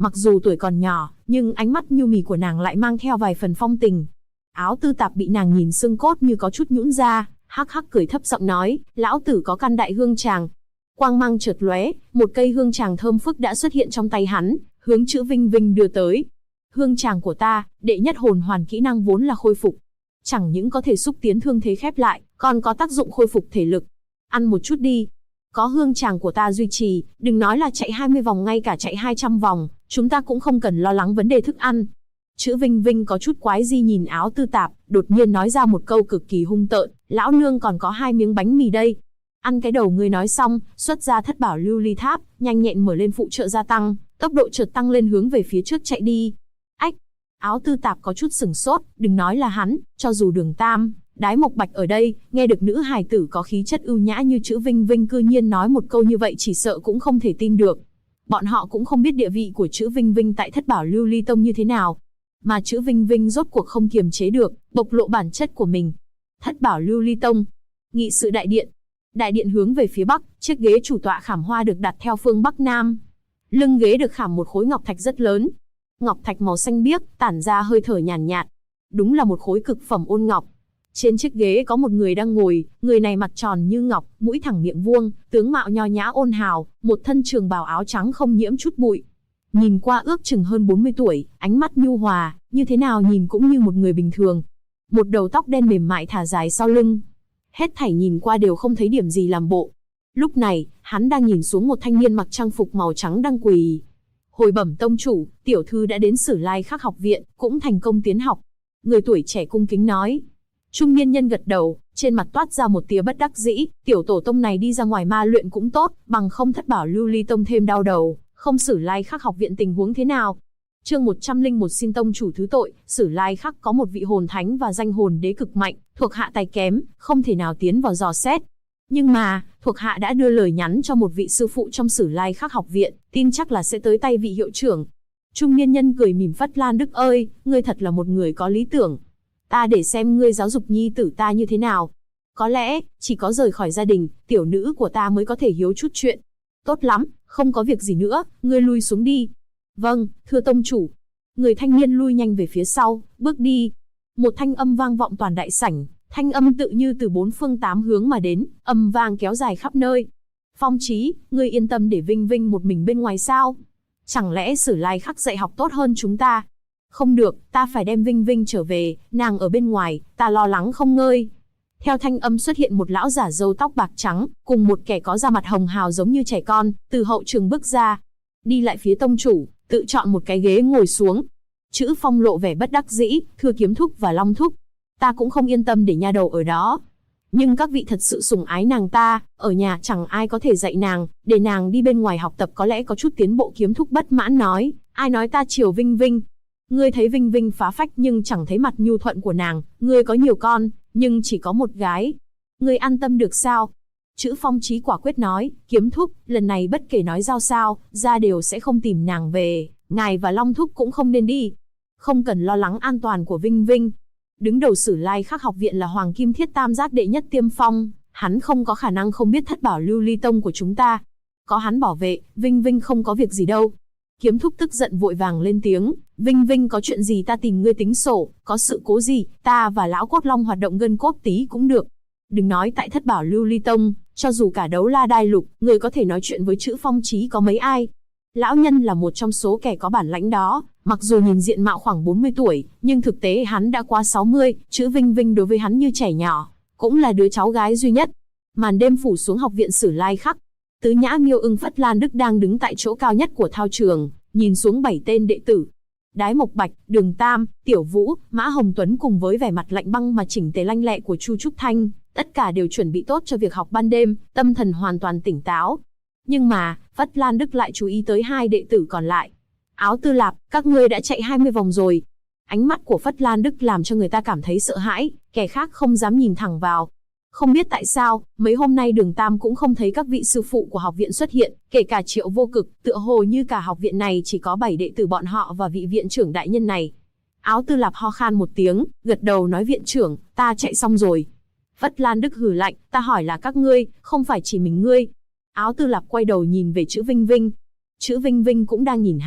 A: Mặc dù tuổi còn nhỏ, nhưng ánh mắt nhu mì của nàng lại mang theo vài phần phong tình. Áo tư tạp bị nàng nhìn xương cốt như có chút nhũn ra, hắc hắc cười thấp giọng nói, lão tử có căn đại hương tràng. Quang mang chợt lóe, một cây hương tràng thơm phức đã xuất hiện trong tay hắn, hướng chữ Vinh Vinh đưa tới. Hương tràng của ta, đệ nhất hồn hoàn kỹ năng vốn là khôi phục. Chẳng những có thể xúc tiến thương thế khép lại, còn có tác dụng khôi phục thể lực. Ăn một chút đi. Có hương tràng của ta duy trì, đừng nói là chạy 20 vòng, ngay cả chạy 200 vòng, chúng ta cũng không cần lo lắng vấn đề thức ăn. Chữ Vinh Vinh có chút quái di nhìn áo tư tạp, đột nhiên nói ra một câu cực kỳ hung tợn, lão nương còn có 2 miếng bánh mì đây. Ăn cái đầu ngươi. Nói xong, xuất ra thất bảo lưu ly tháp, nhanh nhẹn mở lên phụ trợ gia tăng, tốc độ chợt tăng lên hướng về phía trước chạy đi. Ách! Áo tư tạp có chút sửng sốt, đừng nói là hắn, cho dù Đường Tam, Đái Mộc Bạch ở đây, nghe được nữ hài tử có khí chất ưu nhã như chữ Vinh Vinh cư nhiên nói một câu như vậy chỉ sợ cũng không thể tin được. Bọn họ cũng không biết địa vị của chữ Vinh Vinh tại thất bảo lưu ly tông như thế nào. Mà chữ Vinh Vinh rốt cuộc không kiềm chế được, bộc lộ bản chất của mình. Thất bảo lưu ly tông. Nghị sự đại điện. Đại điện hướng về phía bắc, chiếc ghế chủ tọa khảm hoa được đặt theo phương bắc nam. Lưng ghế được khảm một khối ngọc thạch rất lớn. Ngọc thạch màu xanh biếc, tản ra hơi thở nhàn nhạt. Đúng là một khối cực phẩm ôn ngọc. Trên chiếc ghế có một người đang ngồi, người này mặt tròn như ngọc, mũi thẳng miệng vuông, tướng mạo nho nhã ôn hào, một thân trường bào áo trắng không nhiễm chút bụi. Nhìn qua ước chừng hơn 40 tuổi, ánh mắt nhu hòa, như thế nào nhìn cũng như một người bình thường. Một đầu tóc đen mềm mại thả dài sau lưng. Hết thảy nhìn qua đều không thấy điểm gì làm bộ. Lúc này, hắn đang nhìn xuống một thanh niên mặc trang phục màu trắng đang quỳ. Hồi bẩm tông chủ, tiểu thư đã đến Sử Lai Khắc học viện, cũng thành công tiến học. Người tuổi trẻ cung kính nói. Trung niên nhân gật đầu, trên mặt toát ra một tia bất đắc dĩ, tiểu tổ tông này đi ra ngoài ma luyện cũng tốt, bằng không thất bảo lưu ly tông thêm đau đầu, không Sử Lai Khắc học viện tình huống thế nào. Chương 101 xin tông chủ thứ tội, Sử Lai Khắc có một vị hồn thánh và danh hồn đế cực mạnh, thuộc hạ tài kém, không thể nào tiến vào dò xét. Nhưng mà, thuộc hạ đã đưa lời nhắn cho một vị sư phụ trong Sử Lai Khắc học viện, tin chắc là sẽ tới tay vị hiệu trưởng. Trung niên nhân cười mỉm, Phất Lan Đức ơi, ngươi thật là một người có lý tưởng. Ta để xem ngươi giáo dục nhi tử ta như thế nào. Có lẽ, chỉ có rời khỏi gia đình, tiểu nữ của ta mới có thể hiếu chút chuyện. Tốt lắm, không có việc gì nữa, ngươi lui xuống đi. Vâng, thưa tông chủ. Người thanh niên lui nhanh về phía sau, bước đi. Một thanh âm vang vọng toàn đại sảnh, thanh âm tự như từ 4 phương 8 hướng mà đến, âm vang kéo dài khắp nơi. Phong Chí, ngươi yên tâm để Vinh Vinh một mình bên ngoài sao? Chẳng lẽ Sử Lai Khắc dạy học tốt hơn chúng ta? Không được, ta phải đem Vinh Vinh trở về, nàng ở bên ngoài, ta lo lắng không ngơi. Theo thanh âm xuất hiện một lão giả râu tóc bạc trắng, cùng một kẻ có da mặt hồng hào giống như trẻ con, từ hậu trường bước ra. Đi lại phía tông chủ, tự chọn một cái ghế ngồi xuống. Chữ Phong lộ vẻ bất đắc dĩ, thưa Kiếm thúc và Long thúc. Ta cũng không yên tâm để nha đầu ở đó. Nhưng các vị thật sự sủng ái nàng ta, ở nhà chẳng ai có thể dạy nàng, để nàng đi bên ngoài học tập có lẽ có chút tiến bộ. Kiếm thúc bất mãn nói, ai nói ta chiều Vinh Vinh? Ngươi thấy Vinh Vinh phá phách nhưng chẳng thấy mặt nhu thuận của nàng, ngươi có nhiều con, nhưng chỉ có một gái. Ngươi an tâm được sao? Chữ Phong Chí quả quyết nói, Kiếm thúc, lần này bất kể nói giao sao, ra đều sẽ không tìm nàng về, ngài và Long thúc cũng không nên đi. Không cần lo lắng an toàn của Vinh Vinh. Đứng đầu Sử Lai Khắc học viện là Hoàng Kim Thiết Tam Giác đệ nhất Tiêm Phong, hắn không có khả năng không biết thất bảo lưu ly tông của chúng ta. Có hắn bảo vệ, Vinh Vinh không có việc gì đâu. Kiếm thúc tức giận vội vàng lên tiếng, Vinh Vinh có chuyện gì ta tìm ngươi tính sổ, có sự cố gì, ta và lão cốt long hoạt động gân cốt tí cũng được. Đừng nói tại thất bảo lưu ly tông, cho dù cả Đấu La Đai Lục, người có thể nói chuyện với chữ Phong Chí có mấy ai. Lão nhân là một trong số kẻ có bản lãnh đó, mặc dù nhìn diện mạo khoảng 40 tuổi, nhưng thực tế hắn đã qua 60, chữ Vinh Vinh đối với hắn như trẻ nhỏ, cũng là đứa cháu gái duy nhất. Màn đêm phủ xuống học viện Sử Lai Khắc. Tứ Nhã Miêu Ưng Phất Lan Đức đang đứng tại chỗ cao nhất của thao trường, nhìn xuống 7 tên đệ tử. Đái Mộc Bạch, Đường Tam, Tiểu Vũ, Mã Hồng Tuấn cùng với vẻ mặt lạnh băng mà chỉnh tề lanh lẹ của Chu Trúc Thanh, tất cả đều chuẩn bị tốt cho việc học ban đêm, tâm thần hoàn toàn tỉnh táo. Nhưng mà, Phất Lan Đức lại chú ý tới 2 đệ tử còn lại. Áo Tư Lạp, các ngươi đã chạy 20 vòng rồi. Ánh mắt của Phất Lan Đức làm cho người ta cảm thấy sợ hãi, kẻ khác không dám nhìn thẳng vào. Không biết tại sao, mấy hôm nay Đường Tam cũng không thấy các vị sư phụ của học viện xuất hiện, kể cả Triệu Vô Cực, tựa hồ như cả học viện này chỉ có 7 đệ tử bọn họ và vị viện trưởng đại nhân này. Áo Tư Lạp ho khan một tiếng, gật đầu nói, viện trưởng, ta chạy xong rồi. Phất Lan Đức hừ lạnh, ta hỏi là các ngươi, không phải chỉ mình ngươi. Áo Tư Lạp quay đầu nhìn về chữ Vinh Vinh. Chữ Vinh Vinh cũng đang nhìn hắn,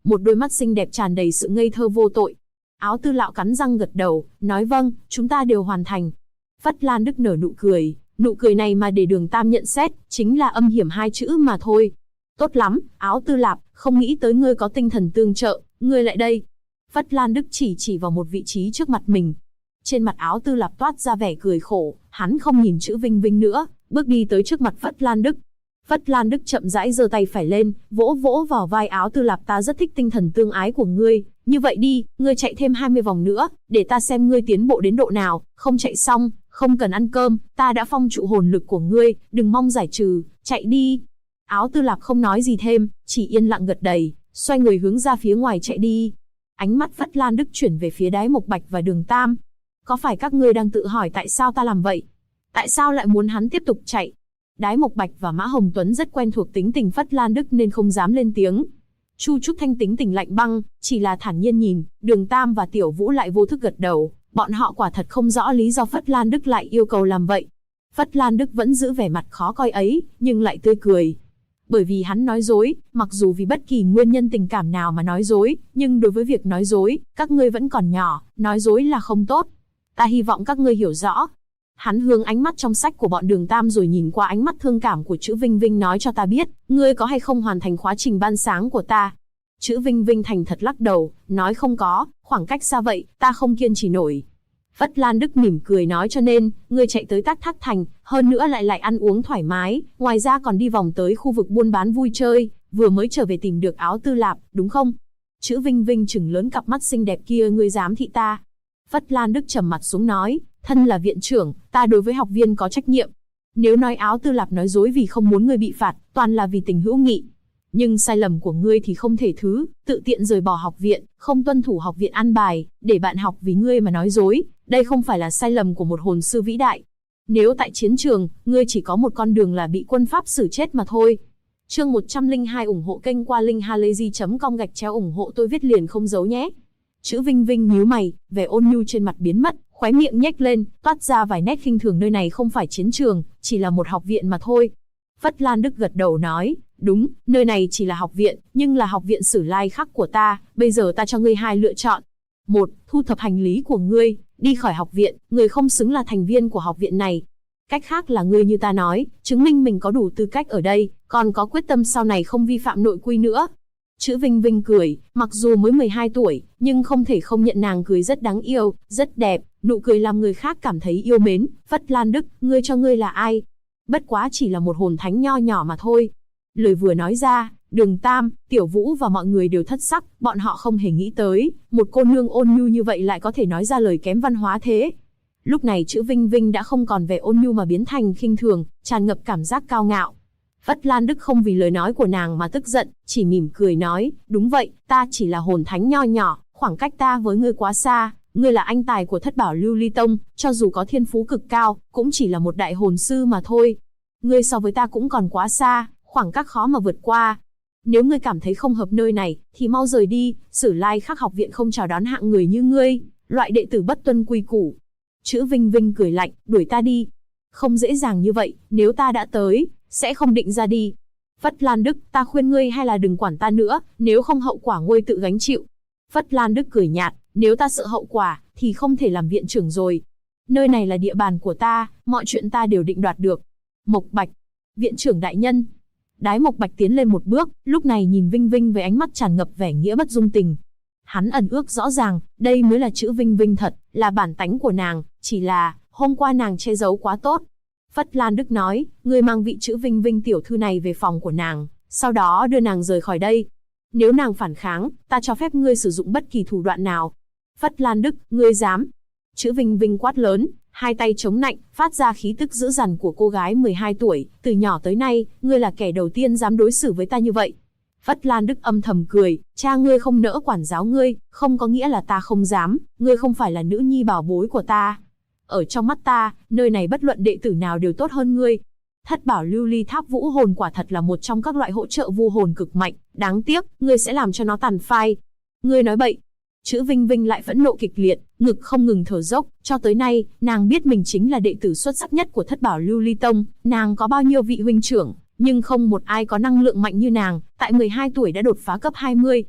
A: một đôi mắt xinh đẹp tràn đầy sự ngây thơ vô tội. Áo Tư Lão cắn răng gật đầu, nói vâng, chúng ta đều hoàn thành. Phất Lan Đức nở nụ cười này mà để Đường Tam nhận xét, chính là âm hiểm hai chữ mà thôi. Tốt lắm, Áo Tư Lạp, không nghĩ tới ngươi có tinh thần tương trợ, ngươi lại đây. Phất Lan Đức chỉ vào một vị trí trước mặt mình. Trên mặt Áo Tư Lạp toát ra vẻ cười khổ, hắn không nhìn chữ Vinh Vinh nữa, bước đi tới trước mặt Phất Lan Đức. Phất Lan Đức chậm rãi giơ tay phải lên, vỗ vỗ vào vai Áo Tư Lạp, ta rất thích tinh thần tương ái của ngươi, như vậy đi, ngươi chạy thêm 20 vòng nữa, để ta xem ngươi tiến bộ đến độ nào, không chạy xong, không cần ăn cơm, ta đã phong trụ hồn lực của ngươi, đừng mong giải trừ, chạy đi. Áo Tư Lạp không nói gì thêm, chỉ yên lặng gật đầy, xoay người hướng ra phía ngoài chạy đi. Ánh mắt Phất Lan Đức chuyển về phía Đái Mộc Bạch và Đường Tam. Có phải các ngươi đang tự hỏi tại sao ta làm vậy? Tại sao lại muốn hắn tiếp tục chạy? Đái Mộc Bạch và Mã Hồng Tuấn rất quen thuộc tính tình Phất Lan Đức nên không dám lên tiếng. Chu Trúc Thanh tính tình lạnh băng, chỉ là thản nhiên nhìn, Đường Tam và Tiểu Vũ lại vô thức gật đầu, bọn họ quả thật không rõ lý do Phất Lan Đức lại yêu cầu làm vậy. Phất Lan Đức vẫn giữ vẻ mặt khó coi ấy, nhưng lại tươi cười. Bởi vì hắn nói dối, mặc dù vì bất kỳ nguyên nhân tình cảm nào mà nói dối, nhưng đối với việc nói dối, các ngươi vẫn còn nhỏ, nói dối là không tốt. Ta hy vọng các ngươi hiểu rõ. Hắn hướng ánh mắt trong sách của bọn Đường Tam rồi nhìn qua ánh mắt thương cảm của chữ Vinh Vinh, nói cho ta biết, ngươi có hay không hoàn thành khóa trình ban sáng của ta. Chữ Vinh Vinh thành thật lắc đầu, nói không có, khoảng cách xa vậy, ta không kiên trì nổi. Phất Lan Đức mỉm cười nói cho nên, ngươi chạy tới Tắc Thác Thành, hơn nữa lại ăn uống thoải mái, ngoài ra còn đi vòng tới khu vực buôn bán vui chơi, vừa mới trở về tìm được Áo Tư Lạp, đúng không? Chữ Vinh Vinh trừng lớn cặp mắt xinh đẹp kia, ngươi dám thị ta. Phất Lan Đức trầm mặt xuống nói, thân là viện trưởng, ta đối với học viên có trách nhiệm. Nếu nói Áo Tư Lạp nói dối vì không muốn ngươi bị phạt, toàn là vì tình hữu nghị. Nhưng sai lầm của ngươi thì không thể tự tiện rời bỏ học viện, không tuân thủ học viện an bài, để bạn học vì ngươi mà nói dối, đây không phải là sai lầm của một hồn sư vĩ đại. Nếu tại chiến trường, ngươi chỉ có một con đường là bị quân pháp xử chết mà thôi. Chương 102 ủng hộ kênh qua linkhalazy.com/ủng hộ tôi viết liền không giấu nhé. Chữ Vinh Vinh nhíu mày, vẻ ôn nhu trên mặt biến mất, khóe miệng nhếch lên, toát ra vài nét khinh thường, nơi này không phải chiến trường, chỉ là một học viện mà thôi. Phất Lan Đức gật đầu nói, đúng, nơi này chỉ là học viện, nhưng là học viện Sử Lai Khắc của ta, bây giờ ta cho ngươi hai lựa chọn. Một, thu thập hành lý của ngươi, đi khỏi học viện, ngươi không xứng là thành viên của học viện này. Cách khác là ngươi như ta nói, chứng minh mình có đủ tư cách ở đây, còn có quyết tâm sau này không vi phạm nội quy nữa. Chữ Vinh Vinh cười, mặc dù mới 12 tuổi, nhưng không thể không nhận nàng cười rất đáng yêu, rất đẹp, nụ cười làm người khác cảm thấy yêu mến. Phất Lan Đức, ngươi cho ngươi là ai? Bất quá chỉ là một hồn thánh nho nhỏ mà thôi. Lời vừa nói ra, Đường Tam, Tiểu Vũ và mọi người đều thất sắc, bọn họ không hề nghĩ tới, một cô nương ôn nhu như vậy lại có thể nói ra lời kém văn hóa thế. Lúc này chữ Vinh Vinh đã không còn vẻ ôn nhu mà biến thành khinh thường, tràn ngập cảm giác cao ngạo. Phất Lan Đức không vì lời nói của nàng mà tức giận, chỉ mỉm cười nói, đúng vậy, ta chỉ là hồn thánh nho nhỏ, khoảng cách ta với ngươi quá xa, ngươi là anh tài của Thất Bảo Lưu Ly Tông, cho dù có thiên phú cực cao, cũng chỉ là một đại hồn sư mà thôi. Ngươi so với ta cũng còn quá xa, khoảng cách khó mà vượt qua. Nếu ngươi cảm thấy không hợp nơi này, thì mau rời đi, Sử Lai Khắc học viện không chào đón hạng người như ngươi, loại đệ tử bất tuân quy củ. Chữ Vinh Vinh cười lạnh, đuổi ta đi. Không dễ dàng như vậy, nếu ta đã tới, sẽ không định ra đi. Phất Lan Đức, ta khuyên ngươi hay là đừng quản ta nữa, nếu không hậu quả ngươi tự gánh chịu. Phất Lan Đức cười nhạt, nếu ta sợ hậu quả, thì không thể làm viện trưởng rồi. Nơi này là địa bàn của ta, mọi chuyện ta đều định đoạt được. Mộc Bạch, viện trưởng đại nhân. Đái Mộc Bạch tiến lên một bước, lúc này nhìn Vinh Vinh với ánh mắt tràn ngập vẻ nghĩa bất dung tình. Hắn ẩn ước rõ ràng, đây mới là chữ Vinh Vinh thật, là bản tánh của nàng, chỉ là, hôm qua nàng che giấu quá tốt. Phất Lan Đức nói, ngươi mang vị chữ Vinh Vinh tiểu thư này về phòng của nàng, sau đó đưa nàng rời khỏi đây. Nếu nàng phản kháng, ta cho phép ngươi sử dụng bất kỳ thủ đoạn nào. Phất Lan Đức, ngươi dám? Chữ Vinh Vinh quát lớn, hai tay chống nạnh, phát ra khí tức dữ dằn của cô gái 12 tuổi, từ nhỏ tới nay, ngươi là kẻ đầu tiên dám đối xử với ta như vậy. Phất Lan Đức âm thầm cười, cha ngươi không nỡ quản giáo ngươi, không có nghĩa là ta không dám, ngươi không phải là nữ nhi bảo bối của ta. Ở trong mắt ta, nơi này bất luận đệ tử nào đều tốt hơn ngươi. Thất Bảo Lưu Ly Tháp Vũ Hồn quả thật là một trong các loại hỗ trợ vu hồn cực mạnh, đáng tiếc, ngươi sẽ làm cho nó tàn phai. Ngươi nói bậy. Chữ Vinh Vinh lại phẫn nộ kịch liệt, ngực không ngừng thở dốc, cho tới nay, nàng biết mình chính là đệ tử xuất sắc nhất của Thất Bảo Lưu Ly Tông, nàng có bao nhiêu vị huynh trưởng, nhưng không một ai có năng lượng mạnh như nàng, tại 12 tuổi đã đột phá cấp 20.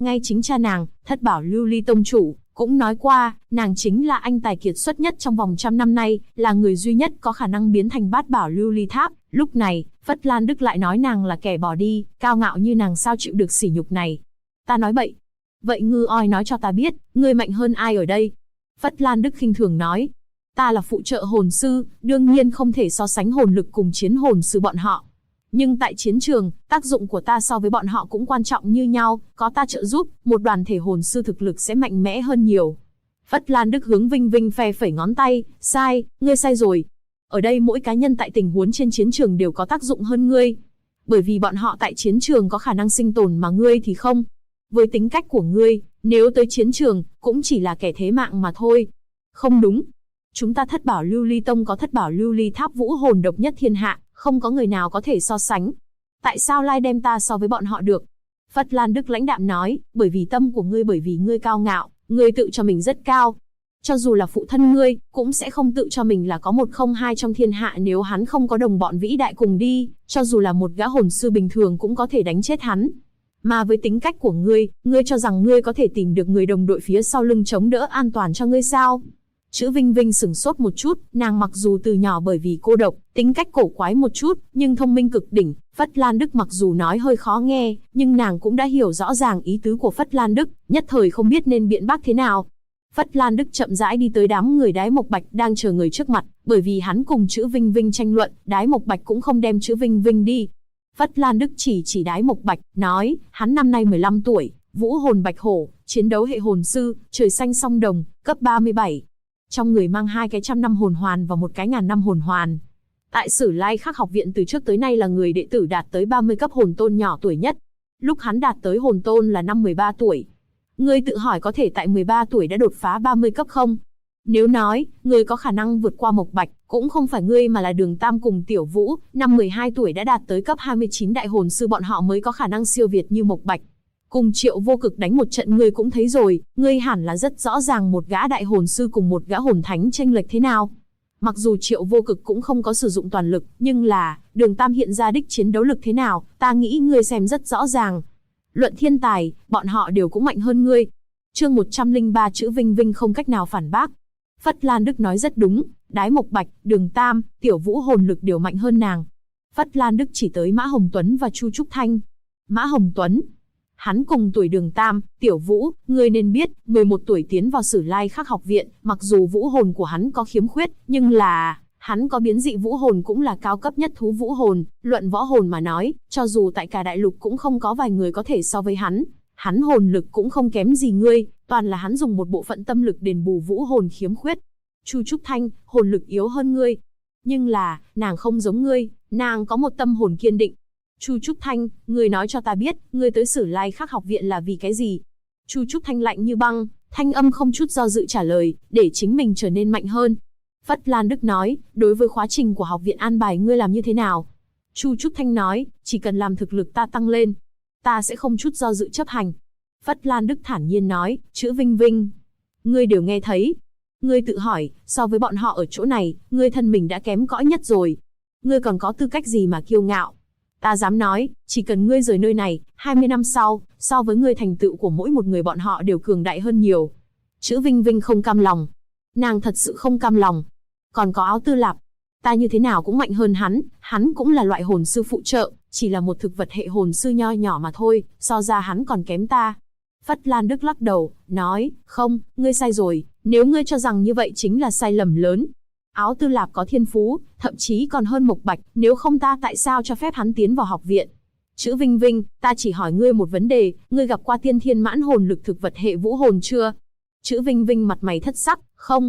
A: Ngay chính cha nàng, Thất Bảo Lưu Ly tông chủ, cũng nói qua, nàng chính là anh tài kiệt xuất nhất trong vòng 100 năm nay, là người duy nhất có khả năng biến thành Bát Bảo Lưu Ly Tháp. Lúc này, Phất Lan Đức lại nói nàng là kẻ bỏ đi, cao ngạo như nàng sao chịu được sỉ nhục này. Ta nói bậy. Vậy Ngư Oai nói cho ta biết, ngươi mạnh hơn ai ở đây? Phất Lan Đức khinh thường nói. Ta là phụ trợ hồn sư, đương nhiên không thể so sánh hồn lực cùng chiến hồn sư bọn họ. Nhưng tại chiến trường, tác dụng của ta so với bọn họ cũng quan trọng như nhau, có ta trợ giúp, một đoàn thể hồn sư thực lực sẽ mạnh mẽ hơn nhiều. Phất Lan Đức hướng Vinh Vinh phe phẩy ngón tay, sai, ngươi sai rồi. Ở đây mỗi cá nhân tại tình huống trên chiến trường đều có tác dụng hơn ngươi. Bởi vì bọn họ tại chiến trường có khả năng sinh tồn mà ngươi thì không. Với tính cách của ngươi, nếu tới chiến trường, cũng chỉ là kẻ thế mạng mà thôi. Không đúng. Chúng ta Thất Bảo Lưu Ly Tông có Thất Bảo Lưu Ly Tháp vũ hồn độc nhất thiên hạ, không có người nào có thể so sánh. Tại sao lại đem ta so với bọn họ được? Phất Lan Đức lãnh đạm nói, bởi vì tâm của ngươi, bởi vì ngươi cao ngạo, ngươi tự cho mình rất cao. Cho dù là phụ thân ngươi, cũng sẽ không tự cho mình là có một không hai trong thiên hạ nếu hắn không có đồng bọn vĩ đại cùng đi, cho dù là một gã hồn sư bình thường cũng có thể đánh chết hắn. Mà với tính cách của ngươi, ngươi cho rằng ngươi có thể tìm được người đồng đội phía sau lưng chống đỡ an toàn cho ngươi sao? Chữ Vinh Vinh sửng sốt một chút, nàng mặc dù từ nhỏ bởi vì cô độc, tính cách cổ quái một chút, nhưng thông minh cực đỉnh. Phất Lan Đức mặc dù nói hơi khó nghe, nhưng nàng cũng đã hiểu rõ ràng ý tứ của Phất Lan Đức, nhất thời không biết nên biện bác thế nào. Phất Lan Đức chậm rãi đi tới đám người Đái Mộc Bạch đang chờ người trước mặt, bởi vì hắn cùng chữ Vinh Vinh tranh luận, Đái Mộc Bạch cũng không đem chữ Vinh Vinh đi. Phất Lan Đức chỉ Đái Mộc Bạch, nói, hắn năm nay 15 tuổi, vũ hồn bạch hổ, chiến đấu hệ hồn sư, trời xanh song đồng, cấp 37. Trong người mang 2 cái 100 năm hồn hoàn và 1 cái 1000 năm hồn hoàn. Tại Sử Lai Khắc học viện từ trước tới nay là người đệ tử đạt tới 30 cấp hồn tôn nhỏ tuổi nhất. Lúc hắn đạt tới hồn tôn là năm 13 tuổi. Ngươi tự hỏi có thể tại 13 tuổi đã đột phá 30 cấp không? Nếu nói, ngươi có khả năng vượt qua Mộc Bạch, cũng không phải ngươi mà là Đường Tam cùng Tiểu Vũ, năm 12 tuổi đã đạt tới cấp 29 đại hồn sư, bọn họ mới có khả năng siêu việt như Mộc Bạch. Cùng Triệu Vô Cực đánh một trận ngươi cũng thấy rồi, ngươi hẳn là rất rõ ràng một gã đại hồn sư cùng một gã hồn thánh chênh lệch thế nào. Mặc dù Triệu Vô Cực cũng không có sử dụng toàn lực, nhưng là, Đường Tam hiện ra đích chiến đấu lực thế nào, ta nghĩ ngươi xem rất rõ ràng. Luận thiên tài, bọn họ đều cũng mạnh hơn ngươi. Chương 103 chữ Vinh Vinh không cách nào phản bác. Phất Lan Đức nói rất đúng, Đái Mộc Bạch, Đường Tam, Tiểu Vũ hồn lực đều mạnh hơn nàng. Phất Lan Đức chỉ tới Mã Hồng Tuấn và Chu Trúc Thanh. Mã Hồng Tuấn, hắn cùng tuổi Đường Tam, Tiểu Vũ, ngươi nên biết, 11 tuổi tiến vào Sử Lai Khắc học viện, mặc dù vũ hồn của hắn có khiếm khuyết, nhưng là, hắn có biến dị vũ hồn cũng là cao cấp nhất thú vũ hồn, luận võ hồn mà nói, cho dù tại cả đại lục cũng không có vài người có thể so với hắn. Hắn hồn lực cũng không kém gì ngươi, toàn là hắn dùng một bộ phận tâm lực đền bù vũ hồn khiếm khuyết. Chu Trúc Thanh, hồn lực yếu hơn ngươi. Nhưng là, nàng không giống ngươi, nàng có một tâm hồn kiên định. Chu Trúc Thanh, ngươi nói cho ta biết, ngươi tới Sử Lai Khắc học viện là vì cái gì? Chu Trúc Thanh lạnh như băng, thanh âm không chút do dự trả lời, để chính mình trở nên mạnh hơn. Phất Lan Đức nói, đối với khóa trình của học viện an bài ngươi làm như thế nào? Chu Trúc Thanh nói, chỉ cần làm thực lực ta tăng lên, ta sẽ không chút do dự chấp hành. Phất Lan Đức thản nhiên nói, chữ Vinh Vinh, ngươi đều nghe thấy. Ngươi tự hỏi, so với bọn họ ở chỗ này, ngươi thân mình đã kém cỏi nhất rồi. Ngươi còn có tư cách gì mà kiêu ngạo? Ta dám nói, chỉ cần ngươi rời nơi này, 20 năm sau, so với ngươi thành tựu của mỗi một người bọn họ đều cường đại hơn nhiều. Chữ Vinh Vinh không cam lòng. Nàng thật sự không cam lòng. Còn có Áo Tư Lạp. Ta như thế nào cũng mạnh hơn hắn cũng là loại hồn sư phụ trợ, chỉ là một thực vật hệ hồn sư nho nhỏ mà thôi, so ra hắn còn kém ta. Phất Lan Đức lắc đầu, nói, không, ngươi sai rồi, nếu ngươi cho rằng như vậy chính là sai lầm lớn. Áo Tư Lạp có thiên phú, thậm chí còn hơn Mộc Bạch, nếu không ta tại sao cho phép hắn tiến vào học viện? Chữ Vinh Vinh, ta chỉ hỏi ngươi một vấn đề, ngươi gặp qua tiên thiên mãn hồn lực thực vật hệ vũ hồn chưa? Chữ Vinh Vinh mặt mày thất sắc,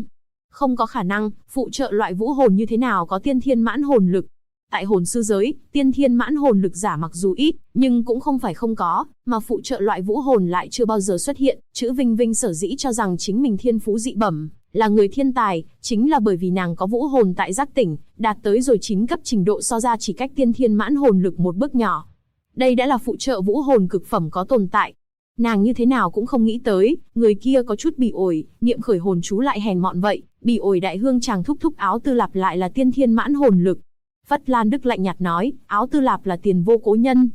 A: không có khả năng, phụ trợ loại vũ hồn như thế nào có tiên thiên mãn hồn lực? Tại hồn sư giới, tiên thiên mãn hồn lực giả mặc dù ít, nhưng cũng không phải không có, mà phụ trợ loại vũ hồn lại chưa bao giờ xuất hiện. Chữ Vinh Vinh sở dĩ cho rằng chính mình thiên phú dị bẩm, là người thiên tài, chính là bởi vì nàng có vũ hồn tại giác tỉnh, đạt tới rồi 9 cấp trình độ, so ra chỉ cách tiên thiên mãn hồn lực một bước nhỏ. Đây đã là phụ trợ vũ hồn cực phẩm có tồn tại. Nàng như thế nào cũng không nghĩ tới, người kia có chút bị ổi, niệm khởi hồn chú lại hèn mọn vậy, bị ổi đại hương chàng thúc thúc Áo Tư Lạp lại là tiên thiên mãn hồn lực. Phất Lan Đức lạnh nhạt nói, Áo Tư Lạp là tiền vô cố nhân.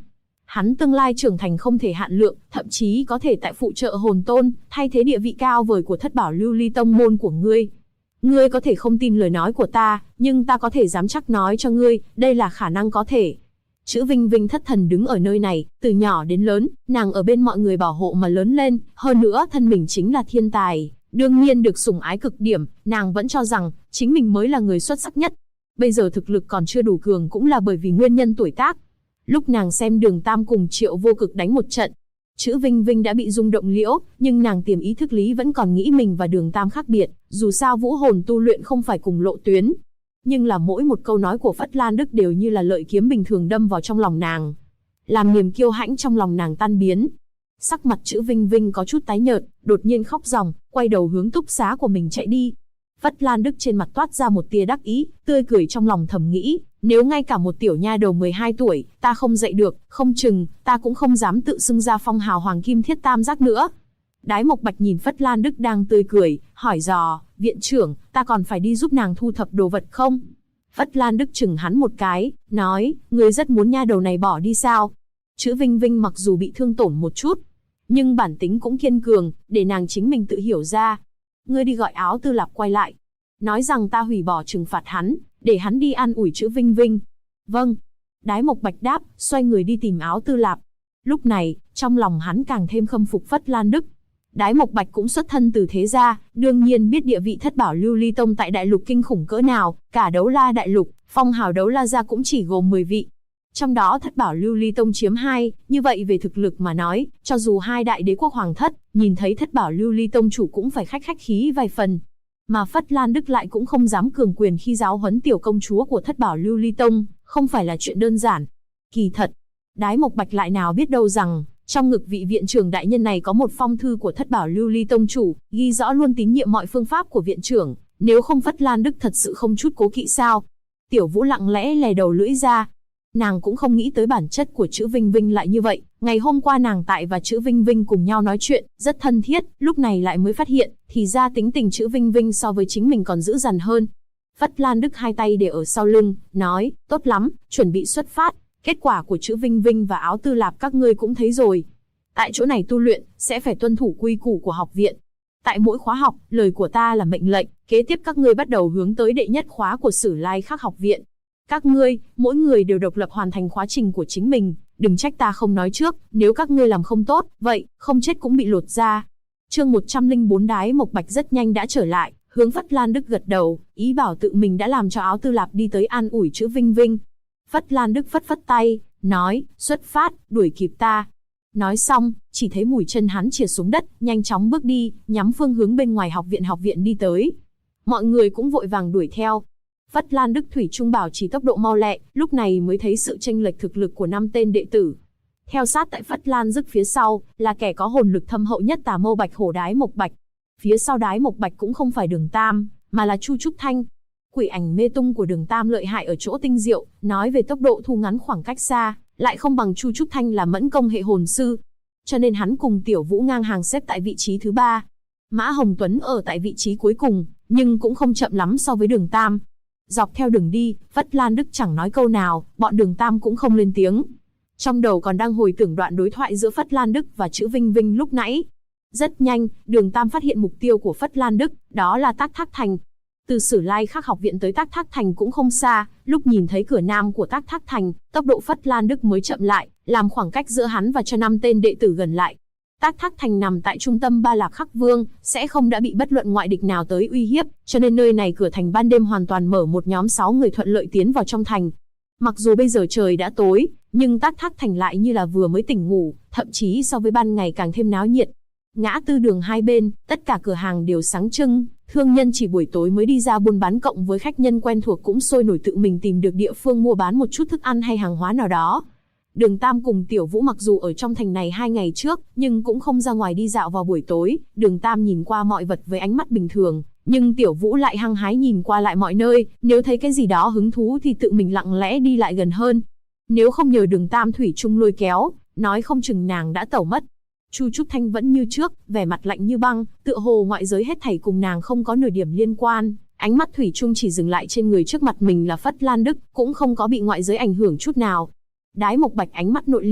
A: Hắn tương lai trưởng thành không thể hạn lượng, thậm chí có thể tại phụ trợ hồn tôn, thay thế địa vị cao vời của thất bảo lưu ly tông môn của ngươi. Ngươi có thể không tin lời nói của ta, nhưng ta có thể dám chắc nói cho ngươi, đây là khả năng có thể. Chữ Vinh Vinh thất thần đứng ở nơi này, từ nhỏ đến lớn, nàng ở bên mọi người bảo hộ mà lớn lên, hơn nữa thân mình chính là thiên tài, đương nhiên được sủng ái cực điểm, nàng vẫn cho rằng chính mình mới là người xuất sắc nhất. Bây giờ thực lực còn chưa đủ cường cũng là bởi vì nguyên nhân tuổi tác. Lúc nàng xem Đường Tam cùng Triệu Vô Cực đánh một trận, chữ Vinh Vinh đã bị rung động liễu, nhưng nàng tiềm ý thức lý vẫn còn nghĩ mình và Đường Tam khác biệt, dù sao vũ hồn tu luyện không phải cùng lộ tuyến. Nhưng là mỗi một câu nói của Phất Lan Đức đều như là lợi kiếm bình thường đâm vào trong lòng nàng, làm niềm kiêu hãnh trong lòng nàng tan biến. Sắc mặt chữ Vinh Vinh có chút tái nhợt, đột nhiên khóc ròng, quay đầu hướng túc xá của mình chạy đi. Phất Lan Đức trên mặt toát ra một tia đắc ý, tươi cười trong lòng thầm nghĩ, nếu ngay cả một tiểu nha đầu 12 tuổi, ta không dạy được, không chừng, ta cũng không dám tự xưng ra phong hào hoàng kim thiết tam giác nữa. Đái Mộc Bạch nhìn Phất Lan Đức đang tươi cười, hỏi dò, viện trưởng, ta còn phải đi giúp nàng thu thập đồ vật không? Phất Lan Đức chừng hắn một cái, nói, ngươi rất muốn nha đầu này bỏ đi sao? Chữ Vinh Vinh mặc dù bị thương tổn một chút, nhưng bản tính cũng kiên cường, để nàng chính mình tự hiểu ra. Ngươi đi gọi Áo Tư Lạp quay lại, nói rằng ta hủy bỏ trừng phạt hắn, để hắn đi an ủi chữ Vinh Vinh. Vâng. Đái Mộc Bạch đáp, xoay người đi tìm Áo Tư Lạp. Lúc này, trong lòng hắn càng thêm khâm phục Phất Lan Đức. Đái Mộc Bạch cũng xuất thân từ thế gia, đương nhiên biết địa vị thất bảo lưu ly tông tại đại lục kinh khủng cỡ nào, cả Đấu La đại lục, phong hào Đấu La gia cũng chỉ gồm 10 vị. Trong đó thất bảo lưu ly tông chiếm 2, như vậy về thực lực mà nói, cho dù hai đại đế quốc hoàng thất, nhìn thấy thất bảo lưu ly tông chủ cũng phải khách khí vài phần. Mà Phất Lan Đức lại cũng không dám cường quyền khi giáo huấn tiểu công chúa của thất bảo lưu ly tông, không phải là chuyện đơn giản. Kỳ thật, Đái Mộc Bạch lại nào biết đâu rằng, trong ngực vị viện trưởng đại nhân này có một phong thư của thất bảo lưu ly tông chủ, ghi rõ luôn tín nhiệm mọi phương pháp của viện trưởng, nếu không Phất Lan Đức thật sự không chút cố kỵ sao? Tiểu Vũ lặng lẽ lè đầu lưỡi ra. Nàng cũng không nghĩ tới bản chất của chữ Vinh Vinh lại như vậy, ngày hôm qua nàng tại và chữ Vinh Vinh cùng nhau nói chuyện, rất thân thiết, lúc này lại mới phát hiện, thì ra tính tình chữ Vinh Vinh so với chính mình còn dữ dằn hơn. Phất Lan Đức hai tay để ở sau lưng, nói, tốt lắm, chuẩn bị xuất phát, kết quả của chữ Vinh Vinh và Áo Tư Lạp các ngươi cũng thấy rồi. Tại chỗ này tu luyện, sẽ phải tuân thủ quy củ của học viện. Tại mỗi khóa học, lời của ta là mệnh lệnh, kế tiếp các ngươi bắt đầu hướng tới đệ nhất khóa của Sử Lai Khắc học viện. Các ngươi, mỗi người đều độc lập hoàn thành khóa trình của chính mình, đừng trách ta không nói trước, nếu các ngươi làm không tốt, vậy, không chết cũng bị lột ra. Chương 104 Đái Mộc Bạch rất nhanh đã trở lại, hướng Phất Lan Đức gật đầu, ý bảo tự mình đã làm cho Áo Tư Lạp đi tới an ủi chữ Vinh Vinh. Phất Lan Đức phất phất tay, nói, xuất phát, đuổi kịp ta. Nói xong, chỉ thấy mũi chân hắn chìa xuống đất, nhanh chóng bước đi, nhắm phương hướng bên ngoài học viện đi tới. Mọi người cũng vội vàng đuổi theo. Phất Lan Đức thủy chung bảo trì tốc độ mau lẹ, lúc này mới thấy sự chênh lệch thực lực của 5 tên đệ tử. Theo sát tại Phất Lan Đức phía sau, là kẻ có hồn lực thâm hậu nhất Tà Mâu Bạch Hổ Đái Mộc Bạch. Phía sau Đái Mộc Bạch cũng không phải Đường Tam, mà là Chu Trúc Thanh. Quỷ ảnh mê tung của Đường Tam lợi hại ở chỗ tinh diệu, nói về tốc độ thu ngắn khoảng cách xa, lại không bằng Chu Trúc Thanh là mẫn công hệ hồn sư. Cho nên hắn cùng Tiểu Vũ ngang hàng xếp tại vị trí thứ 3. Mã Hồng Tuấn ở tại vị trí cuối cùng, nhưng cũng không chậm lắm so với Đường Tam. Dọc theo đường đi, Phất Lan Đức chẳng nói câu nào, bọn Đường Tam cũng không lên tiếng. Trong đầu còn đang hồi tưởng đoạn đối thoại giữa Phất Lan Đức và chữ Vinh Vinh lúc nãy. Rất nhanh, Đường Tam phát hiện mục tiêu của Phất Lan Đức, đó là Tác Thác Thành. Từ Sử Lai Khắc học viện tới Tác Thác Thành cũng không xa, lúc nhìn thấy cửa nam của Tác Thác Thành, tốc độ Phất Lan Đức mới chậm lại, làm khoảng cách giữa hắn và cho 5 tên đệ tử gần lại. Tác Thác Thành nằm tại trung tâm Ba Lạc Khắc Vương, sẽ không đã bị bất luận ngoại địch nào tới uy hiếp, cho nên nơi này cửa thành ban đêm hoàn toàn mở, một nhóm 6 người thuận lợi tiến vào trong thành. Mặc dù bây giờ trời đã tối, nhưng Tác Thác Thành lại như là vừa mới tỉnh ngủ, thậm chí so với ban ngày càng thêm náo nhiệt. Ngã tư đường hai bên, tất cả cửa hàng đều sáng trưng, thương nhân chỉ buổi tối mới đi ra buôn bán, cộng với khách nhân quen thuộc cũng sôi nổi tự mình tìm được địa phương mua bán một chút thức ăn hay hàng hóa nào đó. Đường Tam cùng Tiểu Vũ mặc dù ở trong thành này 2 ngày trước, nhưng cũng không ra ngoài đi dạo vào buổi tối. Đường Tam nhìn qua mọi vật với ánh mắt bình thường, nhưng Tiểu Vũ lại hăng hái nhìn qua lại mọi nơi, nếu thấy cái gì đó hứng thú thì tự mình lặng lẽ đi lại gần hơn. Nếu không nhờ Đường Tam thủy chung lôi kéo, nói không chừng nàng đã tẩu mất. Chu Trúc Thanh vẫn như trước, vẻ mặt lạnh như băng, tựa hồ ngoại giới hết thảy cùng nàng không có nửa điểm liên quan. Ánh mắt thủy chung chỉ dừng lại trên người trước mặt mình là Phất Lan Đức, cũng không có bị ngoại giới ảnh hưởng chút nào. Đái Mộc Bạch ánh mắt nội liễm,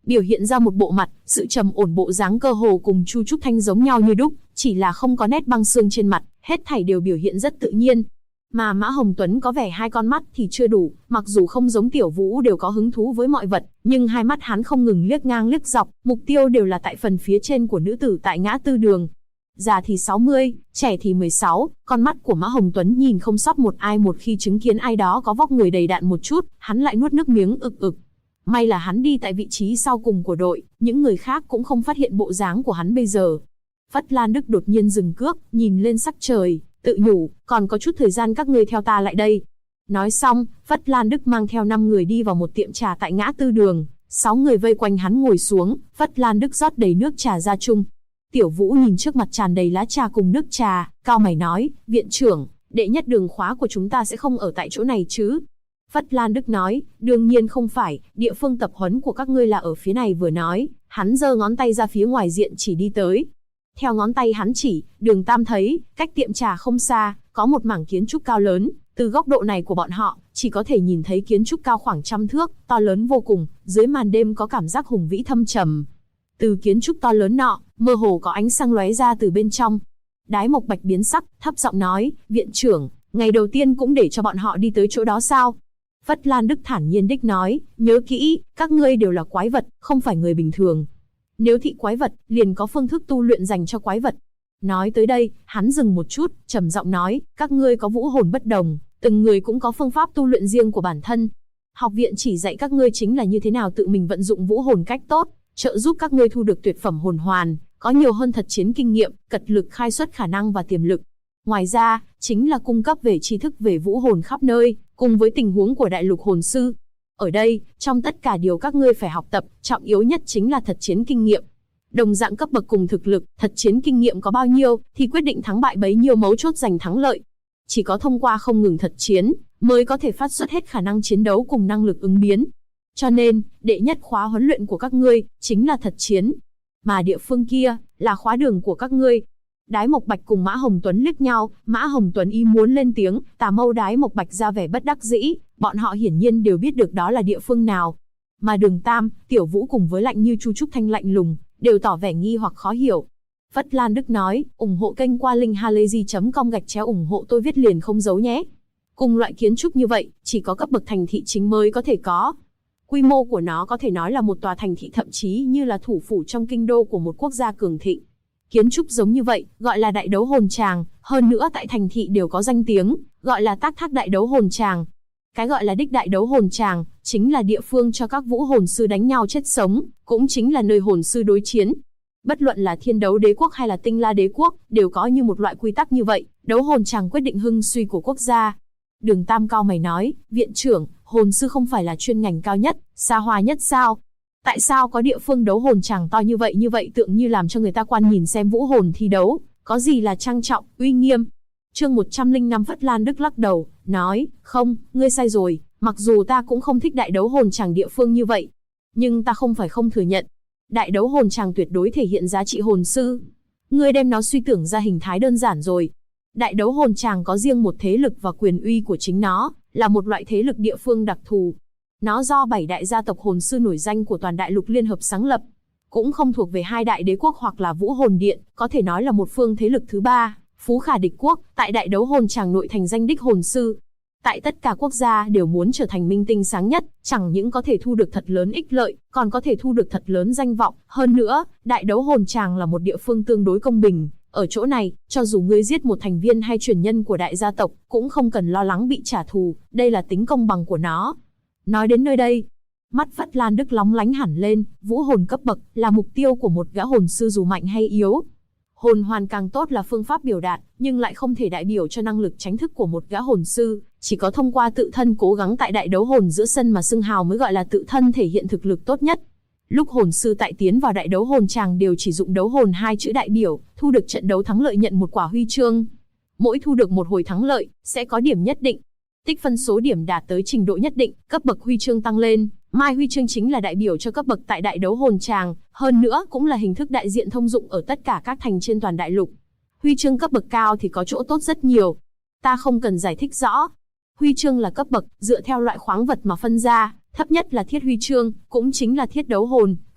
A: biểu hiện ra một bộ mặt, sự trầm ổn bộ dáng cơ hồ cùng Chu Trúc Thanh giống nhau như đúc, chỉ là không có nét băng xương trên mặt, hết thảy đều biểu hiện rất tự nhiên. Mà Mã Hồng Tuấn có vẻ hai con mắt thì chưa đủ, mặc dù không giống Tiểu Vũ đều có hứng thú với mọi vật, nhưng hai mắt hắn không ngừng liếc ngang liếc dọc, mục tiêu đều là tại phần phía trên của nữ tử tại ngã tư đường. Già thì 60, trẻ thì 16, con mắt của Mã Hồng Tuấn nhìn không sót một ai, một khi chứng kiến ai đó có vóc người đầy đặn một chút, hắn lại nuốt nước miếng ực ực. May là hắn đi tại vị trí sau cùng của đội, những người khác cũng không phát hiện bộ dáng của hắn bây giờ. Phất Lan Đức đột nhiên dừng cước, nhìn lên sắc trời, tự nhủ, còn có chút thời gian các ngươi theo ta lại đây. Nói xong, Phất Lan Đức mang theo 5 người đi vào một tiệm trà tại ngã tư đường, 6 người vây quanh hắn ngồi xuống, Phất Lan Đức rót đầy nước trà ra chung. Tiểu Vũ nhìn trước mặt tràn đầy lá trà cùng nước trà, cau mày nói, viện trưởng, đệ nhất đường khóa của chúng ta sẽ không ở tại chỗ này chứ? Phất Lan Đức nói, đương nhiên không phải, địa phương tập huấn của các ngươi là ở phía này. Vừa nói, hắn giơ ngón tay ra phía ngoài diện chỉ đi tới. Theo ngón tay hắn chỉ, Đường Tam thấy, cách tiệm trà không xa, có một mảng kiến trúc cao lớn, từ góc độ này của bọn họ, chỉ có thể nhìn thấy kiến trúc cao khoảng 100 thước, to lớn vô cùng, dưới màn đêm có cảm giác hùng vĩ thâm trầm. Từ kiến trúc to lớn nọ, mơ hồ có ánh sáng lóe ra từ bên trong. Đái Mộc Bạch biến sắc, thấp giọng nói, viện trưởng, ngày đầu tiên cũng để cho bọn họ đi tới chỗ đó sao? Phất Lan Đức thản nhiên đích nói, nhớ kỹ, các ngươi đều là quái vật, không phải người bình thường. Nếu thị quái vật, liền có phương thức tu luyện dành cho quái vật. Nói tới đây, hắn dừng một chút, trầm giọng nói, các ngươi có vũ hồn bất đồng, từng người cũng có phương pháp tu luyện riêng của bản thân. Học viện chỉ dạy các ngươi chính là như thế nào tự mình vận dụng vũ hồn cách tốt, trợ giúp các ngươi thu được tuyệt phẩm hồn hoàn, có nhiều hơn thật chiến kinh nghiệm, cật lực khai xuất khả năng và tiềm lực. Ngoài ra, chính là cung cấp về tri thức về vũ hồn khắp nơi, cùng với tình huống của đại lục hồn sư. Ở đây, trong tất cả điều các ngươi phải học tập, trọng yếu nhất chính là thật chiến kinh nghiệm. Đồng dạng cấp bậc cùng thực lực, thật chiến kinh nghiệm có bao nhiêu, thì quyết định thắng bại bấy nhiêu, mấu chốt giành thắng lợi. Chỉ có thông qua không ngừng thật chiến, mới có thể phát xuất hết khả năng chiến đấu cùng năng lực ứng biến. Cho nên, đệ nhất khóa huấn luyện của các ngươi, chính là thật chiến. Mà địa phương kia, là khóa đường của các ngươi. Đái Mộc Bạch cùng Mã Hồng Tuấn liếc nhau, Mã Hồng Tuấn ý muốn lên tiếng, tà mâu Đái Mộc Bạch ra vẻ bất đắc dĩ, bọn họ hiển nhiên đều biết được đó là địa phương nào. Mà Đường Tam, Tiểu Vũ cùng với Lạnh Như Chu Trúc Thanh lạnh lùng, đều tỏ vẻ nghi hoặc khó hiểu. Phất Lan Đức nói, ủng hộ kênh qua link halayzi.com ủng hộ tôi viết liền không giấu nhé. Cùng loại kiến trúc như vậy, chỉ có cấp bậc thành thị chính mới có thể có. Quy mô của nó có thể nói là một tòa thành thị, thậm chí như là thủ phủ trong kinh đô của một quốc gia cường thịnh. Kiến trúc giống như vậy, gọi là đại đấu hồn tràng, hơn nữa tại thành thị đều có danh tiếng, gọi là Tác Thác đại đấu hồn tràng. Cái gọi là đích đại đấu hồn tràng, chính là địa phương cho các vũ hồn sư đánh nhau chết sống, cũng chính là nơi hồn sư đối chiến. Bất luận là Thiên Đấu Đế quốc hay là Tinh La Đế quốc, đều có như một loại quy tắc như vậy, đấu hồn tràng quyết định hưng suy của quốc gia. Đường Tam cau mày nói, viện trưởng, hồn sư không phải là chuyên ngành cao nhất, xa hoa nhất sao? Tại sao có địa phương đấu hồn tràng to như vậy tượng như làm cho người ta quan nhìn xem vũ hồn thi đấu, có gì là trang trọng, uy nghiêm? Chương 105 Phất Lan Đức lắc đầu, nói, không, ngươi sai rồi, mặc dù ta cũng không thích đại đấu hồn tràng địa phương như vậy. Nhưng ta không phải không thừa nhận, đại đấu hồn tràng tuyệt đối thể hiện giá trị hồn sư. Ngươi đem nó suy tưởng ra hình thái đơn giản rồi. Đại đấu hồn tràng có riêng một thế lực và quyền uy của chính nó, là một loại thế lực địa phương đặc thù. Nó do 7 đại gia tộc hồn sư nổi danh của toàn đại lục liên hợp sáng lập. Cũng không thuộc về 2 đại đế quốc hoặc là Vũ Hồn Điện, có thể nói là một phương thế lực thứ 3, Phú Khả Địch quốc, tại đại đấu hồn tràng nội thành danh đích hồn sư. Tại tất cả quốc gia đều muốn trở thành minh tinh sáng nhất, chẳng những có thể thu được thật lớn ích lợi, còn có thể thu được thật lớn danh vọng. Hơn nữa, đại đấu hồn tràng là một địa phương tương đối công bình. Ở chỗ này, cho dù ngươi giết một thành viên hay truyền nhân của đại gia tộc, cũng không cần lo lắng bị trả thù, đây là tính công bằng của nó. Nói đến nơi đây, mắt Phất Lan Đức lóng lánh hẳn lên, vũ hồn cấp bậc là mục tiêu của một gã hồn sư dù mạnh hay yếu. Hồn hoàn càng tốt là phương pháp biểu đạt, nhưng lại không thể đại biểu cho năng lực tránh thức của một gã hồn sư, chỉ có thông qua tự thân cố gắng tại đại đấu hồn giữa sân mà xưng hào mới gọi là tự thân thể hiện thực lực tốt nhất. Lúc hồn sư tại tiến vào đại đấu hồn tràng đều chỉ dụng đấu hồn 2 chữ đại biểu, thu được trận đấu thắng lợi nhận một quả huy chương. Mỗi thu được một hồi thắng lợi, sẽ có điểm nhất định. Tích phân số điểm đạt tới trình độ nhất định, cấp bậc huy chương tăng lên. Mai huy chương chính là đại biểu cho cấp bậc tại đại đấu hồn tràng, hơn nữa cũng là hình thức đại diện thông dụng ở tất cả các thành trên toàn đại lục. Huy chương cấp bậc cao thì có chỗ tốt rất nhiều. Ta không cần giải thích rõ. Huy chương là cấp bậc, dựa theo loại khoáng vật mà phân ra, thấp nhất là thiết huy chương, cũng chính là thiết đấu hồn,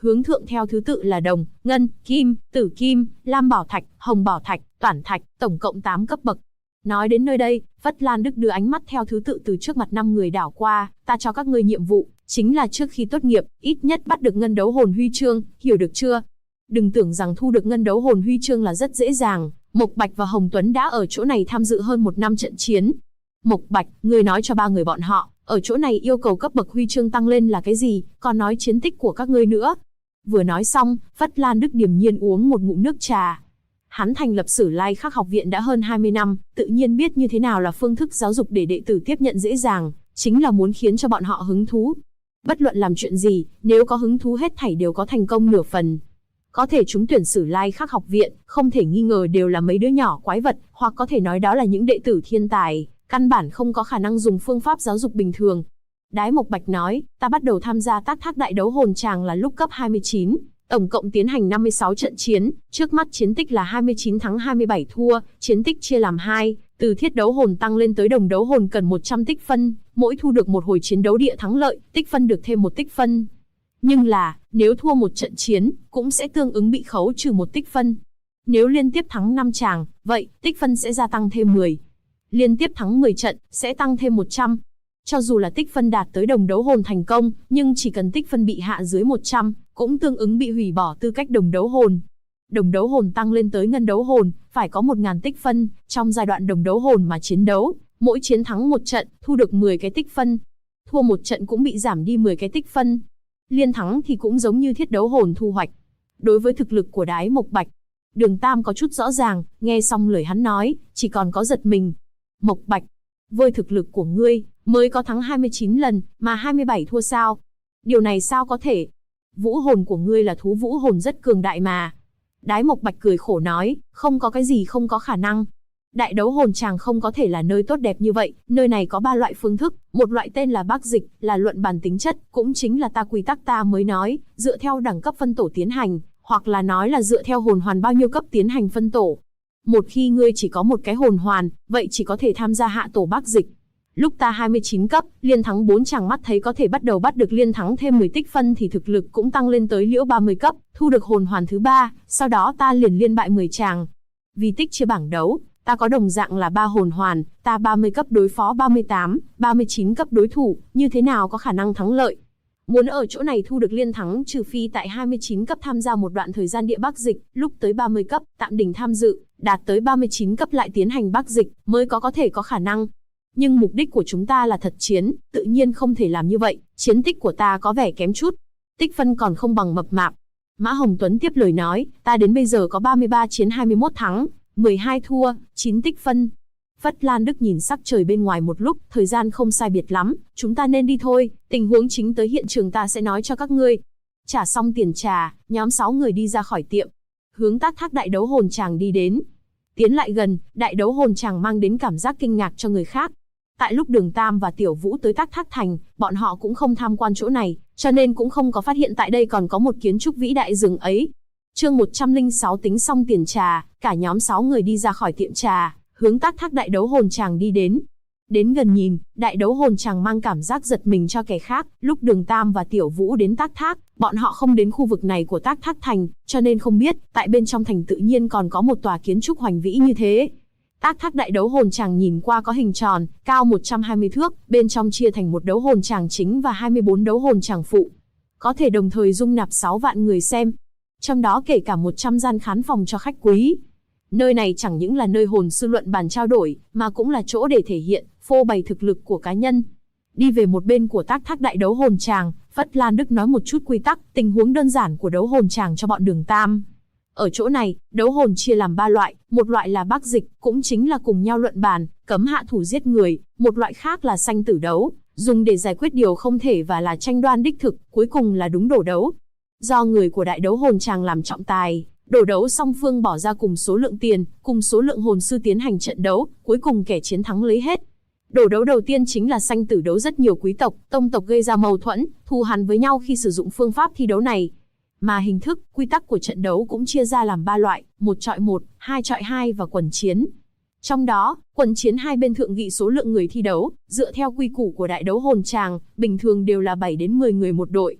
A: hướng thượng theo thứ tự là đồng, ngân, kim, tử kim, lam bảo thạch, hồng bảo thạch, toản thạch, tổng cộng 8 cấp bậc. Nói đến nơi đây, Phất Lan Đức đưa ánh mắt theo thứ tự từ trước mặt 5 người đảo qua, ta cho các ngươi nhiệm vụ, chính là trước khi tốt nghiệp, ít nhất bắt được ngân đấu hồn huy chương, hiểu được chưa? Đừng tưởng rằng thu được ngân đấu hồn huy chương là rất dễ dàng, Mộc Bạch và Hồng Tuấn đã ở chỗ này tham dự hơn 1 năm trận chiến. Mộc Bạch, ngươi nói cho 3 người bọn họ, ở chỗ này yêu cầu cấp bậc huy chương tăng lên là cái gì, còn nói chiến tích của các ngươi nữa. Vừa nói xong, Phất Lan Đức điềm nhiên uống một ngụm nước trà. Hắn thành lập Sử Lai Khắc học viện đã hơn 20 năm, tự nhiên biết như thế nào là phương thức giáo dục để đệ tử tiếp nhận dễ dàng, chính là muốn khiến cho bọn họ hứng thú. Bất luận làm chuyện gì, nếu có hứng thú hết thảy đều có thành công nửa phần. Có thể trúng tuyển Sử Lai Khắc học viện, không thể nghi ngờ đều là mấy đứa nhỏ quái vật, hoặc có thể nói đó là những đệ tử thiên tài, căn bản không có khả năng dùng phương pháp giáo dục bình thường. Đái Mộc Bạch nói, ta bắt đầu tham gia tác thác đại đấu hồn tràng là lúc cấp 29, tổng cộng tiến hành 56 trận chiến, trước mắt chiến tích là 29 thắng 27 thua, chiến tích chia làm 2, từ thiết đấu hồn tăng lên tới đồng đấu hồn cần 100 tích phân, mỗi thu được một hồi chiến đấu địa thắng lợi, tích phân được thêm 1 tích phân. Nhưng là, nếu thua một trận chiến, cũng sẽ tương ứng bị khấu trừ 1 tích phân. Nếu liên tiếp thắng 5 tràng, vậy, tích phân sẽ gia tăng thêm 10. Liên tiếp thắng 10 trận, sẽ tăng thêm 100. Cho dù là tích phân đạt tới đồng đấu hồn thành công, nhưng chỉ cần tích phân bị hạ dưới 100, cũng tương ứng bị hủy bỏ tư cách đồng đấu hồn. Đồng đấu hồn tăng lên tới ngân đấu hồn, phải có 1000 tích phân, trong giai đoạn đồng đấu hồn mà chiến đấu, mỗi chiến thắng một trận, thu được 10 cái tích phân. Thua một trận cũng bị giảm đi 10 cái tích phân. Liên thắng thì cũng giống như thiết đấu hồn thu hoạch. Đối với thực lực của Đái Mộc Bạch, Đường Tam có chút rõ ràng, nghe xong lời hắn nói, chỉ còn có giật mình. Mộc Bạch, với thực lực của ngươi, mới có thắng 29 lần, mà 27 thua sao? Điều này sao có thể? Vũ hồn của ngươi là thú vũ hồn rất cường đại mà. Đái Mộc Bạch cười khổ nói, không có cái gì không có khả năng. Đại đấu hồn tràng không có thể là nơi tốt đẹp như vậy, nơi này có 3 loại phương thức, một loại tên là Bắc dịch, là luận bàn tính chất, cũng chính là ta quy tắc ta mới nói, dựa theo đẳng cấp phân tổ tiến hành, hoặc là nói là dựa theo hồn hoàn bao nhiêu cấp tiến hành phân tổ. Một khi ngươi chỉ có một cái hồn hoàn, vậy chỉ có thể tham gia hạ tổ Bắc dịch. Lúc ta 29 cấp, liên thắng 4 chàng mắt thấy có thể bắt đầu bắt được liên thắng thêm 10 tích phân thì thực lực cũng tăng lên tới liễu 30 cấp, thu được hồn hoàn thứ 3, sau đó ta liền liên bại 10 chàng. Vì tích chia bảng đấu, ta có đồng dạng là 3 hồn hoàn, ta 30 cấp đối phó 38, 39 cấp đối thủ, như thế nào có khả năng thắng lợi. Muốn ở chỗ này thu được liên thắng trừ phi tại 29 cấp tham gia một đoạn thời gian địa Bắc dịch, lúc tới 30 cấp, tạm đình tham dự, đạt tới 39 cấp lại tiến hành Bắc dịch, mới có thể có khả năng. Nhưng mục đích của chúng ta là thật chiến, tự nhiên không thể làm như vậy, chiến tích của ta có vẻ kém chút. Tích phân còn không bằng mập mạp. Mã Hồng Tuấn tiếp lời nói, ta đến bây giờ có 33 chiến 21 thắng, 12 thua, 9 tích phân. Phất Lan Đức nhìn sắc trời bên ngoài một lúc, thời gian không sai biệt lắm, chúng ta nên đi thôi, tình huống chính tới hiện trường ta sẽ nói cho các ngươi. Trả xong tiền trà, nhóm 6 người đi ra khỏi tiệm, hướng tác thác đại đấu hồn tràng đi đến. Tiến lại gần, đại đấu hồn tràng mang đến cảm giác kinh ngạc cho người khác. Tại lúc Đường Tam và Tiểu Vũ tới tác thác thành, bọn họ cũng không tham quan chỗ này, cho nên cũng không có phát hiện tại đây còn có một kiến trúc vĩ đại rừng ấy. Chương 106 tính xong tiền trà, cả nhóm 6 người đi ra khỏi tiệm trà, hướng tác thác đại đấu hồn tràng đi đến. Đến gần nhìn, đại đấu hồn tràng mang cảm giác giật mình cho kẻ khác, lúc Đường Tam và Tiểu Vũ đến tác thác, bọn họ không đến khu vực này của tác thác thành, cho nên không biết, tại bên trong thành tự nhiên còn có một tòa kiến trúc hoành vĩ như thế. Tác thác đại đấu hồn tràng nhìn qua có hình tròn, cao 120 thước, bên trong chia thành một đấu hồn tràng chính và 24 đấu hồn tràng phụ. Có thể đồng thời dung nạp 6 vạn người xem. Trong đó kể cả 100 gian khán phòng cho khách quý. Nơi này chẳng những là nơi hồn sư luận bàn trao đổi, mà cũng là chỗ để thể hiện, phô bày thực lực của cá nhân. Đi về một bên của tác thác đại đấu hồn tràng, Phất Lan Đức nói một chút quy tắc, tình huống đơn giản của đấu hồn tràng cho bọn Đường Tam. Ở chỗ này, đấu hồn chia làm 3 loại, một loại là Bắc dịch, cũng chính là cùng nhau luận bàn, cấm hạ thủ giết người, một loại khác là sanh tử đấu, dùng để giải quyết điều không thể và là tranh đoan đích thực, cuối cùng là đúng đổ đấu. Do người của đại đấu hồn tràng làm trọng tài, đổ đấu song phương bỏ ra cùng số lượng tiền, cùng số lượng hồn sư tiến hành trận đấu, cuối cùng kẻ chiến thắng lấy hết. Đổ đấu đầu tiên chính là sanh tử đấu, rất nhiều quý tộc, tông tộc gây ra mâu thuẫn, thù hằn với nhau khi sử dụng phương pháp thi đấu này. Mà hình thức, quy tắc của trận đấu cũng chia ra làm 3 loại, 1 chọi 1, 2 chọi 2 và quần chiến. Trong đó, quần chiến hai bên thượng nghị số lượng người thi đấu, dựa theo quy củ của đại đấu hồn tràng, bình thường đều là 7 đến 10 người một đội.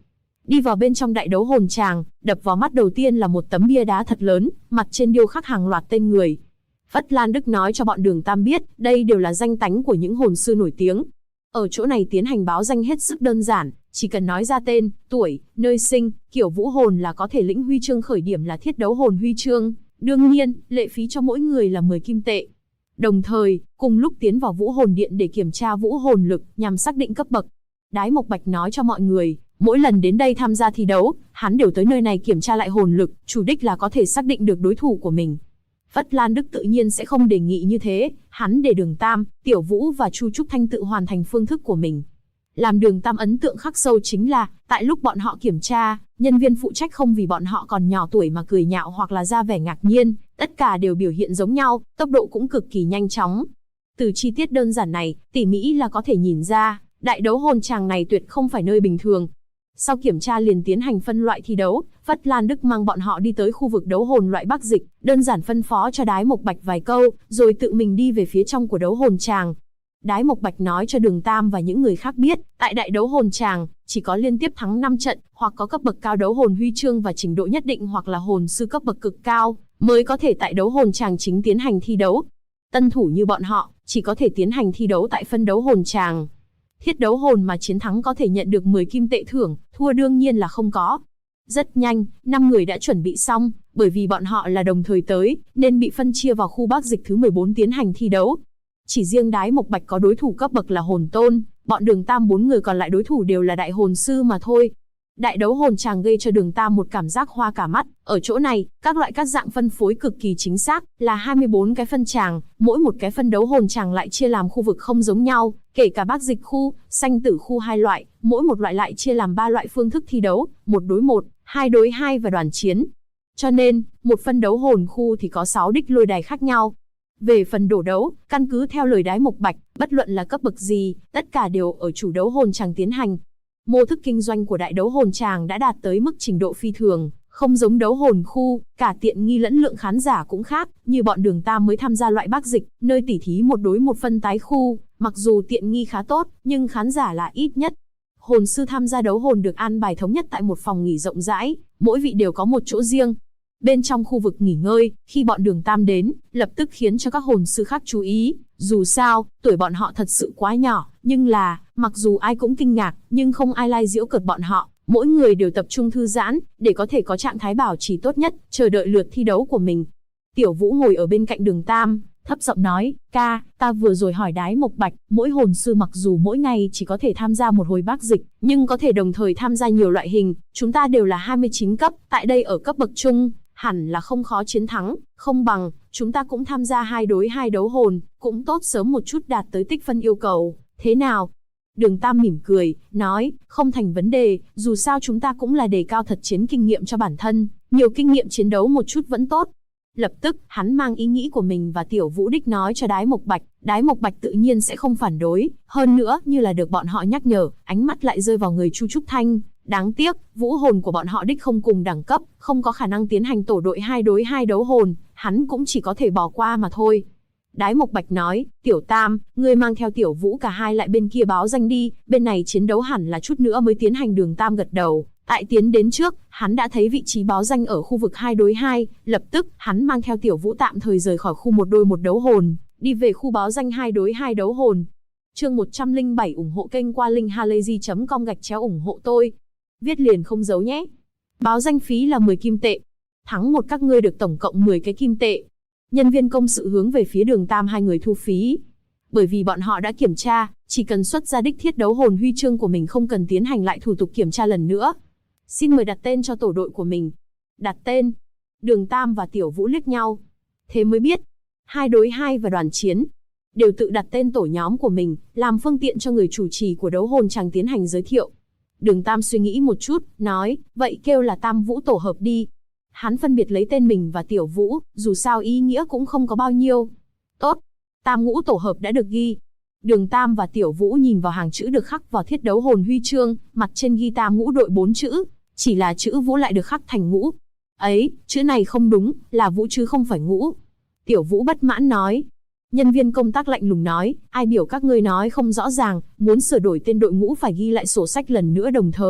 A: Đi vào bên trong đại đấu hồn tràng, đập vào mắt đầu tiên là một tấm bia đá thật lớn, mặt trên điêu khắc hàng loạt tên người. Phất Lan Đức nói cho bọn Đường Tam biết, đây đều là danh tánh của những hồn sư nổi tiếng. Ở chỗ này tiến hành báo danh hết sức đơn giản, chỉ cần nói ra tên, tuổi, nơi sinh, kiểu vũ hồn là có thể lĩnh huy chương khởi điểm là thiết đấu hồn huy chương. Đương nhiên, lệ phí cho mỗi người là 10 kim tệ. Đồng thời, cùng lúc tiến vào vũ hồn điện để kiểm tra vũ hồn lực nhằm xác định cấp bậc. Đái Mộc Bạch nói cho mọi người, mỗi lần đến đây tham gia thi đấu, hắn đều tới nơi này kiểm tra lại hồn lực, chủ đích là có thể xác định được đối thủ của mình. Phất Lan Đức tự nhiên sẽ không đề nghị như thế, hắn để Đường Tam, Tiểu Vũ và Chu Trúc Thanh tự hoàn thành phương thức của mình. Làm Đường Tam ấn tượng khắc sâu chính là, tại lúc bọn họ kiểm tra, nhân viên phụ trách không vì bọn họ còn nhỏ tuổi mà cười nhạo hoặc là ra vẻ ngạc nhiên, tất cả đều biểu hiện giống nhau, tốc độ cũng cực kỳ nhanh chóng. Từ chi tiết đơn giản này, tỉ mỉ là có thể nhìn ra, đại đấu hồn tràng này tuyệt không phải nơi bình thường. Sau kiểm tra liền tiến hành phân loại thi đấu, Phất Lan Đức mang bọn họ đi tới khu vực đấu hồn loại Bắc Dịch, đơn giản phân phó cho Đái Mộc Bạch vài câu, rồi tự mình đi về phía trong của đấu hồn tràng. Đái Mộc Bạch nói cho Đường Tam và những người khác biết, tại đại đấu hồn tràng, chỉ có liên tiếp thắng 5 trận, hoặc có cấp bậc cao đấu hồn huy chương và trình độ nhất định hoặc là hồn sư cấp bậc cực cao, mới có thể tại đấu hồn tràng chính tiến hành thi đấu. Tân thủ như bọn họ, chỉ có thể tiến hành thi đấu tại phân đấu hồn tràng. Thiết đấu hồn mà chiến thắng có thể nhận được 10 kim tệ thưởng, thua đương nhiên là không có. Rất nhanh, 5 người đã chuẩn bị xong, bởi vì bọn họ là đồng thời tới, nên bị phân chia vào khu Bắc Dịch thứ 14 tiến hành thi đấu. Chỉ riêng Đái Mộc Bạch có đối thủ cấp bậc là hồn tôn, bọn Đường Tam 4 người còn lại đối thủ đều là đại hồn sư mà thôi. Đại đấu hồn tràng gây cho Đường Tam một cảm giác hoa cả mắt, ở chỗ này, các loại các dạng phân phối cực kỳ chính xác, là 24 cái phân tràng, mỗi một cái phân đấu hồn tràng lại chia làm khu vực không giống nhau, kể cả Bắc Dịch khu, Sanh Tử khu hai loại, mỗi một loại lại chia làm 3 loại phương thức thi đấu, 1 đối 1, 2 đối 2 và đoàn chiến. Cho nên, một phân đấu hồn khu thì có 6 đích lôi đài khác nhau. Về phần đổ đấu, căn cứ theo lời Đái Mộc Bạch, bất luận là cấp bậc gì, tất cả đều ở chủ đấu hồn tràng tiến hành. Mô thức kinh doanh của đại đấu hồn tràng đã đạt tới mức trình độ phi thường, không giống đấu hồn khu, cả tiện nghi lẫn lượng khán giả cũng khác, như bọn Đường Tam mới tham gia loại Bắc Dịch, nơi tỉ thí 1 đối 1 phân tái khu, mặc dù tiện nghi khá tốt, nhưng khán giả là ít nhất. Hồn sư tham gia đấu hồn được an bài thống nhất tại một phòng nghỉ rộng rãi, mỗi vị đều có một chỗ riêng. Bên trong khu vực nghỉ ngơi, khi bọn Đường Tam đến, lập tức khiến cho các hồn sư khác chú ý. Dù sao, tuổi bọn họ thật sự quá nhỏ, nhưng là, mặc dù ai cũng kinh ngạc, nhưng không ai lai giễu cợt bọn họ. Mỗi người đều tập trung thư giãn, để có thể có trạng thái bảo trì tốt nhất, chờ đợi lượt thi đấu của mình. Tiểu Vũ ngồi ở bên cạnh Đường Tam, thấp giọng nói, ca, ta vừa rồi hỏi Đái Mộc Bạch, mỗi hồn sư mặc dù mỗi ngày chỉ có thể tham gia một hồi Bắc Dịch, nhưng có thể đồng thời tham gia nhiều loại hình, chúng ta đều là 29 cấp, tại đây ở cấp bậc trung, hẳn là không khó chiến thắng, không bằng, chúng ta cũng tham gia 2 đối 2 đấu hồn, cũng tốt sớm một chút đạt tới tích phân yêu cầu, thế nào? Đường Tam mỉm cười, nói, không thành vấn đề, dù sao chúng ta cũng là đề cao thật chiến kinh nghiệm cho bản thân, nhiều kinh nghiệm chiến đấu một chút vẫn tốt. Lập tức, hắn mang ý nghĩ của mình và Tiểu Vũ đích nói cho Đái Mộc Bạch, Đái Mộc Bạch tự nhiên sẽ không phản đối, hơn nữa, như là được bọn họ nhắc nhở, ánh mắt lại rơi vào người Chu Trúc Thanh. Đáng tiếc, vũ hồn của bọn họ đích không cùng đẳng cấp, không có khả năng tiến hành tổ đội 2 đối 2 đấu hồn, hắn cũng chỉ có thể bỏ qua mà thôi. Đái Mộc Bạch nói, Tiểu Tam, ngươi mang theo Tiểu Vũ cả hai lại bên kia báo danh đi, bên này chiến đấu hẳn là chút nữa mới tiến hành. Đường Tam gật đầu, tại tiến đến trước, hắn đã thấy vị trí báo danh ở khu vực 2 đối 2, lập tức, hắn mang theo Tiểu Vũ tạm thời rời khỏi khu 1 đôi 1 đấu hồn, đi về khu báo danh 2 đối 2 đấu hồn. Chương 107 ủng hộ kênh qua linkhalazy.com/ủng hộ tôi. Viết liền không giấu nhé. Báo danh phí là 10 kim tệ. Thắng một các ngươi được tổng cộng 10 cái kim tệ. Nhân viên công sự hướng về phía Đường Tam hai người thu phí. Bởi vì bọn họ đã kiểm tra, chỉ cần xuất ra đích thiết đấu hồn huy chương của mình không cần tiến hành lại thủ tục kiểm tra lần nữa. Xin mời đặt tên cho tổ đội của mình. Đặt tên. Đường Tam và Tiểu Vũ liếc nhau. Thế mới biết, 2 đối 2 và đoàn chiến đều tự đặt tên tổ nhóm của mình, làm phương tiện cho người chủ trì của đấu hồn chàng tiến hành giới thiệu. Đường Tam suy nghĩ một chút, nói, vậy kêu là Tam Vũ tổ hợp đi. Hắn phân biệt lấy tên mình và Tiểu Vũ, dù sao ý nghĩa cũng không có bao nhiêu. Tốt, Tam Ngũ tổ hợp đã được ghi. Đường Tam và Tiểu Vũ nhìn vào hàng chữ được khắc vào thiết đấu hồn huy chương, mặt trên ghi Tam Ngũ đội 4 chữ, chỉ là chữ Vũ lại được khắc thành Ngũ. Ấy, chữ này không đúng, là Vũ chứ không phải Ngũ. Tiểu Vũ bất mãn nói. Nhân viên công tác lạnh lùng nói, ai biểu các ngươi nói không rõ ràng, muốn sửa đổi tên đội ngũ phải ghi lại sổ sách lần nữa, đồng thời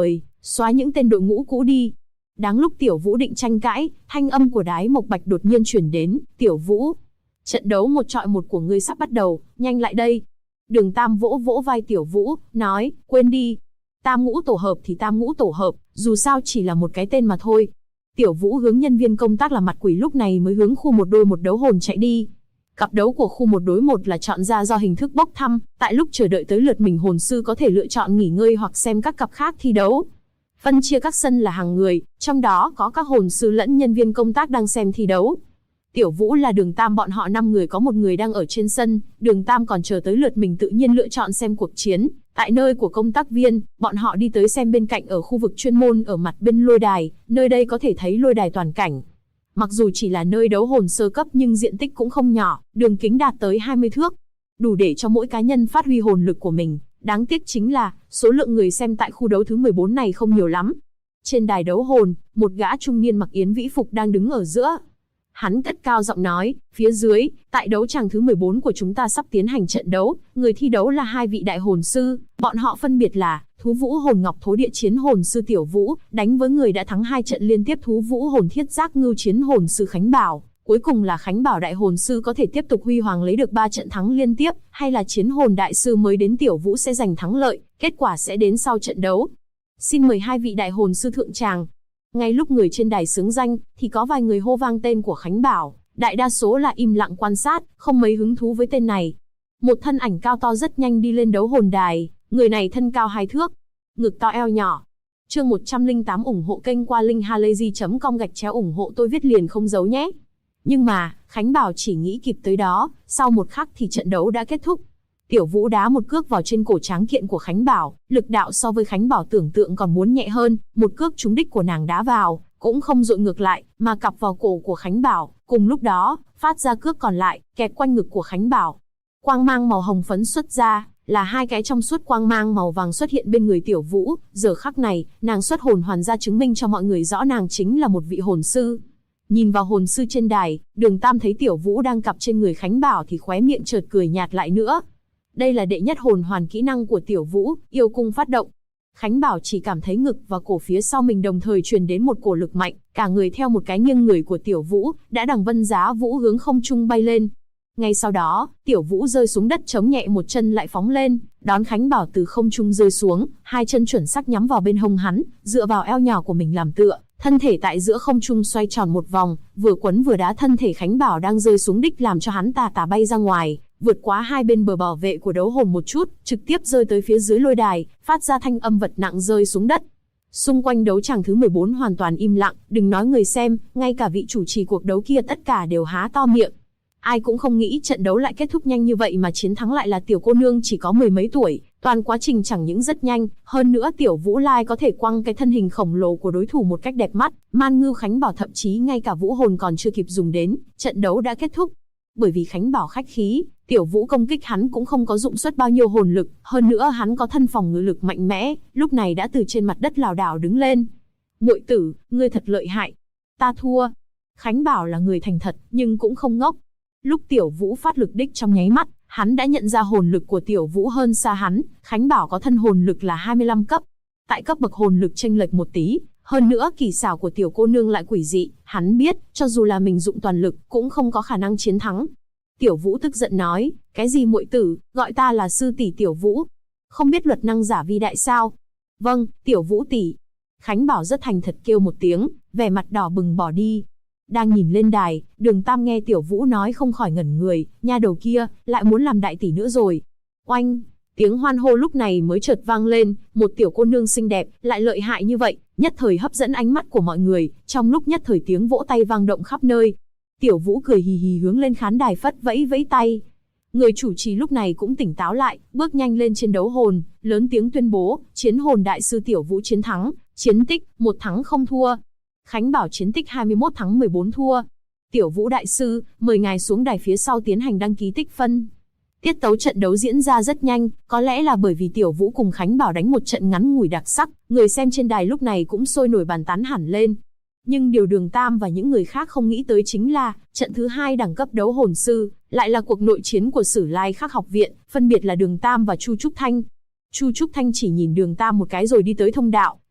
A: xóa những tên đội ngũ cũ đi. Đáng lúc Tiểu Vũ định tranh cãi, thanh âm của Đái Mộc Bạch đột nhiên chuyển đến, Tiểu Vũ. Trận đấu 1 chọi 1 của ngươi sắp bắt đầu, nhanh lại đây. Đường Tam vỗ vỗ vai Tiểu Vũ, nói, quên đi. Tam ngũ tổ hợp thì tam ngũ tổ hợp, dù sao chỉ là một cái tên mà thôi. Tiểu Vũ hướng nhân viên công tác là mặt quỷ lúc này mới hướng khu 1 đôi 1 đấu hồn chạy đi. Cặp đấu của khu 1 đối 1 là chọn ra do hình thức bốc thăm, tại lúc chờ đợi tới lượt mình hồn sư có thể lựa chọn nghỉ ngơi hoặc xem các cặp khác thi đấu. Phân chia các sân là hàng người, trong đó có các hồn sư lẫn nhân viên công tác đang xem thi đấu. Tiểu Vũ là Đường Tam bọn họ 5 người có một người đang ở trên sân, Đường Tam còn chờ tới lượt mình tự nhiên lựa chọn xem cuộc chiến. Tại nơi của công tác viên, bọn họ đi tới xem bên cạnh ở khu vực chuyên môn ở mặt bên lôi đài, nơi đây có thể thấy lôi đài toàn cảnh. Mặc dù chỉ là nơi đấu hồn sơ cấp nhưng diện tích cũng không nhỏ, đường kính đạt tới 20 thước. Đủ để cho mỗi cá nhân phát huy hồn lực của mình. Đáng tiếc chính là, số lượng người xem tại khu đấu thứ 14 này không nhiều lắm. Trên đài đấu hồn, một gã trung niên mặc yến vĩ phục đang đứng ở giữa. Hắn cất cao giọng nói, phía dưới, tại đấu tràng thứ 14 của chúng ta sắp tiến hành trận đấu, người thi đấu là 2 vị đại hồn sư, bọn họ phân biệt là Thú Vũ Hồn Ngọc Thố Địa Chiến Hồn Sư Tiểu Vũ, đánh với người đã thắng 2 trận liên tiếp Thú Vũ Hồn Thiết Giác Ngưu Chiến Hồn Sư Khánh Bảo, cuối cùng là Khánh Bảo Đại Hồn Sư có thể tiếp tục huy hoàng lấy được 3 trận thắng liên tiếp, hay là Chiến Hồn Đại Sư mới đến Tiểu Vũ sẽ giành thắng lợi, kết quả sẽ đến sau trận đấu. Xin mời 2 vị đại hồn sư thượng tràng. Ngay lúc người trên đài xướng danh, thì có vài người hô vang tên của Khánh Bảo, đại đa số là im lặng quan sát, không mấy hứng thú với tên này. Một thân ảnh cao to rất nhanh đi lên đấu hồn đài, người này thân cao 2 thước, ngực to eo nhỏ. Chương 108 ủng hộ kênh qua linkhalazy.com ủng hộ tôi viết liền không giấu nhé. Nhưng mà, Khánh Bảo chỉ nghĩ kịp tới đó, sau một khắc thì trận đấu đã kết thúc. Tiểu Vũ đá một cước vào trên cổ tráng kiện của Khánh Bảo, lực đạo so với Khánh Bảo tưởng tượng còn muốn nhẹ hơn, một cước trúng đích của nàng đá vào, cũng không dội ngược lại, mà cặp vào cổ của Khánh Bảo, cùng lúc đó, phát ra cước còn lại, kẹp quanh ngực của Khánh Bảo. Quang mang màu hồng phấn xuất ra, là 2 cái trong suốt quang mang màu vàng xuất hiện bên người Tiểu Vũ, giờ khắc này, nàng xuất hồn hoàn ra chứng minh cho mọi người rõ nàng chính là một vị hồn sư. Nhìn vào hồn sư trên đài, Đường Tam thấy Tiểu Vũ đang cặp trên người Khánh Bảo thì khóe miệng chợt cười nhạt lại nữa. Đây là đệ nhất hồn hoàn kỹ năng của Tiểu Vũ, yêu cung phát động. Khánh Bảo chỉ cảm thấy ngực và cổ phía sau mình đồng thời truyền đến một cổ lực mạnh, cả người theo một cái nghiêng người của Tiểu Vũ, đã đằng vân giá vũ hướng không trung bay lên. Ngay sau đó, Tiểu Vũ rơi xuống đất chống nhẹ một chân lại phóng lên, đón Khánh Bảo từ không trung rơi xuống, 2 chân chuẩn xác nhắm vào bên hông hắn, dựa vào eo nhỏ của mình làm tựa, thân thể tại giữa không trung xoay tròn một vòng, vừa quấn vừa đá thân thể Khánh Bảo đang rơi xuống đích làm cho hắn tà bay ra ngoài, vượt quá 2 bên bờ bảo vệ của đấu hồn một chút, trực tiếp rơi tới phía dưới lôi đài, phát ra thanh âm vật nặng rơi xuống đất. Xung quanh đấu tràng thứ 14 hoàn toàn im lặng, đừng nói người xem, ngay cả vị chủ trì cuộc đấu kia tất cả đều há to miệng. Ai cũng không nghĩ trận đấu lại kết thúc nhanh như vậy mà chiến thắng lại là tiểu cô nương chỉ có 10 mấy tuổi, toàn quá trình chẳng những rất nhanh, hơn nữa Tiểu Vũ Lai có thể quăng cái thân hình khổng lồ của đối thủ một cách đẹp mắt, Man Ngưu Khánh Bảo thậm chí ngay cả vũ hồn còn chưa kịp dùng đến, trận đấu đã kết thúc. Bởi vì Khánh Bảo khách khí, Tiểu Vũ công kích hắn cũng không có dụng xuất bao nhiêu hồn lực, hơn nữa hắn có thân phòng ngự lực mạnh mẽ, lúc này đã từ trên mặt đất lảo đảo đứng lên. Muội tử, ngươi thật lợi hại. Ta thua. Khánh Bảo là người thành thật, nhưng cũng không ngốc. Lúc Tiểu Vũ phát lực đích trong nháy mắt, hắn đã nhận ra hồn lực của Tiểu Vũ hơn xa hắn, Khánh Bảo có thân hồn lực là 25 cấp. Tại cấp bậc hồn lực chênh lệch một tí, hơn nữa kỳ xảo của tiểu cô nương lại quỷ dị, hắn biết, cho dù là mình dụng toàn lực, cũng không có khả năng chiến thắng. Tiểu Vũ tức giận nói, cái gì muội tử, gọi ta là sư tỷ Tiểu Vũ. Không biết luật năng giả vi đại sao? Vâng, Tiểu Vũ tỷ. Khánh Bảo rất thành thật kêu một tiếng, vẻ mặt đỏ bừng bỏ đi. Đang nhìn lên đài, Đường Tam nghe Tiểu Vũ nói không khỏi ngẩn người, nha đầu kia, lại muốn làm đại tỷ nữa rồi. Oanh! Tiếng hoan hô lúc này mới chợt vang lên, một tiểu cô nương xinh đẹp, lại lợi hại như vậy, nhất thời hấp dẫn ánh mắt của mọi người, trong lúc nhất thời tiếng vỗ tay vang động khắp nơi. Tiểu Vũ cười hì hì hướng lên khán đài phất vẫy vẫy tay. Người chủ trì lúc này cũng tỉnh táo lại, bước nhanh lên trên đấu hồn, lớn tiếng tuyên bố, chiến hồn đại sư Tiểu Vũ chiến thắng, chiến tích, 1 thắng không thua. Khánh Bảo chiến tích 21 thắng 14 thua. Tiểu Vũ đại sư, mời ngài xuống đài phía sau tiến hành đăng ký tích phân. Tiết tấu trận đấu diễn ra rất nhanh, có lẽ là bởi vì Tiểu Vũ cùng Khánh Bảo đánh một trận ngắn ngủi đặc sắc, người xem trên đài lúc này cũng sôi nổi bàn tán hẳn lên. Nhưng điều Đường Tam và những người khác không nghĩ tới chính là, trận thứ 2 đẳng cấp đấu hồn sư, lại là cuộc nội chiến của Sử Lai Khắc học viện, phân biệt là Đường Tam và Chu Trúc Thanh. Chu Trúc Thanh chỉ nhìn Đường Tam một cái rồi đi tới thông đạo,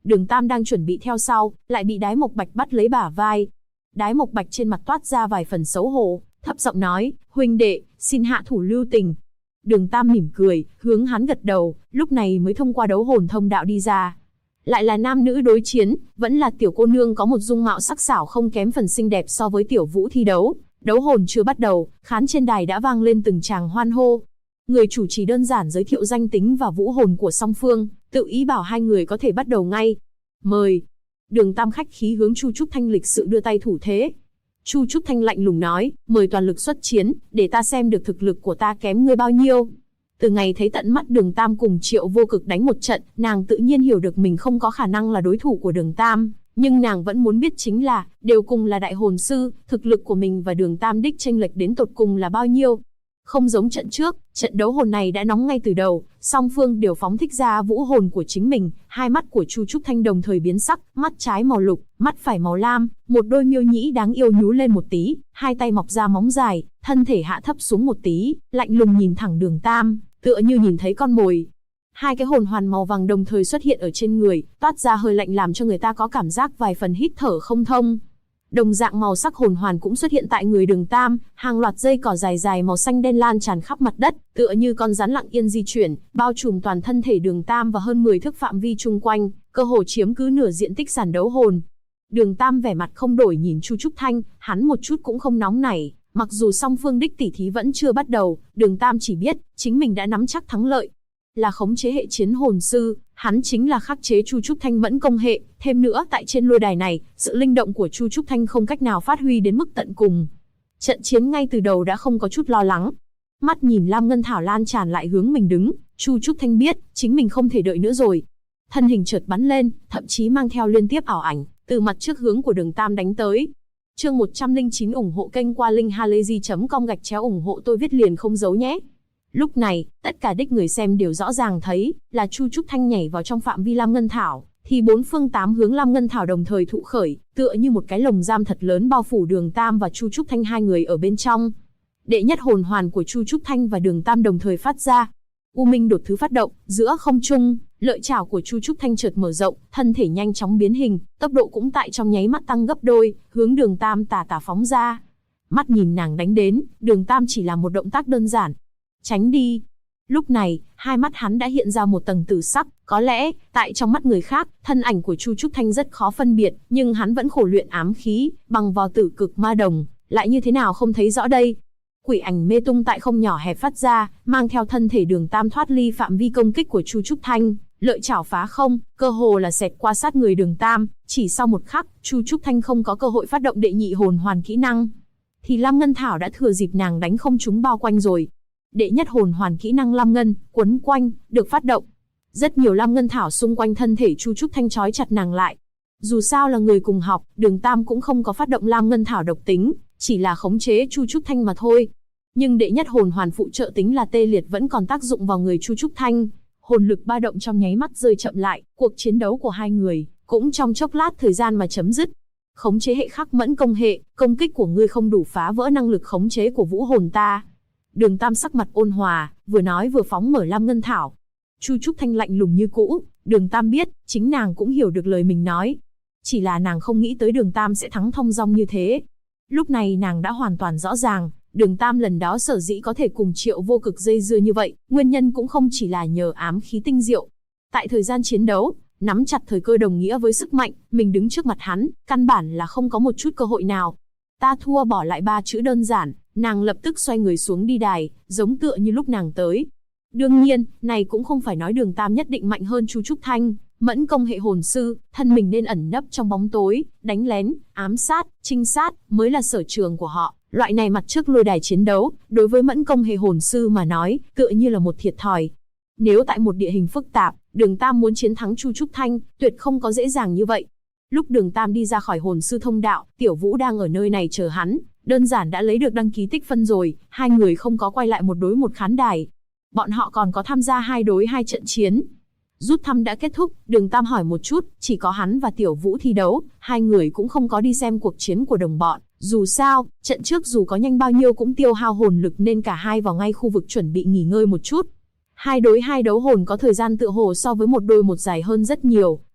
A: Đường Tam đang chuẩn bị theo sau, lại bị Đái Mộc Bạch bắt lấy bả vai. Đái Mộc Bạch trên mặt toát ra vài phần xấu hổ, thấp giọng nói, huynh đệ, xin hạ thủ lưu tình. Đường Tam mỉm cười, hướng hắn gật đầu, lúc này mới thông qua đấu hồn thông đạo đi ra. Lại là nam nữ đối chiến, vẫn là tiểu cô nương có một dung mạo sắc sảo không kém phần xinh đẹp so với Tiểu Vũ thi đấu. Đấu hồn chưa bắt đầu, khán trên đài đã vang lên từng tràng hoan hô. Người chủ trì đơn giản giới thiệu danh tính và vũ hồn của song phương, tự ý bảo hai người có thể bắt đầu ngay. Mời. Đường Tam khách khí hướng Chu Trúc Thanh lịch sự đưa tay thủ thế. Chu Trúc Thanh lạnh lùng nói, mời toàn lực xuất chiến, để ta xem được thực lực của ta kém ngươi bao nhiêu. Từ ngày thấy tận mắt Đường Tam cùng Triệu Vô Cực đánh một trận, nàng tự nhiên hiểu được mình không có khả năng là đối thủ của Đường Tam, nhưng nàng vẫn muốn biết chính là, đều cùng là đại hồn sư, thực lực của mình và Đường Tam đích chênh lệch đến tột cùng là bao nhiêu. Không giống trận trước, trận đấu hồn này đã nóng ngay từ đầu, song phương đều phóng thích ra vũ hồn của chính mình, hai mắt của Chu Trúc Thanh đồng thời biến sắc, mắt trái màu lục, mắt phải màu lam, một đôi miêu nhĩ đáng yêu nhú lên một tí, hai tay mọc ra móng dài, thân thể hạ thấp xuống một tí, lạnh lùng nhìn thẳng Đường Tam, tựa như nhìn thấy con mồi. Hai cái hồn hoàn màu vàng đồng thời xuất hiện ở trên người, toát ra hơi lạnh làm cho người ta có cảm giác vài phần hít thở không thông. Đồng dạng màu sắc hồn hoàn cũng xuất hiện tại người Đường Tam, hàng loạt dây cỏ dài dài màu xanh đen lan tràn khắp mặt đất, tựa như con rắn lặng yên di chuyển, bao trùm toàn thân thể Đường Tam và hơn 10 thước phạm vi chung quanh, cơ hồ chiếm cứ nửa diện tích sàn đấu hồn. Đường Tam vẻ mặt không đổi nhìn Chu Trúc Thanh, hắn một chút cũng không nóng nảy, mặc dù song phương đích tỉ thí vẫn chưa bắt đầu, Đường Tam chỉ biết chính mình đã nắm chắc thắng lợi. Là khống chế hệ chiến hồn sư, hắn chính là khắc chế Chu Trúc Thanh mẫn công hệ, thêm nữa tại trên lôi đài này, sự linh động của Chu Trúc Thanh không cách nào phát huy đến mức tận cùng. Trận chiến ngay từ đầu đã không có chút lo lắng. Mắt nhìn Lam Ngân Thảo lan tràn lại hướng mình đứng, Chu Trúc Thanh biết, chính mình không thể đợi nữa rồi. Thân hình chợt bắn lên, thậm chí mang theo liên tiếp ảo ảnh, từ mặt trước hướng của Đường Tam đánh tới. Chương 109 ủng hộ kênh qua linkhalazy.com ủng hộ tôi viết liền không giấu nhé. Lúc này, tất cả đích người xem đều rõ ràng thấy, là Chu Trúc Thanh nhảy vào trong phạm vi Lam Ngân Thảo, thì bốn phương tám hướng Lam Ngân Thảo đồng thời thụ khởi, tựa như một cái lồng giam thật lớn bao phủ Đường Tam và Chu Trúc Thanh hai người ở bên trong. Đệ nhất hồn hoàn của Chu Trúc Thanh và Đường Tam đồng thời phát ra. U Minh đột thứ phát động, giữa không trung, lợi chảo của Chu Trúc Thanh chợt mở rộng, thân thể nhanh chóng biến hình, tốc độ cũng tại trong nháy mắt tăng gấp đôi, hướng Đường Tam tà tà phóng ra. Mắt nhìn nàng đánh đến, Đường Tam chỉ là một động tác đơn giản. Tránh đi. Lúc này, hai mắt hắn đã hiện ra một tầng tử sắc, có lẽ, tại trong mắt người khác, thân ảnh của Chu Trúc Thanh rất khó phân biệt, nhưng hắn vẫn khổ luyện ám khí, bằng vào tử cực ma đồng, lại như thế nào không thấy rõ đây. Quỷ ảnh mê tung tại không nhỏ hẹp phát ra, mang theo thân thể Đường Tam thoát ly phạm vi công kích của Chu Trúc Thanh, lợi chảo phá không, cơ hồ là xẹt qua sát người Đường Tam, chỉ sau một khắc, Chu Trúc Thanh không có cơ hội phát động đệ nhị hồn hoàn kỹ năng. Thì Lam Ngân Thảo đã thừa dịp nàng đánh không trúng bao quanh rồi. Đệ nhất hồn hoàn kỹ năng Lam Ngân, quấn quanh, được phát động. Rất nhiều Lam Ngân Thảo xung quanh thân thể Chu Trúc Thanh trói chặt nàng lại. Dù sao là người cùng học, Đường Tam cũng không có phát động Lam Ngân Thảo độc tính, chỉ là khống chế Chu Trúc Thanh mà thôi. Nhưng đệ nhất hồn hoàn phụ trợ tính là tê liệt vẫn còn tác dụng vào người Chu Trúc Thanh. Hồn lực ba động trong nháy mắt rơi chậm lại, cuộc chiến đấu của hai người cũng trong chốc lát thời gian mà chấm dứt. Khống chế hệ khắc mẫn công hệ, công kích của ngươi không đủ phá vỡ năng lực khống chế của vũ hồn ta. Đường Tam sắc mặt ôn hòa, vừa nói vừa phóng mở Lam Ngân Thảo. Chu Trúc Thanh lạnh lùng như cũ, Đường Tam biết, chính nàng cũng hiểu được lời mình nói. Chỉ là nàng không nghĩ tới Đường Tam sẽ thắng thong dong như thế. Lúc này nàng đã hoàn toàn rõ ràng, Đường Tam lần đó sở dĩ có thể cùng Triệu Vô Cực dây dưa như vậy, nguyên nhân cũng không chỉ là nhờ ám khí tinh diệu. Tại thời gian chiến đấu, nắm chặt thời cơ đồng nghĩa với sức mạnh, mình đứng trước mặt hắn, căn bản là không có một chút cơ hội nào. Ta thua bỏ lại ba chữ đơn giản, nàng lập tức xoay người xuống đi đài, giống tựa như lúc nàng tới. Đương nhiên, này cũng không phải nói Đường Tam nhất định mạnh hơn Chu Trúc Thanh, mẫn công hệ hồn sư, thân mình nên ẩn nấp trong bóng tối, đánh lén, ám sát, trinh sát, mới là sở trường của họ. Loại này mặt trước lôi đài chiến đấu, đối với mẫn công hệ hồn sư mà nói, tựa như là một thiệt thòi. Nếu tại một địa hình phức tạp, Đường Tam muốn chiến thắng Chu Trúc Thanh, tuyệt không có dễ dàng như vậy. Lúc Đường Tam đi ra khỏi hồn sư thông đạo, Tiểu Vũ đang ở nơi này chờ hắn, đơn giản đã lấy được đăng ký tích phân rồi, hai người không có quay lại một đối một khán đài. Bọn họ còn có tham gia 2 đối 2 trận chiến. Rút thăm đã kết thúc, Đường Tam hỏi một chút, chỉ có hắn và Tiểu Vũ thi đấu, hai người cũng không có đi xem cuộc chiến của đồng bọn. Dù sao, trận trước dù có nhanh bao nhiêu cũng tiêu hao hồn lực nên cả hai vào ngay khu vực chuẩn bị nghỉ ngơi một chút. 2 đối 2 đấu hồn có thời gian tựa hồ so với 1 đối 1 dài hơn rất nhiều,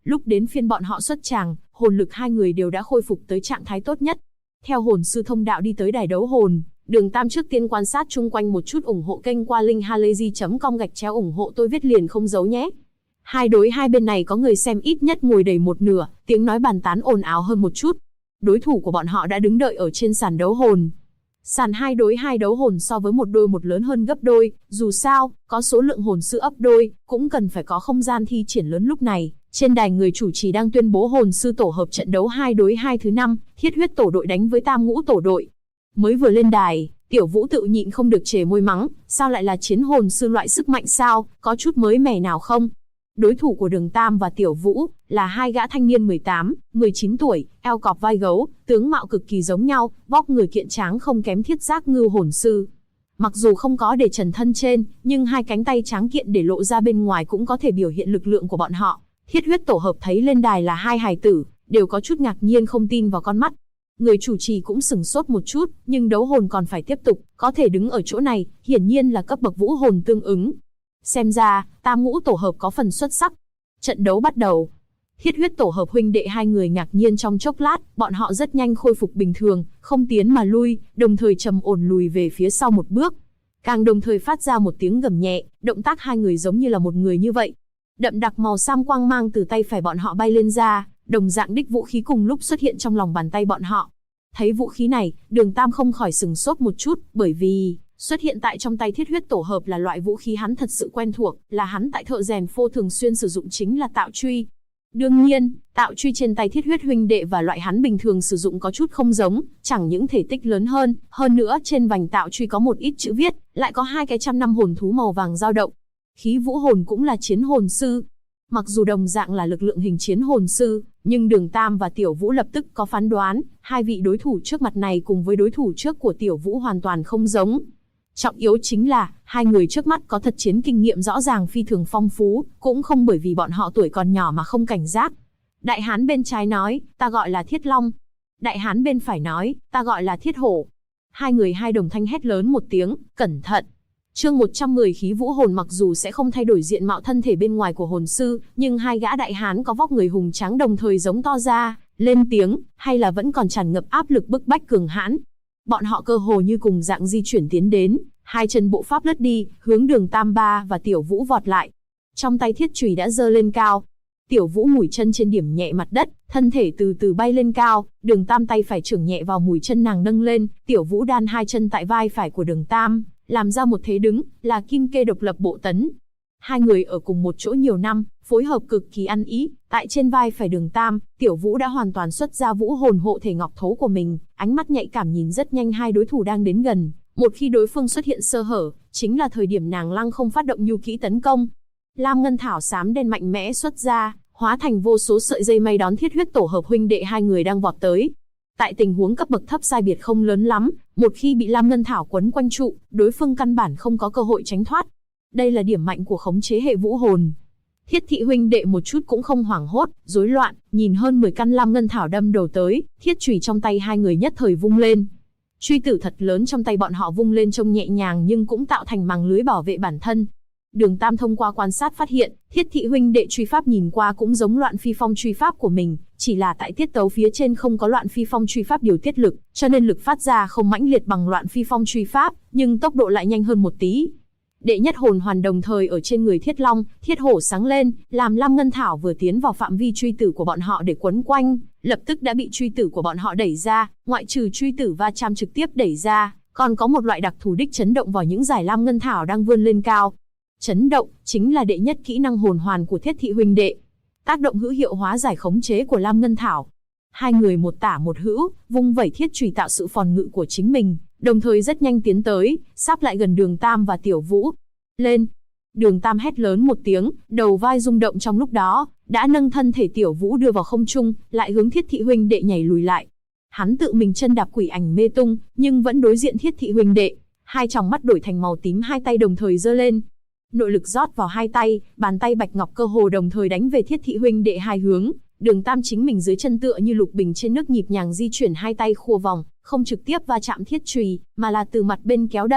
A: Lúc đến phiên bọn họ xuất tràng, hồn lực hai người đều đã khôi phục tới trạng thái tốt nhất. Theo hồn sư thông đạo đi tới đài đấu hồn, Đường Tam trước tiên quan sát chung quanh một chút, ủng hộ kênh qua link halayzi.com ủng hộ tôi viết liền không giấu nhé. Hai đối hai bên này có người xem ít nhất ngồi đầy một nửa, tiếng nói bàn tán ồn ào hơn một chút. Đối thủ của bọn họ đã đứng đợi ở trên sàn đấu hồn. Sàn 2 đối 2 đấu hồn so với 1 đối 1 lớn hơn gấp đôi, dù sao, có số lượng hồn sư ấp đôi, cũng cần phải có không gian thi triển lớn. Lúc này, trên đài người chủ trì đang tuyên bố hồn sư tổ hợp trận đấu 2 đối 2 thứ 5, Thiết Huyết tổ đội đánh với Tam Ngũ tổ đội. Mới vừa lên đài, Tiểu Vũ tự nhịn không được chề môi mắng, sao lại là chiến hồn sư loại sức mạnh sao, có chút mới mẻ nào không? Đối thủ của Đường Tam và Tiểu Vũ là hai gã thanh niên 18, 19 tuổi, eo cọp vai gấu, tướng mạo cực kỳ giống nhau, vóc người kiện tráng không kém Thiết Giác Ngưu hồn sư. Mặc dù không có để trần thân trên, nhưng hai cánh tay tráng kiện để lộ ra bên ngoài cũng có thể biểu hiện lực lượng của bọn họ. Thiết Huyết tổ hợp thấy lên đài là hai hài tử, đều có chút ngạc nhiên không tin vào con mắt. Người chủ trì cũng sửng sốt một chút, nhưng đấu hồn còn phải tiếp tục, có thể đứng ở chỗ này, hiển nhiên là cấp bậc vũ hồn tương ứng. Xem ra, Tam Ngũ tổ hợp có phần xuất sắc. Trận đấu bắt đầu. Thiết Huyết tổ hợp huynh đệ hai người ngạc nhiên trong chốc lát, bọn họ rất nhanh khôi phục bình thường, không tiến mà lui, đồng thời trầm ổn lùi về phía sau một bước. Càng đồng thời phát ra một tiếng gầm nhẹ, động tác hai người giống như là một người như vậy. Đậm đặc màu xám quang mang từ tay phải bọn họ bay lên ra, đồng dạng đích vũ khí cùng lúc xuất hiện trong lòng bàn tay bọn họ. Thấy vũ khí này, Đường Tam không khỏi sửng sốt một chút, bởi vì xuất hiện tại trong tay Thiết Huyết tổ hợp là loại vũ khí hắn thật sự quen thuộc, là hắn tại thợ rèn phô thường xuyên sử dụng, chính là tạo truy. Đương nhiên, tạo truy trên tay Thiết Huyết huynh đệ và loại hắn bình thường sử dụng có chút không giống, chẳng những thể tích lớn hơn nữa trên vành tạo truy có một ít chữ viết, lại có hai cái 100 năm hồn thú màu vàng dao động. Khí vũ hồn cũng là chiến hồn sư. Mặc dù đồng dạng là lực lượng hình chiến hồn sư, nhưng Đường Tam và Tiểu Vũ lập tức có phán đoán, hai vị đối thủ trước mặt này cùng với đối thủ trước của Tiểu Vũ hoàn toàn không giống. Trọng yếu chính là, hai người trước mắt có thật chiến kinh nghiệm rõ ràng phi thường phong phú, cũng không bởi vì bọn họ tuổi còn nhỏ mà không cảnh giác. Đại hán bên trái nói, ta gọi là Thiết Long. Đại hán bên phải nói, ta gọi là Thiết Hổ. Hai người hai đồng thanh hét lớn một tiếng, cẩn thận. Chương 110 khí vũ hồn. Mặc dù sẽ không thay đổi diện mạo thân thể bên ngoài của hồn sư, nhưng hai gã đại hán có vóc người hùng tráng đồng thời giống to ra, lên tiếng, hay là vẫn còn tràn ngập áp lực bức bách cường hãn. Bọn họ cơ hồ như cùng dạng di chuyển tiến đến, hai chân bộ pháp lướt đi, hướng Đường Tam ba và Tiểu Vũ vọt lại. Trong tay thiết chùy đã giơ lên cao. Tiểu Vũ mùi chân trên điểm nhẹ mặt đất, thân thể từ từ bay lên cao, Đường Tam tay phải chưởng nhẹ vào mùi chân nàng nâng lên, Tiểu Vũ đan hai chân tại vai phải của Đường Tam, làm ra một thế đứng, là kim kê độc lập bộ tấn. Hai người ở cùng một chỗ nhiều năm, phối hợp cực kỳ ăn ý, tại trên vai phải Đường Tam, Tiểu Vũ đã hoàn toàn xuất ra vũ hồn hộ thể ngọc thố của mình, ánh mắt nhạy cảm nhìn rất nhanh hai đối thủ đang đến gần, một khi đối phương xuất hiện sơ hở, chính là thời điểm nàng lăng không phát động nhu kỹ tấn công. Lam ngân thảo xám đen mạnh mẽ xuất ra, hóa thành vô số sợi dây mây đón Thiết Huyết tổ hợp huynh đệ hai người đang vọt tới. Tại tình huống cấp bậc thấp sai biệt không lớn lắm, một khi bị Lam ngân thảo quấn quanh trụ, đối phương căn bản không có cơ hội tránh thoát. Đây là điểm mạnh của khống chế hệ vũ hồn. Thiết thị huynh đệ một chút cũng không hoảng hốt, rối loạn, nhìn hơn 10 căn Lam ngân thảo đâm đầu tới, thiết chùy trong tay hai người nhất thời vung lên. Truy tử thật lớn trong tay bọn họ vung lên trông nhẹ nhàng nhưng cũng tạo thành màng lưới bảo vệ bản thân. Đường Tam thông qua quan sát phát hiện, thiết thị huynh đệ truy pháp nhìn qua cũng giống loạn phi phong truy pháp của mình, chỉ là tại tiết tấu phía trên không có loạn phi phong truy pháp điều tiết lực, cho nên lực phát ra không mãnh liệt bằng loạn phi phong truy pháp, nhưng tốc độ lại nhanh hơn một tí. Đệ nhất hồn hoàn đồng thời ở trên người Thiết Long, Thiết Hổ sáng lên, làm Lam ngân thảo vừa tiến vào phạm vi truy tử của bọn họ để quấn quanh, lập tức đã bị truy tử của bọn họ đẩy ra, ngoại trừ truy tử va chạm trực tiếp đẩy ra, còn có một loại đặc thù đích chấn động vào những dải Lam ngân thảo đang vươn lên cao. Chấn động chính là đệ nhất kỹ năng hồn hoàn của Thiết thị huynh đệ. Tác động hữu hiệu hóa giải khống chế của Lam ngân thảo. Hai người một tả một hữu, vung vẩy thiết chùy tạo sự phòng ngự của chính mình, đồng thời rất nhanh tiến tới, sắp lại gần Đường Tam và Tiểu Vũ. Lên! Đường Tam hét lớn một tiếng, đầu vai rung động trong lúc đó, đã nâng thân thể Tiểu Vũ đưa vào không trung, lại hướng Thiết thị huynh đệ nhảy lùi lại. Hắn tự mình chân đạp quỷ ảnh mê tung, nhưng vẫn đối diện Thiết thị huynh đệ. Hai tròng mắt đổi thành màu tím, hai tay đồng thời giơ lên. Nội lực rót vào hai tay, bàn tay bạch ngọc cơ hồ đồng thời đánh về Thiết thị huynh đệ hai hướng. Đường Tam chính mình dưới chân tựa như lục bình trên nước nhịp nhàng di chuyển hai tay khua vòng, không trực tiếp va chạm thiết chùy, mà là từ mặt bên kéo đẩy,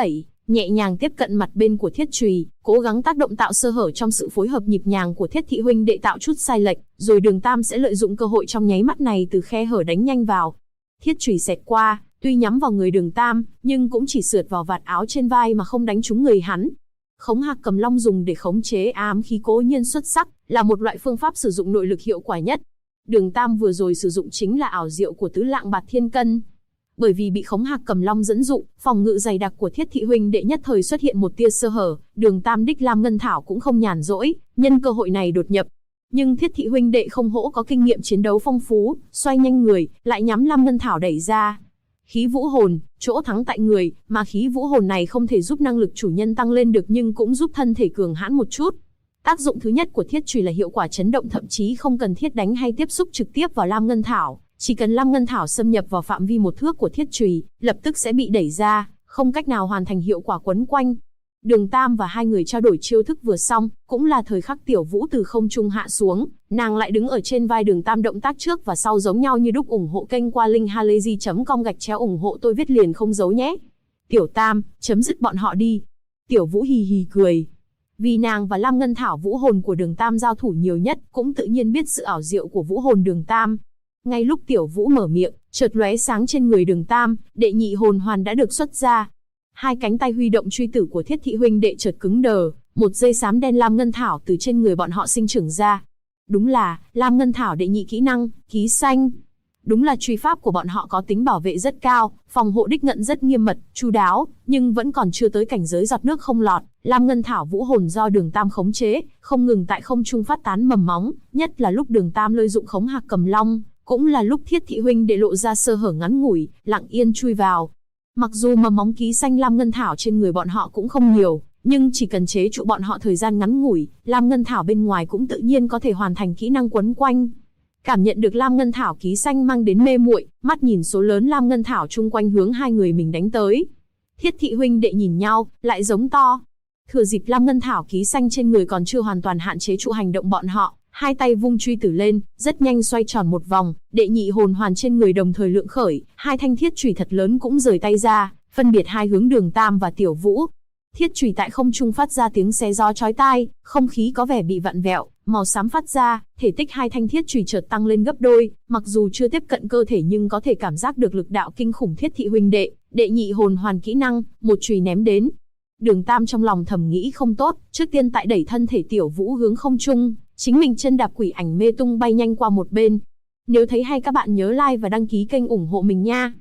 A: nhẹ nhàng tiếp cận mặt bên của thiết chùy, cố gắng tác động tạo sơ hở trong sự phối hợp nhịp nhàng của thiết thị huynh đệ tạo chút sai lệch, rồi Đường Tam sẽ lợi dụng cơ hội trong nháy mắt này từ khe hở đánh nhanh vào. Thiết chùy xẹt qua, tuy nhắm vào người Đường Tam, nhưng cũng chỉ sượt vào vạt áo trên vai mà không đánh trúng người hắn. Khống Hạc Cầm Long dùng để khống chế ám khí cố nhiên xuất sắc, là một loại phương pháp sử dụng nội lực hiệu quả nhất. Đường Tam vừa rồi sử dụng chính là ảo diệu của tứ lạng bạt thiên cân. Bởi vì bị Khống Hạc Cầm Long dẫn dụ, phòng ngự dày đặc của thiết thị huynh đệ nhất thời xuất hiện một tia sơ hở, Đường Tam đích Lam Ngân Thảo cũng không nhàn rỗi, nhân cơ hội này đột nhập. Nhưng thiết thị huynh đệ không hổ có kinh nghiệm chiến đấu phong phú, xoay nhanh người, lại nhắm Lam Ngân Thảo đẩy ra. Khí vũ hồn, chỗ thắng tại người, mà khí vũ hồn này không thể giúp năng lực chủ nhân tăng lên được nhưng cũng giúp thân thể cường hãn một chút. Tác dụng thứ nhất của thiết chùy là hiệu quả chấn động, thậm chí không cần thiết đánh hay tiếp xúc trực tiếp vào Lam Ngân Thảo, chỉ cần Lam Ngân Thảo xâm nhập vào phạm vi 1 thước của thiết chùy, lập tức sẽ bị đẩy ra, không cách nào hoàn thành hiệu quả quấn quanh. Đường Tam và hai người trao đổi chiêu thức vừa xong, cũng là thời khắc Tiểu Vũ từ không trung hạ xuống, nàng lại đứng ở trên vai Đường Tam, động tác trước và sau giống nhau như đúc. Ủng hộ kênh qua link halayzi.com/ủng hộ tôi viết liền không giấu nhé. Tiểu Tam, chấm dứt bọn họ đi. Tiểu Vũ hì hì cười. Vì nàng và Lam Ngân Thảo vũ hồn của Đường Tam giao thủ nhiều nhất, cũng tự nhiên biết sự ảo diệu của vũ hồn Đường Tam. Ngay lúc Tiểu Vũ mở miệng, chợt lóe sáng trên người Đường Tam, đệ nhị hồn hoàn đã được xuất ra. Hai cánh tay huy động truy tử của thiết thị huynh đệ chợt cứng đờ, một dây xám đen Lam Ngân Thảo từ trên người bọn họ sinh trưởng ra. Đúng là Lam Ngân Thảo đệ nhị kỹ năng, ký xanh. Đúng là truy pháp của bọn họ có tính bảo vệ rất cao, phòng hộ đích ngận rất nghiêm mật, chu đáo, nhưng vẫn còn chưa tới cảnh giới giọt nước không lọt. Lam Ngân Thảo vũ hồn do Đường Tam khống chế, không ngừng tại không trung phát tán mầm móng, nhất là lúc Đường Tam lợi dụng Khống Hạc Cầm Long, cũng là lúc thiết thị huynh để lộ ra sơ hở ngắn ngủi, lặng yên chui vào. Mặc dù mầm móng ký xanh Lam Ngân Thảo trên người bọn họ cũng không nhiều, nhưng chỉ cần chế trụ bọn họ thời gian ngắn ngủi, Lam Ngân Thảo bên ngoài cũng tự nhiên có thể hoàn thành kỹ năng quấn quanh. Cảm nhận được Lam Ngân Thảo ký xanh mang đến mê muội, mắt nhìn số lớn Lam Ngân Thảo chung quanh hướng hai người mình đánh tới. Thiết thị huynh đệ nhìn nhau, lại giống to. Thừa dịp Lam Ngân Thảo ký xanh trên người còn chưa hoàn toàn hạn chế trụ hành động bọn họ, hai tay vung truy tử lên, rất nhanh xoay tròn một vòng, đệ nhị hồn hoàn trên người đồng thời lượng khởi, hai thanh thiết chùy thật lớn cũng rời tay ra, phân biệt hai hướng Đường Tam và Tiểu Vũ. Thiết chùy tại không trung phát ra tiếng xé gió chói tai, không khí có vẻ bị vặn vẹo, màu xám phát ra, thể tích hai thanh thiết chùy chợt tăng lên gấp đôi, mặc dù chưa tiếp cận cơ thể nhưng có thể cảm giác được lực đạo kinh khủng thiết thị huynh đệ, đệ nhị hồn hoàn kỹ năng, một chùy ném đến. Đường Tam trong lòng thầm nghĩ không tốt, trước tiên tại đẩy thân thể Tiểu Vũ hướng không trung, chính mình chân đạp quỷ ảnh mê tung bay nhanh qua một bên. Nếu thấy hay các bạn nhớ like và đăng ký kênh ủng hộ mình nha.